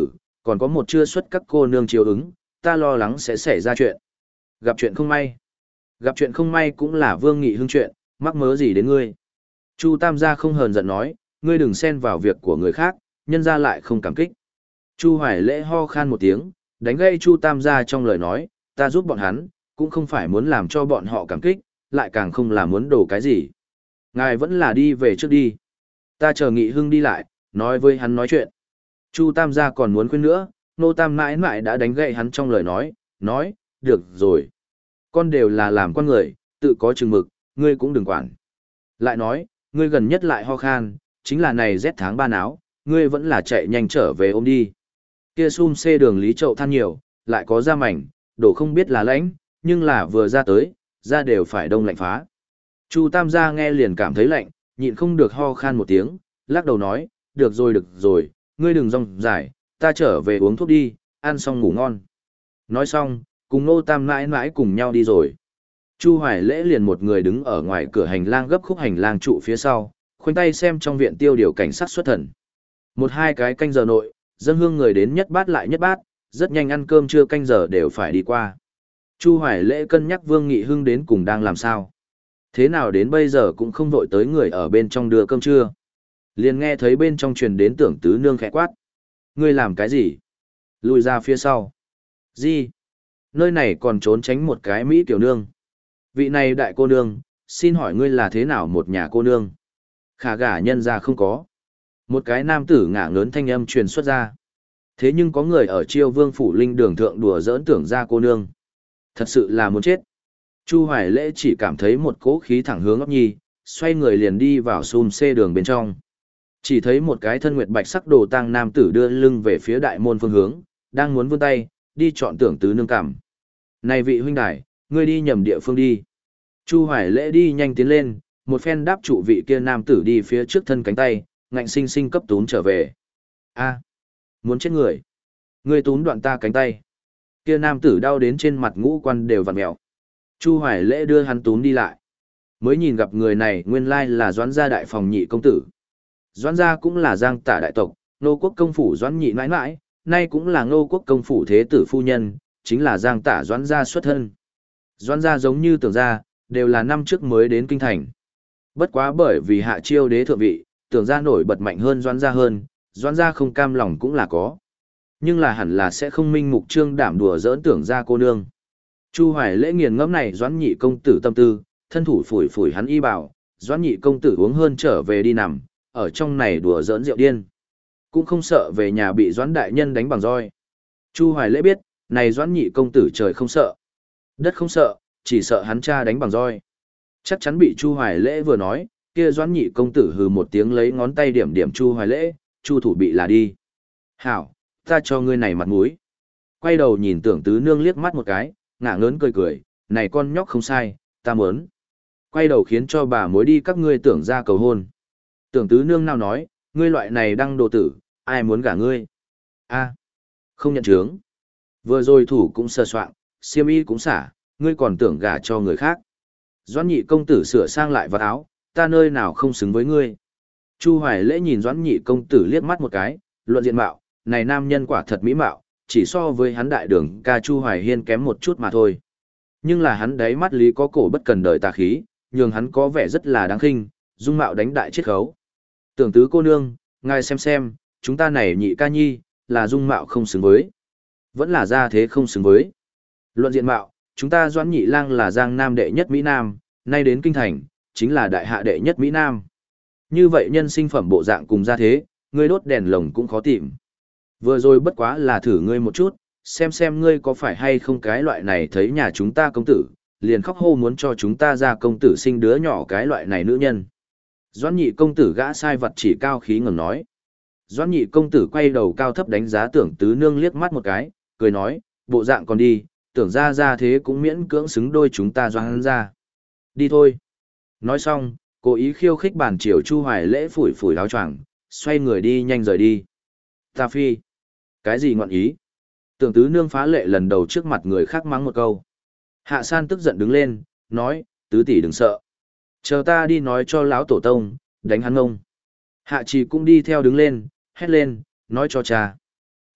Speaker 1: còn có một chưa xuất các cô nương chiếu ứng, ta lo lắng sẽ xảy ra chuyện. Gặp chuyện không may. Gặp chuyện không may cũng là Vương Nghị Hưng chuyện, mắc mớ gì đến ngươi. Chu Tam gia không hờn giận nói, ngươi đừng xen vào việc của người khác, nhân ra lại không cảm kích. Chu Hoài Lễ ho khan một tiếng, đánh gây Chu Tam gia trong lời nói, ta giúp bọn hắn, cũng không phải muốn làm cho bọn họ cảm kích, lại càng không là muốn đổ cái gì. Ngài vẫn là đi về trước đi. Ta chờ Nghị Hưng đi lại, nói với hắn nói chuyện. Chu Tam gia còn muốn khuyên nữa, Nô Tam mãi mãi đã đánh gậy hắn trong lời nói, nói, được rồi. Con đều là làm con người, tự có chừng mực, ngươi cũng đừng quản. Lại nói, ngươi gần nhất lại ho khan, chính là này rét tháng ba náo, ngươi vẫn là chạy nhanh trở về ôm đi. Kia xum xê đường Lý Trậu than nhiều, lại có da mảnh, đổ không biết là lãnh, nhưng là vừa ra tới, da đều phải đông lạnh phá. Chu Tam gia nghe liền cảm thấy lạnh, nhịn không được ho khan một tiếng, lắc đầu nói, được rồi được rồi, ngươi đừng rong dài, ta trở về uống thuốc đi, ăn xong ngủ ngon. Nói xong, cùng Nô Tam mãi mãi cùng nhau đi rồi. Chu Hoài Lễ liền một người đứng ở ngoài cửa hành lang gấp khúc hành lang trụ phía sau, khoanh tay xem trong viện tiêu điều cảnh sát xuất thần. Một hai cái canh giờ nội, dân hương người đến nhất bát lại nhất bát, rất nhanh ăn cơm trưa canh giờ đều phải đi qua. Chu Hoài Lễ cân nhắc Vương Nghị Hưng đến cùng đang làm sao. Thế nào đến bây giờ cũng không vội tới người ở bên trong đưa cơm trưa. Liền nghe thấy bên trong truyền đến Tưởng Tứ Nương khẽ quát. Ngươi làm cái gì? Lùi ra phía sau. Gì? Nơi này còn trốn tránh một cái Mỹ tiểu nương. Vị này đại cô nương, xin hỏi ngươi là thế nào một nhà cô nương? Khả gả nhân ra không có. Một cái nam tử ngả ngớn thanh âm truyền xuất ra. Thế nhưng có người ở Chiêu Vương phủ linh đường thượng đùa giỡn Tưởng ra cô nương. Thật sự là muốn chết. Chu Hoài Lễ chỉ cảm thấy một cỗ khí thẳng hướng óc nhi, xoay người liền đi vào xùm xê đường bên trong. Chỉ thấy một cái thân nguyệt bạch sắc đồ tang nam tử đưa lưng về phía đại môn phương hướng, đang muốn vươn tay, đi chọn Tưởng Tứ Nương cảm. Này vị huynh đài, ngươi đi nhầm địa phương đi. Chu Hoài Lễ đi nhanh tiến lên, một phen đáp trụ vị kia nam tử đi phía trước thân cánh tay, ngạnh sinh sinh cấp tún trở về. A, muốn chết người. Ngươi tún đoạn ta cánh tay. Kia nam tử đau đến trên mặt ngũ quan đều vặn mèo. Chu Hoài Lễ đưa hắn tún đi lại. Mới nhìn gặp người này nguyên lai là Doãn gia đại phòng nhị công tử. Doãn gia cũng là Giang Tả đại tộc, Nô Quốc công phủ Doãn nhị mãi mãi, nay cũng là Nô Quốc công phủ thế tử phu nhân, chính là Giang Tả Doãn gia xuất thân. Doãn gia giống như Tưởng gia, đều là năm trước mới đến kinh thành. Bất quá bởi vì hạ chiêu đế thượng vị, Tưởng gia nổi bật mạnh hơn Doãn gia hơn, Doãn gia không cam lòng cũng là có. Nhưng là hẳn là sẽ không minh mục trương đảm đùa giỡn Tưởng gia cô nương. Chu Hoài Lễ nghiền ngẫm này Doãn nhị công tử tâm tư, thân thủ phủi phủi hắn y bảo, Doãn nhị công tử uống hơn trở về đi nằm, ở trong này đùa giỡn rượu điên. Cũng không sợ về nhà bị Doãn đại nhân đánh bằng roi. Chu Hoài Lễ biết, này Doãn nhị công tử trời không sợ, đất không sợ, chỉ sợ hắn cha đánh bằng roi. Chắc chắn bị Chu Hoài Lễ vừa nói, kia Doãn nhị công tử hừ một tiếng lấy ngón tay điểm điểm Chu Hoài Lễ, Chu thủ bị là đi. Hảo, ta cho ngươi này mặt mũi. Quay đầu nhìn Tưởng Tứ Nương liếc mắt một cái, ngả ngớn cười cười, này con nhóc không sai, ta muốn. Quay đầu khiến cho bà mối đi các ngươi Tưởng ra cầu hôn. Tưởng Tứ Nương nào nói, ngươi loại này đăng đồ tử, ai muốn gả ngươi? A, không nhận chướng. Vừa rồi thủ cũng sơ soạn, xiêm y cũng xả, ngươi còn tưởng gả cho người khác. Doãn nhị công tử sửa sang lại vạt áo, ta nơi nào không xứng với ngươi. Chu Hoài Lễ nhìn Doãn nhị công tử liếc mắt một cái, luận diện mạo, này nam nhân quả thật mỹ mạo, chỉ so với hắn đại đường ca Chu Hoài Hiên kém một chút mà thôi. Nhưng là hắn đáy mắt lý có cổ bất cần đời tà khí, nhường hắn có vẻ rất là đáng khinh, dung mạo đánh đại chiết khấu. Tưởng Tứ cô nương, ngài xem xem, chúng ta này nhị ca nhi, là dung mạo không xứng với. Vẫn là gia thế không xứng với. Luận diện mạo, chúng ta Doãn nhị lang là Giang Nam đệ nhất Mỹ Nam, nay đến kinh thành, chính là đại hạ đệ nhất Mỹ Nam. Như vậy nhân sinh phẩm bộ dạng cùng gia thế, ngươi đốt đèn lồng cũng khó tìm. Vừa rồi bất quá là thử ngươi một chút, xem xem ngươi có phải hay không cái loại này thấy nhà chúng ta công tử, liền khóc hô muốn cho chúng ta ra công tử sinh đứa nhỏ cái loại này nữ nhân. Doãn nhị công tử gã sai vật chỉ cao khí ngẩng nói. Doãn nhị công tử quay đầu cao thấp đánh giá Tưởng Tứ Nương liếc mắt một cái, cười nói, bộ dạng còn đi, tưởng ra ra thế cũng miễn cưỡng xứng đôi chúng ta Doãn ra. Đi thôi. Nói xong, cố ý khiêu khích bản chiều Chu Hoài Lễ phủi phủi áo choàng, xoay người đi nhanh rời đi. Ta phi. Cái gì ngọn ý? Tưởng Tứ Nương phá lệ lần đầu trước mặt người khác mắng một câu. Hạ San tức giận đứng lên, nói, tứ tỷ đừng sợ. Chờ ta đi nói cho lão tổ tông, đánh hắn ngông. Hạ Trì cũng đi theo đứng lên, hét lên, nói cho cha.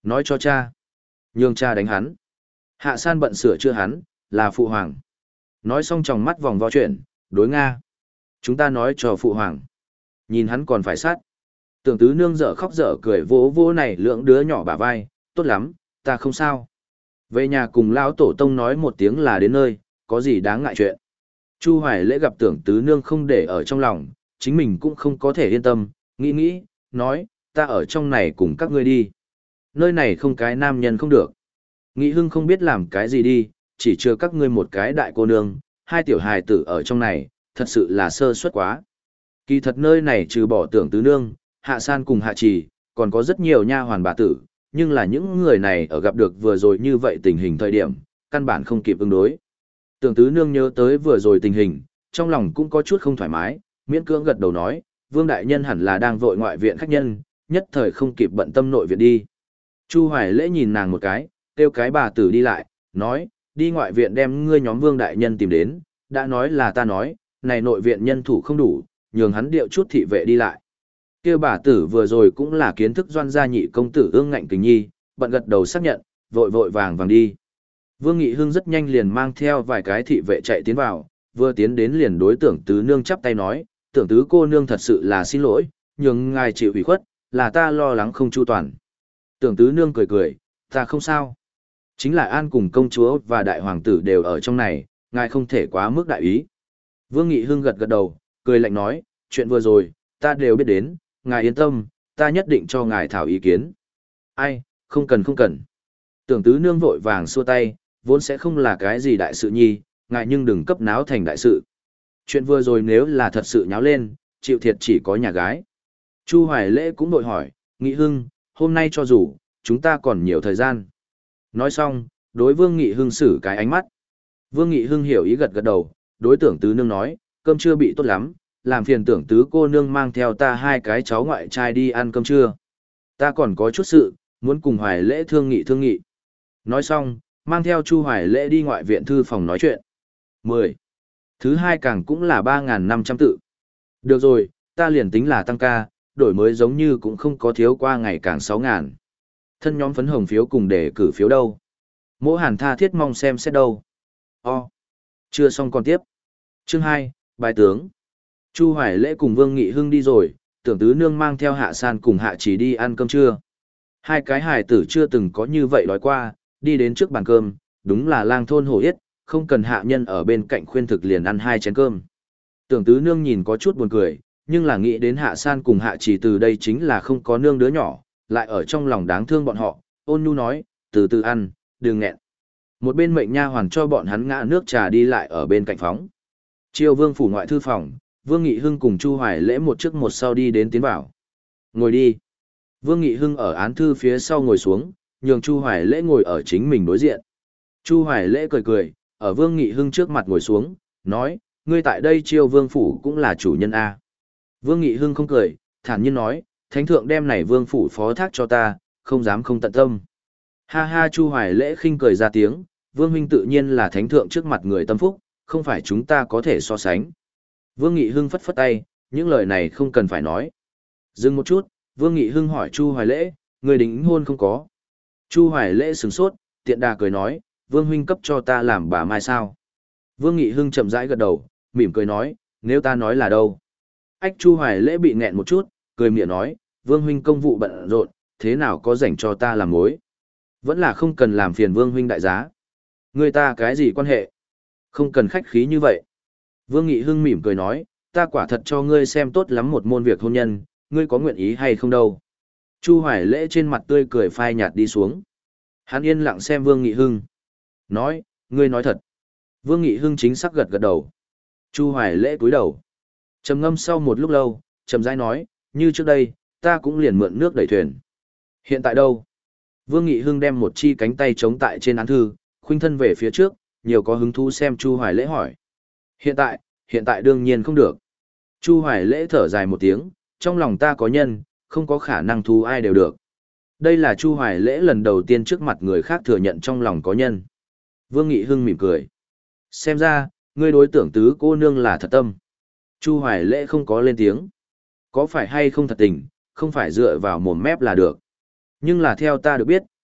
Speaker 1: Nói cho cha. Nhường cha đánh hắn. Hạ san bận sửa chữa hắn, là phụ hoàng. Nói xong tròng mắt vòng vo chuyện, đối Nga. Chúng ta nói cho phụ hoàng. Nhìn hắn còn phải sát. Tưởng tứ nương dở khóc dở cười vỗ vỗ này lưỡng đứa nhỏ bả vai, tốt lắm, ta không sao. Về nhà cùng lão tổ tông nói một tiếng là đến nơi, có gì đáng ngại chuyện. Chu Hoài Lễ gặp tưởng tứ nương không để ở trong lòng, chính mình cũng không có thể yên tâm, nghĩ nghĩ, nói, ta ở trong này cùng các ngươi đi. Nơi này không cái nam nhân không được. Nghị hưng không biết làm cái gì đi, chỉ chưa các ngươi một cái đại cô nương, hai tiểu hài tử ở trong này, thật sự là sơ suất quá. Kỳ thật nơi này trừ bỏ tưởng tứ nương, hạ san cùng hạ trì, còn có rất nhiều nha hoàn bà tử, nhưng là những người này ở gặp được vừa rồi như vậy tình hình thời điểm, căn bản không kịp ứng đối. Tưởng tứ nương nhớ tới vừa rồi tình hình, trong lòng cũng có chút không thoải mái, miễn cưỡng gật đầu nói, vương đại nhân hẳn là đang vội ngoại viện khách nhân, nhất thời không kịp bận tâm nội viện đi. Chu Hoài Lễ nhìn nàng một cái, kêu cái bà tử đi lại, nói, đi ngoại viện đem ngươi nhóm vương đại nhân tìm đến, đã nói là ta nói, này nội viện nhân thủ không đủ, nhường hắn điệu chút thị vệ đi lại. Kêu bà tử vừa rồi cũng là kiến thức doan gia nhị công tử ương ngạnh kính nhi, bận gật đầu xác nhận, vội vội vàng vàng đi. Vương Nghị Hưng rất nhanh liền mang theo vài cái thị vệ chạy tiến vào, vừa tiến đến liền đối tưởng tứ nương chắp tay nói, tưởng tứ cô nương thật sự là xin lỗi, nhường ngài chịu ủy khuất, là ta lo lắng không chu toàn. Tưởng tứ nương cười cười, ta không sao. Chính là An cùng công chúa và đại hoàng tử đều ở trong này, ngài không thể quá mức đại ý. Vương Nghị Hưng gật gật đầu, cười lạnh nói, chuyện vừa rồi, ta đều biết đến, ngài yên tâm, ta nhất định cho ngài thảo ý kiến. Ai, không cần không cần. Tưởng tứ nương vội vàng xua tay, vốn sẽ không là cái gì đại sự nhi, ngài nhưng đừng cấp náo thành đại sự. Chuyện vừa rồi nếu là thật sự nháo lên, chịu thiệt chỉ có nhà gái. Chu Hoài Lễ cũng đội hỏi, Nghị Hưng, hôm nay cho dù, chúng ta còn nhiều thời gian. Nói xong, đối Vương Nghị Hưng xử cái ánh mắt. Vương Nghị Hưng hiểu ý gật gật đầu, đối tưởng tứ nương nói, cơm chưa bị tốt lắm, làm phiền tưởng tứ cô nương mang theo ta hai cái cháu ngoại trai đi ăn cơm trưa. Ta còn có chút sự, muốn cùng Hoài Lễ thương nghị thương nghị. Nói xong, mang theo Chu Hoài Lễ đi ngoại viện thư phòng nói chuyện. mười. Thứ hai càng cũng là ba nghìn năm trăm tự. Được rồi, ta liền tính là tăng ca, đổi mới giống như cũng không có thiếu qua ngày càng sáu nghìn. Thân nhóm phấn hồng phiếu cùng để cử phiếu đâu. Mỗ Hàn tha thiết mong xem xét đâu. O. Chưa xong còn tiếp. Chương hai, bài tướng. Chu Hoài Lễ cùng Vương Nghị Hưng đi rồi, tưởng tứ nương mang theo Hạ San cùng Hạ Chỉ đi ăn cơm trưa. Hai cái hài tử chưa từng có như vậy đói qua, đi đến trước bàn cơm, đúng là lang thôn hổ yết, không cần hạ nhân ở bên cạnh khuyên thực liền ăn hai chén cơm. Tưởng tứ nương nhìn có chút buồn cười, nhưng là nghĩ đến Hạ San cùng Hạ Chỉ từ đây chính là không có nương đứa nhỏ, lại ở trong lòng đáng thương bọn họ, ôn nhu nói, từ từ ăn, đừng nghẹn. Một bên mệnh nha hoàn cho bọn hắn ngã nước trà đi lại ở bên cạnh phóng. Chiêu Vương phủ ngoại thư phòng, Vương Nghị Hưng cùng Chu Hoài Lễ một trước một sau đi đến tiến vào. Ngồi đi. Vương Nghị Hưng ở án thư phía sau ngồi xuống, nhường Chu Hoài Lễ ngồi ở chính mình đối diện. Chu Hoài Lễ cười cười, ở Vương Nghị Hưng trước mặt ngồi xuống, nói, ngươi tại đây Chiêu Vương phủ cũng là chủ nhân A. Vương Nghị Hưng không cười, thản nhiên nói, thánh thượng đem này Vương phủ phó thác cho ta, không dám không tận tâm. Ha ha, Chu Hoài Lễ khinh cười ra tiếng, Vương huynh tự nhiên là thánh thượng trước mặt người tâm phúc, không phải chúng ta có thể so sánh. Vương Nghị Hưng phất phất tay, những lời này không cần phải nói. Dừng một chút, Vương Nghị Hưng hỏi Chu Hoài Lễ, người đính hôn không có. Chu Hoài Lễ sửng sốt, tiện đà cười nói, Vương huynh cấp cho ta làm bà mai sao. Vương Nghị Hưng chậm rãi gật đầu, mỉm cười nói, nếu ta nói là đâu. Ách Chu Hoài Lễ bị nghẹn một chút, cười miệng nói, Vương huynh công vụ bận rộn, thế nào có rảnh cho ta làm mối. Vẫn là không cần làm phiền Vương huynh đại giá. Người ta cái gì quan hệ? Không cần khách khí như vậy. Vương Nghị Hưng mỉm cười nói, ta quả thật cho ngươi xem tốt lắm một môn việc hôn nhân, ngươi có nguyện ý hay không đâu. Chu Hoài Lễ trên mặt tươi cười phai nhạt đi xuống. Hắn yên lặng xem Vương Nghị Hưng. Nói, ngươi nói thật. Vương Nghị Hưng chính xác gật gật đầu. Chu Hoài Lễ cúi đầu. Trầm ngâm sau một lúc lâu, trầm rãi nói, như trước đây, ta cũng liền mượn nước đẩy thuyền. Hiện tại đâu? Vương Nghị Hưng đem một chi cánh tay chống tại trên án thư, khuynh thân về phía trước, nhiều có hứng thú xem Chu Hoài Lễ hỏi. Hiện tại, hiện tại đương nhiên không được. Chu Hoài Lễ thở dài một tiếng, trong lòng ta có nhân, không có khả năng thu ai đều được. Đây là Chu Hoài Lễ lần đầu tiên trước mặt người khác thừa nhận trong lòng có nhân. Vương Nghị Hưng mỉm cười. Xem ra, ngươi đối tưởng tứ cô nương là thật tâm. Chu Hoài Lễ không có lên tiếng. Có phải hay không thật tình, không phải dựa vào mồm mép là được. Nhưng là theo ta được biết,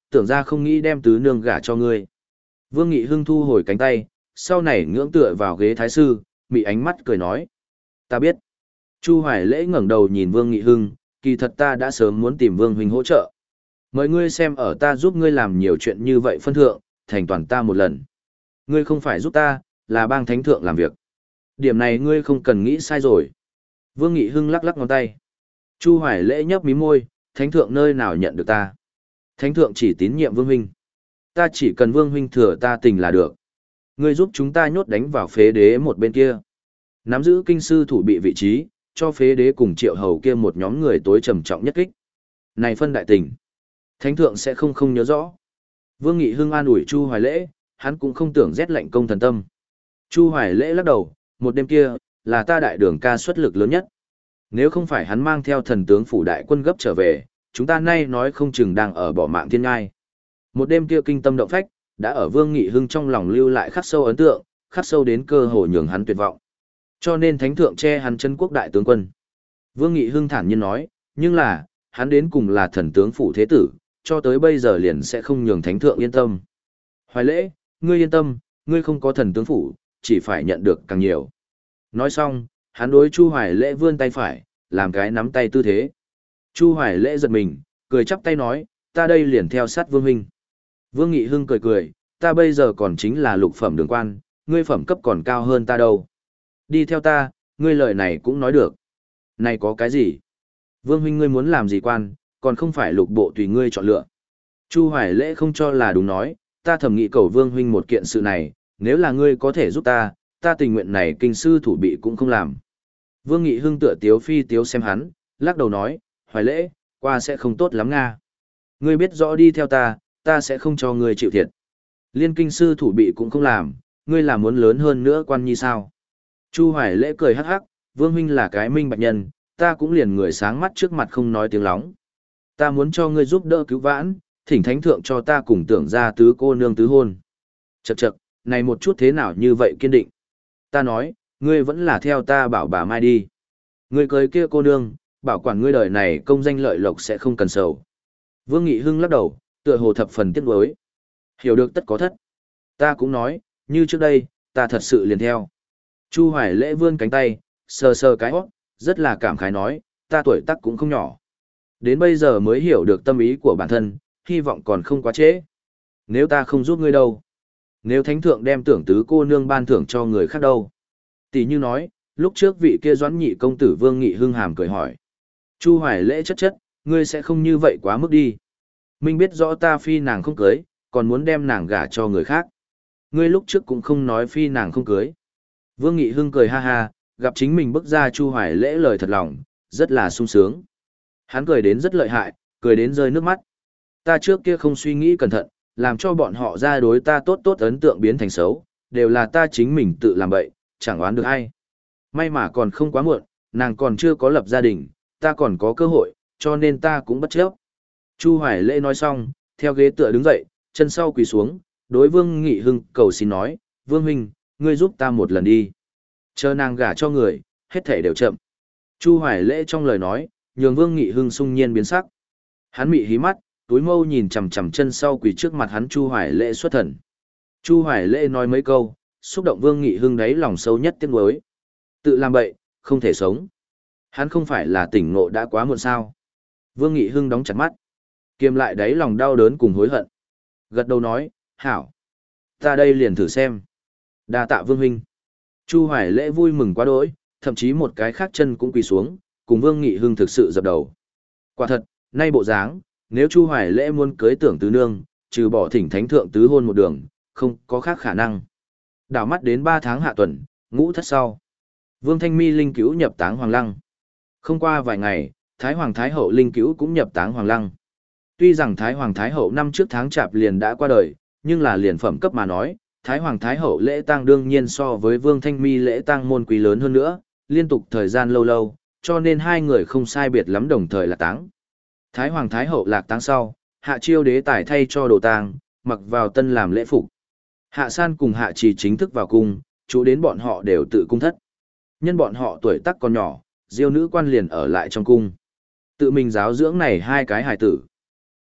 Speaker 1: tưởng ra không nghĩ đem tứ nương gả cho ngươi. Vương Nghị Hưng thu hồi cánh tay, sau này ngưỡng tựa vào ghế thái sư, mị ánh mắt cười nói. Ta biết. Chu Hoài Lễ ngẩng đầu nhìn Vương Nghị Hưng, kỳ thật ta đã sớm muốn tìm Vương huynh hỗ trợ. Mời ngươi xem ở ta giúp ngươi làm nhiều chuyện như vậy phân thượng, thành toàn ta một lần. Ngươi không phải giúp ta, là bang thánh thượng làm việc. Điểm này ngươi không cần nghĩ sai rồi. Vương Nghị Hưng lắc lắc ngón tay. Chu Hoài Lễ nhấp mí môi, thánh thượng nơi nào nhận được ta. Thánh thượng chỉ tín nhiệm Vương huynh. Ta chỉ cần Vương huynh thừa ta tình là được. Ngươi giúp chúng ta nhốt đánh vào phế đế một bên kia. Nắm giữ kinh sư thủ bị vị trí, cho phế đế cùng triệu hầu kia một nhóm người tối trầm trọng nhất kích. Này phân đại tình. Thánh thượng sẽ không không nhớ rõ. Vương Nghị Hưng an ủi Chu Hoài Lễ, hắn cũng không tưởng rét lạnh công thần tâm. Chu Hoài Lễ lắc đầu, một đêm kia, là ta đại đường ca xuất lực lớn nhất. Nếu không phải hắn mang theo thần tướng phủ đại quân gấp trở về, chúng ta nay nói không chừng đang ở bỏ mạng thiên ngai. Một đêm kia kinh tâm động phách, đã ở Vương Nghị Hưng trong lòng lưu lại khắc sâu ấn tượng, khắc sâu đến cơ hồ nhường hắn tuyệt vọng. Cho nên thánh thượng che hắn chân quốc đại tướng quân. Vương Nghị Hưng thản nhiên nói, nhưng là, hắn đến cùng là thần tướng phủ thế tử, cho tới bây giờ liền sẽ không nhường thánh thượng yên tâm. Hoài Lễ, ngươi yên tâm, ngươi không có thần tướng phủ, chỉ phải nhận được càng nhiều. Nói xong, hắn đối Chu Hoài Lễ vươn tay phải, làm cái nắm tay tư thế. Chu Hoài Lễ giật mình, cười chắp tay nói, ta đây liền theo sát Vương huynh. Vương Nghị Hưng cười cười, ta bây giờ còn chính là lục phẩm đường quan, ngươi phẩm cấp còn cao hơn ta đâu. Đi theo ta, ngươi lời này cũng nói được. Này có cái gì? Vương huynh ngươi muốn làm gì quan, còn không phải lục bộ tùy ngươi chọn lựa. Chu Hoài Lễ không cho là đúng nói, ta thẩm nghị cầu Vương huynh một kiện sự này, nếu là ngươi có thể giúp ta, ta tình nguyện này kinh sư thủ bị cũng không làm. Vương Nghị Hưng tựa tiếu phi tiếu xem hắn, lắc đầu nói, Hoài Lễ, qua sẽ không tốt lắm nga. Ngươi biết rõ đi theo ta, ta sẽ không cho ngươi chịu thiệt. Liên kinh sư thủ bị cũng không làm, ngươi là muốn lớn hơn nữa quan nhi sao. Chu Hoài Lễ cười hắc hắc, Vương huynh là cái minh bạch nhân, ta cũng liền người sáng mắt trước mặt không nói tiếng lóng. Ta muốn cho ngươi giúp đỡ cứu vãn, thỉnh thánh thượng cho ta cùng tưởng ra tứ cô nương tứ hôn. Chậc chậc, này một chút thế nào như vậy kiên định. Ta nói, ngươi vẫn là theo ta bảo bà Mai đi. Ngươi cưới kia cô nương, bảo quản ngươi đời này công danh lợi lộc sẽ không cần sầu. Vương Nghị Hưng lắc đầu, tựa hồ thập phần tiếc nuối. Hiểu được tất có thất. Ta cũng nói, như trước đây, ta thật sự liền theo. Chu Hoài Lễ vươn cánh tay, sờ sờ cái hót, rất là cảm khái nói, ta tuổi tác cũng không nhỏ. Đến bây giờ mới hiểu được tâm ý của bản thân, hy vọng còn không quá trễ. Nếu ta không giúp ngươi đâu? Nếu thánh thượng đem tưởng tứ cô nương ban thưởng cho người khác đâu? Tỷ như nói, lúc trước vị kia doãn nhị công tử Vương Nghị Hưng hàm cười hỏi. Chu Hoài Lễ chất chất, ngươi sẽ không như vậy quá mức đi. Minh biết rõ ta phi nàng không cưới, còn muốn đem nàng gả cho người khác. Ngươi lúc trước cũng không nói phi nàng không cưới. Vương Nghị Hưng cười ha ha, gặp chính mình bức ra Chu Hoài Lễ lời thật lòng, rất là sung sướng. Hắn cười đến rất lợi hại, cười đến rơi nước mắt. Ta trước kia không suy nghĩ cẩn thận, làm cho bọn họ ra đối ta tốt tốt ấn tượng biến thành xấu, đều là ta chính mình tự làm bậy, chẳng oán được ai. May mà còn không quá muộn, nàng còn chưa có lập gia đình, ta còn có cơ hội, cho nên ta cũng bất chấp. Chu Hoài Lễ nói xong, theo ghế tựa đứng dậy, chân sau quỳ xuống, đối Vương Nghị Hưng cầu xin nói, Vương huynh, ngươi giúp ta một lần đi. Chờ nàng gả cho người, hết thể đều chậm. Chu Hoài Lễ trong lời nói, nhường Vương Nghị Hưng sung nhiên biến sắc. Hắn mị hí mắt, túi mâu nhìn chằm chằm chân sau quỳ trước mặt hắn Chu Hoài Lễ xuất thần. Chu Hoài Lễ nói mấy câu, xúc động Vương Nghị Hưng đáy lòng sâu nhất tiếc nuối. Tự làm bậy, không thể sống. Hắn không phải là tỉnh ngộ đã quá muộn sao? Vương Nghị Hưng đóng chặt mắt, kiềm lại đáy lòng đau đớn cùng hối hận. Gật đầu nói, hảo, ta đây liền thử xem. Đa tạ Vương huynh. Chu Hoài Lễ vui mừng quá đỗi, thậm chí một cái khác chân cũng quỳ xuống, cùng Vương Nghị Hưng thực sự dập đầu. Quả thật, nay bộ dáng, nếu Chu Hoài Lễ muốn cưới tưởng tứ nương, trừ bỏ thỉnh thánh thượng tứ hôn một đường, không có khác khả năng. Đảo mắt đến ba tháng hạ tuần, ngũ thất sau. Vương Thanh Mi linh cứu nhập táng Hoàng Lăng. Không qua vài ngày, Thái Hoàng Thái Hậu linh cứu cũng nhập táng Hoàng Lăng. Tuy rằng Thái Hoàng Thái Hậu năm trước tháng chạp liền đã qua đời, nhưng là liền phẩm cấp mà nói, Thái Hoàng Thái Hậu lễ tang đương nhiên so với Vương Thanh Mi lễ tang môn quý lớn hơn nữa, liên tục thời gian lâu lâu, cho nên hai người không sai biệt lắm đồng thời là táng. Thái Hoàng Thái Hậu lạc táng sau, Hạ Chiêu đế tải thay cho đồ tang, mặc vào tân làm lễ phục. Hạ San cùng Hạ Trì chính thức vào cung, chú đến bọn họ đều tự cung thất. Nhân bọn họ tuổi tác còn nhỏ, Diêu nữ quan liền ở lại trong cung. Tự mình giáo dưỡng này hai cái hài tử.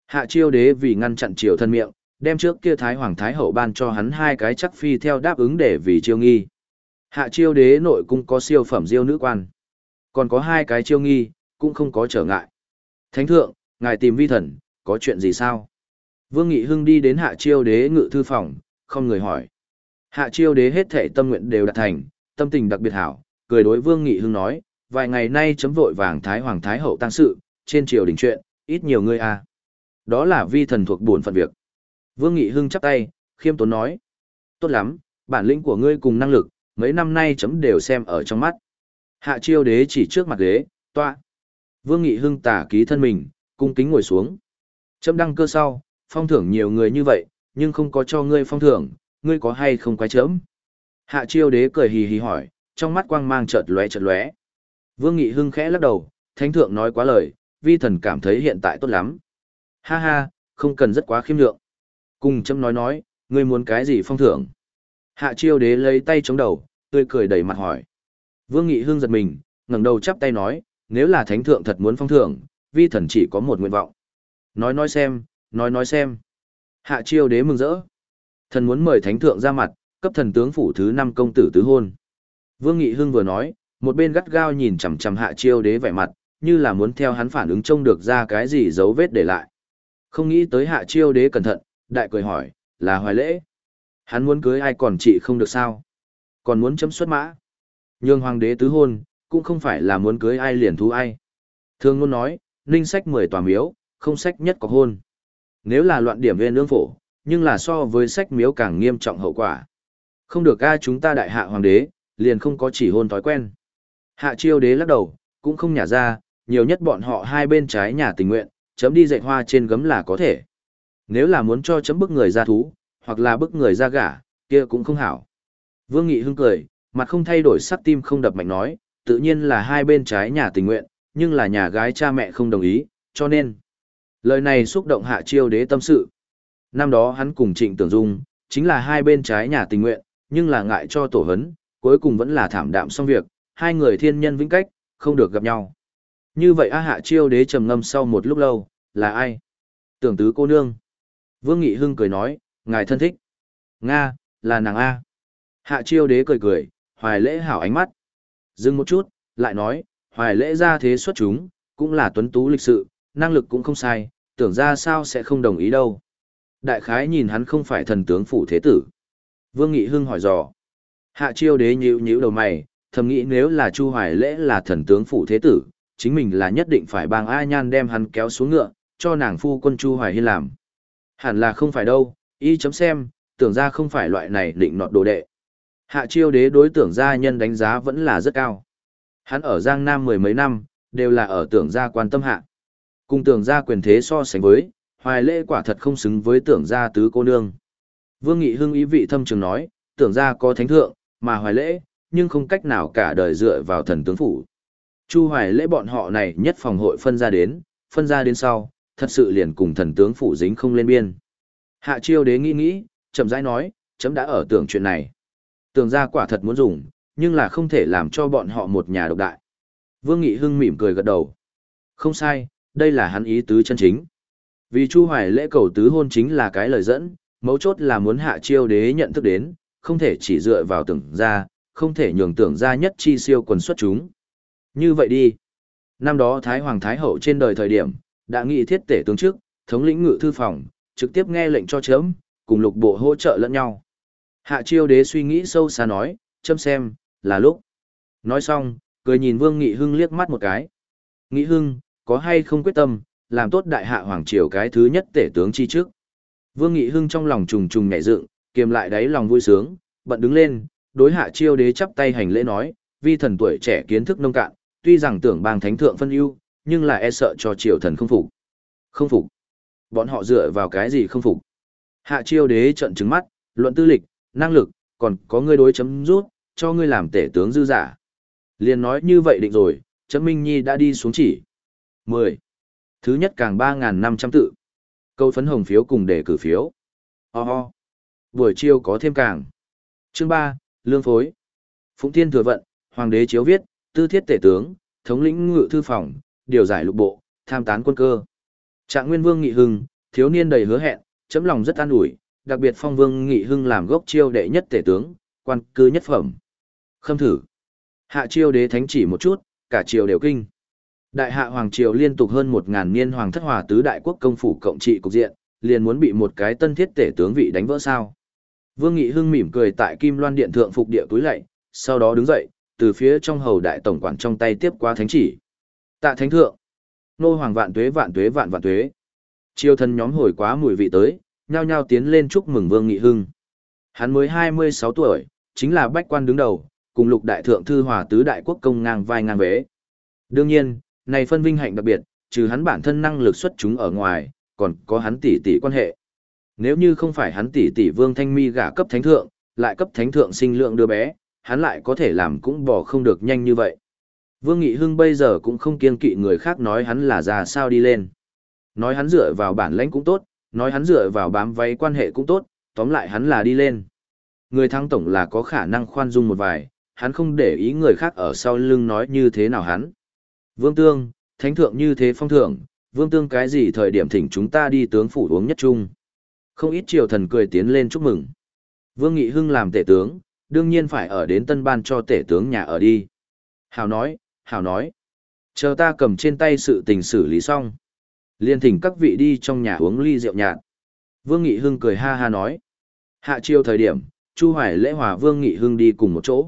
Speaker 1: Hạ Chiêu Đế vì ngăn chặn Triều thân miệng, đem trước kia Thái Hoàng Thái Hậu ban cho hắn hai cái chắc phi theo đáp ứng để vì chiêu nghi. Hạ Chiêu Đế nội cung có siêu phẩm diêu nữ quan, còn có hai cái chiêu nghi, cũng không có trở ngại. Thánh thượng, ngài tìm vi thần, có chuyện gì sao? Vương Nghị Hưng đi đến Hạ Chiêu Đế ngự thư phòng, không người hỏi. Hạ Chiêu Đế hết thảy tâm nguyện đều đạt thành, tâm tình đặc biệt hảo, cười đối Vương Nghị Hưng nói, vài ngày nay chấm vội vàng Thái Hoàng Thái Hậu tang sự, trên triều đình chuyện, ít nhiều ngươi à. Đó là vi thần thuộc bổn phận việc. Vương Nghị Hưng chắp tay, khiêm tốn nói. Tốt lắm, bản lĩnh của ngươi cùng năng lực, mấy năm nay chấm đều xem ở trong mắt. Hạ Chiêu Đế chỉ trước mặt ghế, tọa. Vương Nghị Hưng tả ký thân mình, cung kính ngồi xuống. Chấm đăng cơ sau, phong thưởng nhiều người như vậy, nhưng không có cho ngươi phong thưởng, ngươi có hay không quái chấm? Hạ Chiêu Đế cười hì hì hỏi, trong mắt quang mang chợt lóe chợt lóe. Vương Nghị Hưng khẽ lắc đầu, thánh thượng nói quá lời, vi thần cảm thấy hiện tại tốt lắm. Ha ha, không cần rất quá khiêm lượng. Cùng chấm nói nói, ngươi muốn cái gì phong thưởng? Hạ Chiêu Đế lấy tay chống đầu, tươi cười đầy mặt hỏi. Vương Nghị Hưng giật mình, ngẩng đầu chắp tay nói, nếu là thánh thượng thật muốn phong thưởng, vi thần chỉ có một nguyện vọng. Nói nói xem, nói nói xem. Hạ Chiêu Đế mừng rỡ. Thần muốn mời thánh thượng ra mặt, cấp thần tướng phủ thứ năm công tử tứ hôn. Vương Nghị Hưng vừa nói, một bên gắt gao nhìn chằm chằm Hạ Chiêu Đế vẻ mặt, như là muốn theo hắn phản ứng trông được ra cái gì dấu vết để lại. Không nghĩ tới Hạ Chiêu Đế cẩn thận, đại cười hỏi, là Hoài Lễ. Hắn muốn cưới ai còn chị không được sao? Còn muốn chấm xuất mã. Nhưng hoàng đế tứ hôn, cũng không phải là muốn cưới ai liền thú ai. Thường luôn nói, ninh sách mười tòa miếu, không sách nhất có hôn. Nếu là loạn điểm về nương phổ, nhưng là so với sách miếu càng nghiêm trọng hậu quả. Không được ai chúng ta đại hạ hoàng đế, liền không có chỉ hôn thói quen. Hạ Chiêu Đế lắc đầu, cũng không nhả ra, nhiều nhất bọn họ hai bên trái nhà tình nguyện, chấm đi dạy hoa trên gấm là có thể. Nếu là muốn cho chấm bức người ra thú, hoặc là bức người ra gả, kia cũng không hảo. Vương Nghị Hưng cười, mặt không thay đổi sắc tim không đập mạnh nói, tự nhiên là hai bên trái nhà tình nguyện, nhưng là nhà gái cha mẹ không đồng ý, cho nên. Lời này xúc động Hạ Chiêu Đế tâm sự. Năm đó hắn cùng Trịnh Tưởng Dung, chính là hai bên trái nhà tình nguyện, nhưng là ngại cho tổ hấn, cuối cùng vẫn là thảm đạm xong việc, hai người thiên nhân vĩnh cách, không được gặp nhau. Như vậy A Hạ Chiêu Đế trầm ngâm sau một lúc lâu, là ai? Tưởng tứ cô nương. Vương Nghị Hưng cười nói, ngài thân thích. Nga, là nàng A. Hạ Chiêu Đế cười cười, Hoài Lễ hảo ánh mắt. Dừng một chút, lại nói, Hoài Lễ ra thế xuất chúng, cũng là tuấn tú lịch sự, năng lực cũng không sai, tưởng ra sao sẽ không đồng ý đâu. Đại khái nhìn hắn không phải thần tướng phủ thế tử. Vương Nghị Hưng hỏi dò. Hạ Chiêu Đế nhíu nhíu đầu mày, thầm nghĩ nếu là Chu Hoài Lễ là thần tướng phủ thế tử, chính mình là nhất định phải bang A Nhan đem hắn kéo xuống ngựa, cho nàng phu quân Chu Hoài Hiên làm. Hẳn là không phải đâu, y chấm xem, tưởng ra không phải loại này định nọt đồ đệ. Hạ Chiêu Đế đối tưởng gia nhân đánh giá vẫn là rất cao. Hắn ở Giang Nam mười mấy năm, đều là ở tưởng gia quan tâm hạ. Cùng tưởng gia quyền thế so sánh với, Hoài Lễ quả thật không xứng với tưởng gia tứ cô nương. Vương Nghị Hưng ý vị thâm trường nói, tưởng gia có thánh thượng, mà Hoài Lễ, nhưng không cách nào cả đời dựa vào thần tướng phủ. Chu Hoài Lễ bọn họ này nhất phòng hội phân ra đến, phân ra đến sau, thật sự liền cùng thần tướng phủ dính không lên biên. Hạ Chiêu Đế nghĩ nghĩ, chậm rãi nói, chấm đã ở tưởng chuyện này. Tưởng gia quả thật muốn dùng, nhưng là không thể làm cho bọn họ một nhà độc đại. Vương Nghị Hưng mỉm cười gật đầu. Không sai, đây là hắn ý tứ chân chính. Vì Chu Hoài Lễ cầu tứ hôn chính là cái lời dẫn, mấu chốt là muốn Hạ Chiêu Đế nhận thức đến, không thể chỉ dựa vào tưởng gia, không thể nhường tưởng gia nhất chi siêu quần xuất chúng. Như vậy đi. Năm đó Thái Hoàng Thái Hậu trên đời thời điểm, đã nghị thiết tể tướng trước, thống lĩnh ngự thư phòng, trực tiếp nghe lệnh cho chấm, cùng lục bộ hỗ trợ lẫn nhau. Hạ Chiêu Đế suy nghĩ sâu xa nói, chấm xem, là lúc. Nói xong, cười nhìn Vương Nghị Hưng liếc mắt một cái. Nghị Hưng, có hay không quyết tâm, làm tốt đại hạ hoàng triều cái thứ nhất tể tướng chi trước. Vương Nghị Hưng trong lòng trùng trùng nhảy dựng, kiềm lại đáy lòng vui sướng, bận đứng lên, đối Hạ Chiêu Đế chắp tay hành lễ nói, vi thần tuổi trẻ kiến thức nông cạn, tuy rằng tưởng bang thánh thượng phân ưu, nhưng là e sợ cho triều thần không phục. Không phục? Bọn họ dựa vào cái gì không phục? Hạ Chiêu Đế trợn trừng mắt, luận tư lịch, năng lực, còn có ngươi đối chấm rút, cho ngươi làm tể tướng dư giả. Liền nói như vậy định rồi, chấm Minh Nhi đã đi xuống chỉ. mười. Thứ nhất càng ba nghìn năm trăm tự. Câu phấn hồng phiếu cùng để cử phiếu. Ho ho. Buổi chiều có thêm càng. Chương ba, Lương phối. Phụng Thiên thừa vận, Hoàng đế chiếu viết, tư thiết tể tướng, thống lĩnh ngự thư phòng, điều giải lục bộ, tham tán quân cơ. Trạng Nguyên Vương Nghị Hưng, Thiếu niên đầy hứa hẹn, chấm lòng rất an ủi, đặc biệt phong Vương Nghị Hưng làm gốc chiêu đệ nhất tể tướng, quan cư nhất phẩm. Khâm thử. Hạ chiêu đế thánh chỉ một chút, cả triều đều kinh. Đại hạ hoàng triều liên tục hơn một ngàn niên hoàng thất hòa tứ đại quốc công phủ cộng trị cục diện, liền muốn bị một cái tân thiết tể tướng vị đánh vỡ sao. Vương Nghị Hưng mỉm cười tại Kim Loan điện thượng phục địa túi lạy, sau đó đứng dậy, từ phía trong hầu đại tổng quản trong tay tiếp qua thánh chỉ. Tạ thánh thượng, nô hoàng vạn tuế vạn tuế vạn vạn tuế. Triều thần nhóm hồi quá mùi vị tới, nhao nhao tiến lên chúc mừng Vương Nghị Hưng. Hắn mới hai mươi sáu tuổi, chính là bách quan đứng đầu, cùng lục đại thượng thư hòa tứ đại quốc công ngang vai ngang vế. Đương nhiên, này phân vinh hạnh đặc biệt, trừ hắn bản thân năng lực xuất chúng ở ngoài, còn có hắn tỷ tỷ quan hệ. Nếu như không phải hắn tỷ tỷ Vương Thanh Mi gả cấp thánh thượng, lại cấp thánh thượng sinh lượng đứa bé, hắn lại có thể làm cũng bỏ không được nhanh như vậy. Vương Nghị Hưng bây giờ cũng không kiêng kỵ người khác nói hắn là già sao đi lên. Nói hắn dựa vào bản lãnh cũng tốt, nói hắn dựa vào bám váy quan hệ cũng tốt, tóm lại hắn là đi lên. Người thắng tổng là có khả năng khoan dung một vài, hắn không để ý người khác ở sau lưng nói như thế nào hắn. Vương Tương, thánh thượng như thế phong thưởng, Vương Tương cái gì thời điểm thỉnh chúng ta đi tướng phủ uống nhất chung. Không ít triều thần cười tiến lên chúc mừng. Vương Nghị Hưng làm tể tướng, đương nhiên phải ở đến tân ban cho tể tướng nhà ở đi. Hào nói, hào nói. Chờ ta cầm trên tay sự tình xử lý xong. Liên thỉnh các vị đi trong nhà uống ly rượu nhạt. Vương Nghị Hưng cười ha ha nói. Hạ chiều thời điểm, Chu Hoài Lễ hòa Vương Nghị Hưng đi cùng một chỗ.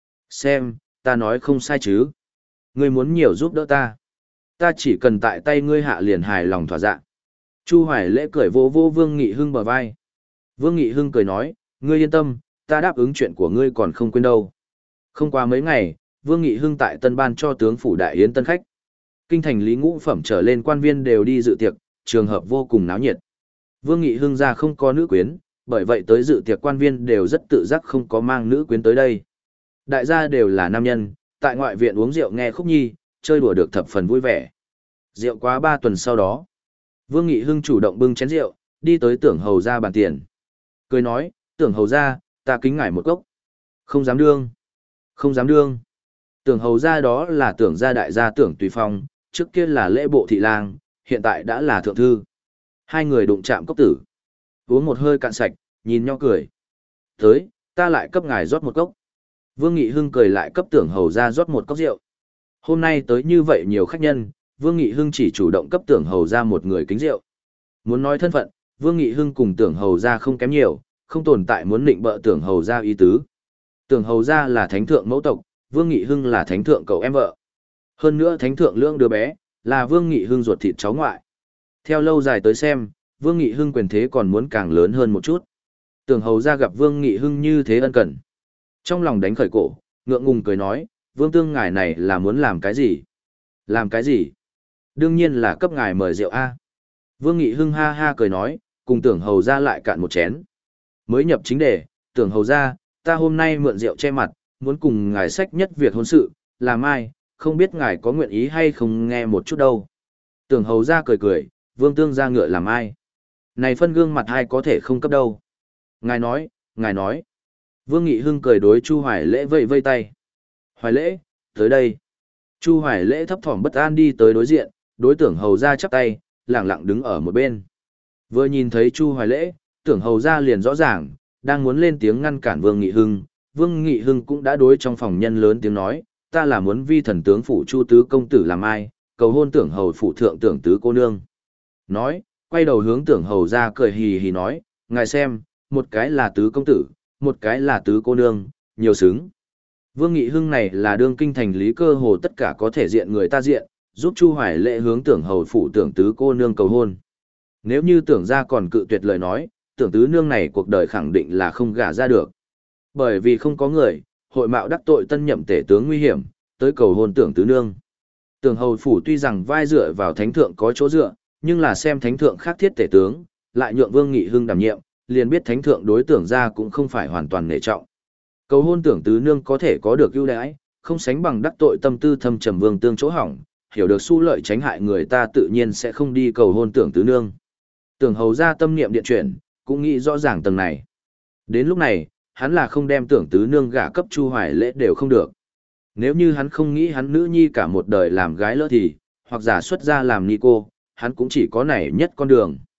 Speaker 1: Xem, ta nói không sai chứ. Ngươi muốn nhiều giúp đỡ ta. Ta chỉ cần tại tay ngươi hạ liền hài lòng thỏa dạ. Chu Hoài Lễ cười vô vô Vương Nghị Hưng bờ vai. Vương Nghị Hưng cười nói, ngươi yên tâm, ta đáp ứng chuyện của ngươi còn không quên đâu. Không qua mấy ngày, Vương Nghị Hưng tại tân ban cho tướng phủ đại yến tân khách. Kinh thành lý ngũ phẩm trở lên quan viên đều đi dự tiệc, trường hợp vô cùng náo nhiệt. Vương Nghị Hưng ra không có nữ quyến, bởi vậy tới dự tiệc quan viên đều rất tự giác không có mang nữ quyến tới đây. Đại gia đều là nam nhân, tại ngoại viện uống rượu nghe khúc nhi, chơi đùa được thập phần vui vẻ. Rượu quá ba tuần sau đó, Vương Nghị Hưng chủ động bưng chén rượu, đi tới Tưởng Hầu ra bàn tiền. Cười nói, Tưởng Hầu ra, ta kính ngài một cốc. Không dám đương. Không dám đương. Tưởng Hầu ra đó là Tưởng gia đại gia Tưởng Tùy Phong, trước kia là lễ bộ thị lang, hiện tại đã là thượng thư. Hai người đụng chạm cốc tử. Uống một hơi cạn sạch, nhìn nhau cười. Tới, ta lại cấp ngài rót một cốc. Vương Nghị Hưng cười lại cấp Tưởng Hầu ra rót một cốc rượu. Hôm nay tới như vậy nhiều khách nhân, Vương Nghị Hưng chỉ chủ động cấp Tưởng Hầu ra một người kính rượu. Muốn nói thân phận, Vương Nghị Hưng cùng Tưởng Hầu ra không kém nhiều, không tồn tại muốn định bợ Tưởng Hầu ra ý tứ. Tưởng Hầu ra là thánh thượng mẫu tộc, Vương Nghị Hưng là thánh thượng cậu em vợ. Hơn nữa thánh thượng lưỡng đứa bé, là Vương Nghị Hưng ruột thịt cháu ngoại. Theo lâu dài tới xem, Vương Nghị Hưng quyền thế còn muốn càng lớn hơn một chút. Tưởng Hầu ra gặp Vương Nghị Hưng như thế ân cần. Trong lòng đánh khởi cổ, ngượng ngùng cười nói, Vương Tương ngài này là muốn làm cái gì? Làm cái gì? Đương nhiên là cấp ngài mời rượu A. Vương Nghị Hưng ha ha cười nói, cùng Tưởng Hầu ra lại cạn một chén. Mới nhập chính đề, Tưởng Hầu ra, ta hôm nay mượn rượu che mặt, muốn cùng ngài sách nhất việc hôn sự, làm ai, không biết ngài có nguyện ý hay không nghe một chút đâu. Tưởng Hầu ra cười cười, Vương Tương ra ngựa làm ai? Này phân gương mặt ai có thể không cấp đâu. Ngài nói, ngài nói. Vương Nghị Hưng cười đối Chu Hoài Lễ vây vây tay. Hoài Lễ, tới đây. Chu Hoài Lễ thấp thỏm bất an đi tới đối diện, đối Tưởng Hầu ra chắp tay, lẳng lặng đứng ở một bên. Vừa nhìn thấy Chu Hoài Lễ, Tưởng Hầu ra liền rõ ràng, đang muốn lên tiếng ngăn cản Vương Nghị Hưng. Vương Nghị Hưng cũng đã đối trong phòng nhân lớn tiếng nói, ta là muốn vi thần tướng phủ Chu tứ công tử làm ai, cầu hôn Tưởng Hầu phủ thượng Tưởng tứ cô nương. Nói, quay đầu hướng Tưởng Hầu ra cười hì hì nói, ngài xem, một cái là tứ công tử, một cái là tứ cô nương, nhiều xứng. Vương Nghị Hưng này là đương kinh thành lý cơ hồ tất cả có thể diện người ta diện, giúp Chu Hoài Lễ hướng Tưởng Hầu phủ Tưởng tứ cô nương cầu hôn. Nếu như Tưởng ra còn cự tuyệt lời nói, Tưởng tứ nương này cuộc đời khẳng định là không gả ra được. Bởi vì không có người, hội mạo đắc tội tân nhậm tể tướng nguy hiểm, tới cầu hôn Tưởng tứ nương. Tưởng Hầu phủ tuy rằng vai dựa vào thánh thượng có chỗ dựa, nhưng là xem thánh thượng khác thiết tể tướng, lại nhượng Vương Nghị Hưng đảm nhiệm, liền biết thánh thượng đối Tưởng ra cũng không phải hoàn toàn nể trọng. Cầu hôn Tưởng tứ nương có thể có được ưu đãi, không sánh bằng đắc tội tâm tư thâm trầm Vương Tương chỗ hỏng, hiểu được xu lợi tránh hại người ta tự nhiên sẽ không đi cầu hôn Tưởng tứ nương. Tưởng Hầu ra tâm niệm điện chuyển, cũng nghĩ rõ ràng tầng này. Đến lúc này, hắn là không đem Tưởng tứ nương gả cấp Chu Hoài Lễ đều không được. Nếu như hắn không nghĩ hắn nữ nhi cả một đời làm gái lỡ thì, hoặc giả xuất ra làm ni cô, hắn cũng chỉ có này nhất con đường.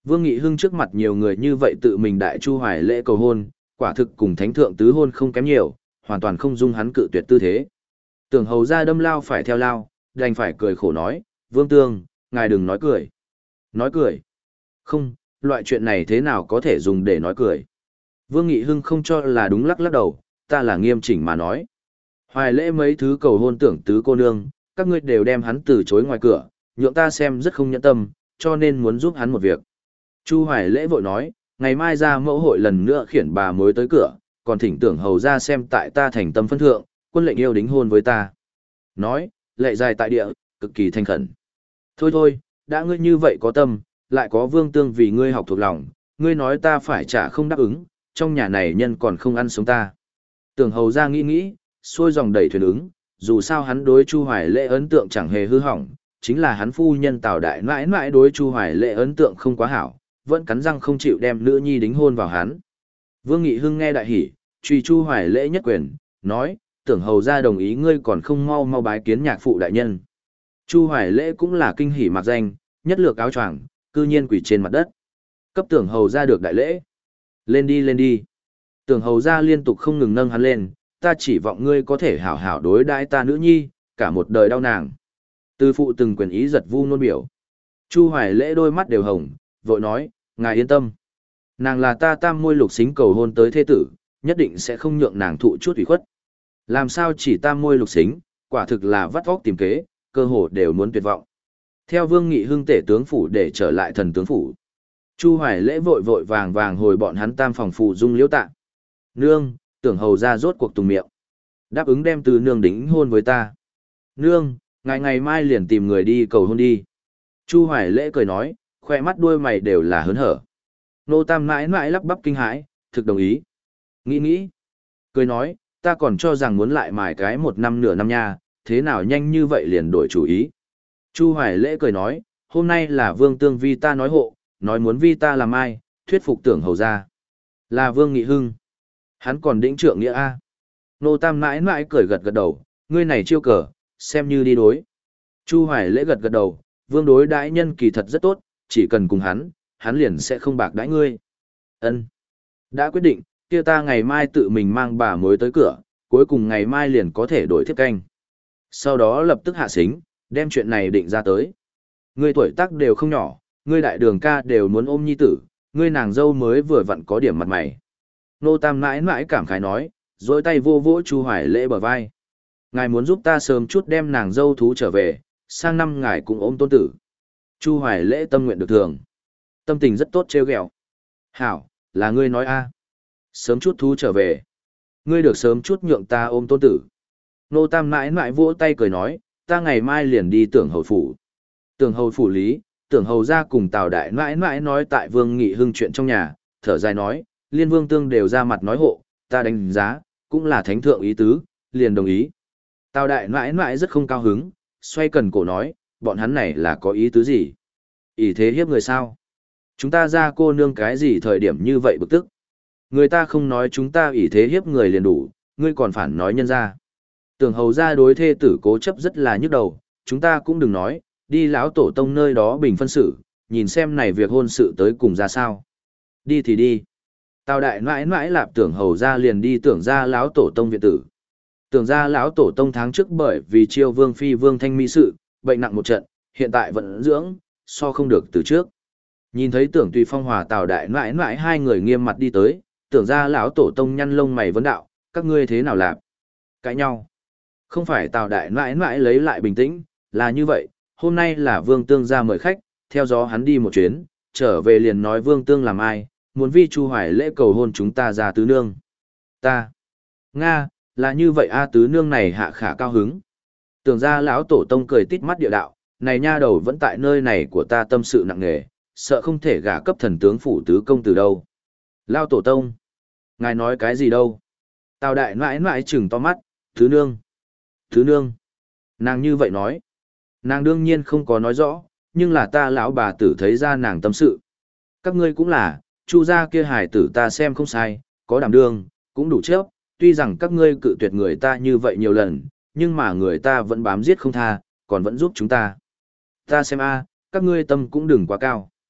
Speaker 1: Vương Nghị Hưng trước mặt nhiều người như vậy tự mình đại Chu Hoài lễ cầu hôn, quả thực cùng thánh thượng tứ hôn không kém nhiều, hoàn toàn không dung hắn cự tuyệt tư thế. Tưởng hầu ra đâm lao phải theo lao, đành phải cười khổ nói, Vương Tương, ngài đừng nói cười. Nói cười? Không, loại chuyện này thế nào có thể dùng để nói cười. Vương Nghị Hưng không cho là đúng, lắc lắc đầu, ta là nghiêm chỉnh mà nói. Hoài lễ mấy thứ cầu hôn tưởng tứ cô nương, các ngươi đều đem hắn từ chối ngoài cửa, nhượng ta xem rất không nhẫn tâm, cho nên muốn giúp hắn một việc. Chu Hoài lễ vội nói, ngày mai ra mẫu hội lần nữa khiển bà mối tới cửa, còn thỉnh tưởng hầu ra xem tại ta thành tâm phân thượng, quân lệnh yêu đính hôn với ta. Nói, lệ dài tại địa, cực kỳ thanh khẩn. Thôi thôi, đã ngươi như vậy có tâm, lại có Vương Tương vì ngươi học thuộc lòng, ngươi nói ta phải trả không đáp ứng, trong nhà này nhân còn không ăn sống ta. Tưởng hầu ra nghĩ nghĩ, xuôi dòng đẩy thuyền ứng, dù sao hắn đối Chu Hoài lễ ấn tượng chẳng hề hư hỏng, chính là hắn phu nhân Tào Đại mãi mãi đối Chu Hoài lễ ấn tượng không quá hảo, vẫn cắn răng không chịu đem nữ nhi đính hôn vào hắn. Vương Nghị Hưng nghe đại hỉ, truy Chu Hoài lễ nhất quyền, nói, tưởng hầu ra đồng ý ngươi còn không mau mau bái kiến nhạc phụ đại nhân. Chu Hoài lễ cũng là kinh hỉ mặc danh, nhất lược áo choàng, cư nhiên quỳ trên mặt đất. Cấp tưởng hầu ra được đại lễ. Lên đi lên đi. Tưởng hầu ra liên tục không ngừng nâng hắn lên, ta chỉ vọng ngươi có thể hảo hảo đối đãi ta nữ nhi, cả một đời đau nàng. Từ phụ từng quyền ý giật vu nôn biểu. Chu Hoài lễ đôi mắt đều hồng, vội nói, ngài yên tâm. Nàng là ta tam môi lục xính cầu hôn tới thế tử, nhất định sẽ không nhượng nàng thụ chút ủy khuất. Làm sao chỉ tam môi lục xính, quả thực là vắt óc tìm kế, cơ hồ đều muốn tuyệt vọng. Theo Vương Nghị Hưng tể tướng phủ để trở lại thần tướng phủ. Chu Hoài lễ vội vội vàng vàng hồi bọn hắn tam phòng phụ dung liễu tạ. Nương, tưởng hầu ra rốt cuộc tùng miệng. Đáp ứng đem từ nương đính hôn với ta. Nương, ngày ngày mai liền tìm người đi cầu hôn đi. Chu Hoài lễ cười nói, khoe mắt đuôi mày đều là hớn hở. Nô tam mãi mãi lắp bắp kinh hãi, thực đồng ý. Nghĩ nghĩ. Cười nói, ta còn cho rằng muốn lại mài cái một năm nửa năm nha, thế nào nhanh như vậy liền đổi chủ ý. Chu Hoài lễ cười nói, hôm nay là Vương Tương vi ta nói hộ, nói muốn vi ta làm ai, thuyết phục tưởng hầu ra. Là Vương Nghị Hưng. Hắn còn đĩnh trượng nghĩa A. Nô tam mãi mãi cười gật gật đầu, ngươi này chiêu cờ, xem như đi đối. Chu Hoài lễ gật gật đầu, Vương đối đãi nhân kỳ thật rất tốt, chỉ cần cùng hắn, hắn liền sẽ không bạc đãi ngươi. Ân, đã quyết định, kia ta ngày mai tự mình mang bà mối tới cửa, cuối cùng ngày mai liền có thể đổi thiếp canh. Sau đó lập tức hạ xính, đem chuyện này định ra tới. Ngươi tuổi tác đều không nhỏ, ngươi đại đường ca đều muốn ôm nhi tử, ngươi nàng dâu mới vừa vặn có điểm mặt mày. Nô tam mãi mãi cảm khái nói, dối tay vô vỗ Chu Hoài lễ bờ vai. Ngài muốn giúp ta sớm chút đem nàng dâu thú trở về, sang năm ngài cũng ôm tôn tử. Chu Hoài lễ tâm nguyện được thường. Tâm tình rất tốt trêu ghẹo. Hảo, là ngươi nói a. Sớm chút thú trở về. Ngươi được sớm chút nhượng ta ôm tôn tử. Nô tam mãi mãi vỗ tay cười nói, ta ngày mai liền đi tưởng hầu phủ. Tưởng hầu phủ lý, tưởng hầu ra cùng Tào đại mãi mãi nói tại Vương Nghị Hưng chuyện trong nhà, thở dài nói, liên Vương Tương đều ra mặt nói hộ, ta đánh giá, cũng là thánh thượng ý tứ, liền đồng ý. Tào đại mãi mãi rất không cao hứng, xoay cần cổ nói, bọn hắn này là có ý tứ gì? Ý thế hiếp người sao? Chúng ta ra cô nương cái gì thời điểm như vậy bực tức? Người ta không nói chúng ta ý thế hiếp người liền đủ, ngươi còn phản nói nhân ra. Tưởng hầu ra đối thê tử cố chấp rất là nhức đầu, chúng ta cũng đừng nói, đi lão tổ tông nơi đó bình phân xử, nhìn xem này việc hôn sự tới cùng ra sao. Đi thì đi. Tào đại mãi mãi lạp tưởng hầu ra liền đi tưởng ra lão tổ tông viện tử. Tưởng ra lão tổ tông tháng trước bởi vì chiêu vương phi vương thanh mỹ sự, bệnh nặng một trận, hiện tại vẫn dưỡng, so không được từ trước. Nhìn thấy tưởng tùy phong hòa Tào đại mãi mãi hai người nghiêm mặt đi tới, tưởng ra lão tổ tông nhăn lông mày vấn đạo, các ngươi thế nào lạp? Cãi nhau. Không phải Tào đại mãi mãi lấy lại bình tĩnh, là như vậy, hôm nay là Vương Tương ra mời khách, theo gió hắn đi một chuyến, trở về liền nói Vương Tương làm ai, muốn vi Chu Hoài lễ cầu hôn chúng ta ra tứ nương. Ta. Nga, là như vậy a tứ nương này hạ khả cao hứng. Tưởng ra lão tổ tông cười tít mắt địa đạo, này nha đầu vẫn tại nơi này của ta tâm sự nặng nề, sợ không thể gả cấp thần tướng phủ tứ công từ đâu. Lão tổ tông. Ngài nói cái gì đâu? Tào đại mãi mãi chừng to mắt, tứ nương. Tứ nương. Nàng như vậy nói. Nàng đương nhiên không có nói rõ, nhưng là ta lão bà tử thấy ra nàng tâm sự. Các ngươi cũng là, Chu gia kia hài tử ta xem không sai, có đảm đương, cũng đủ chấp, tuy rằng các ngươi cự tuyệt người ta như vậy nhiều lần, nhưng mà người ta vẫn bám giết không tha, còn vẫn giúp chúng ta. Ta xem a, các ngươi tâm cũng đừng quá cao.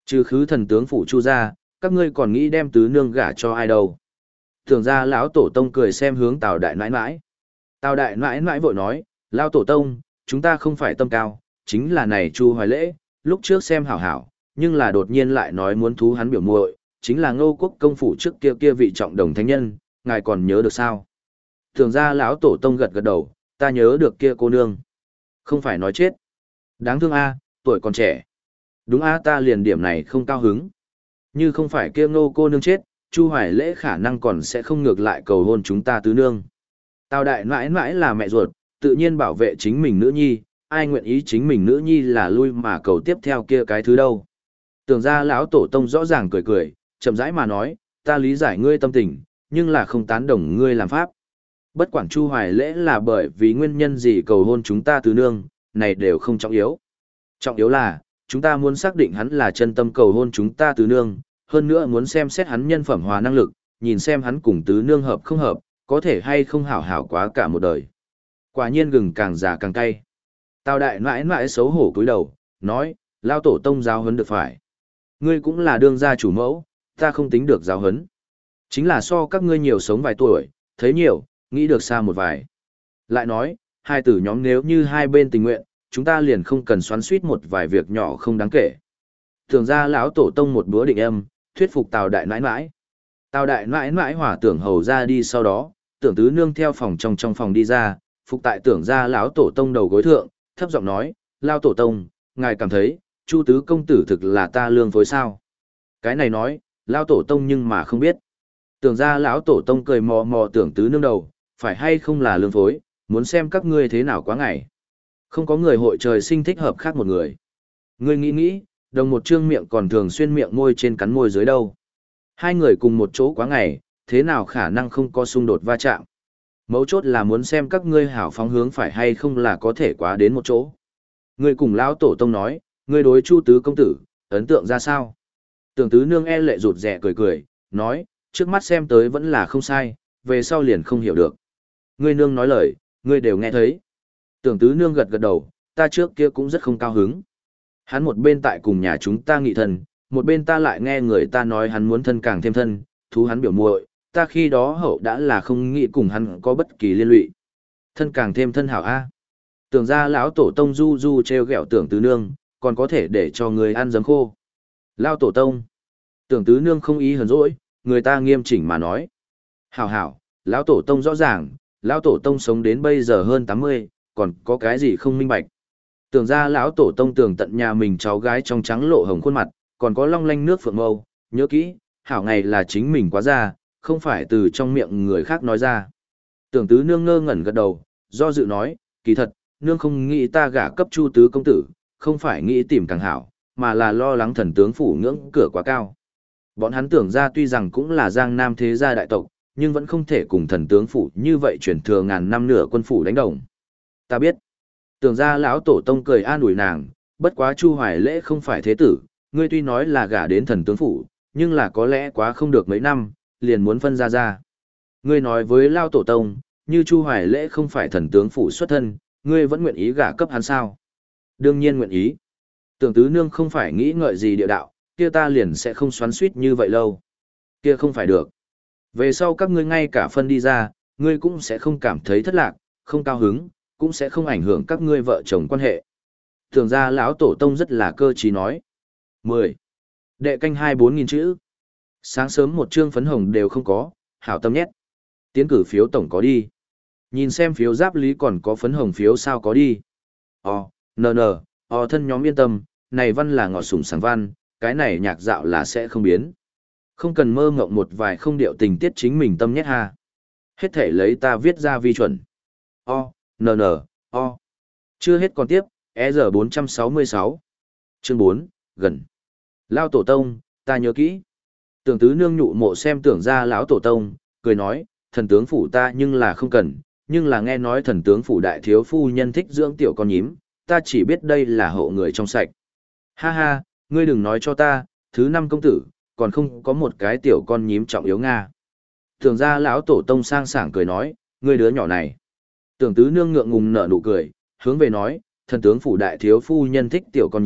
Speaker 1: Trừ khứ thần tướng phủ Chu ra, các ngươi còn nghĩ đem tứ nương gả cho ai đâu? Tưởng ra lão tổ tông cười xem hướng Tào đại nãi nãi. Tào đại nãi nãi vội nói, lão tổ tông, chúng ta không phải tâm cao, chính là này Chu Hoài Lễ, lúc trước xem hảo hảo, nhưng là đột nhiên lại nói muốn thú hắn biểu muội, chính là Ngô Quốc công phủ trước kia kia vị trọng đồng thánh nhân, ngài còn nhớ được sao? Tưởng ra lão tổ tông gật gật đầu, ta nhớ được kia cô nương. Không phải nói chết. Đáng thương a, tuổi còn trẻ. Đúng a, ta liền điểm này không cao hứng. Như không phải kia Ngô cô nương chết, Chu Hoài Lễ khả năng còn sẽ không ngược lại cầu hôn chúng ta tứ nương. Tào đại mãi mãi là mẹ ruột, tự nhiên bảo vệ chính mình nữ nhi, ai nguyện ý chính mình nữ nhi là lui mà cầu tiếp theo kia cái thứ đâu. Tưởng ra lão tổ tông rõ ràng cười cười, chậm rãi mà nói, ta lý giải ngươi tâm tình, nhưng là không tán đồng ngươi làm pháp. Bất quản Chu Hoài Lễ là bởi vì nguyên nhân gì cầu hôn chúng ta tứ nương, này đều không trọng yếu. Trọng yếu là, chúng ta muốn xác định hắn là chân tâm cầu hôn chúng ta tứ nương, hơn nữa muốn xem xét hắn nhân phẩm hòa năng lực, nhìn xem hắn cùng tứ nương hợp không hợp, có thể hay không hảo hảo quá cả một đời. Quả nhiên gừng càng già càng cay. Tào đại mãi mãi xấu hổ cúi đầu, nói, lao tổ tông giáo huấn được phải. Ngươi cũng là đương gia chủ mẫu, ta không tính được giáo huấn. Chính là so các ngươi nhiều sống vài tuổi, thấy nhiều, nghĩ được xa một vài. Lại nói, hai tử nhóm nếu như hai bên tình nguyện, chúng ta liền không cần xoắn suýt một vài việc nhỏ không đáng kể. Thường ra lão tổ tông một búa định âm, thuyết phục Tào đại nãi nãi. Tào đại nãi nãi hỏa tưởng hầu ra đi sau đó, tưởng tứ nương theo phòng trong trong phòng đi ra, phục tại tưởng ra lão tổ tông đầu gối thượng, thấp giọng nói, lao tổ tông, ngài cảm thấy, Chu tứ công tử thực là ta lương phối sao? Cái này nói, lao tổ tông nhưng mà không biết. Tưởng ra lão tổ tông cười mò mò tưởng tứ nương đầu, phải hay không là lương phối, muốn xem các ngươi thế nào quá ngày. Không có người hội trời sinh thích hợp khác một người. Ngươi nghĩ nghĩ, đồng một trương miệng còn thường xuyên miệng môi trên cắn môi dưới đâu. Hai người cùng một chỗ quá ngày, thế nào khả năng không có xung đột va chạm. Mấu chốt là muốn xem các ngươi hảo phóng hướng phải hay không là có thể quá đến một chỗ. Ngươi cùng lão tổ tông nói, ngươi đối Chu tứ công tử, ấn tượng ra sao? Tưởng tứ nương e lệ rụt rẻ cười cười, nói, trước mắt xem tới vẫn là không sai, về sau liền không hiểu được. Ngươi nương nói lời, ngươi đều nghe thấy. Tưởng tứ nương gật gật đầu, ta trước kia cũng rất không cao hứng. Hắn một bên tại cùng nhà chúng ta nghị thân, một bên ta lại nghe người ta nói hắn muốn thân càng thêm thân, thú hắn biểu muội, ta khi đó hậu đã là không nghĩ cùng hắn có bất kỳ liên lụy. Thân càng thêm thân hảo a. Tưởng ra lão tổ tông du du treo gẹo tưởng tứ nương, còn có thể để cho người ăn giấm khô. Lao tổ tông. Tưởng tứ nương không ý hờn dỗi, người ta nghiêm chỉnh mà nói. Hảo hảo, lão tổ tông rõ ràng, lão tổ tông sống đến bây giờ hơn tám mươi, còn có cái gì không minh bạch. Tưởng ra lão tổ tông tưởng tận nhà mình cháu gái trong trắng lộ hồng khuôn mặt, còn có long lanh nước phượng mâu, nhớ kỹ, hảo ngày là chính mình quá ra, không phải từ trong miệng người khác nói ra. Tưởng tứ nương ngơ ngẩn gật đầu, do dự nói, kỳ thật, nương không nghĩ ta gả cấp Chu tứ công tử, không phải nghĩ tìm càng hảo, mà là lo lắng thần tướng phủ ngưỡng cửa quá cao. Bọn hắn tưởng ra tuy rằng cũng là giang nam thế gia đại tộc, nhưng vẫn không thể cùng thần tướng phủ như vậy chuyển thừa ngàn năm nửa quân phủ đánh đồng. Ta biết. Tưởng ra lão tổ tông cười an ủi nàng, bất quá Chu Hoài Lễ không phải thế tử, ngươi tuy nói là gả đến thần tướng phủ, nhưng là có lẽ quá không được mấy năm, liền muốn phân ra ra. Ngươi nói với lão tổ tông, như Chu Hoài Lễ không phải thần tướng phủ xuất thân, ngươi vẫn nguyện ý gả cấp hắn sao? Đương nhiên nguyện ý. Tưởng tứ nương không phải nghĩ ngợi gì địa đạo, kia ta liền sẽ không xoắn suýt như vậy lâu. Kia không phải được. Về sau các ngươi ngay cả phân đi ra, ngươi cũng sẽ không cảm thấy thất lạc, không cao hứng, cũng sẽ không ảnh hưởng các ngươi vợ chồng quan hệ. Thường ra lão tổ tông rất là cơ trí nói. mười. Đệ canh hai bốn nghìn chữ. Sáng sớm một chương phấn hồng đều không có, hảo tâm nhét. Tiến cử phiếu tổng có đi. Nhìn xem phiếu giáp lý còn có phấn hồng phiếu sao có đi. Ồ, nờ nờ, ồ thân nhóm yên tâm, này văn là ngọt sủng sáng văn, cái này nhạc dạo là sẽ không biến. Không cần mơ ngộng một vài không điệu tình tiết chính mình tâm nhét ha. Hết thể lấy ta viết ra vi chuẩn. O, N N, O. Chưa hết còn tiếp, E R bốn trăm sáu mươi sáu. Chương bốn, gần. Lao tổ tông, ta nhớ kỹ. Tưởng tứ nương nhụ mộ xem tưởng ra lão tổ tông, cười nói, thần tướng phủ ta nhưng là không cần, nhưng là nghe nói thần tướng phủ đại thiếu phu nhân thích dưỡng tiểu con nhím, ta chỉ biết đây là hộ người trong sạch. Ha ha, ngươi đừng nói cho ta, thứ năm công tử, còn không có một cái tiểu con nhím trọng yếu Nga. Tưởng ra lão tổ tông sang sảng cười nói, ngươi đứa nhỏ này. Tưởng tứ nương ngượng ngùng nở nụ cười, hướng về nói, thần tướng phủ đại thiếu phu nhân thích tiểu con nhím,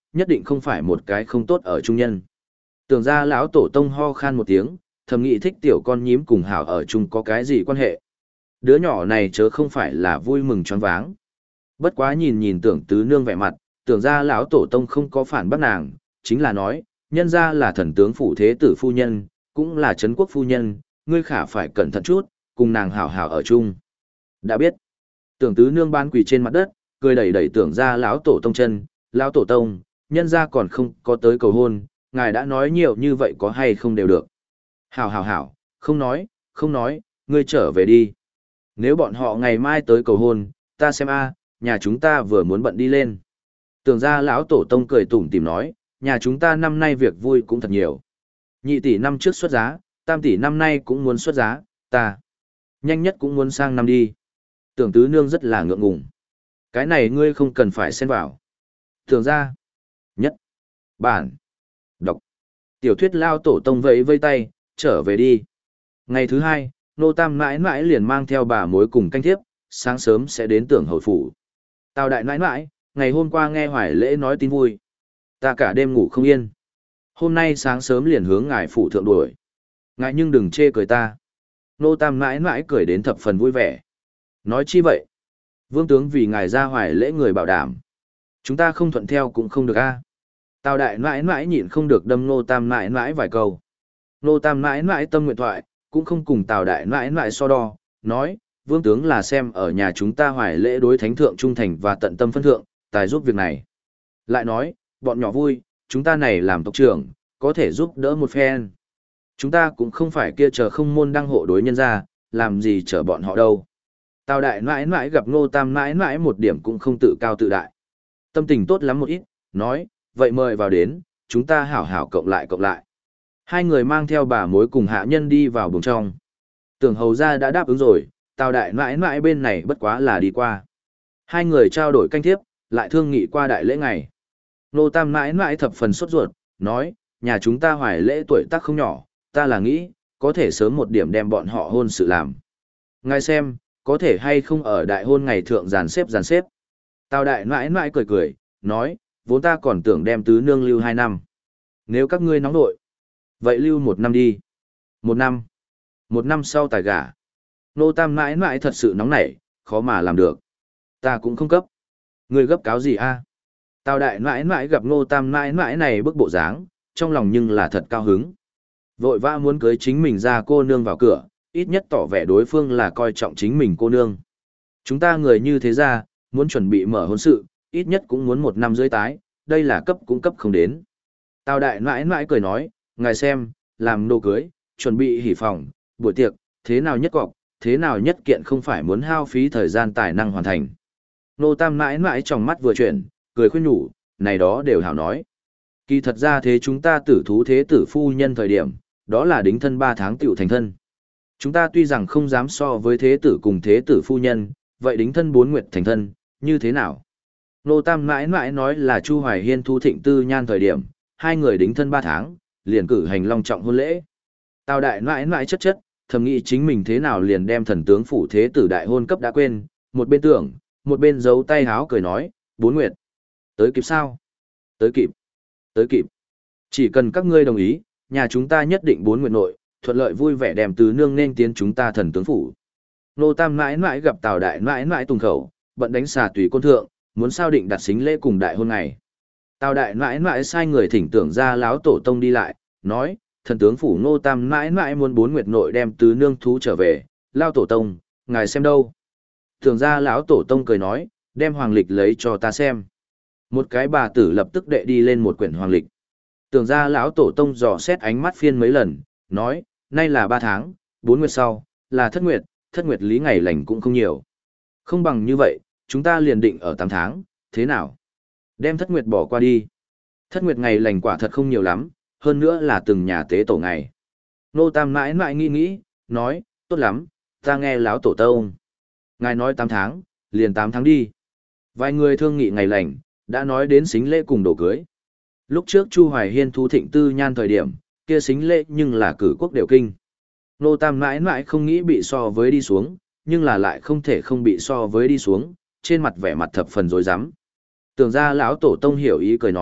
Speaker 1: nhất định không phải một cái không tốt ở trung nhân. Tưởng ra lão tổ tông ho khan một tiếng, thầm nghĩ thích tiểu con nhím cùng hảo ở chung có cái gì quan hệ. Đứa nhỏ này chớ không phải là vui mừng choáng váng. Bất quá nhìn nhìn tưởng tứ nương vẻ mặt, tưởng ra lão tổ tông không có phản bác nàng, chính là nói, nhân ra là thần tướng phủ thế tử phu nhân, cũng là trấn quốc phu nhân, ngươi khả phải cẩn thận chút, cùng nàng hảo hảo ở chung. Đã biết. Tưởng tứ nương ban quỳ trên mặt đất, cười đẩy đẩy tưởng ra lão tổ tông chân, lão tổ tông, nhân ra còn không có tới cầu hôn, ngài đã nói nhiều như vậy có hay không đều được. Hảo hảo hảo, không nói, không nói, ngươi trở về đi. Nếu bọn họ ngày mai tới cầu hôn, ta xem a, nhà chúng ta vừa muốn bận đi lên. Tưởng ra lão tổ tông cười tủm tỉm nói, nhà chúng ta năm nay việc vui cũng thật nhiều. Nhị tỷ năm trước xuất giá, tam tỷ năm nay cũng muốn xuất giá, ta nhanh nhất cũng muốn sang năm đi. Tưởng tứ nương rất là ngượng ngùng. Cái này ngươi không cần phải xen vào. Tưởng ra. Nhất. Bản. Đọc. Tiểu thuyết lao tổ tông vẫy vây tay, trở về đi. Ngày thứ hai, nô tam mãi mãi liền mang theo bà mối cùng canh thiếp, sáng sớm sẽ đến tưởng hầu phủ. Tào đại mãi mãi, ngày hôm qua nghe hoài lễ nói tin vui. Ta cả đêm ngủ không yên. Hôm nay sáng sớm liền hướng ngài phủ thượng đuổi. Ngài nhưng đừng chê cười ta. Nô tam mãi mãi cười đến thập phần vui vẻ. Nói chi vậy? Vương tướng vì ngài ra hoài lễ người bảo đảm. Chúng ta không thuận theo cũng không được a. Tào đại mãi mãi nhịn không được đâm nô tam mãi mãi vài câu. Nô tam mãi mãi tâm nguyện thoại, cũng không cùng tào đại mãi mãi so đo, nói, vương tướng là xem ở nhà chúng ta hoài lễ đối thánh thượng trung thành và tận tâm phân thượng, tài giúp việc này. Lại nói, bọn nhỏ vui, chúng ta này làm tộc trưởng, có thể giúp đỡ một phen. Chúng ta cũng không phải kia chờ không môn đăng hộ đối nhân ra, làm gì chờ bọn họ đâu. Tào đại mãi mãi gặp Ngô Tam mãi mãi một điểm cũng không tự cao tự đại. Tâm tình tốt lắm một ít, nói, vậy mời vào đến, chúng ta hảo hảo cộng lại cộng lại. Hai người mang theo bà mối cùng hạ nhân đi vào buồng trong. Tưởng hầu ra đã đáp ứng rồi, Tào đại mãi mãi bên này bất quá là đi qua. Hai người trao đổi canh thiếp, lại thương nghị qua đại lễ ngày. Ngô Tam mãi mãi thập phần sốt ruột, nói, nhà chúng ta hoài lễ tuổi tác không nhỏ, ta là nghĩ, có thể sớm một điểm đem bọn họ hôn sự làm. Ngài xem, có thể hay không ở đại hôn ngày thượng dàn xếp dàn xếp. Tào đại mãi mãi cười cười, nói, vốn ta còn tưởng đem tứ nương lưu hai năm. Nếu các ngươi nóng nội, vậy lưu một năm đi. Một năm. Một năm sau tài gả. Nô Tam mãi mãi thật sự nóng nảy, khó mà làm được. Ta cũng không cấp. Ngươi gấp cáo gì a? Tào đại mãi mãi gặp Nô Tam mãi mãi này bức bộ dáng, trong lòng nhưng là thật cao hứng. Vội vã muốn cưới chính mình ra cô nương vào cửa, ít nhất tỏ vẻ đối phương là coi trọng chính mình cô nương. Chúng ta người như thế ra, muốn chuẩn bị mở hôn sự, ít nhất cũng muốn một năm rưỡi tái, đây là cấp cũng cấp không đến. Tào đại mãi mãi cười nói, ngài xem, làm đồ cưới, chuẩn bị hỉ phòng, buổi tiệc, thế nào nhất cọc, thế nào nhất kiện không phải muốn hao phí thời gian tài năng hoàn thành. Nô Tam mãi mãi trong mắt vừa chuyển, cười khuyên nhủ, này đó đều hảo nói. Kỳ thật ra thế chúng ta tử thú thế tử phu nhân thời điểm, đó là đính thân ba tháng tiểu thành thân. Chúng ta tuy rằng không dám so với thế tử cùng thế tử phu nhân, vậy đính thân bốn nguyệt thành thân, như thế nào? Nô Tam mãi mãi nói là Chu Hoài Hiên thu thịnh tư nhan thời điểm, hai người đính thân ba tháng, liền cử hành long trọng hôn lễ. Tào đại mãi mãi chất chất, thầm nghĩ chính mình thế nào liền đem thần tướng phủ thế tử đại hôn cấp đã quên, một bên tưởng, một bên giấu tay háo cười nói, bốn nguyệt. Tới kịp sao? Tới kịp. Tới kịp. Chỉ cần các ngươi đồng ý, nhà chúng ta nhất định bốn nguyệt nội, thuận lợi vui vẻ đem tứ nương nên tiến chúng ta thần tướng phủ. Nô Tam mãi mãi gặp Tào đại mãi mãi tùng khẩu, bận đánh xà tùy côn thượng, muốn sao định đặt xính lễ cùng đại hôn ngày. Tào đại mãi mãi sai người thỉnh tưởng ra láo tổ tông đi lại, nói, thần tướng phủ Nô Tam mãi mãi muốn bốn nguyệt nội đem tứ nương thú trở về, lao tổ tông, ngài xem đâu. Tưởng ra láo tổ tông cười nói, đem hoàng lịch lấy cho ta xem. Một cái bà tử lập tức đệ đi lên một quyển hoàng lịch. Tưởng ra lão tổ tông dò xét ánh mắt phiên mấy lần, nói, nay là ba tháng, bốn nguyệt sau, là thất nguyệt, thất nguyệt lý ngày lành cũng không nhiều. Không bằng như vậy, chúng ta liền định ở tám tháng, thế nào? Đem thất nguyệt bỏ qua đi. Thất nguyệt ngày lành quả thật không nhiều lắm, hơn nữa là từng nhà tế tổ ngày. Nô Tam mãi mãi nghĩ nghĩ, nói, tốt lắm, ta nghe lão tổ tông. Ngài nói tám tháng, liền tám tháng đi. Vài người thương nghị ngày lành, đã nói đến xính lễ cùng đồ cưới. Lúc trước Chu Hoài Hiên thu thịnh tư nhan thời điểm, kia xính lễ nhưng là cử quốc đều kinh. Nô Tam mãi mãi không nghĩ bị so với đi xuống, nhưng là lại không thể không bị so với đi xuống, trên mặt vẻ mặt thập phần rối rắm. Tưởng ra lão tổ tông hiểu ý cười nói,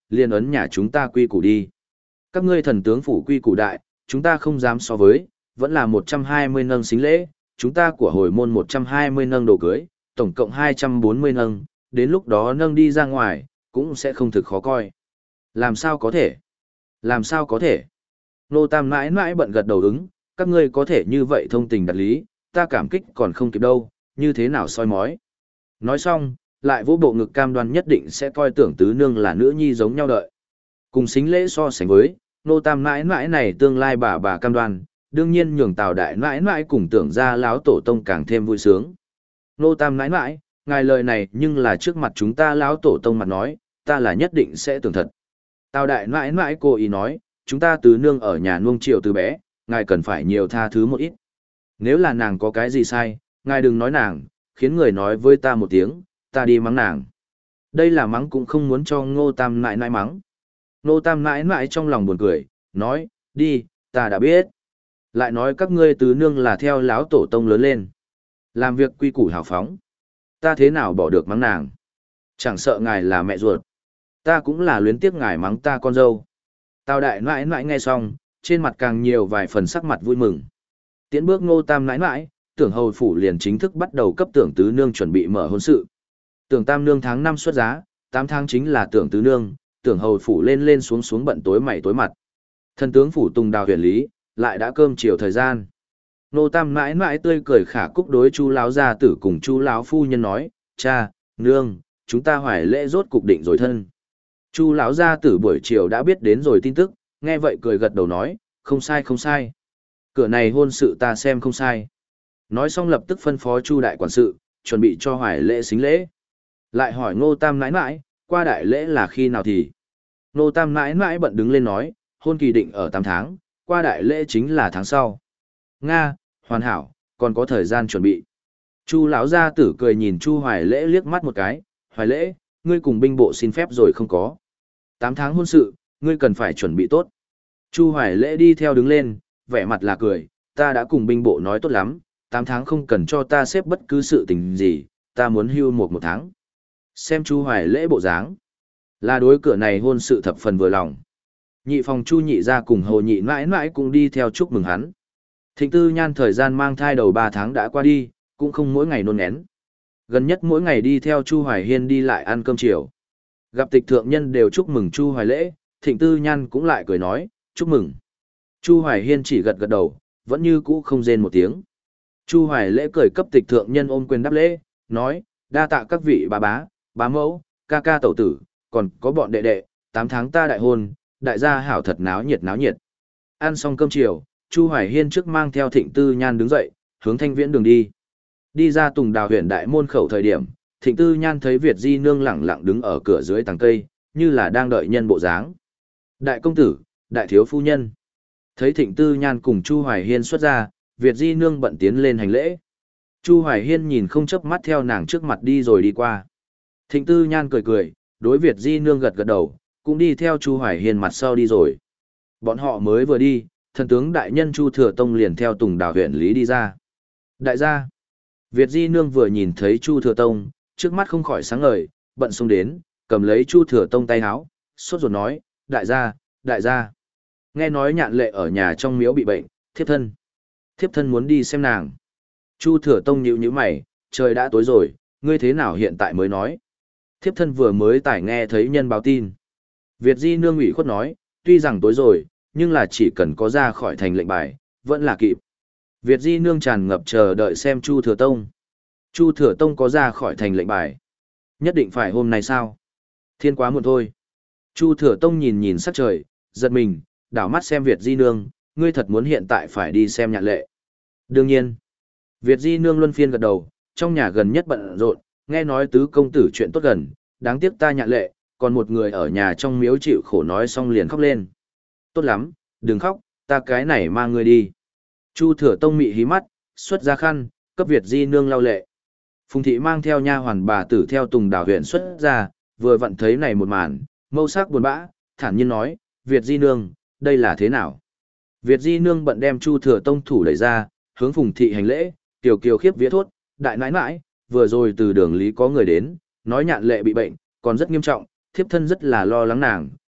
Speaker 1: liền ấn nhà chúng ta quy củ đi. Các ngươi thần tướng phủ quy củ đại, chúng ta không dám so với, vẫn là một trăm hai mươi nâng xính lễ, chúng ta của hồi môn một trăm hai mươi nâng đồ cưới, tổng cộng hai trăm bốn mươi nâng, đến lúc đó nâng đi ra ngoài, cũng sẽ không thực khó coi. Làm sao có thể? Làm sao có thể? Nô Tam mãi mãi bận gật đầu ứng, các ngươi có thể như vậy thông tình đặt lý, ta cảm kích còn không kịp đâu, như thế nào soi mói. Nói xong, lại vỗ bộ ngực cam đoan nhất định sẽ coi tưởng tứ nương là nữ nhi giống nhau đợi. Cùng xính lễ so sánh với, nô Tam mãi mãi này tương lai bà bà cam đoan, đương nhiên nhường Tào đại mãi mãi cùng tưởng ra láo tổ tông càng thêm vui sướng. Nô Tam mãi mãi, ngài lời này nhưng là trước mặt chúng ta láo tổ tông mặt nói, ta là nhất định sẽ tưởng thật. Tào đại mãi mãi cô ý nói, chúng ta tứ nương ở nhà nuông chiều từ bé, ngài cần phải nhiều tha thứ một ít. Nếu là nàng có cái gì sai, ngài đừng nói nàng, khiến người nói với ta một tiếng, ta đi mắng nàng. Đây là mắng cũng không muốn cho Ngô Tam nãi nãi mắng. Ngô Tam nãi nãi trong lòng buồn cười, nói, đi, ta đã biết. Lại nói các ngươi tứ nương là theo láo tổ tông lớn lên. Làm việc quy củ hào phóng. Ta thế nào bỏ được mắng nàng. Chẳng sợ ngài là mẹ ruột. Ta cũng là luyến tiếc ngài mắng ta con dâu. Tào đại nãi nãi nghe xong, trên mặt càng nhiều vài phần sắc mặt vui mừng. Tiến bước Ngô Tam nãi nãi, tưởng hầu phủ liền chính thức bắt đầu cấp tưởng tứ nương chuẩn bị mở hôn sự. Tưởng tam nương tháng năm xuất giá, tám tháng chính là tưởng tứ nương, tưởng hầu phủ lên lên xuống xuống bận tối mày tối mặt. Thần tướng phủ Tùng Đào huyền lý, lại đã cơm chiều thời gian. Nô Tam mãi mãi tươi cười khả cúc đối chu lão gia tử cùng chu lão phu nhân nói, cha, nương, chúng ta hoài lễ rốt cục định rồi thân. Chu lão gia tử buổi chiều đã biết đến rồi tin tức, nghe vậy cười gật đầu nói, không sai không sai. Cửa này hôn sự ta xem không sai. Nói xong lập tức phân phó chu đại quản sự, chuẩn bị cho hoài lễ xính lễ. Lại hỏi Ngô Tam nãi nãi, qua đại lễ là khi nào thì? Ngô Tam nãi nãi bận đứng lên nói, hôn kỳ định ở tám tháng, qua đại lễ chính là tháng sau. Nga, hoàn hảo, còn có thời gian chuẩn bị. Chu lão gia tử cười nhìn Chu Hoài Lễ liếc mắt một cái, Hoài Lễ, ngươi cùng binh bộ xin phép rồi không có. Tám tháng hôn sự, ngươi cần phải chuẩn bị tốt. Chu Hoài Lễ đi theo đứng lên, vẻ mặt là cười, ta đã cùng binh bộ nói tốt lắm, tám tháng không cần cho ta xếp bất cứ sự tình gì, ta muốn hưu một một tháng. Xem Chu Hoài Lễ bộ dáng, là đối cửa này hôn sự thập phần vừa lòng. Nhị phòng Chu nhị gia cùng Hồ nhị mãi mãi cũng đi theo chúc mừng hắn. Thịnh Tư Nhan thời gian mang thai đầu ba tháng đã qua đi, cũng không mỗi ngày nôn nén. Gần nhất mỗi ngày đi theo Chu Hoài Hiên đi lại ăn cơm chiều. Gặp tịch thượng nhân đều chúc mừng Chu Hoài Lễ, Thịnh Tư Nhan cũng lại cười nói, chúc mừng. Chu Hoài Hiên chỉ gật gật đầu, vẫn như cũ không rên một tiếng. Chu Hoài Lễ cười cấp tịch thượng nhân ôm quyền đáp lễ, nói, đa tạ các vị bà bá, bá mẫu, ca ca tẩu tử, còn có bọn đệ đệ, tám tháng ta đại hôn, đại gia hảo thật náo nhiệt náo nhiệt. Ăn xong cơm chiều, Chu Hoài Hiên trước mang theo Thịnh Tư Nhan đứng dậy, hướng Thanh Viễn đường đi. Đi ra Tùng Đào huyện đại môn khẩu thời điểm, Thịnh Tư Nhan thấy Việt Di Nương lẳng lặng đứng ở cửa dưới tàng cây, như là đang đợi nhân bộ dáng. Đại công tử, đại thiếu phu nhân. Thấy Thịnh Tư Nhan cùng Chu Hoài Hiên xuất ra, Việt Di Nương bận tiến lên hành lễ. Chu Hoài Hiên nhìn không chớp mắt theo nàng trước mặt đi rồi đi qua. Thịnh Tư Nhan cười cười, đối Việt Di Nương gật gật đầu, cũng đi theo Chu Hoài Hiên mặt sau đi rồi. Bọn họ mới vừa đi, thần tướng đại nhân Chu Thừa Tông liền theo Tùng Đào huyện lý đi ra. Đại gia, Việt Di Nương vừa nhìn thấy Chu Thừa Tông, trước mắt không khỏi sáng ngời, bận xông đến, cầm lấy Chu Thừa Tông tay háo, sốt ruột nói, đại gia, đại gia. Nghe nói nhạn lệ ở nhà trong miếu bị bệnh, thiếp thân. Thiếp thân muốn đi xem nàng. Chu Thừa Tông nhíu nhíu mày, trời đã tối rồi, ngươi thế nào hiện tại mới nói. Thiếp thân vừa mới tải nghe thấy nhân báo tin. Việt Di Nương ủy khuất nói, tuy rằng tối rồi, nhưng là chỉ cần có ra khỏi thành lệnh bài, vẫn là kịp. Việt Di Nương tràn ngập chờ đợi xem Chu Thừa Tông. Chu Thừa Tông có ra khỏi thành lệnh bài. Nhất định phải hôm nay sao? Thiên quá muộn thôi. Chu Thừa Tông nhìn nhìn sắc trời, giật mình, đảo mắt xem Việt Di Nương, ngươi thật muốn hiện tại phải đi xem nhạn lệ. Đương nhiên. Việt Di Nương luân phiên gật đầu, trong nhà gần nhất bận rộn, nghe nói tứ công tử chuyện tốt gần, đáng tiếc ta nhạn lệ, còn một người ở nhà trong miếu chịu khổ nói xong liền khóc lên. Tốt lắm, đừng khóc, ta cái này mang ngươi đi. Chu Thừa Tông mị hí mắt, xuất ra khăn, cấp Việt Di Nương lau lệ. Phùng thị mang theo nha hoàn bà tử theo Tùng Đào huyện xuất ra, vừa vặn thấy này một màn, mâu sắc buồn bã, thản nhiên nói, Việt Di Nương, đây là thế nào? Việt Di Nương bận đem Chu Thừa Tông thủ đẩy ra, hướng Phùng thị hành lễ, kiều kiều khiếp vía thốt, đại nãi nãi, vừa rồi từ đường lý có người đến, nói nhạn lệ bị bệnh, còn rất nghiêm trọng, thiếp thân rất là lo lắng nàng,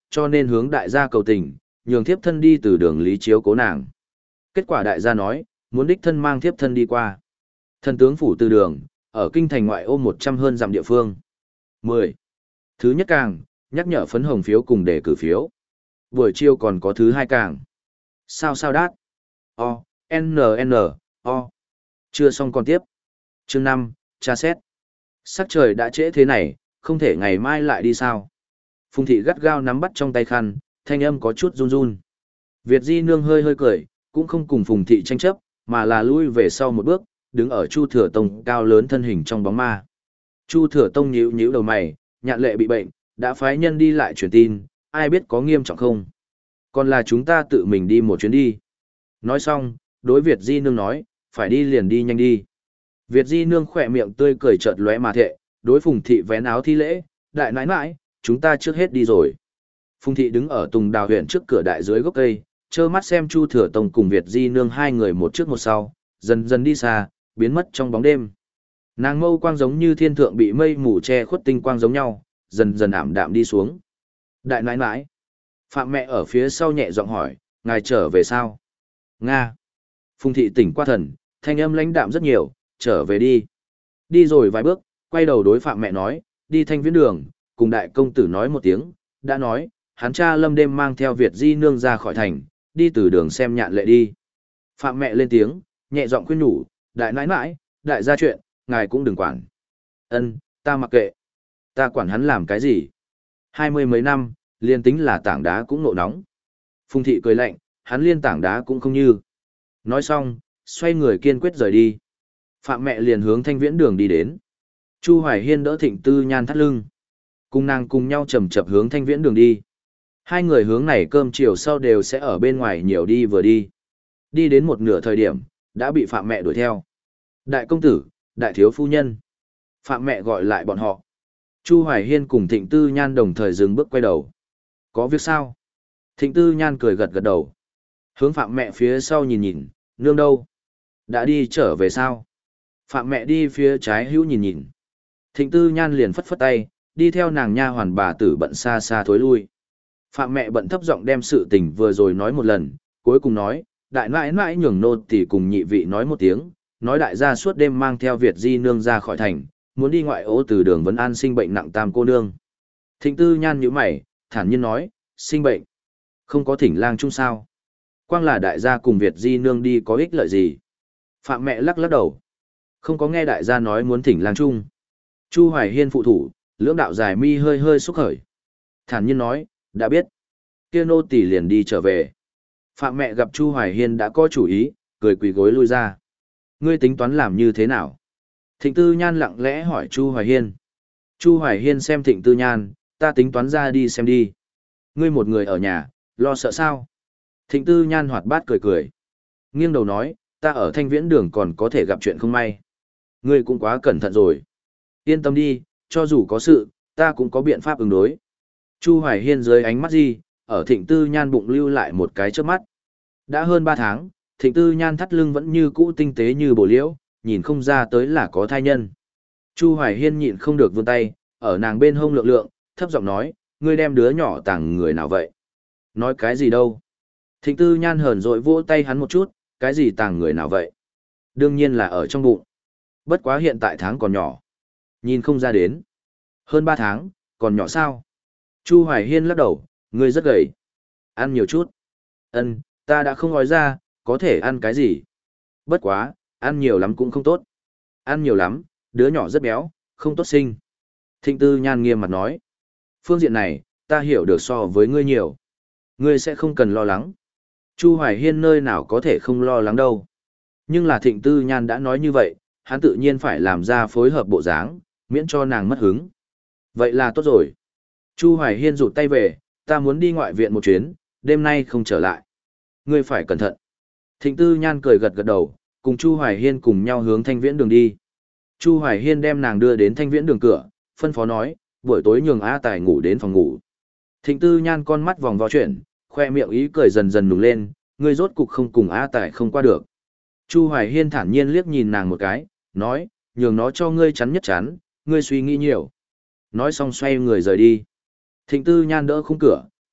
Speaker 1: cho nên hướng đại gia cầu tình, nhường thiếp thân đi từ đường lý chiếu cố nàng. Kết quả đại gia nói, muốn đích thân mang thiếp thân đi qua. Thần tướng phủ từ đường, ở kinh thành ngoại ô một trăm hơn dặm địa phương. mười. Thứ nhất càng, nhắc nhở phấn hồng phiếu cùng đề cử phiếu. Buổi chiều còn có thứ hai càng. Sao sao đát. O, N N, O. Chưa xong còn tiếp. Chương năm, tra xét. Sắc trời đã trễ thế này, không thể ngày mai lại đi sao. Phùng thị gắt gao nắm bắt trong tay khăn, thanh âm có chút run run. Việt Di Nương hơi hơi cười, cũng không cùng Phùng thị tranh chấp, mà là lui về sau một bước, đứng ở Chu Thừa Tông cao lớn thân hình trong bóng ma. Chu Thừa Tông nhíu nhíu đầu mày, Nhạn Lệ bị bệnh, đã phái nhân đi lại truyền tin, ai biết có nghiêm trọng không? Còn là chúng ta tự mình đi một chuyến đi. Nói xong, đối Việt Di Nương nói, phải đi liền đi nhanh đi. Việt Di Nương khỏe miệng tươi cười chợt lóe mà thệ, đối Phùng thị vén áo thi lễ, đại nãi nãi, chúng ta trước hết đi rồi. Phùng thị đứng ở Tùng Đào huyện trước cửa đại dưới gốc cây, trơ mắt xem Chu Thừa Tông cùng Việt Di Nương hai người một trước một sau, dần dần đi xa, biến mất trong bóng đêm. Nàng mâu quang giống như thiên thượng bị mây mù che khuất tinh quang giống nhau, dần dần ảm đạm đi xuống. Đại nãi nãi. Phạm mẹ ở phía sau nhẹ giọng hỏi, ngài trở về sao? Nga. Phùng thị tỉnh qua thần, thanh âm lãnh đạm rất nhiều, trở về đi. Đi rồi vài bước, quay đầu đối Phạm mẹ nói, đi Thanh Viễn đường, cùng đại công tử nói một tiếng, đã nói, hắn cha Lâm đêm mang theo Việt Di Nương ra khỏi thành, đi từ đường xem Nhạn Lệ đi. Phạm mẹ lên tiếng, nhẹ giọng khuyên nhủ, đại nãi nãi, đại gia chuyện, ngài cũng đừng quản. Ân, ta mặc kệ. Ta quản hắn làm cái gì? Hai mươi mấy năm, liên tính là tảng đá cũng nộ nóng. Phùng thị cười lạnh, hắn liên tảng đá cũng không như. Nói xong, xoay người kiên quyết rời đi. Phạm mẹ liền hướng Thanh Viễn đường đi đến. Chu Hoài Hiên đỡ Thịnh Tư Nhan thắt lưng. Cùng nàng cùng nhau chầm chập hướng Thanh Viễn đường đi. Hai người hướng này cơm chiều sau đều sẽ ở bên ngoài nhiều đi vừa đi. Đi đến một nửa thời điểm, đã bị Phạm mẹ đuổi theo. Đại công tử, đại thiếu phu nhân. Phạm mẹ gọi lại bọn họ. Chu Hoài Hiên cùng Thịnh Tư Nhan đồng thời dừng bước quay đầu. Có việc sao? Thịnh Tư Nhan cười gật gật đầu. Hướng Phạm mẹ phía sau nhìn nhìn, nương đâu? Đã đi trở về sao? Phạm mẹ đi phía trái hữu nhìn nhìn. Thịnh Tư Nhan liền phất phất tay, đi theo nàng nha hoàn bà tử bận xa xa thối lui. Phạm mẹ bận thấp giọng đem sự tình vừa rồi nói một lần, cuối cùng nói, đại nãi nãi nhường nô tỳ cùng nhị vị nói một tiếng, nói đại gia suốt đêm mang theo Việt Di Nương ra khỏi thành, muốn đi ngoại ô từ đường vấn an sinh bệnh nặng tam cô nương. Thịnh Tư Nhan nhíu mày, thản nhiên nói, sinh bệnh. Không có thỉnh lang chung sao? Quang là đại gia cùng Việt Di Nương đi có ích lợi gì? Phạm mẹ lắc lắc đầu. Không có nghe đại gia nói muốn thỉnh lang chung. Chu Hoài Hiên phụ thủ, lưỡng đạo dài mi hơi hơi xúc khởi. Thản nhiên nói, đã biết. Kia nô tỳ liền đi trở về. Phạm mẹ gặp Chu Hoài Hiên đã có chủ ý, cười quỳ gối lui ra. Ngươi tính toán làm như thế nào? Thịnh Tư Nhan lặng lẽ hỏi Chu Hoài Hiên. Chu Hoài Hiên xem Thịnh Tư Nhan, ta tính toán ra đi xem đi. Ngươi một người ở nhà, lo sợ sao? Thịnh Tư Nhan hoạt bát cười cười. Nghiêng đầu nói, ta ở Thanh Viễn đường còn có thể gặp chuyện không may. Ngươi cũng quá cẩn thận rồi. Yên tâm đi, cho dù có sự, ta cũng có biện pháp ứng đối. Chu Hoài Hiên dưới ánh mắt gì, ở Thịnh Tư Nhan bụng lưu lại một cái chớp mắt. Đã hơn ba tháng, Thịnh Tư Nhan thắt lưng vẫn như cũ tinh tế như bồ liễu, nhìn không ra tới là có thai nhân. Chu Hoài Hiên nhịn không được vươn tay, ở nàng bên hông lượng lượng, thấp giọng nói, ngươi đem đứa nhỏ tàng người nào vậy? Nói cái gì đâu? Thịnh Tư Nhan hờn dội vỗ tay hắn một chút, cái gì tàng người nào vậy? Đương nhiên là ở trong bụng. Bất quá hiện tại tháng còn nhỏ. Nhìn không ra đến. Hơn ba tháng, còn nhỏ sao? Chu Hoài Hiên lắc đầu, ngươi rất gầy. Ăn nhiều chút. Ân, ta đã không nói ra, có thể ăn cái gì? Bất quá, ăn nhiều lắm cũng không tốt. Ăn nhiều lắm, đứa nhỏ rất béo, không tốt sinh. Thịnh Tư Nhan nghiêm mặt nói. Phương diện này, ta hiểu được so với ngươi nhiều. Ngươi sẽ không cần lo lắng. Chu Hoài Hiên nơi nào có thể không lo lắng đâu. Nhưng là Thịnh Tư Nhan đã nói như vậy, hắn tự nhiên phải làm ra phối hợp bộ dáng, miễn cho nàng mất hứng. Vậy là tốt rồi. Chu Hoài Hiên rụt tay về, ta muốn đi ngoại viện một chuyến, đêm nay không trở lại. Ngươi phải cẩn thận. Thịnh Tư Nhan cười gật gật đầu, cùng Chu Hoài Hiên cùng nhau hướng Thanh Viễn đường đi. Chu Hoài Hiên đem nàng đưa đến Thanh Viễn đường cửa, phân phó nói, buổi tối nhường A Tài ngủ đến phòng ngủ. Thịnh Tư Nhan con mắt vòng vo chuyển, khoe miệng ý cười dần dần nùng lên, ngươi rốt cục không cùng A Tài không qua được. Chu Hoài Hiên thản nhiên liếc nhìn nàng một cái, nói, nhường nó cho ngươi chắn nhất chắn, ngươi suy nghĩ nhiều. Nói xong xoay người rời đi. Thịnh Tư Nhan đỡ khung cửa,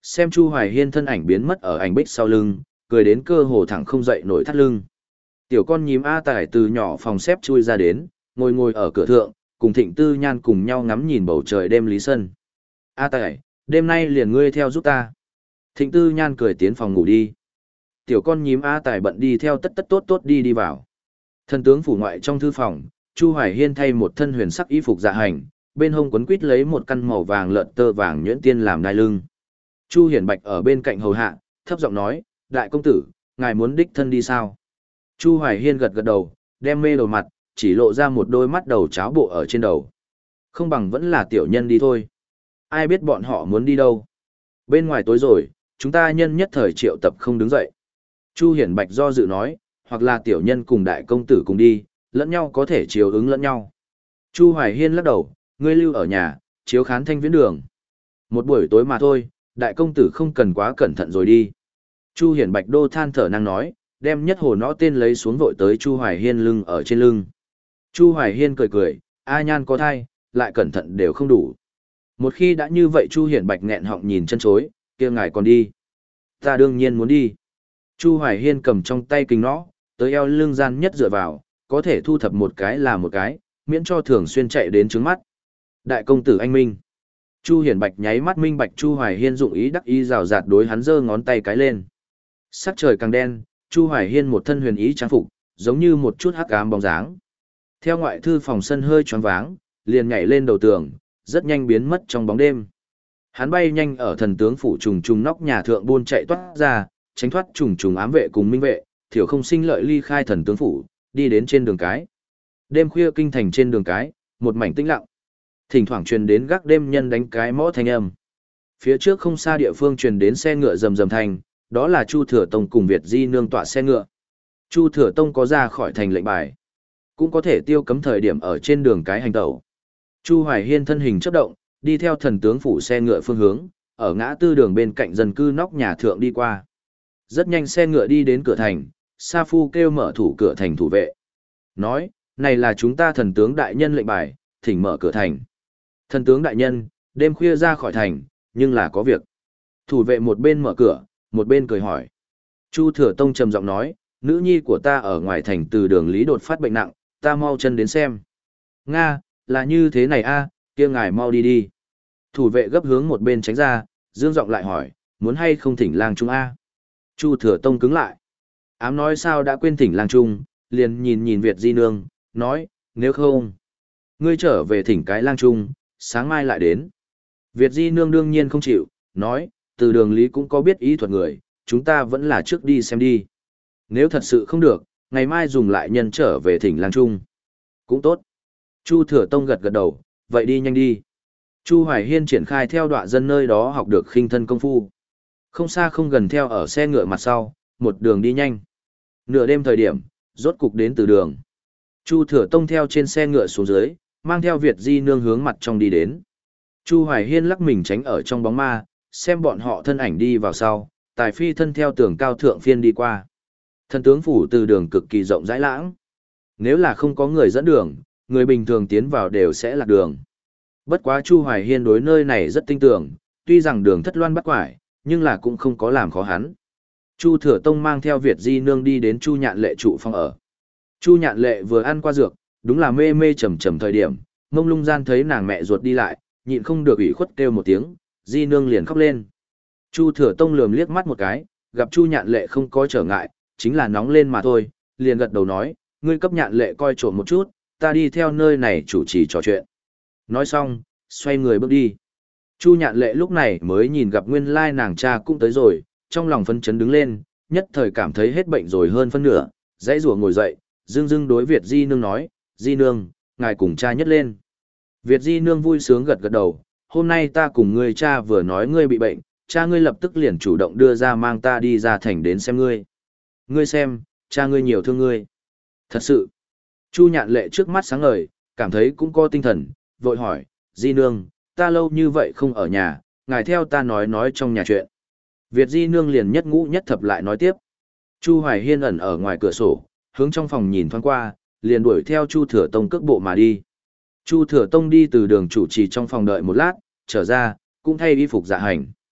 Speaker 1: xem Chu Hoài Hiên thân ảnh biến mất ở ảnh bích sau lưng, cười đến cơ hồ thẳng không dậy nổi thắt lưng. Tiểu con nhím A Tài từ nhỏ phòng xếp chui ra đến, ngồi ngồi ở cửa thượng, cùng Thịnh Tư Nhan cùng nhau ngắm nhìn bầu trời đêm Lý Sân. A Tài, đêm nay liền ngươi theo giúp ta. Thịnh Tư Nhan cười tiến phòng ngủ đi. Tiểu con nhím A Tài bận đi theo tất tất tốt tốt đi đi vào. Thần tướng phủ ngoại trong thư phòng, Chu Hoài Hiên thay một thân huyền sắc y phục dạ hành, bên hông quấn quít lấy một căn màu vàng lợn tơ vàng nhuyễn tiên làm đai lưng. Chu Hiển Bạch ở bên cạnh hầu hạ, thấp giọng nói, đại công tử, ngài muốn đích thân đi sao? Chu Hoài Hiên gật gật đầu, đem mê đầu mặt, chỉ lộ ra một đôi mắt đầu cháo bộ ở trên đầu. Không bằng vẫn là tiểu nhân đi thôi. Ai biết bọn họ muốn đi đâu? Bên ngoài tối rồi, chúng ta nhân nhất thời triệu tập không đứng dậy. Chu Hiển Bạch do dự nói, hoặc là tiểu nhân cùng đại công tử cùng đi, lẫn nhau có thể chiếu ứng lẫn nhau. Chu Hoài Hiên lắc đầu, ngươi lưu ở nhà, chiếu khán thanh viễn đường. Một buổi tối mà thôi, đại công tử không cần quá cẩn thận rồi đi. Chu Hiển Bạch đô than thở năng nói, đem nhất hồ nõ tên lấy xuống vội tới Chu Hoài Hiên lưng ở trên lưng. Chu Hoài Hiên cười cười, A Nhan có thai, lại cẩn thận đều không đủ. Một khi đã như vậy Chu Hiển Bạch nghẹn họng nhìn chân chối, kia ngài còn đi. Ta đương nhiên muốn đi. Chu Hoài Hiên cầm trong tay kình nõ, tới eo lưng gian nhất dựa vào, có thể thu thập một cái là một cái, miễn cho thường xuyên chạy đến trứng mắt. Đại công tử anh minh. Chu Hiển Bạch nháy mắt minh bạch Chu Hoài Hiên dụng ý đắc ý rào rạt đối hắn giơ ngón tay cái lên. Sắc trời càng đen, Chu Hoài Hiên một thân huyền ý trang phục, giống như một chút hắc ám bóng dáng. Theo ngoại thư phòng sân hơi choáng váng, liền nhảy lên đầu tường, rất nhanh biến mất trong bóng đêm. Hắn bay nhanh ở thần tướng phủ trùng trùng nóc nhà thượng buôn chạy toát ra, tránh thoát trùng trùng ám vệ cùng minh vệ, thiểu không sinh lợi ly khai thần tướng phủ, đi đến trên đường cái. Đêm khuya kinh thành trên đường cái, một mảnh tĩnh lặng. Thỉnh thoảng truyền đến gác đêm nhân đánh cái mõ thanh âm. Phía trước không xa địa phương truyền đến xe ngựa rầm rầm thành, đó là Chu Thừa Tông cùng Việt Di nương tọa xe ngựa. Chu Thừa Tông có ra khỏi thành lệnh bài, cũng có thể tiêu cấm thời điểm ở trên đường cái hành tẩu. Chu Hoài Hiên thân hình chớp động, đi theo thần tướng phủ xe ngựa phương hướng, ở ngã tư đường bên cạnh dân cư nóc nhà thượng đi qua. Rất nhanh xe ngựa đi đến cửa thành, Sa Phu kêu mở thủ cửa thành thủ vệ. Nói, này là chúng ta thần tướng đại nhân lệnh bài, thỉnh mở cửa thành. Thần tướng đại nhân, đêm khuya ra khỏi thành, nhưng là có việc. Thủ vệ một bên mở cửa, một bên cười hỏi. Chu Thừa Tông trầm giọng nói, nữ nhi của ta ở ngoài thành từ đường lý đột phát bệnh nặng, ta mau chân đến xem. Nga, là như thế này a, kia ngài mau đi đi. Thủ vệ gấp hướng một bên tránh ra, dương giọng lại hỏi, muốn hay không thỉnh lang trung a? Chu Thừa Tông cứng lại. Ám nói sao đã quên thỉnh lang trung, liền nhìn nhìn Việt Di nương, nói, nếu không, ngươi trở về thỉnh cái lang trung, sáng mai lại đến. Việt Di nương đương nhiên không chịu, nói, từ đường lý cũng có biết ý thuật người, chúng ta vẫn là trước đi xem đi. Nếu thật sự không được, ngày mai dùng lại nhân trở về thỉnh lang trung. Cũng tốt. Chu Thừa Tông gật gật đầu, vậy đi nhanh đi. Chu Hoài Hiên triển khai theo đọa dân nơi đó học được khinh thân công phu. Không xa không gần theo ở xe ngựa mặt sau, một đường đi nhanh. Nửa đêm thời điểm, rốt cục đến từ đường. Chu Thừa Tông theo trên xe ngựa xuống dưới, mang theo Việt Di nương hướng mặt trong đi đến. Chu Hoài Hiên lắc mình tránh ở trong bóng ma, xem bọn họ thân ảnh đi vào sau, tài phi thân theo tường cao thượng phiên đi qua. Thần tướng phủ từ đường cực kỳ rộng rãi lãng. Nếu là không có người dẫn đường, người bình thường tiến vào đều sẽ lạc đường. Bất quá Chu Hoài Hiên đối nơi này rất tinh tưởng, tuy rằng đường thất loan bắt quải, nhưng là cũng không có làm khó hắn. Chu Thừa Tông mang theo Việt Di nương đi đến Chu Nhạn Lệ trụ phòng ở. Chu Nhạn Lệ vừa ăn qua dược, đúng là mê mê trầm trầm thời điểm, mông lung gian thấy nàng mẹ ruột đi lại, nhịn không được ủy khuất kêu một tiếng, Di nương liền khóc lên. Chu Thừa Tông lườm liếc mắt một cái, gặp Chu Nhạn Lệ không có trở ngại, chính là nóng lên mà thôi, liền gật đầu nói, ngươi cấp Nhạn Lệ coi trộm một chút, ta đi theo nơi này chủ trì trò chuyện. Nói xong, xoay người bước đi. Chu Nhạn Lệ lúc này mới nhìn gặp nguyên lai nàng cha cũng tới rồi, trong lòng phấn chấn đứng lên, nhất thời cảm thấy hết bệnh rồi hơn phân nửa, dãy rủa ngồi dậy, dưng dưng đối Việt Di nương nói, Di nương, ngài cùng cha nhất lên. Việt Di nương vui sướng gật gật đầu, hôm nay ta cùng ngươi cha vừa nói ngươi bị bệnh, cha ngươi lập tức liền chủ động đưa ra mang ta đi ra thành đến xem ngươi. Ngươi xem, cha ngươi nhiều thương ngươi. Thật sự. Chu Nhạn Lệ trước mắt sáng ngời, cảm thấy cũng có tinh thần, vội hỏi, Di nương, ta lâu như vậy không ở nhà, ngài theo ta nói nói trong nhà chuyện. Việt Di nương liền nhất ngũ nhất thập lại nói tiếp. Chu Hoài Hiên ẩn ở ngoài cửa sổ, hướng trong phòng nhìn thoáng qua, liền đuổi theo Chu Thừa Tông cước bộ mà đi. Chu Thừa Tông đi từ đường chủ trì trong phòng đợi một lát, trở ra, cũng thay y phục dạ hành.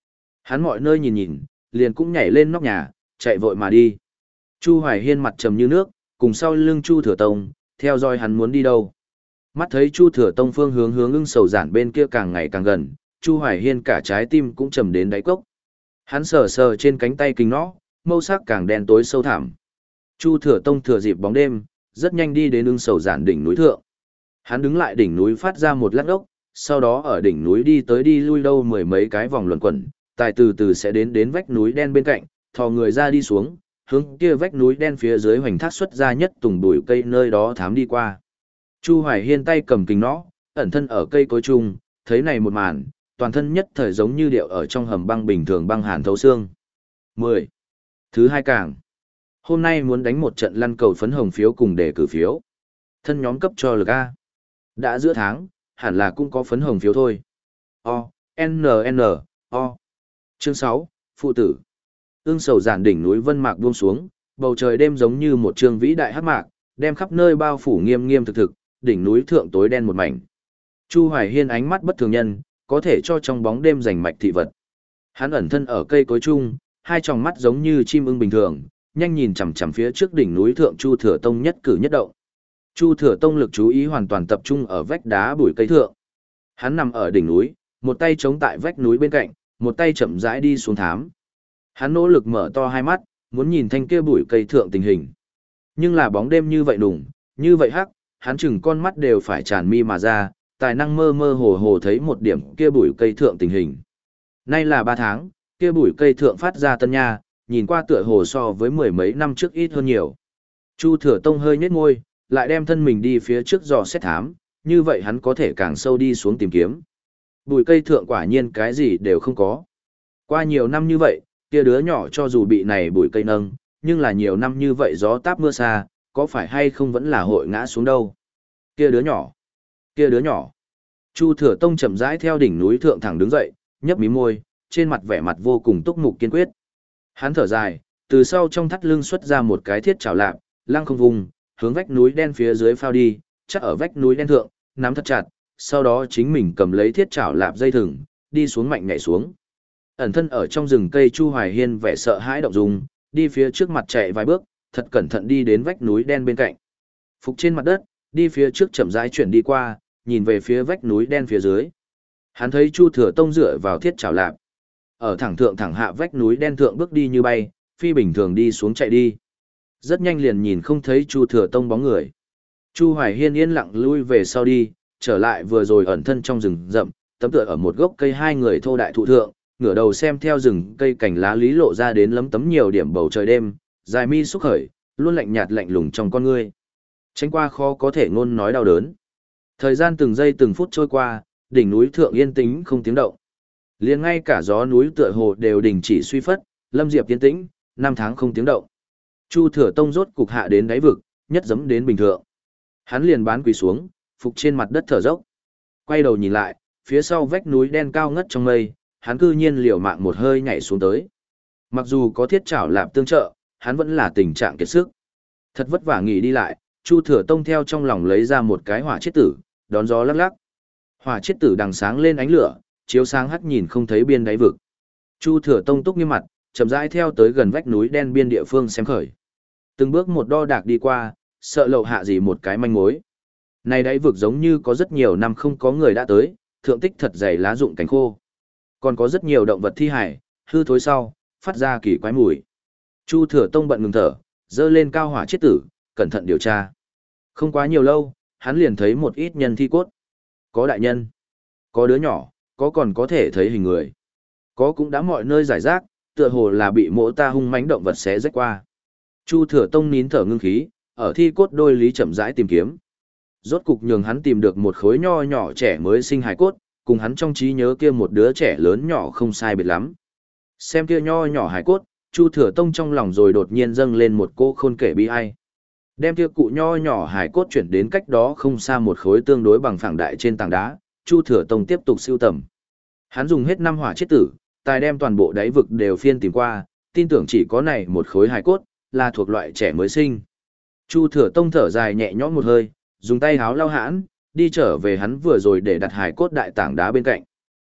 Speaker 1: Hắn mọi nơi nhìn nhìn, liền cũng nhảy lên nóc nhà, chạy vội mà đi. Chu Hoài Hiên mặt trầm như nước, cùng sau lưng Chu Thừa Tông, theo dõi hắn muốn đi đâu. Mắt thấy Chu Thừa Tông phương hướng hướng ưng sầu giản bên kia càng ngày càng gần, Chu Hoài Hiên cả trái tim cũng trầm đến đáy cốc. Hắn sờ sờ trên cánh tay kính nó, màu sắc càng đen tối sâu thẳm. Chu Thừa Tông thừa dịp bóng đêm, rất nhanh đi đến ưng sầu giản đỉnh núi thượng. Hắn đứng lại đỉnh núi phát ra một lát ốc, sau đó ở đỉnh núi đi tới đi lui đâu mười mấy cái vòng luẩn quẩn, tài từ từ sẽ đến đến vách núi đen bên cạnh, thò người ra đi xuống, hướng kia vách núi đen phía dưới hoành thác xuất ra nhất tùng bụi cây nơi đó thám đi qua. Chu Hoài Hiên tay cầm kính nó, ẩn thân ở cây cối trung, thấy này một màn, toàn thân nhất thời giống như điệu ở trong hầm băng bình thường băng hàn thấu xương. mười. Thứ hai càng. Hôm nay muốn đánh một trận lăn cầu phấn hồng phiếu cùng đề cử phiếu. Thân nhóm cấp cho lực A. Đã giữa tháng, hẳn là cũng có phấn hồng phiếu thôi. O, N N, O. Chương sáu, Phụ tử. Ương sầu giản đỉnh núi vân mạc buông xuống, bầu trời đêm giống như một trường vĩ đại hắc mạc, đem khắp nơi bao phủ nghiêm nghiêm thực thực, đỉnh núi thượng tối đen một mảnh. Chu Hoài Hiên ánh mắt bất thường nhân, có thể cho trong bóng đêm rành mạch thị vật. Hắn ẩn thân ở cây cối chung, hai tròng mắt giống như chim ưng bình thường, nhanh nhìn chằm chằm phía trước đỉnh núi thượng Chu Thừa Tông nhất cử nhất động. Chu Thừa Tông lực chú ý hoàn toàn tập trung ở vách đá bụi cây thượng. Hắn nằm ở đỉnh núi, một tay chống tại vách núi bên cạnh, một tay chậm rãi đi xuống thám. Hắn nỗ lực mở to hai mắt, muốn nhìn thanh kia bụi cây thượng tình hình. Nhưng là bóng đêm như vậy đủng, như vậy hắc, hắn chừng con mắt đều phải tràn mi mà ra, tài năng mơ mơ hồ hồ thấy một điểm kia bụi cây thượng tình hình. Nay là ba tháng, kia bụi cây thượng phát ra tân nha, nhìn qua tựa hồ so với mười mấy năm trước ít hơn nhiều. Chu Thừa Tông hơi nhếch môi, lại đem thân mình đi phía trước dò xét thám, như vậy hắn có thể càng sâu đi xuống tìm kiếm. Bụi cây thượng quả nhiên cái gì đều không có. Qua nhiều năm như vậy, kia đứa nhỏ cho dù bị này bụi cây nâng, nhưng là nhiều năm như vậy gió táp mưa xa, có phải hay không vẫn là hội ngã xuống đâu. Kia đứa nhỏ, kia đứa nhỏ. Chu Thừa Tông chậm rãi theo đỉnh núi thượng thẳng đứng dậy, nhấp mí môi, trên mặt vẻ mặt vô cùng túc mục kiên quyết. Hắn thở dài, từ sau trong thắt lưng xuất ra một cái thiết chảo lạp, lăng không vùng, hướng vách núi đen phía dưới phao đi, chắc ở vách núi đen thượng, nắm thật chặt, sau đó chính mình cầm lấy thiết chảo lạp dây thừng, đi xuống mạnh nhảy xuống. Ẩn thân ở trong rừng cây Chu Hoài Hiên vẻ sợ hãi động dung, đi phía trước mặt chạy vài bước, thật cẩn thận đi đến vách núi đen bên cạnh. Phục trên mặt đất, đi phía trước chậm rãi chuyển đi qua, nhìn về phía vách núi đen phía dưới. Hắn thấy Chu Thừa Tông dựa vào thiết chảo lạp, ở thẳng thượng thẳng hạ vách núi đen thượng bước đi như bay, phi bình thường đi xuống chạy đi. Rất nhanh liền nhìn không thấy Chu Thừa Tông bóng người. Chu Hoài Hiên yên lặng lui về sau đi, trở lại vừa rồi ẩn thân trong rừng rậm, tấm tựa ở một gốc cây hai người thô đại thụ thượng, ngửa đầu xem theo rừng cây cành lá lý lộ ra đến lấm tấm nhiều điểm bầu trời đêm, dài mi xúc khởi, luôn lạnh nhạt lạnh lùng trong con ngươi. Tránh qua khó có thể ngôn nói đau đớn. Thời gian từng giây từng phút trôi qua, đỉnh núi thượng yên tĩnh không tiếng động. Liền ngay cả gió núi tựa hồ đều đình chỉ suy phất, lâm diệp yên tĩnh, năm tháng không tiếng động. Chu Thừa Tông rốt cục hạ đến đáy vực, nhất giẫm đến bình thượng. Hắn liền bán quỳ xuống, phục trên mặt đất thở dốc. Quay đầu nhìn lại, phía sau vách núi đen cao ngất trong mây, hắn cư nhiên liều mạng một hơi nhảy xuống tới. Mặc dù có thiết trảo lạp tương trợ, hắn vẫn là tình trạng kiệt sức. Thật vất vả nghỉ đi lại, Chu Thừa Tông theo trong lòng lấy ra một cái hỏa chiết tử, đón gió lắc lắc. Hỏa chiết tử đằng sáng lên ánh lửa, chiếu sáng hắt nhìn không thấy biên đáy vực. Chu Thừa Tông túc nghiêm mặt, chậm rãi theo tới gần vách núi đen biên địa phương xem khởi. Từng bước một đo đạc đi qua, sợ lậu hạ gì một cái manh mối. Này đáy vực giống như có rất nhiều năm không có người đã tới, thượng tích thật dày lá rụng cánh khô. Còn có rất nhiều động vật thi hải, hư thối sau, phát ra kỳ quái mùi. Chu Thừa Tông bận ngừng thở, dơ lên cao hỏa chiết tử, cẩn thận điều tra. Không quá nhiều lâu, hắn liền thấy một ít nhân thi cốt. Có đại nhân, có đứa nhỏ, có còn có thể thấy hình người. Có cũng đã mọi nơi giải rác, tựa hồ là bị mỗ ta hung mãnh động vật xé rách qua. Chu Thừa Tông nín thở ngưng khí, ở thi cốt đôi lý chậm rãi tìm kiếm. Rốt cục nhường hắn tìm được một khối nho nhỏ trẻ mới sinh hài cốt, cùng hắn trong trí nhớ kia một đứa trẻ lớn nhỏ không sai biệt lắm. Xem kia nho nhỏ hài cốt, Chu Thừa Tông trong lòng rồi đột nhiên dâng lên một cô khôn kể bi ai. Đem kia cụ nho nhỏ hài cốt chuyển đến cách đó không xa một khối tương đối bằng phẳng đại trên tảng đá, Chu Thừa Tông tiếp tục sưu tầm. Hắn dùng hết năm hỏa chiết tử, tài đem toàn bộ đáy vực đều phiên tìm qua, tin tưởng chỉ có này một khối hài cốt, là thuộc loại trẻ mới sinh. Chu Thừa Tông thở dài nhẹ nhõm một hơi, dùng tay háo lau hãn, đi trở về hắn vừa rồi để đặt hài cốt đại tảng đá bên cạnh.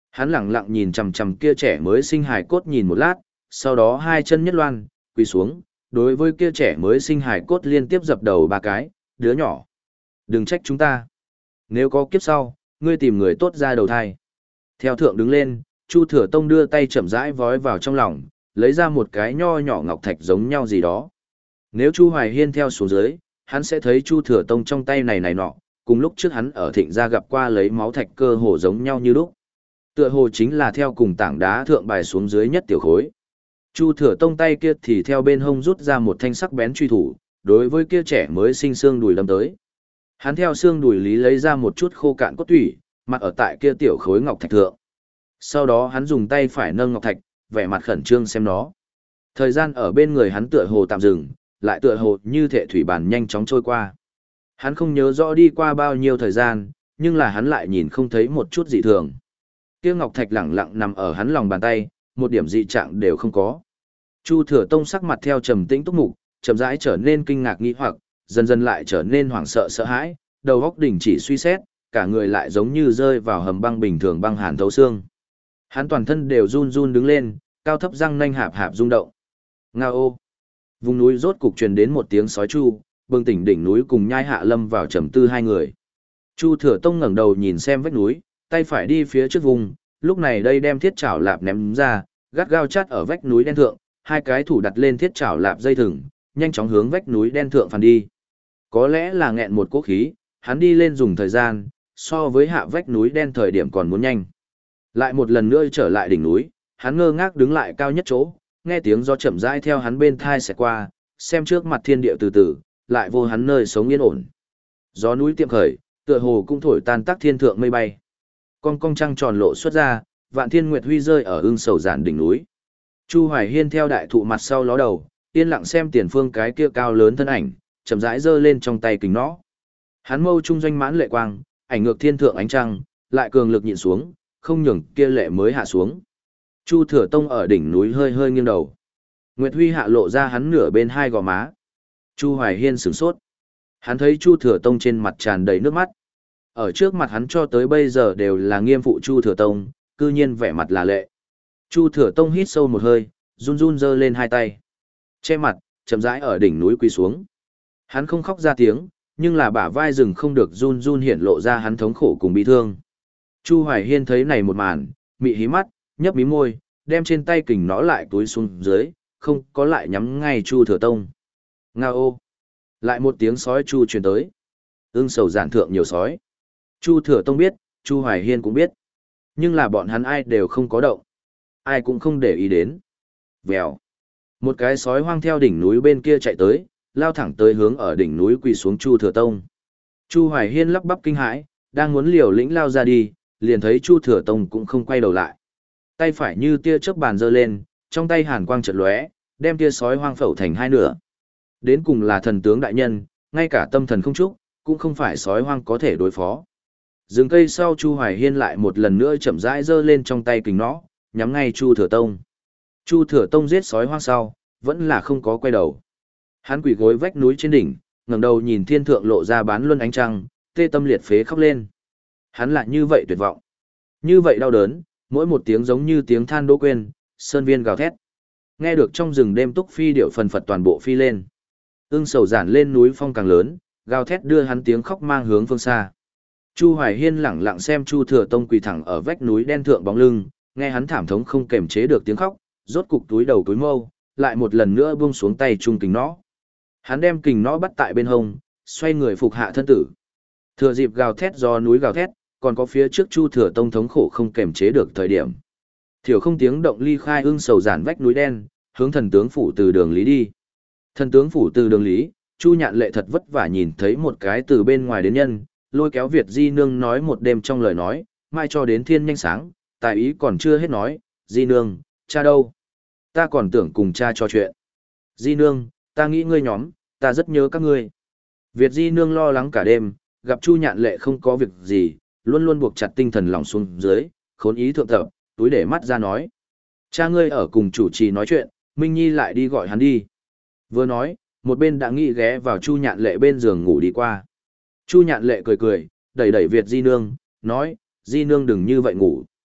Speaker 1: Hắn lẳng lặng nhìn chằm chằm kia trẻ mới sinh hài cốt nhìn một lát, sau đó hai chân nhất loan, quỳ xuống, đối với kia trẻ mới sinh hài cốt liên tiếp dập đầu ba cái, đứa nhỏ. Đừng trách chúng ta. Nếu có kiếp sau, ngươi tìm người tốt ra đầu thai. Theo thượng đứng lên, Chu Thừa Tông đưa tay chậm rãi vói vào trong lòng, lấy ra một cái nho nhỏ ngọc thạch giống nhau gì đó. Nếu Chu Hoài Hiên theo xuống dưới, hắn sẽ thấy Chu Thừa Tông trong tay này này nọ, cùng lúc trước hắn ở Thịnh gia gặp qua lấy máu thạch cơ hồ giống nhau như lúc. Tựa hồ chính là theo cùng tảng đá thượng bài xuống dưới nhất tiểu khối. Chu Thừa Tông tay kia thì theo bên hông rút ra một thanh sắc bén truy thủ, đối với kia trẻ mới sinh xương đùi đâm tới. Hắn theo xương đùi lý lấy ra một chút khô cạn cốt tủy, mặt ở tại kia tiểu khối ngọc thạch thượng. Sau đó hắn dùng tay phải nâng ngọc thạch, vẻ mặt khẩn trương xem nó. Thời gian ở bên người hắn tựa hồ tạm dừng, lại tựa hồ như thệ thủy bàn nhanh chóng trôi qua. Hắn không nhớ rõ đi qua bao nhiêu thời gian, nhưng là hắn lại nhìn không thấy một chút dị thường. Kia ngọc thạch lẳng lặng nằm ở hắn lòng bàn tay, một điểm dị trạng đều không có. Chu Thừa Tông sắc mặt theo trầm tĩnh túc mục, chậm rãi trở nên kinh ngạc nghi hoặc, dần dần lại trở nên hoảng sợ sợ hãi, đầu óc đình chỉ suy xét, cả người lại giống như rơi vào hầm băng bình thường băng hàn thấu xương. Hắn toàn thân đều run run đứng lên, cao thấp răng nanh hạp hạp rung động. Ngao ô. Vùng núi rốt cục truyền đến một tiếng sói chu, bừng tỉnh đỉnh núi cùng nhai hạ lâm vào trầm tư hai người. Chu Thừa Tông ngẩng đầu nhìn xem vách núi, tay phải đi phía trước vùng, lúc này đây đem thiết chảo lạp ném ra, gắt gao chát ở vách núi đen thượng, hai cái thủ đặt lên thiết chảo lạp dây thừng, nhanh chóng hướng vách núi đen thượng phàn đi. Có lẽ là nghẹn một cỗ khí, hắn đi lên dùng thời gian, so với hạ vách núi đen thời điểm còn muốn nhanh. Lại một lần nữa trở lại đỉnh núi, hắn ngơ ngác đứng lại cao nhất chỗ, nghe tiếng gió chậm rãi theo hắn bên thai xẹt qua, xem trước mặt thiên địa từ từ, lại vô hắn nơi sống yên ổn. Gió núi tiệm khởi, tựa hồ cũng thổi tan tác thiên thượng mây bay. Con cong trăng tròn lộ xuất ra, vạn thiên nguyệt huy rơi ở ưng sầu giản đỉnh núi. Chu Hoài Hiên theo đại thụ mặt sau ló đầu, yên lặng xem tiền phương cái kia cao lớn thân ảnh, chậm rãi giơ lên trong tay kính nó. Hắn mâu trung doanh mãn lệ quang, ảnh ngược thiên thượng ánh trăng, lại cường lực nhịn xuống, không nhường kia lệ mới hạ xuống. Chu Thừa Tông ở đỉnh núi hơi hơi nghiêng đầu. Nguyệt Huy hạ lộ ra hắn nửa bên hai gò má. Chu Hoài Hiên sửng sốt. Hắn thấy Chu Thừa Tông trên mặt tràn đầy nước mắt. Ở trước mặt hắn cho tới bây giờ đều là nghiêm phụ Chu Thừa Tông, cư nhiên vẻ mặt là lệ. Chu Thừa Tông hít sâu một hơi, run run giơ lên hai tay. Che mặt, chậm rãi ở đỉnh núi quỳ xuống. Hắn không khóc ra tiếng, nhưng là bả vai rừng không được run run hiển lộ ra hắn thống khổ cùng bị thương. Chu Hoài Hiên thấy này một màn, mị hí mắt, nhấp mí môi, đem trên tay kình nó lại túi xuống dưới, không có lại nhắm ngay Chu Thừa Tông. Ngao ô! Lại một tiếng sói chu truyền tới. Ưng sầu giản thượng nhiều sói. Chu Thừa Tông biết, Chu Hoài Hiên cũng biết. Nhưng là bọn hắn ai đều không có động. Ai cũng không để ý đến. Vèo. Một cái sói hoang theo đỉnh núi bên kia chạy tới, lao thẳng tới hướng ở đỉnh núi quỳ xuống Chu Thừa Tông. Chu Hoài Hiên lắp bắp kinh hãi, đang muốn liều lĩnh lao ra đi, liền thấy Chu Thừa Tông cũng không quay đầu lại. Tay phải như tia chớp bàn giơ lên, trong tay hàn quang chợt lóe, đem tia sói hoang phẩu thành hai nửa. Đến cùng là thần tướng đại nhân, ngay cả tâm thần không chúc, cũng không phải sói hoang có thể đối phó. Dừng cây sau Chu Hoài Hiên lại một lần nữa chậm rãi giơ lên trong tay kình nó, nhắm ngay Chu Thừa Tông. Chu Thừa Tông giết sói hoang sau, vẫn là không có quay đầu. Hắn quỳ gối vách núi trên đỉnh, ngẩng đầu nhìn thiên thượng lộ ra bán luân ánh trăng, tê tâm liệt phế khóc lên. Hắn lại như vậy tuyệt vọng, như vậy đau đớn, mỗi một tiếng giống như tiếng than đỗ quên, sơn viên gào thét. Nghe được trong rừng đêm túc phi điệu phần phật toàn bộ phi lên. Ưng sầu giản lên núi phong càng lớn, gào thét đưa hắn tiếng khóc mang hướng phương xa. Chu Hoài Hiên lẳng lặng xem Chu Thừa Tông quỳ thẳng ở vách núi đen thượng bóng lưng, nghe hắn thảm thống không kềm chế được tiếng khóc, rốt cục túi đầu túi mâu, lại một lần nữa buông xuống tay trung kình nó. Hắn đem kình nó bắt tại bên hông, xoay người phục hạ thân tử. Thừa dịp gào thét do núi gào thét, còn có phía trước Chu Thừa Tông thống khổ không kềm chế được thời điểm. Thiểu không tiếng động ly khai ưng sầu giản vách núi đen, hướng thần tướng phủ từ đường lý đi. Thần tướng phủ từ đường lý, Chu Nhạn Lệ thật vất vả nhìn thấy một cái từ bên ngoài đến nhân, lôi kéo Việt Di Nương nói một đêm trong lời nói, mai cho đến thiên nhanh sáng, tài ý còn chưa hết nói, Di Nương, cha đâu? Ta còn tưởng cùng cha trò chuyện. Di Nương, ta nghĩ ngươi nhóm, ta rất nhớ các ngươi. Việt Di Nương lo lắng cả đêm, gặp Chu Nhạn Lệ không có việc gì, luôn luôn buộc chặt tinh thần lòng xuống dưới, khốn ý thượng tập, túi để mắt ra nói. Cha ngươi ở cùng chủ trì nói chuyện, Minh Nhi lại đi gọi hắn đi. Vừa nói, một bên đã nghĩ ghé vào Chu Nhạn Lệ bên giường ngủ đi qua. Chu Nhạn Lệ cười cười, đẩy đẩy Việt Di Nương, nói, Di Nương đừng như vậy ngủ.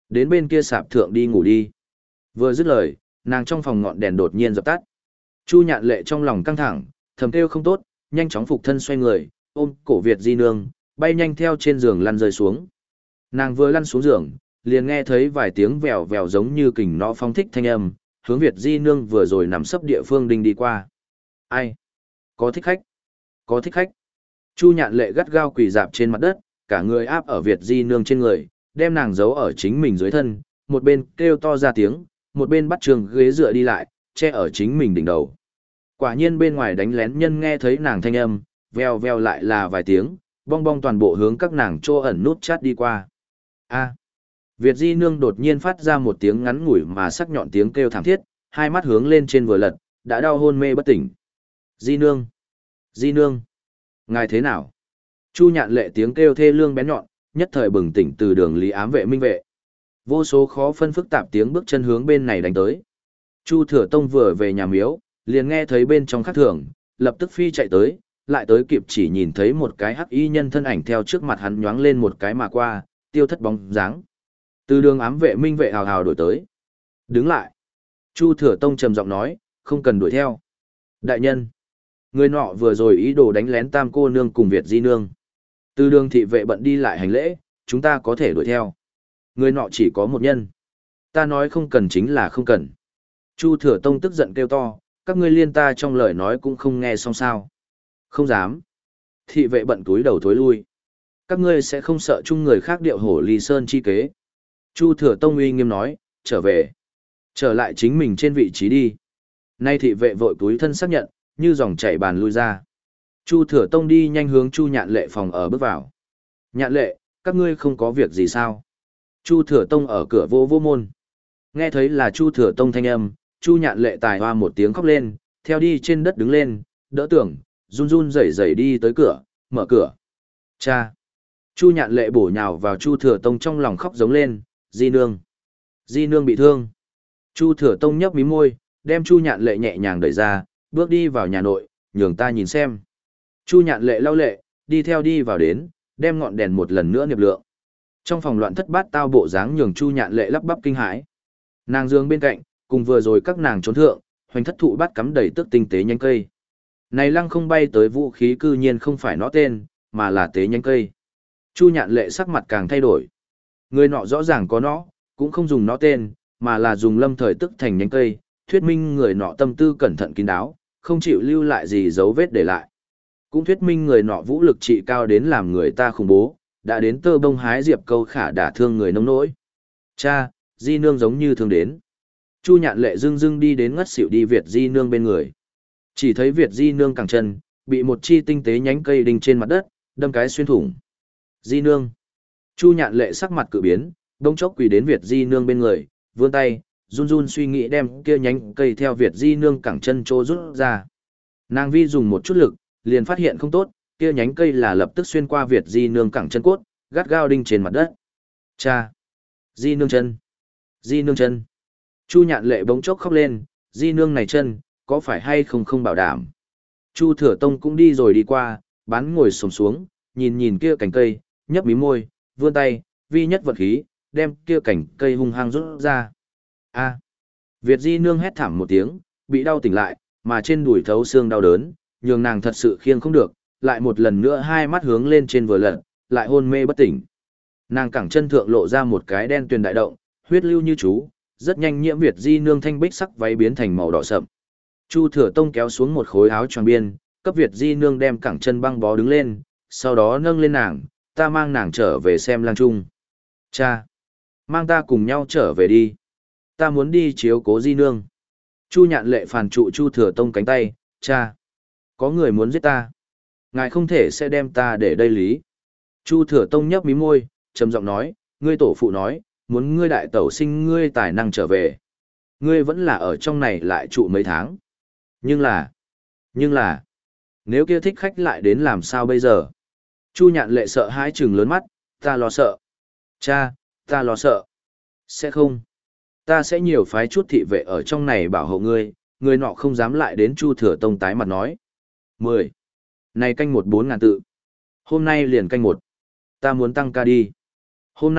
Speaker 1: Đến bên kia sạp thượng đi ngủ đi. Vừa dứt lời, nàng trong phòng ngọn đèn đột nhiên dập tắt. Chu Nhạn Lệ trong lòng căng thẳng, thầm kêu không tốt, nhanh chóng phục thân xoay người, ôm cổ Việt Di Nương, bay nhanh theo trên giường lăn rơi xuống. Nàng vừa lăn xuống giường, liền nghe thấy vài tiếng vèo vèo giống như kình nọ phong thích thanh âm, hướng Việt Di Nương vừa rồi nằm sấp địa phương đinh đi qua. Ai? Có thích khách? Có thích khách? Chu Nhạn Lệ gắt gao quỳ dạp trên mặt đất, cả người áp ở Việt Di Nương trên người, đem nàng giấu ở chính mình dưới thân, một bên kêu to ra tiếng, một bên bắt trường ghế dựa đi lại, che ở chính mình đỉnh đầu. Quả nhiên bên ngoài đánh lén nhân nghe thấy nàng thanh âm, veo veo lại là vài tiếng, bong bong toàn bộ hướng các nàng trô ẩn nút chát đi qua. A. Việt Di Nương đột nhiên phát ra một tiếng ngắn ngủi mà sắc nhọn tiếng kêu thảm thiết, hai mắt hướng lên trên vừa lật, đã đau hôn mê bất tỉnh. Di Nương! Di Nương! Ngài thế nào? Chu Nhạn Lệ tiếng kêu thê lương bén nhọn, nhất thời bừng tỉnh từ đường lý ám vệ minh vệ. Vô số khó phân phức tạp tiếng bước chân hướng bên này đánh tới. Chu Thừa Tông vừa về nhà miếu, liền nghe thấy bên trong khác thường, lập tức phi chạy tới, lại tới kịp chỉ nhìn thấy một cái hắc y nhân thân ảnh theo trước mặt hắn nhoáng lên một cái mà qua, tiêu thất bóng dáng. Từ đường ám vệ minh vệ hào hào đổi tới. Đứng lại. Chu Thừa Tông trầm giọng nói, không cần đuổi theo. Đại nhân. Người nọ vừa rồi ý đồ đánh lén tam cô nương cùng Việt Di Nương. Từ đường thị vệ bận đi lại hành lễ, chúng ta có thể đuổi theo. Người nọ chỉ có một nhân. Ta nói không cần chính là không cần. Chu Thừa Tông tức giận kêu to, các ngươi liên ta trong lời nói cũng không nghe xong sao. Không dám. Thị vệ bận túi đầu thối lui. Các ngươi sẽ không sợ chung người khác điệu hổ ly sơn chi kế. Chu Thừa Tông uy nghiêm nói, trở về. Trở lại chính mình trên vị trí đi. Nay thị vệ vội túi thân xác nhận, như dòng chảy bàn lui ra. Chu Thừa Tông đi nhanh hướng Chu Nhạn Lệ phòng ở bước vào. Nhạn Lệ, các ngươi không có việc gì sao? Chu Thừa Tông ở cửa vô vô môn. Nghe thấy là Chu Thừa Tông thanh âm, Chu Nhạn Lệ tài hoa một tiếng khóc lên, theo đi trên đất đứng lên, đỡ tưởng, run run rẩy rẩy đi tới cửa, mở cửa. Cha! Chu Nhạn Lệ bổ nhào vào Chu Thừa Tông trong lòng khóc giống lên, Di Nương! Di Nương bị thương! Chu Thừa Tông nhấp mí môi, đem Chu Nhạn Lệ nhẹ nhàng đẩy ra, bước đi vào nhà nội, nhường ta nhìn xem. Chu Nhạn Lệ lau lệ, đi theo đi vào đến, đem ngọn đèn một lần nữa niệm lượng. Trong phòng loạn thất bát tao bộ dáng nhường Chu Nhạn Lệ lắp bắp kinh hãi. Nàng dương bên cạnh, cùng vừa rồi các nàng trốn thượng, hoành thất thụ bát cắm đầy tức tinh tế nhánh cây. Này lăng không bay tới vũ khí cư nhiên không phải nó tên, mà là tế nhánh cây. Chu Nhạn Lệ sắc mặt càng thay đổi. Người nọ rõ ràng có nó, cũng không dùng nó tên, mà là dùng lâm thời tức thành nhánh cây, thuyết minh người nọ tâm tư cẩn thận kín đáo, không chịu lưu lại gì dấu vết để lại. Cũng thuyết minh người nọ vũ lực trị cao đến làm người ta khủng bố, đã đến tơ bông hái diệp câu khả đả thương người nông nỗi. Cha, Di Nương giống như thương đến. Chu Nhạn Lệ dưng dưng đi đến ngất xỉu đi Việt Di Nương bên người. Chỉ thấy Việt Di Nương cẳng chân, bị một chi tinh tế nhánh cây đinh trên mặt đất, đâm cái xuyên thủng. Di Nương. Chu Nhạn Lệ sắc mặt cự biến, đông chốc quỳ đến Việt Di Nương bên người, vươn tay, run run suy nghĩ đem kia nhánh cây theo Việt Di Nương cẳng chân trô rút ra. Nàng vi dùng một chút lực, liền phát hiện không tốt, kia nhánh cây là lập tức xuyên qua Việt Di Nương cẳng chân cốt, gắt gao đinh trên mặt đất. Cha! Di Nương chân! Di Nương chân! Chu Nhạn Lệ bỗng chốc khóc lên, Di Nương này chân, có phải hay không không bảo đảm. Chu Thừa Tông cũng đi rồi đi qua, bán ngồi xổm xuống, nhìn nhìn kia cành cây, nhấp mí môi, vươn tay, vi nhất vật khí, đem kia cành cây hung hăng rút ra. A! Việt Di Nương hét thảm một tiếng, bị đau tỉnh lại, mà trên đùi thấu xương đau đớn, nhường nàng thật sự khiêng không được, lại một lần nữa hai mắt hướng lên trên vừa lật, lại hôn mê bất tỉnh. Nàng cẳng chân thượng lộ ra một cái đen tuyền đại động, huyết lưu như chú, rất nhanh nhiễm Việt Di Nương thanh bích sắc váy biến thành màu đỏ sậm. Chu Thừa Tông kéo xuống một khối áo choàng biên, cấp Việt Di Nương đem cẳng chân băng bó đứng lên, sau đó nâng lên nàng, ta mang nàng trở về xem lang trung. Cha! Mang ta cùng nhau trở về đi. Ta muốn đi chiếu cố Di Nương. Chu Nhạn Lệ phản trụ Chu Thừa Tông cánh tay, cha! Có người muốn giết ta. Ngài không thể sẽ đem ta để đây lý. Chu Thừa Tông nhấp mí môi, trầm giọng nói, ngươi tổ phụ nói, muốn ngươi đại tẩu sinh ngươi tài năng trở về. Ngươi vẫn là ở trong này lại trụ mấy tháng. Nhưng là, nhưng là, nếu kia thích khách lại đến làm sao bây giờ? Chu Nhạn Lệ sợ hãi trừng lớn mắt, ta lo sợ. Cha, ta lo sợ. Sẽ không. Ta sẽ nhiều phái chút thị vệ ở trong này bảo hộ ngươi, người nọ không dám lại đến Chu Thừa Tông tái mặt nói. Mười. Này canh một bốn ngàn tự. Hôm nay liền canh một. Ta muốn tăng ca đi. Hôm nay,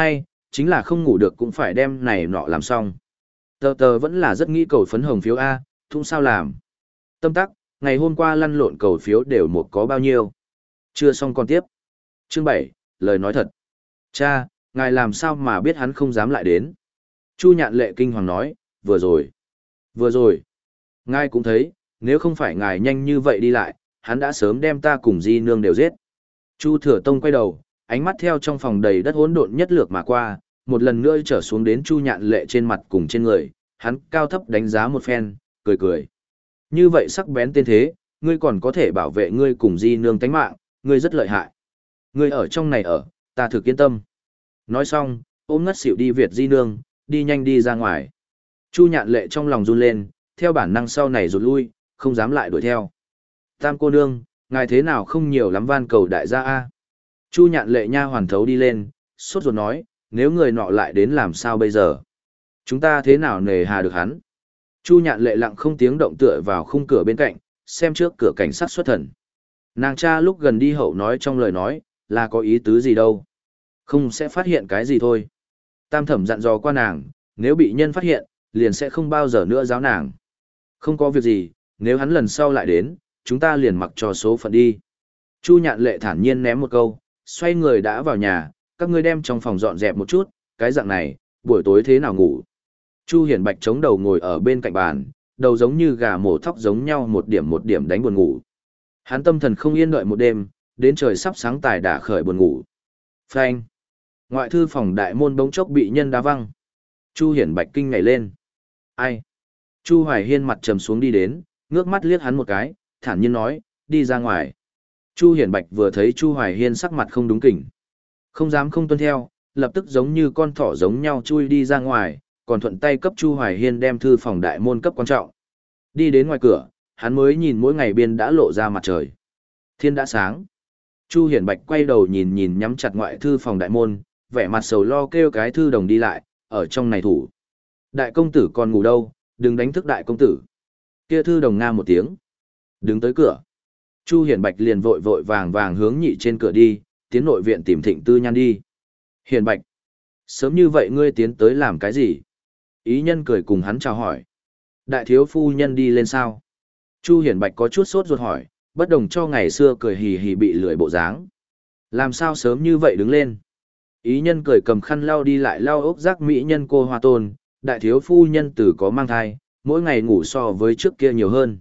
Speaker 1: chính là không ngủ được cũng phải đem này nọ làm xong. Tờ tờ vẫn là rất nghĩ cầu phấn hồng phiếu A, thung sao làm. Tâm tắc, ngày hôm qua lăn lộn cầu phiếu đều một có bao nhiêu. Chưa xong còn tiếp. Chương bảy, lời nói thật. Cha, ngài làm sao mà biết hắn không dám lại đến. Chu Nhạn Lệ kinh hoàng nói, vừa rồi. Vừa rồi. Ngài cũng thấy, nếu không phải ngài nhanh như vậy đi lại, hắn đã sớm đem ta cùng Di Nương đều giết. Chu Thừa Tông quay đầu, ánh mắt theo trong phòng đầy đất hỗn độn nhất lược mà qua, một lần nữa trở xuống đến Chu Nhạn Lệ trên mặt cùng trên người, hắn cao thấp đánh giá một phen, cười cười. Như vậy sắc bén tên thế, ngươi còn có thể bảo vệ ngươi cùng Di Nương tánh mạng, ngươi rất lợi hại. Ngươi ở trong này ở, ta thực yên tâm. Nói xong, ôm ngất xỉu đi Việt Di Nương, đi nhanh đi ra ngoài. Chu Nhạn Lệ trong lòng run lên, theo bản năng sau này rụt lui, không dám lại đuổi theo. Tam cô nương, ngài thế nào không nhiều lắm van cầu đại gia a. Chu Nhạn Lệ nha hoàn thấu đi lên, sốt ruột nói, nếu người nọ lại đến làm sao bây giờ? Chúng ta thế nào nề hà được hắn? Chu Nhạn Lệ lặng không tiếng động tựa vào khung cửa bên cạnh, xem trước cửa cảnh sát xuất thần. Nàng cha lúc gần đi hậu nói trong lời nói, là có ý tứ gì đâu. Không sẽ phát hiện cái gì thôi. Tam thẩm dặn dò qua nàng, nếu bị nhân phát hiện, liền sẽ không bao giờ nữa giáo nàng. Không có việc gì, nếu hắn lần sau lại đến, chúng ta liền mặc cho số phận đi. Chu Nhạn Lệ thản nhiên ném một câu, xoay người đã vào nhà, các ngươi đem trong phòng dọn dẹp một chút, cái dạng này, buổi tối thế nào ngủ. Chu Hiển Bạch chống đầu ngồi ở bên cạnh bàn, đầu giống như gà mổ thóc giống nhau một điểm một điểm đánh buồn ngủ. Hắn tâm thần không yên đợi một đêm, đến trời sắp sáng tài đã khởi buồn ngủ. Phanh. Ngoại thư phòng đại môn bỗng chốc bị nhân đá văng. Chu Hiển Bạch kinh ngảy lên. Ai? Chu Hoài Hiên mặt trầm xuống đi đến, ngước mắt liếc hắn một cái, thản nhiên nói, đi ra ngoài. Chu Hiển Bạch vừa thấy Chu Hoài Hiên sắc mặt không đúng kỉnh. Không dám không tuân theo, lập tức giống như con thỏ giống nhau chui đi ra ngoài, còn thuận tay cấp Chu Hoài Hiên đem thư phòng đại môn cấp quan trọng. Đi đến ngoài cửa, hắn mới nhìn mỗi ngày biên đã lộ ra mặt trời. Thiên đã sáng. Chu Hiển Bạch quay đầu nhìn nhìn nhắm chặt ngoại thư phòng đại môn, vẻ mặt sầu lo kêu cái thư đồng đi lại, ở trong này thủ. Đại công tử còn ngủ đâu, đừng đánh thức đại công tử. Kia thư đồng nga một tiếng. Đứng tới cửa. Chu Hiển Bạch liền vội vội vàng vàng hướng nhị trên cửa đi, tiến nội viện tìm Thịnh Tư Nhan đi. Hiển Bạch, sớm như vậy ngươi tiến tới làm cái gì? Ý nhân cười cùng hắn chào hỏi. Đại thiếu phu nhân đi lên sao? Chu Hiển Bạch có chút sốt ruột hỏi, bất đồng cho ngày xưa cười hì hì bị lười bộ dáng. Làm sao sớm như vậy đứng lên? Ý nhân cười cầm khăn lau đi lại lau ốc giác mỹ nhân cô Hoa Tôn, đại thiếu phu nhân tử có mang thai, mỗi ngày ngủ so với trước kia nhiều hơn.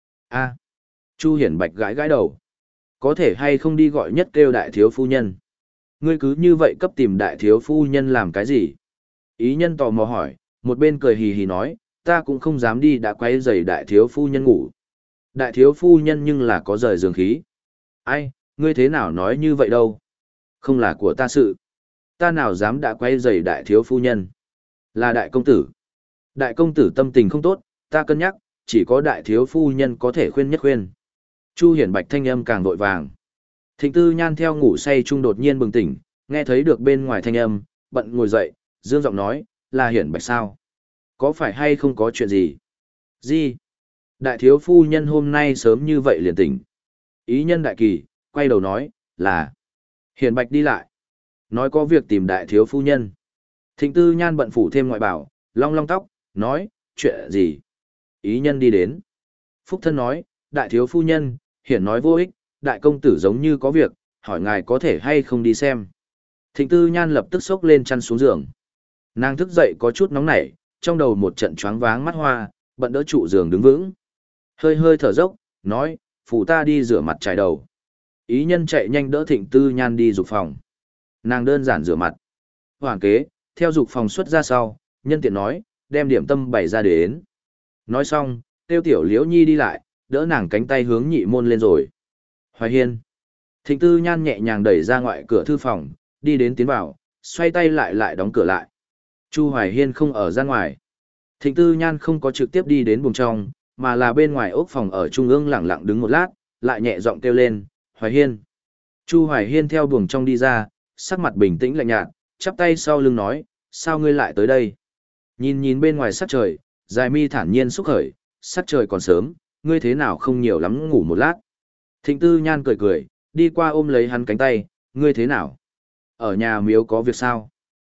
Speaker 1: A. Chu Hiển Bạch gãi gãi đầu. Có thể hay không đi gọi nhất kêu đại thiếu phu nhân? Ngươi cứ như vậy cấp tìm đại thiếu phu nhân làm cái gì? Ý nhân tò mò hỏi, một bên cười hì hì nói, ta cũng không dám đi đã quay giày đại thiếu phu nhân ngủ. Đại thiếu phu nhân nhưng là có rời giường khí. Ai, ngươi thế nào nói như vậy đâu? Không là của ta sự. Ta nào dám đã quay giày đại thiếu phu nhân? Là đại công tử. Đại công tử tâm tình không tốt, ta cân nhắc, chỉ có đại thiếu phu nhân có thể khuyên nhất khuyên. Chu Hiển Bạch thanh âm càng vội vàng. Thịnh Tư Nhan theo ngủ say chung đột nhiên bừng tỉnh, nghe thấy được bên ngoài thanh âm, bận ngồi dậy, dương giọng nói, là Hiển Bạch sao? Có phải hay không có chuyện gì? Gì? Đại thiếu phu nhân hôm nay sớm như vậy liền tỉnh. Ý nhân đại kỳ, quay đầu nói, là Hiển Bạch đi lại. Nói có việc tìm đại thiếu phu nhân. Thịnh Tư Nhan bận phủ thêm ngoại bảo, long long tóc, nói, chuyện gì? Ý nhân đi đến. Phúc thân nói, đại thiếu phu nhân, Hiển nói vô ích, đại công tử giống như có việc, hỏi ngài có thể hay không đi xem. Thịnh Tư Nhan lập tức xốc lên chăn xuống giường. Nàng thức dậy có chút nóng nảy, trong đầu một trận choáng váng mắt hoa, bận đỡ trụ giường đứng vững. Hơi hơi thở dốc, nói, phụ ta đi rửa mặt trải đầu. Ý nhân chạy nhanh đỡ Thịnh Tư Nhan đi dục phòng. Nàng đơn giản rửa mặt. Hoàng kế, theo dục phòng xuất ra sau, nhân tiện nói, đem điểm tâm bày ra đến. Nói xong, tiêu tiểu liễu nhi đi lại, đỡ nàng cánh tay hướng nhị môn lên rồi. Hoài Hiên. Thịnh Tư Nhan nhẹ nhàng đẩy ra ngoại cửa thư phòng, đi đến tiến vào, xoay tay lại lại đóng cửa lại. Chu Hoài Hiên không ở ra ngoài. Thịnh Tư Nhan không có trực tiếp đi đến buồng trong, mà là bên ngoài ốc phòng ở trung ương lặng lặng đứng một lát, lại nhẹ giọng kêu lên, Hoài Hiên. Chu Hoài Hiên theo buồng trong đi ra, sắc mặt bình tĩnh lạnh nhạt, chắp tay sau lưng nói, sao ngươi lại tới đây? Nhìn nhìn bên ngoài sắc trời, dài mi thản nhiên xúc khởi, sắc trời còn sớm, ngươi thế nào không nhiều lắm ngủ một lát. Thịnh Tư Nhan cười cười, đi qua ôm lấy hắn cánh tay, ngươi thế nào? Ở nhà miếu có việc sao?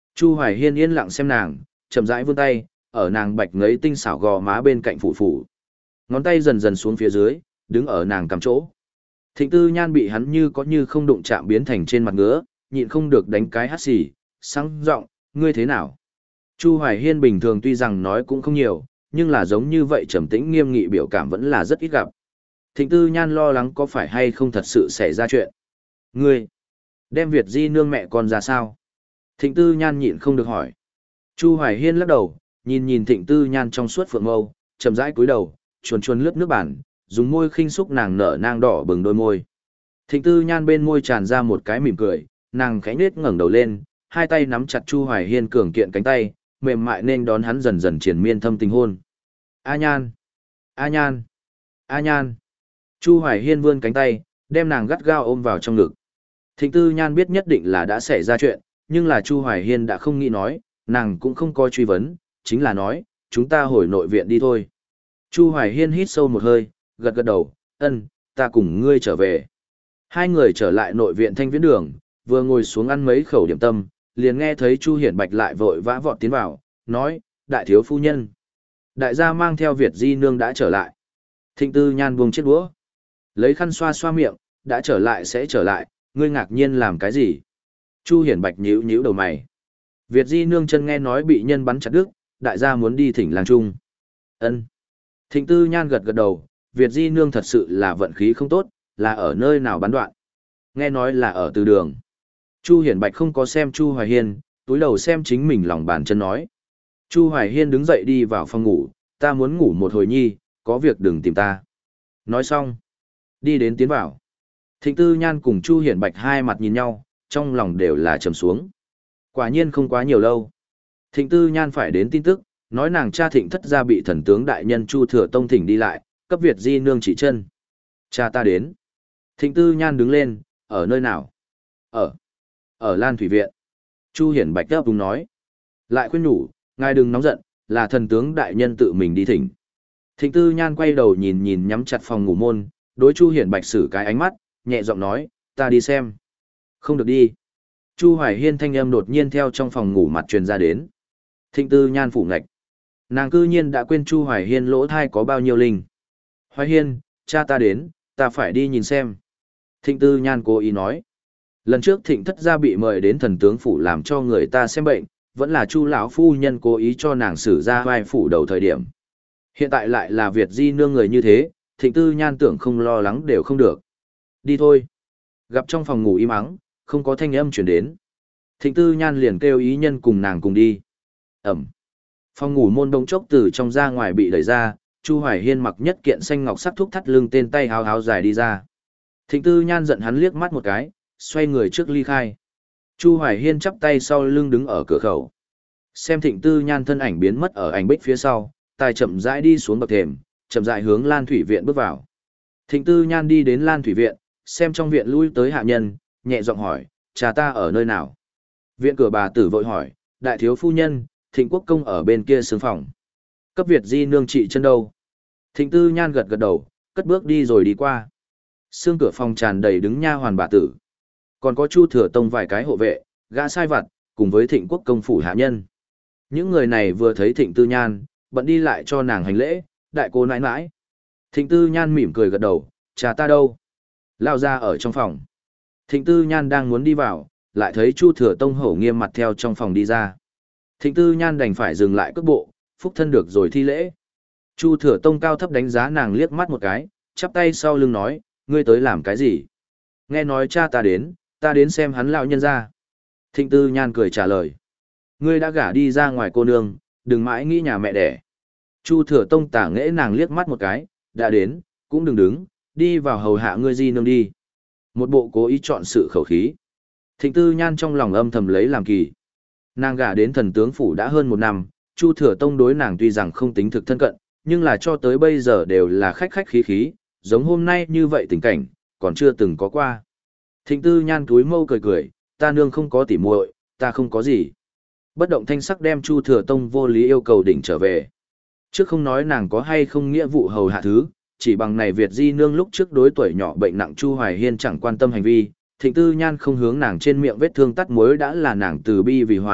Speaker 1: Chu Hoài Hiên yên lặng xem nàng, chậm rãi vươn tay, ở nàng bạch ngấy tinh xảo gò má bên cạnh phủ phủ. Ngón tay dần dần xuống phía dưới, đứng ở nàng cằm chỗ. Thịnh Tư Nhan bị hắn như có như không đụng chạm biến thành trên mặt ngứa, nhịn không được đánh cái hắt xì, sáng giọng, ngươi thế nào? Chu Hoài Hiên bình thường tuy rằng nói cũng không nhiều, nhưng là giống như vậy trầm tĩnh nghiêm nghị biểu cảm vẫn là rất ít gặp. Thịnh Tư Nhan lo lắng có phải hay không thật sự xảy ra chuyện. Ngươi, đem Việt Di nương mẹ con ra sao? Thịnh Tư Nhan nhịn không được hỏi. Chu Hoài Hiên lắc đầu, nhìn nhìn Thịnh Tư Nhan trong suốt phượng mâu, chậm rãi cúi đầu, chuồn chuồn lướt nước bản, dùng môi khinh xúc nàng nở nang đỏ bừng đôi môi. Thịnh Tư Nhan bên môi tràn ra một cái mỉm cười, nàng khẽ nết ngẩng đầu lên, hai tay nắm chặt Chu Hoài Hiên cường kiện cánh tay, mềm mại nên đón hắn dần dần triển miên thâm tình hôn. A Nhan, A Nhan, A Nhan. Chu Hoài Hiên vươn cánh tay, đem nàng gắt gao ôm vào trong ngực. Thịnh Tư Nhan biết nhất định là đã xảy ra chuyện, nhưng là Chu Hoài Hiên đã không nghĩ nói, nàng cũng không coi truy vấn, chính là nói, chúng ta hồi nội viện đi thôi. Chu Hoài Hiên hít sâu một hơi, gật gật đầu, ân, ta cùng ngươi trở về. Hai người trở lại nội viện Thanh Viễn Đường, vừa ngồi xuống ăn mấy khẩu điểm tâm, liền nghe thấy Chu Hiển Bạch lại vội vã vọt tiến vào, nói, đại thiếu phu nhân. Đại gia mang theo Việt Di nương đã trở lại. Thịnh Tư Nhan buông chiếc đũa, lấy khăn xoa xoa miệng, đã trở lại sẽ trở lại, ngươi ngạc nhiên làm cái gì? Chu Hiển Bạch nhíu nhíu đầu mày. Việt Di nương chân nghe nói bị nhân bắn chặt đứt, đại gia muốn đi thỉnh làng trung. Ân. Thịnh Tư Nhan gật gật đầu, Việt Di nương thật sự là vận khí không tốt, là ở nơi nào bắn đoạn. Nghe nói là ở từ đường. Chu Hiển Bạch không có xem Chu Hoài Hiên, túi đầu xem chính mình lòng bàn chân nói. Chu Hoài Hiên đứng dậy đi vào phòng ngủ, ta muốn ngủ một hồi nhi, có việc đừng tìm ta. Nói xong, đi đến tiến vào. Thịnh Tư Nhan cùng Chu Hiển Bạch hai mặt nhìn nhau, trong lòng đều là trầm xuống. Quả nhiên không quá nhiều lâu. Thịnh Tư Nhan phải đến tin tức, nói nàng cha Thịnh thất gia bị thần tướng đại nhân Chu Thừa Tông thỉnh đi lại, cấp Việt Di nương chỉ chân. Cha ta đến. Thịnh Tư Nhan đứng lên, ở nơi nào? Ở. Ở Lan Thủy Viện. Chu Hiển Bạch đáp đúng nói. Lại khuyên nhủ, ngài đừng nóng giận, là thần tướng đại nhân tự mình đi thỉnh. Thịnh Tư Nhan quay đầu nhìn nhìn nhắm chặt phòng ngủ môn, đối Chu Hiển Bạch sử cái ánh mắt, nhẹ giọng nói, ta đi xem. Không được đi. Chu Hoài Hiên thanh âm đột nhiên theo trong phòng ngủ mặt truyền ra đến. Thịnh Tư Nhan phủ ngạch. Nàng cư nhiên đã quên Chu Hoài Hiên lỗ thai có bao nhiêu linh. Hoài Hiên, cha ta đến, ta phải đi nhìn xem. Thịnh Tư Nhan cố ý nói. Lần trước Thịnh thất gia bị mời đến thần tướng phủ làm cho người ta xem bệnh, vẫn là Chu lão phu nhân cố ý cho nàng xử ra vai phủ đầu thời điểm. Hiện tại lại là Việt Di nương người như thế, Thịnh Tư Nhan tưởng không lo lắng đều không được. Đi thôi. Gặp trong phòng ngủ im ắng, không có thanh âm chuyển đến. Thịnh Tư Nhan liền kêu ý nhân cùng nàng cùng đi. Ẩm. Phòng ngủ môn đông chốc từ trong ra ngoài bị đẩy ra, Chu Hoài Hiên mặc nhất kiện xanh ngọc sắc thúc thắt lưng tên tay háo háo dài đi ra. Thịnh Tư Nhan giận hắn liếc mắt một cái, xoay người trước ly khai. Chu Hoài Hiên chắp tay sau lưng đứng ở cửa khẩu. Xem Thịnh Tư Nhan thân ảnh biến mất ở ảnh bích phía sau, tài chậm rãi đi xuống bậc thềm, chậm rãi hướng Lan Thủy Viện bước vào. Thịnh Tư Nhan đi đến Lan Thủy Viện, xem trong viện lui tới hạ nhân, nhẹ giọng hỏi, cha ta ở nơi nào? Viện cửa bà tử vội hỏi, đại thiếu phu nhân, Thịnh Quốc công ở bên kia sướng phòng. Cấp Việt Di nương trị chân đâu? Thịnh Tư Nhan gật gật đầu, cất bước đi rồi đi qua. Xương cửa phòng tràn đầy đứng nha hoàn bà tử. Còn có Chu Thừa Tông vài cái hộ vệ, gã sai vặt, cùng với Thịnh Quốc công phủ hạ nhân. Những người này vừa thấy Thịnh Tư Nhan, bận đi lại cho nàng hành lễ, đại cô nãi nãi. Thịnh Tư Nhan mỉm cười gật đầu, cha ta đâu? Lao ra ở trong phòng. Thịnh Tư Nhan đang muốn đi vào, lại thấy Chu Thừa Tông hổ nghiêm mặt theo trong phòng đi ra. Thịnh Tư Nhan đành phải dừng lại cước bộ, phúc thân được rồi thi lễ. Chu Thừa Tông cao thấp đánh giá nàng liếc mắt một cái, chắp tay sau lưng nói, ngươi tới làm cái gì? Nghe nói cha ta đến, ta đến xem hắn lão nhân ra. Thịnh Tư Nhan cười trả lời. Ngươi đã gả đi ra ngoài cô nương, đừng mãi nghĩ nhà mẹ đẻ. Chu Thừa Tông tả nghễ nàng liếc mắt một cái, đã đến, cũng đừng đứng, đi vào hầu hạ ngươi Di nương đi. Một bộ cố ý chọn sự khẩu khí. Thịnh Tư Nhan trong lòng âm thầm lấy làm kỳ. Nàng gả đến thần tướng phủ đã hơn một năm, Chu Thừa Tông đối nàng tuy rằng không tính thực thân cận, nhưng là cho tới bây giờ đều là khách khách khí khí, giống hôm nay như vậy tình cảnh, còn chưa từng có qua. Thịnh Tư Nhan túi mâu cười cười, ta nương không có tỉ muội, ta không có gì. Bất động thanh sắc đem Chu Thừa Tông vô lý yêu cầu đỉnh trở về. Trước không nói nàng có hay không nghĩa vụ hầu hạ thứ, chỉ bằng này Việt Di nương lúc trước đối tuổi nhỏ bệnh nặng Chu Hoài Hiên chẳng quan tâm hành vi, Thịnh Tư Nhan không hướng nàng trên miệng vết thương tắt muối đã là nàng từ bi vì hoài,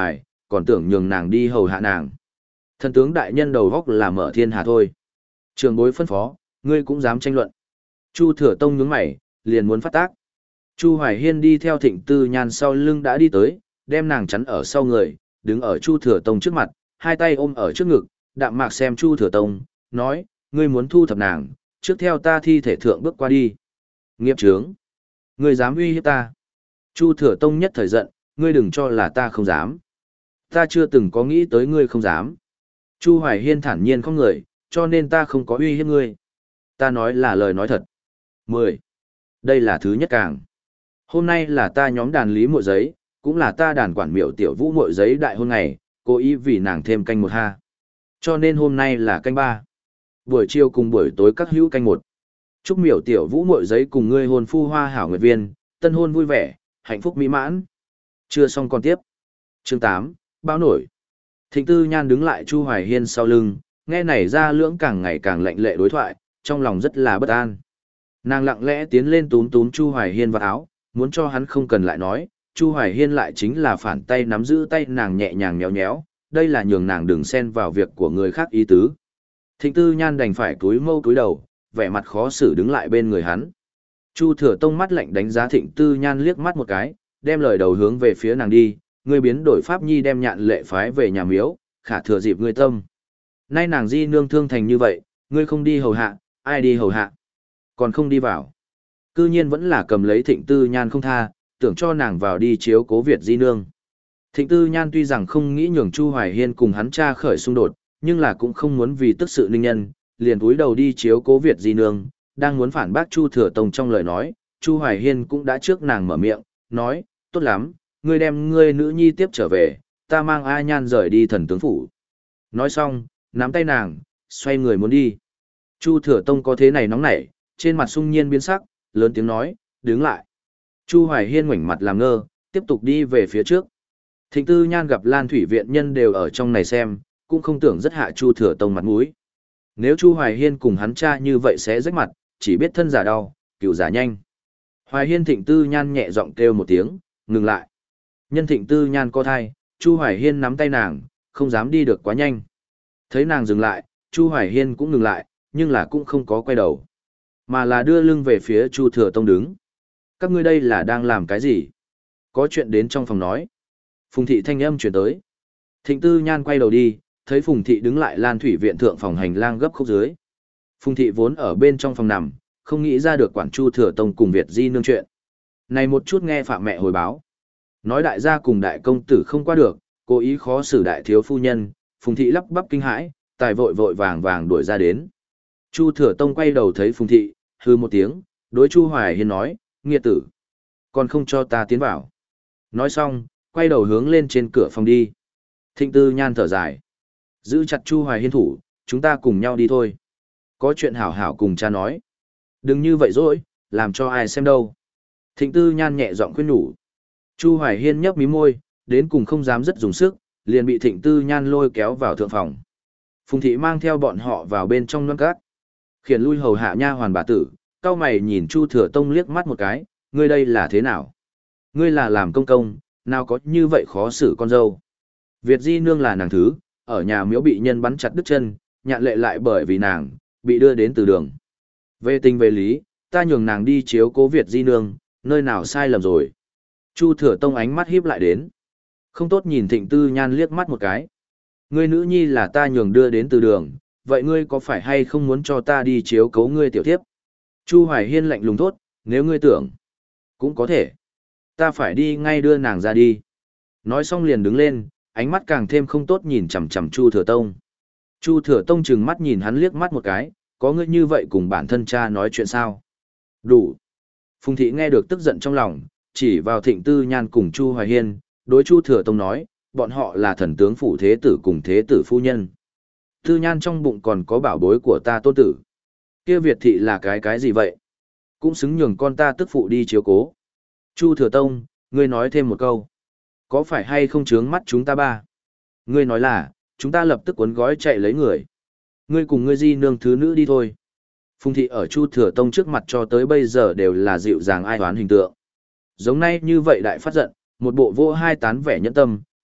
Speaker 1: còn tưởng nhường nàng đi hầu hạ nàng. Thần tướng đại nhân đầu góc là mở thiên hà thôi. Trường bối phân phó, ngươi cũng dám tranh luận. Chu Thừa Tông nhướng mày, liền muốn phát tác. Chu Hoài Hiên đi theo Thịnh Tư Nhan sau lưng đã đi tới, đem nàng chắn ở sau người, đứng ở Chu Thừa Tông trước mặt, hai tay ôm ở trước ngực, đạm mạc xem Chu Thừa Tông, nói, ngươi muốn thu thập nàng, trước theo ta thi thể thượng bước qua đi. Nghiệp chướng. Ngươi dám uy hiếp ta. Chu Thừa Tông nhất thời giận, ngươi đừng cho là ta không dám. Ta chưa từng có nghĩ tới ngươi không dám. Chu Hoài Hiên thản nhiên không người, cho nên ta không có uy hiếp ngươi. Ta nói là lời nói thật. mười. Đây là thứ nhất càng. Hôm nay là ta nhóm đàn lý mội giấy, cũng là ta đàn quản miệu tiểu vũ mội giấy đại hôn ngày, cố ý vì nàng thêm canh một ha. Cho nên hôm nay là canh ba. Buổi chiều cùng buổi tối các hữu canh một. Chúc miểu tiểu vũ mội giấy cùng ngươi hôn phu hoa hảo nguyệt viên, tân hôn vui vẻ, hạnh phúc mỹ mãn. Chưa xong còn tiếp. Chương tám, báo nổi. Thịnh Tư Nhan đứng lại Chu Hoài Hiên sau lưng, nghe này ra lưỡng càng ngày càng lạnh lệ đối thoại, trong lòng rất là bất an. Nàng lặng lẽ tiến lên túm túm Chu Hoài Hiên vào áo, muốn cho hắn không cần lại nói, Chu Hoài Hiên lại chính là phản tay nắm giữ tay nàng nhẹ nhàng nhéo nhéo, đây là nhường nàng đừng xen vào việc của người khác ý tứ. Thịnh Tư Nhan đành phải cúi mâu cúi đầu, vẻ mặt khó xử đứng lại bên người hắn. Chu Thừa Tông mắt lạnh đánh giá Thịnh Tư Nhan liếc mắt một cái, đem lời đầu hướng về phía nàng đi, ngươi biến đổi pháp nhi đem nhạn lệ phái về nhà miếu, khả thừa dịp ngươi tâm. Nay nàng di nương thương thành như vậy, ngươi không đi hầu hạ, ai đi hầu hạ? Còn không đi vào. Cư nhiên vẫn là cầm lấy Thịnh Tư Nhan không tha, tưởng cho nàng vào đi chiếu cố Việt di nương. Thịnh Tư Nhan tuy rằng không nghĩ nhường Chu Hoài Hiên cùng hắn cha khởi xung đột, nhưng là cũng không muốn vì tức sự ninh nhân, liền cúi đầu đi chiếu cố Việt di nương, đang muốn phản bác Chu Thừa Tông trong lời nói, Chu Hoài Hiên cũng đã trước nàng mở miệng, nói, tốt lắm, ngươi đem ngươi nữ nhi tiếp trở về, ta mang A Nhan rời đi thần tướng phủ. Nói xong, nắm tay nàng, xoay người muốn đi. Chu Thừa Tông có thế này nóng nảy, trên mặt sung nhiên biến sắc, lớn tiếng nói, đứng lại. Chu Hoài Hiên ngoảnh mặt làm ngơ, tiếp tục đi về phía trước. Thịnh Tư Nhan gặp Lan Thủy viện nhân đều ở trong này xem, cũng không tưởng rất hạ Chu Thừa Tông mặt mũi. Nếu Chu Hoài Hiên cùng hắn cha như vậy sẽ rách mặt, chỉ biết thân giả đau, cựu giả nhanh. Hoài Hiên Thịnh Tư Nhan nhẹ giọng kêu một tiếng, ngừng lại. Nhân Thịnh Tư Nhan co thai, Chu Hoài Hiên nắm tay nàng, không dám đi được quá nhanh. Thấy nàng dừng lại, Chu Hoài Hiên cũng ngừng lại, nhưng là cũng không có quay đầu, mà là đưa lưng về phía Chu Thừa Tông đứng. Các ngươi đây là đang làm cái gì? Có chuyện đến trong phòng nói. Phùng thị thanh âm chuyển tới. Thịnh Tư Nhan quay đầu đi, thấy Phùng thị đứng lại Lan Thủy viện thượng phòng hành lang gấp khúc dưới. Phùng thị vốn ở bên trong phòng nằm, không nghĩ ra được quản Chu Thừa Tông cùng Việt di nương chuyện. Này một chút nghe phạm mẹ hồi báo. Nói đại gia cùng đại công tử không qua được, cố ý khó xử đại thiếu phu nhân, Phùng thị lắp bắp kinh hãi, tài vội vội vàng vàng đuổi ra đến. Chu Thừa Tông quay đầu thấy Phùng thị, hư một tiếng, đối Chu Hoài Hiên nói, nghiệt tử, còn không cho ta tiến vào. Nói xong, quay đầu hướng lên trên cửa phòng đi. Thịnh Tư Nhan thở dài, giữ chặt Chu Hoài Hiên thủ, chúng ta cùng nhau đi thôi. Có chuyện hảo hảo cùng cha nói. Đừng như vậy rồi, làm cho ai xem đâu. Thịnh Tư Nhan nhẹ giọng khuyên nhủ. Chu Hoài Hiên nhấp mí môi, đến cùng không dám rất dùng sức, liền bị Thịnh Tư Nhan lôi kéo vào thượng phòng. Phùng thị mang theo bọn họ vào bên trong nâng cát. Khiển lui hầu hạ nha hoàn bà tử, cao mày nhìn Chu Thừa Tông liếc mắt một cái, ngươi đây là thế nào? Ngươi là làm công công, nào có như vậy khó xử con dâu. Việt di nương là nàng thứ, ở nhà miếu bị nhân bắn chặt đứt chân, nhạn lệ lại bởi vì nàng, bị đưa đến từ đường. Về tình về lý, ta nhường nàng đi chiếu cố Việt di nương, nơi nào sai lầm rồi. Chu Thừa Tông ánh mắt híp lại đến. Không tốt nhìn Thịnh Tư Nhan liếc mắt một cái. Ngươi nữ nhi là ta nhường đưa đến từ đường, vậy ngươi có phải hay không muốn cho ta đi chiếu cố ngươi tiểu thiếp? Chu Hoài Hiên lạnh lùng thốt, nếu ngươi tưởng, cũng có thể. Ta phải đi ngay đưa nàng ra đi. Nói xong liền đứng lên, ánh mắt càng thêm không tốt nhìn chằm chằm Chu Thừa Tông. Chu Thừa Tông trừng mắt nhìn hắn liếc mắt một cái, có ngươi như vậy cùng bản thân cha nói chuyện sao? Đủ. Phùng thị nghe được tức giận trong lòng, chỉ vào Thịnh Tư Nhan cùng Chu Hoài Hiên, đối Chu Thừa Tông nói, bọn họ là thần tướng phủ thế tử cùng thế tử phu nhân. Tư Nhan trong bụng còn có bảo bối của ta tôn tử. Kia Việt thị là cái cái gì vậy? Cũng xứng nhường con ta tức phụ đi chiếu cố. Chu Thừa Tông, ngươi nói thêm một câu. Có phải hay không chướng mắt chúng ta ba? Ngươi nói là, chúng ta lập tức cuốn gói chạy lấy người. Ngươi cùng ngươi di nương thứ nữ đi thôi. Phùng thị ở Chu Thừa Tông trước mặt cho tới bây giờ đều là dịu dàng ai oán hình tượng. Giống nay như vậy đại phát giận, một bộ vô hai tán vẻ nhẫn tâm,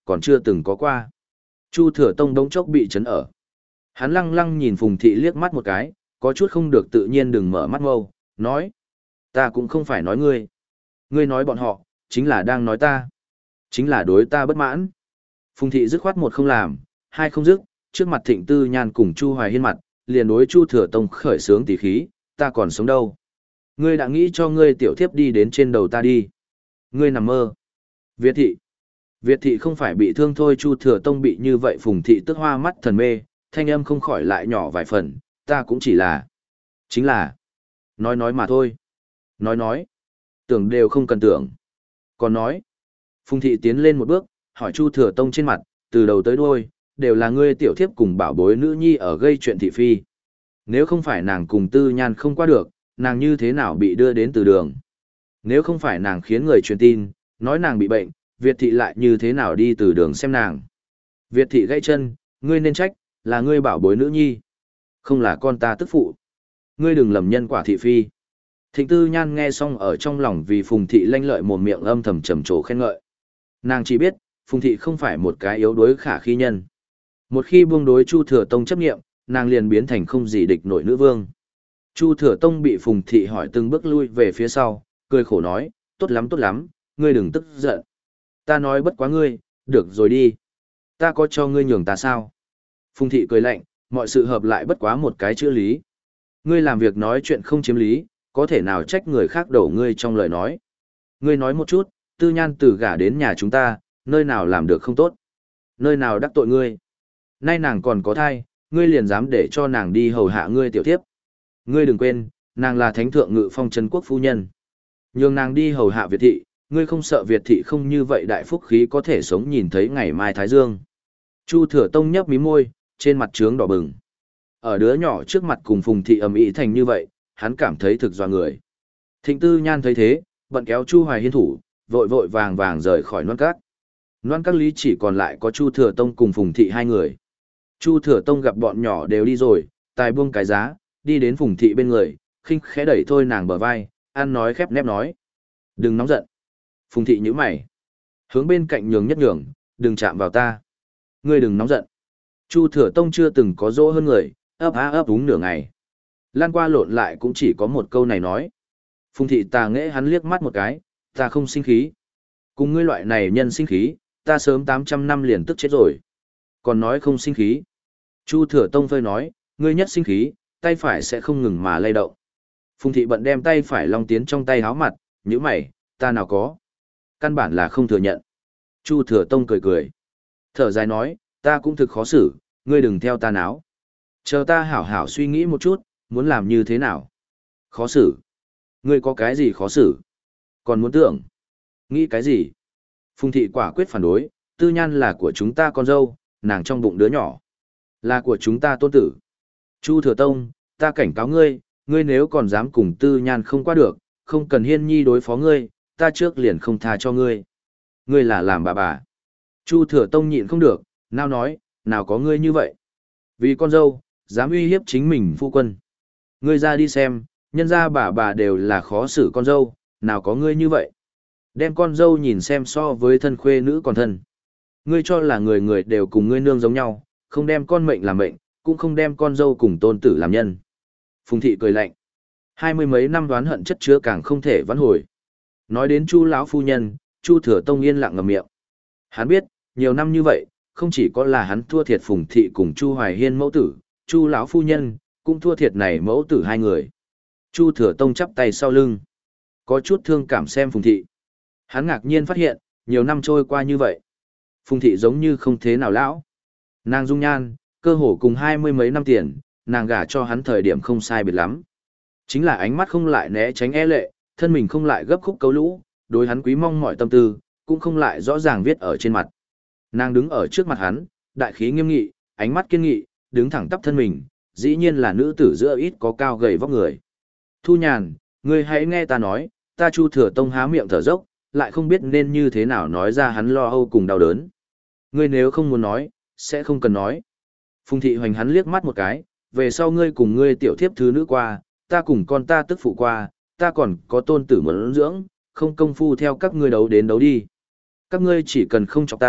Speaker 1: còn chưa từng có qua. Chu Thừa Tông đống chốc bị chấn ở. Hắn lăng lăng nhìn Phùng Thị liếc mắt một cái, có chút không được tự nhiên đừng mở mắt mâu, nói. Ta cũng không phải nói ngươi. Ngươi nói bọn họ, chính là đang nói ta. Chính là đối ta bất mãn. Phùng Thị dứt khoát một không làm, hai không dứt, trước mặt Thịnh Tư Nhan cùng Chu Hoài Hiên mặt, liền đối Chu Thừa Tông khởi sướng tỉ khí, ta còn sống đâu. Ngươi đã nghĩ cho ngươi tiểu thiếp đi đến trên đầu ta đi. Ngươi nằm mơ. Việt Thị. Việt Thị không phải bị thương thôi, Chu Thừa Tông bị như vậy. Phùng Thị tức hoa mắt thần mê, thanh âm không khỏi lại nhỏ vài phần, ta cũng chỉ là. Chính là. Nói nói mà thôi. Nói nói. Tưởng đều không cần tưởng. Còn nói. Phùng Thị tiến lên một bước, hỏi Chu Thừa Tông trên mặt, từ đầu tới đuôi, đều là ngươi tiểu thiếp cùng bảo bối nữ nhi ở gây chuyện thị phi. Nếu không phải nàng cùng Tư Nhan không qua được, nàng như thế nào bị đưa đến từ đường? Nếu không phải nàng khiến người truyền tin, nói nàng bị bệnh, Việt Thị lại như thế nào đi từ đường xem nàng? Việt Thị gãy chân, ngươi nên trách, là ngươi bảo bối nữ nhi. Không là con ta tức phụ. Ngươi đừng lầm nhân quả thị phi. Thịnh Tư Nhan nghe xong ở trong lòng vì Phùng Thị lanh lợi mồm miệng âm thầm trầm trồ khen ngợi. Nàng chỉ biết, Phùng Thị không phải một cái yếu đuối khả khi nhân. Một khi buông đối Chu Thừa Tông chấp nghiệm, nàng liền biến thành không gì địch nổi nữ vương. Chu Thừa Tông bị Phùng Thị hỏi từng bước lui về phía sau, cười khổ nói, tốt lắm tốt lắm, ngươi đừng tức giận. Ta nói bất quá ngươi, được rồi đi. Ta có cho ngươi nhường ta sao? Phùng Thị cười lạnh, mọi sự hợp lại bất quá một cái chữ lý. Ngươi làm việc nói chuyện không chiếm lý, có thể nào trách người khác đổ ngươi trong lời nói. Ngươi nói một chút, Tư Nhan từ gả đến nhà chúng ta, nơi nào làm được không tốt? Nơi nào đắc tội ngươi? Nay nàng còn có thai, ngươi liền dám để cho nàng đi hầu hạ ngươi tiểu thiếp. Ngươi đừng quên, nàng là thánh thượng ngự phong trấn quốc phu nhân. Nhường nàng đi hầu hạ Việt Thị, ngươi không sợ Việt Thị không như vậy đại phúc khí có thể sống nhìn thấy ngày mai Thái Dương. Chu Thừa Tông nhấp mí môi, trên mặt trướng đỏ bừng. Ở đứa nhỏ trước mặt cùng Phùng Thị ầm ĩ thành như vậy, hắn cảm thấy thực dọa người. Thịnh Tư Nhan thấy thế, bận kéo Chu Hoài Hiên thủ, vội vội vàng vàng rời khỏi Loan Các. Loan Các lý chỉ còn lại có Chu Thừa Tông cùng Phùng Thị hai người. Chu Thừa Tông gặp bọn nhỏ đều đi rồi, tài buông cái giá, đi đến Phùng Thị bên người, khinh khẽ đẩy thôi nàng bờ vai, ăn nói khép nép nói. Đừng nóng giận. Phùng Thị nhíu mày. Hướng bên cạnh nhường nhất nhường, đừng chạm vào ta. Ngươi đừng nóng giận. Chu Thừa Tông chưa từng có dỗ hơn người, ấp á ấp úng nửa ngày. Lan qua lộn lại cũng chỉ có một câu này nói. Phùng Thị tà nghễ hắn liếc mắt một cái, ta không sinh khí. Cùng ngươi loại này nhân sinh khí, ta sớm tám trăm năm liền tức chết rồi. Còn nói không sinh khí. Chu Thừa Tông phơi nói, ngươi nhất sinh khí, tay phải sẽ không ngừng mà lay động. Phùng Thị bận đem tay phải long tiến trong tay háo mặt, nhíu mày, ta nào có. Căn bản là không thừa nhận. Chu Thừa Tông cười cười. Thở dài nói, ta cũng thực khó xử, ngươi đừng theo ta náo. Chờ ta hảo hảo suy nghĩ một chút, muốn làm như thế nào. Khó xử. Ngươi có cái gì khó xử? Còn muốn tưởng. Nghĩ cái gì? Phùng Thị quả quyết phản đối, Tư Nhan là của chúng ta con dâu, nàng trong bụng đứa nhỏ. Là của chúng ta tôn tử. Chu Thừa Tông, ta cảnh cáo ngươi, ngươi nếu còn dám cùng Tư Nhan không qua được, không cần Hiên Nhi đối phó ngươi, ta trước liền không tha cho ngươi. Ngươi là làm bà bà. Chu Thừa Tông nhịn không được, nào nói, nào có ngươi như vậy. Vì con dâu, dám uy hiếp chính mình phu quân. Ngươi ra đi xem, nhân ra bà bà đều là khó xử con dâu, nào có ngươi như vậy. Đem con dâu nhìn xem so với thân khuê nữ còn thân. Ngươi cho là người người đều cùng ngươi nương giống nhau, không đem con mệnh làm mệnh, cũng không đem con dâu cùng tôn tử làm nhân. Phùng Thị cười lạnh. Hai mươi mấy năm đoán hận chất chứa càng không thể vãn hồi. Nói đến Chu lão phu nhân, Chu Thừa Tông yên lặng ngậm miệng. Hắn biết, nhiều năm như vậy, không chỉ có là hắn thua thiệt Phùng Thị cùng Chu Hoài Hiên mẫu tử, Chu lão phu nhân cũng thua thiệt này mẫu tử hai người. Chu Thừa Tông chắp tay sau lưng, có chút thương cảm xem Phùng Thị. Hắn ngạc nhiên phát hiện, nhiều năm trôi qua như vậy, Phùng Thị giống như không thế nào lão. Nàng dung nhan, cơ hồ cùng hai mươi mấy năm tiền, nàng gả cho hắn thời điểm không sai biệt lắm. Chính là ánh mắt không lại né tránh e lệ, thân mình không lại gấp khúc cấu lũ, đối hắn quý mong mọi tâm tư, cũng không lại rõ ràng viết ở trên mặt. Nàng đứng ở trước mặt hắn, đại khí nghiêm nghị, ánh mắt kiên nghị, đứng thẳng tắp thân mình, dĩ nhiên là nữ tử giữa ít có cao gầy vóc người. Thu Nhàn, ngươi hãy nghe ta nói, ta Chu Thừa Tông há miệng thở dốc, lại không biết nên như thế nào nói ra hắn lo âu cùng đau đớn. Ngươi nếu không muốn nói, sẽ không cần nói. Phùng Thị hoành hắn liếc mắt một cái, về sau ngươi cùng ngươi tiểu thiếp thứ nữ qua, ta cùng con ta tức phụ qua, ta còn có tôn tử muốn dưỡng, không công phu theo các ngươi đấu đến đấu đi. Các ngươi chỉ cần không chọc ta,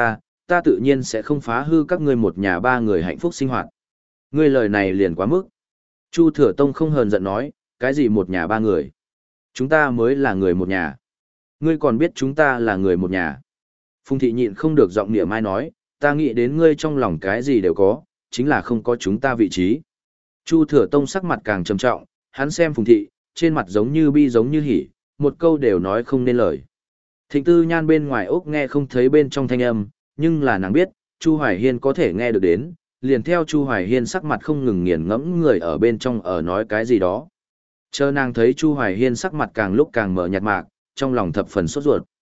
Speaker 1: ta tự nhiên sẽ không phá hư các ngươi một nhà ba người hạnh phúc sinh hoạt. Ngươi lời này liền quá mức. Chu Thừa Tông không hờn giận nói, cái gì một nhà ba người? Chúng ta mới là người một nhà. Ngươi còn biết chúng ta là người một nhà. Phùng thị nhịn không được giọng niệm ai nói, ta nghĩ đến ngươi trong lòng cái gì đều có, chính là không có chúng ta vị trí. Chu Thừa Tông sắc mặt càng trầm trọng, hắn xem Phùng thị, trên mặt giống như bi giống như hỉ, một câu đều nói không nên lời. Thịnh Tư Nhan bên ngoài ốc nghe không thấy bên trong thanh âm, nhưng là nàng biết, Chu Hoài Hiên có thể nghe được đến, liền theo Chu Hoài Hiên sắc mặt không ngừng nghiền ngẫm người ở bên trong ở nói cái gì đó. Chờ nàng thấy Chu Hoài Hiên sắc mặt càng lúc càng mở nhạt mạc, trong lòng thập phần sốt ruột.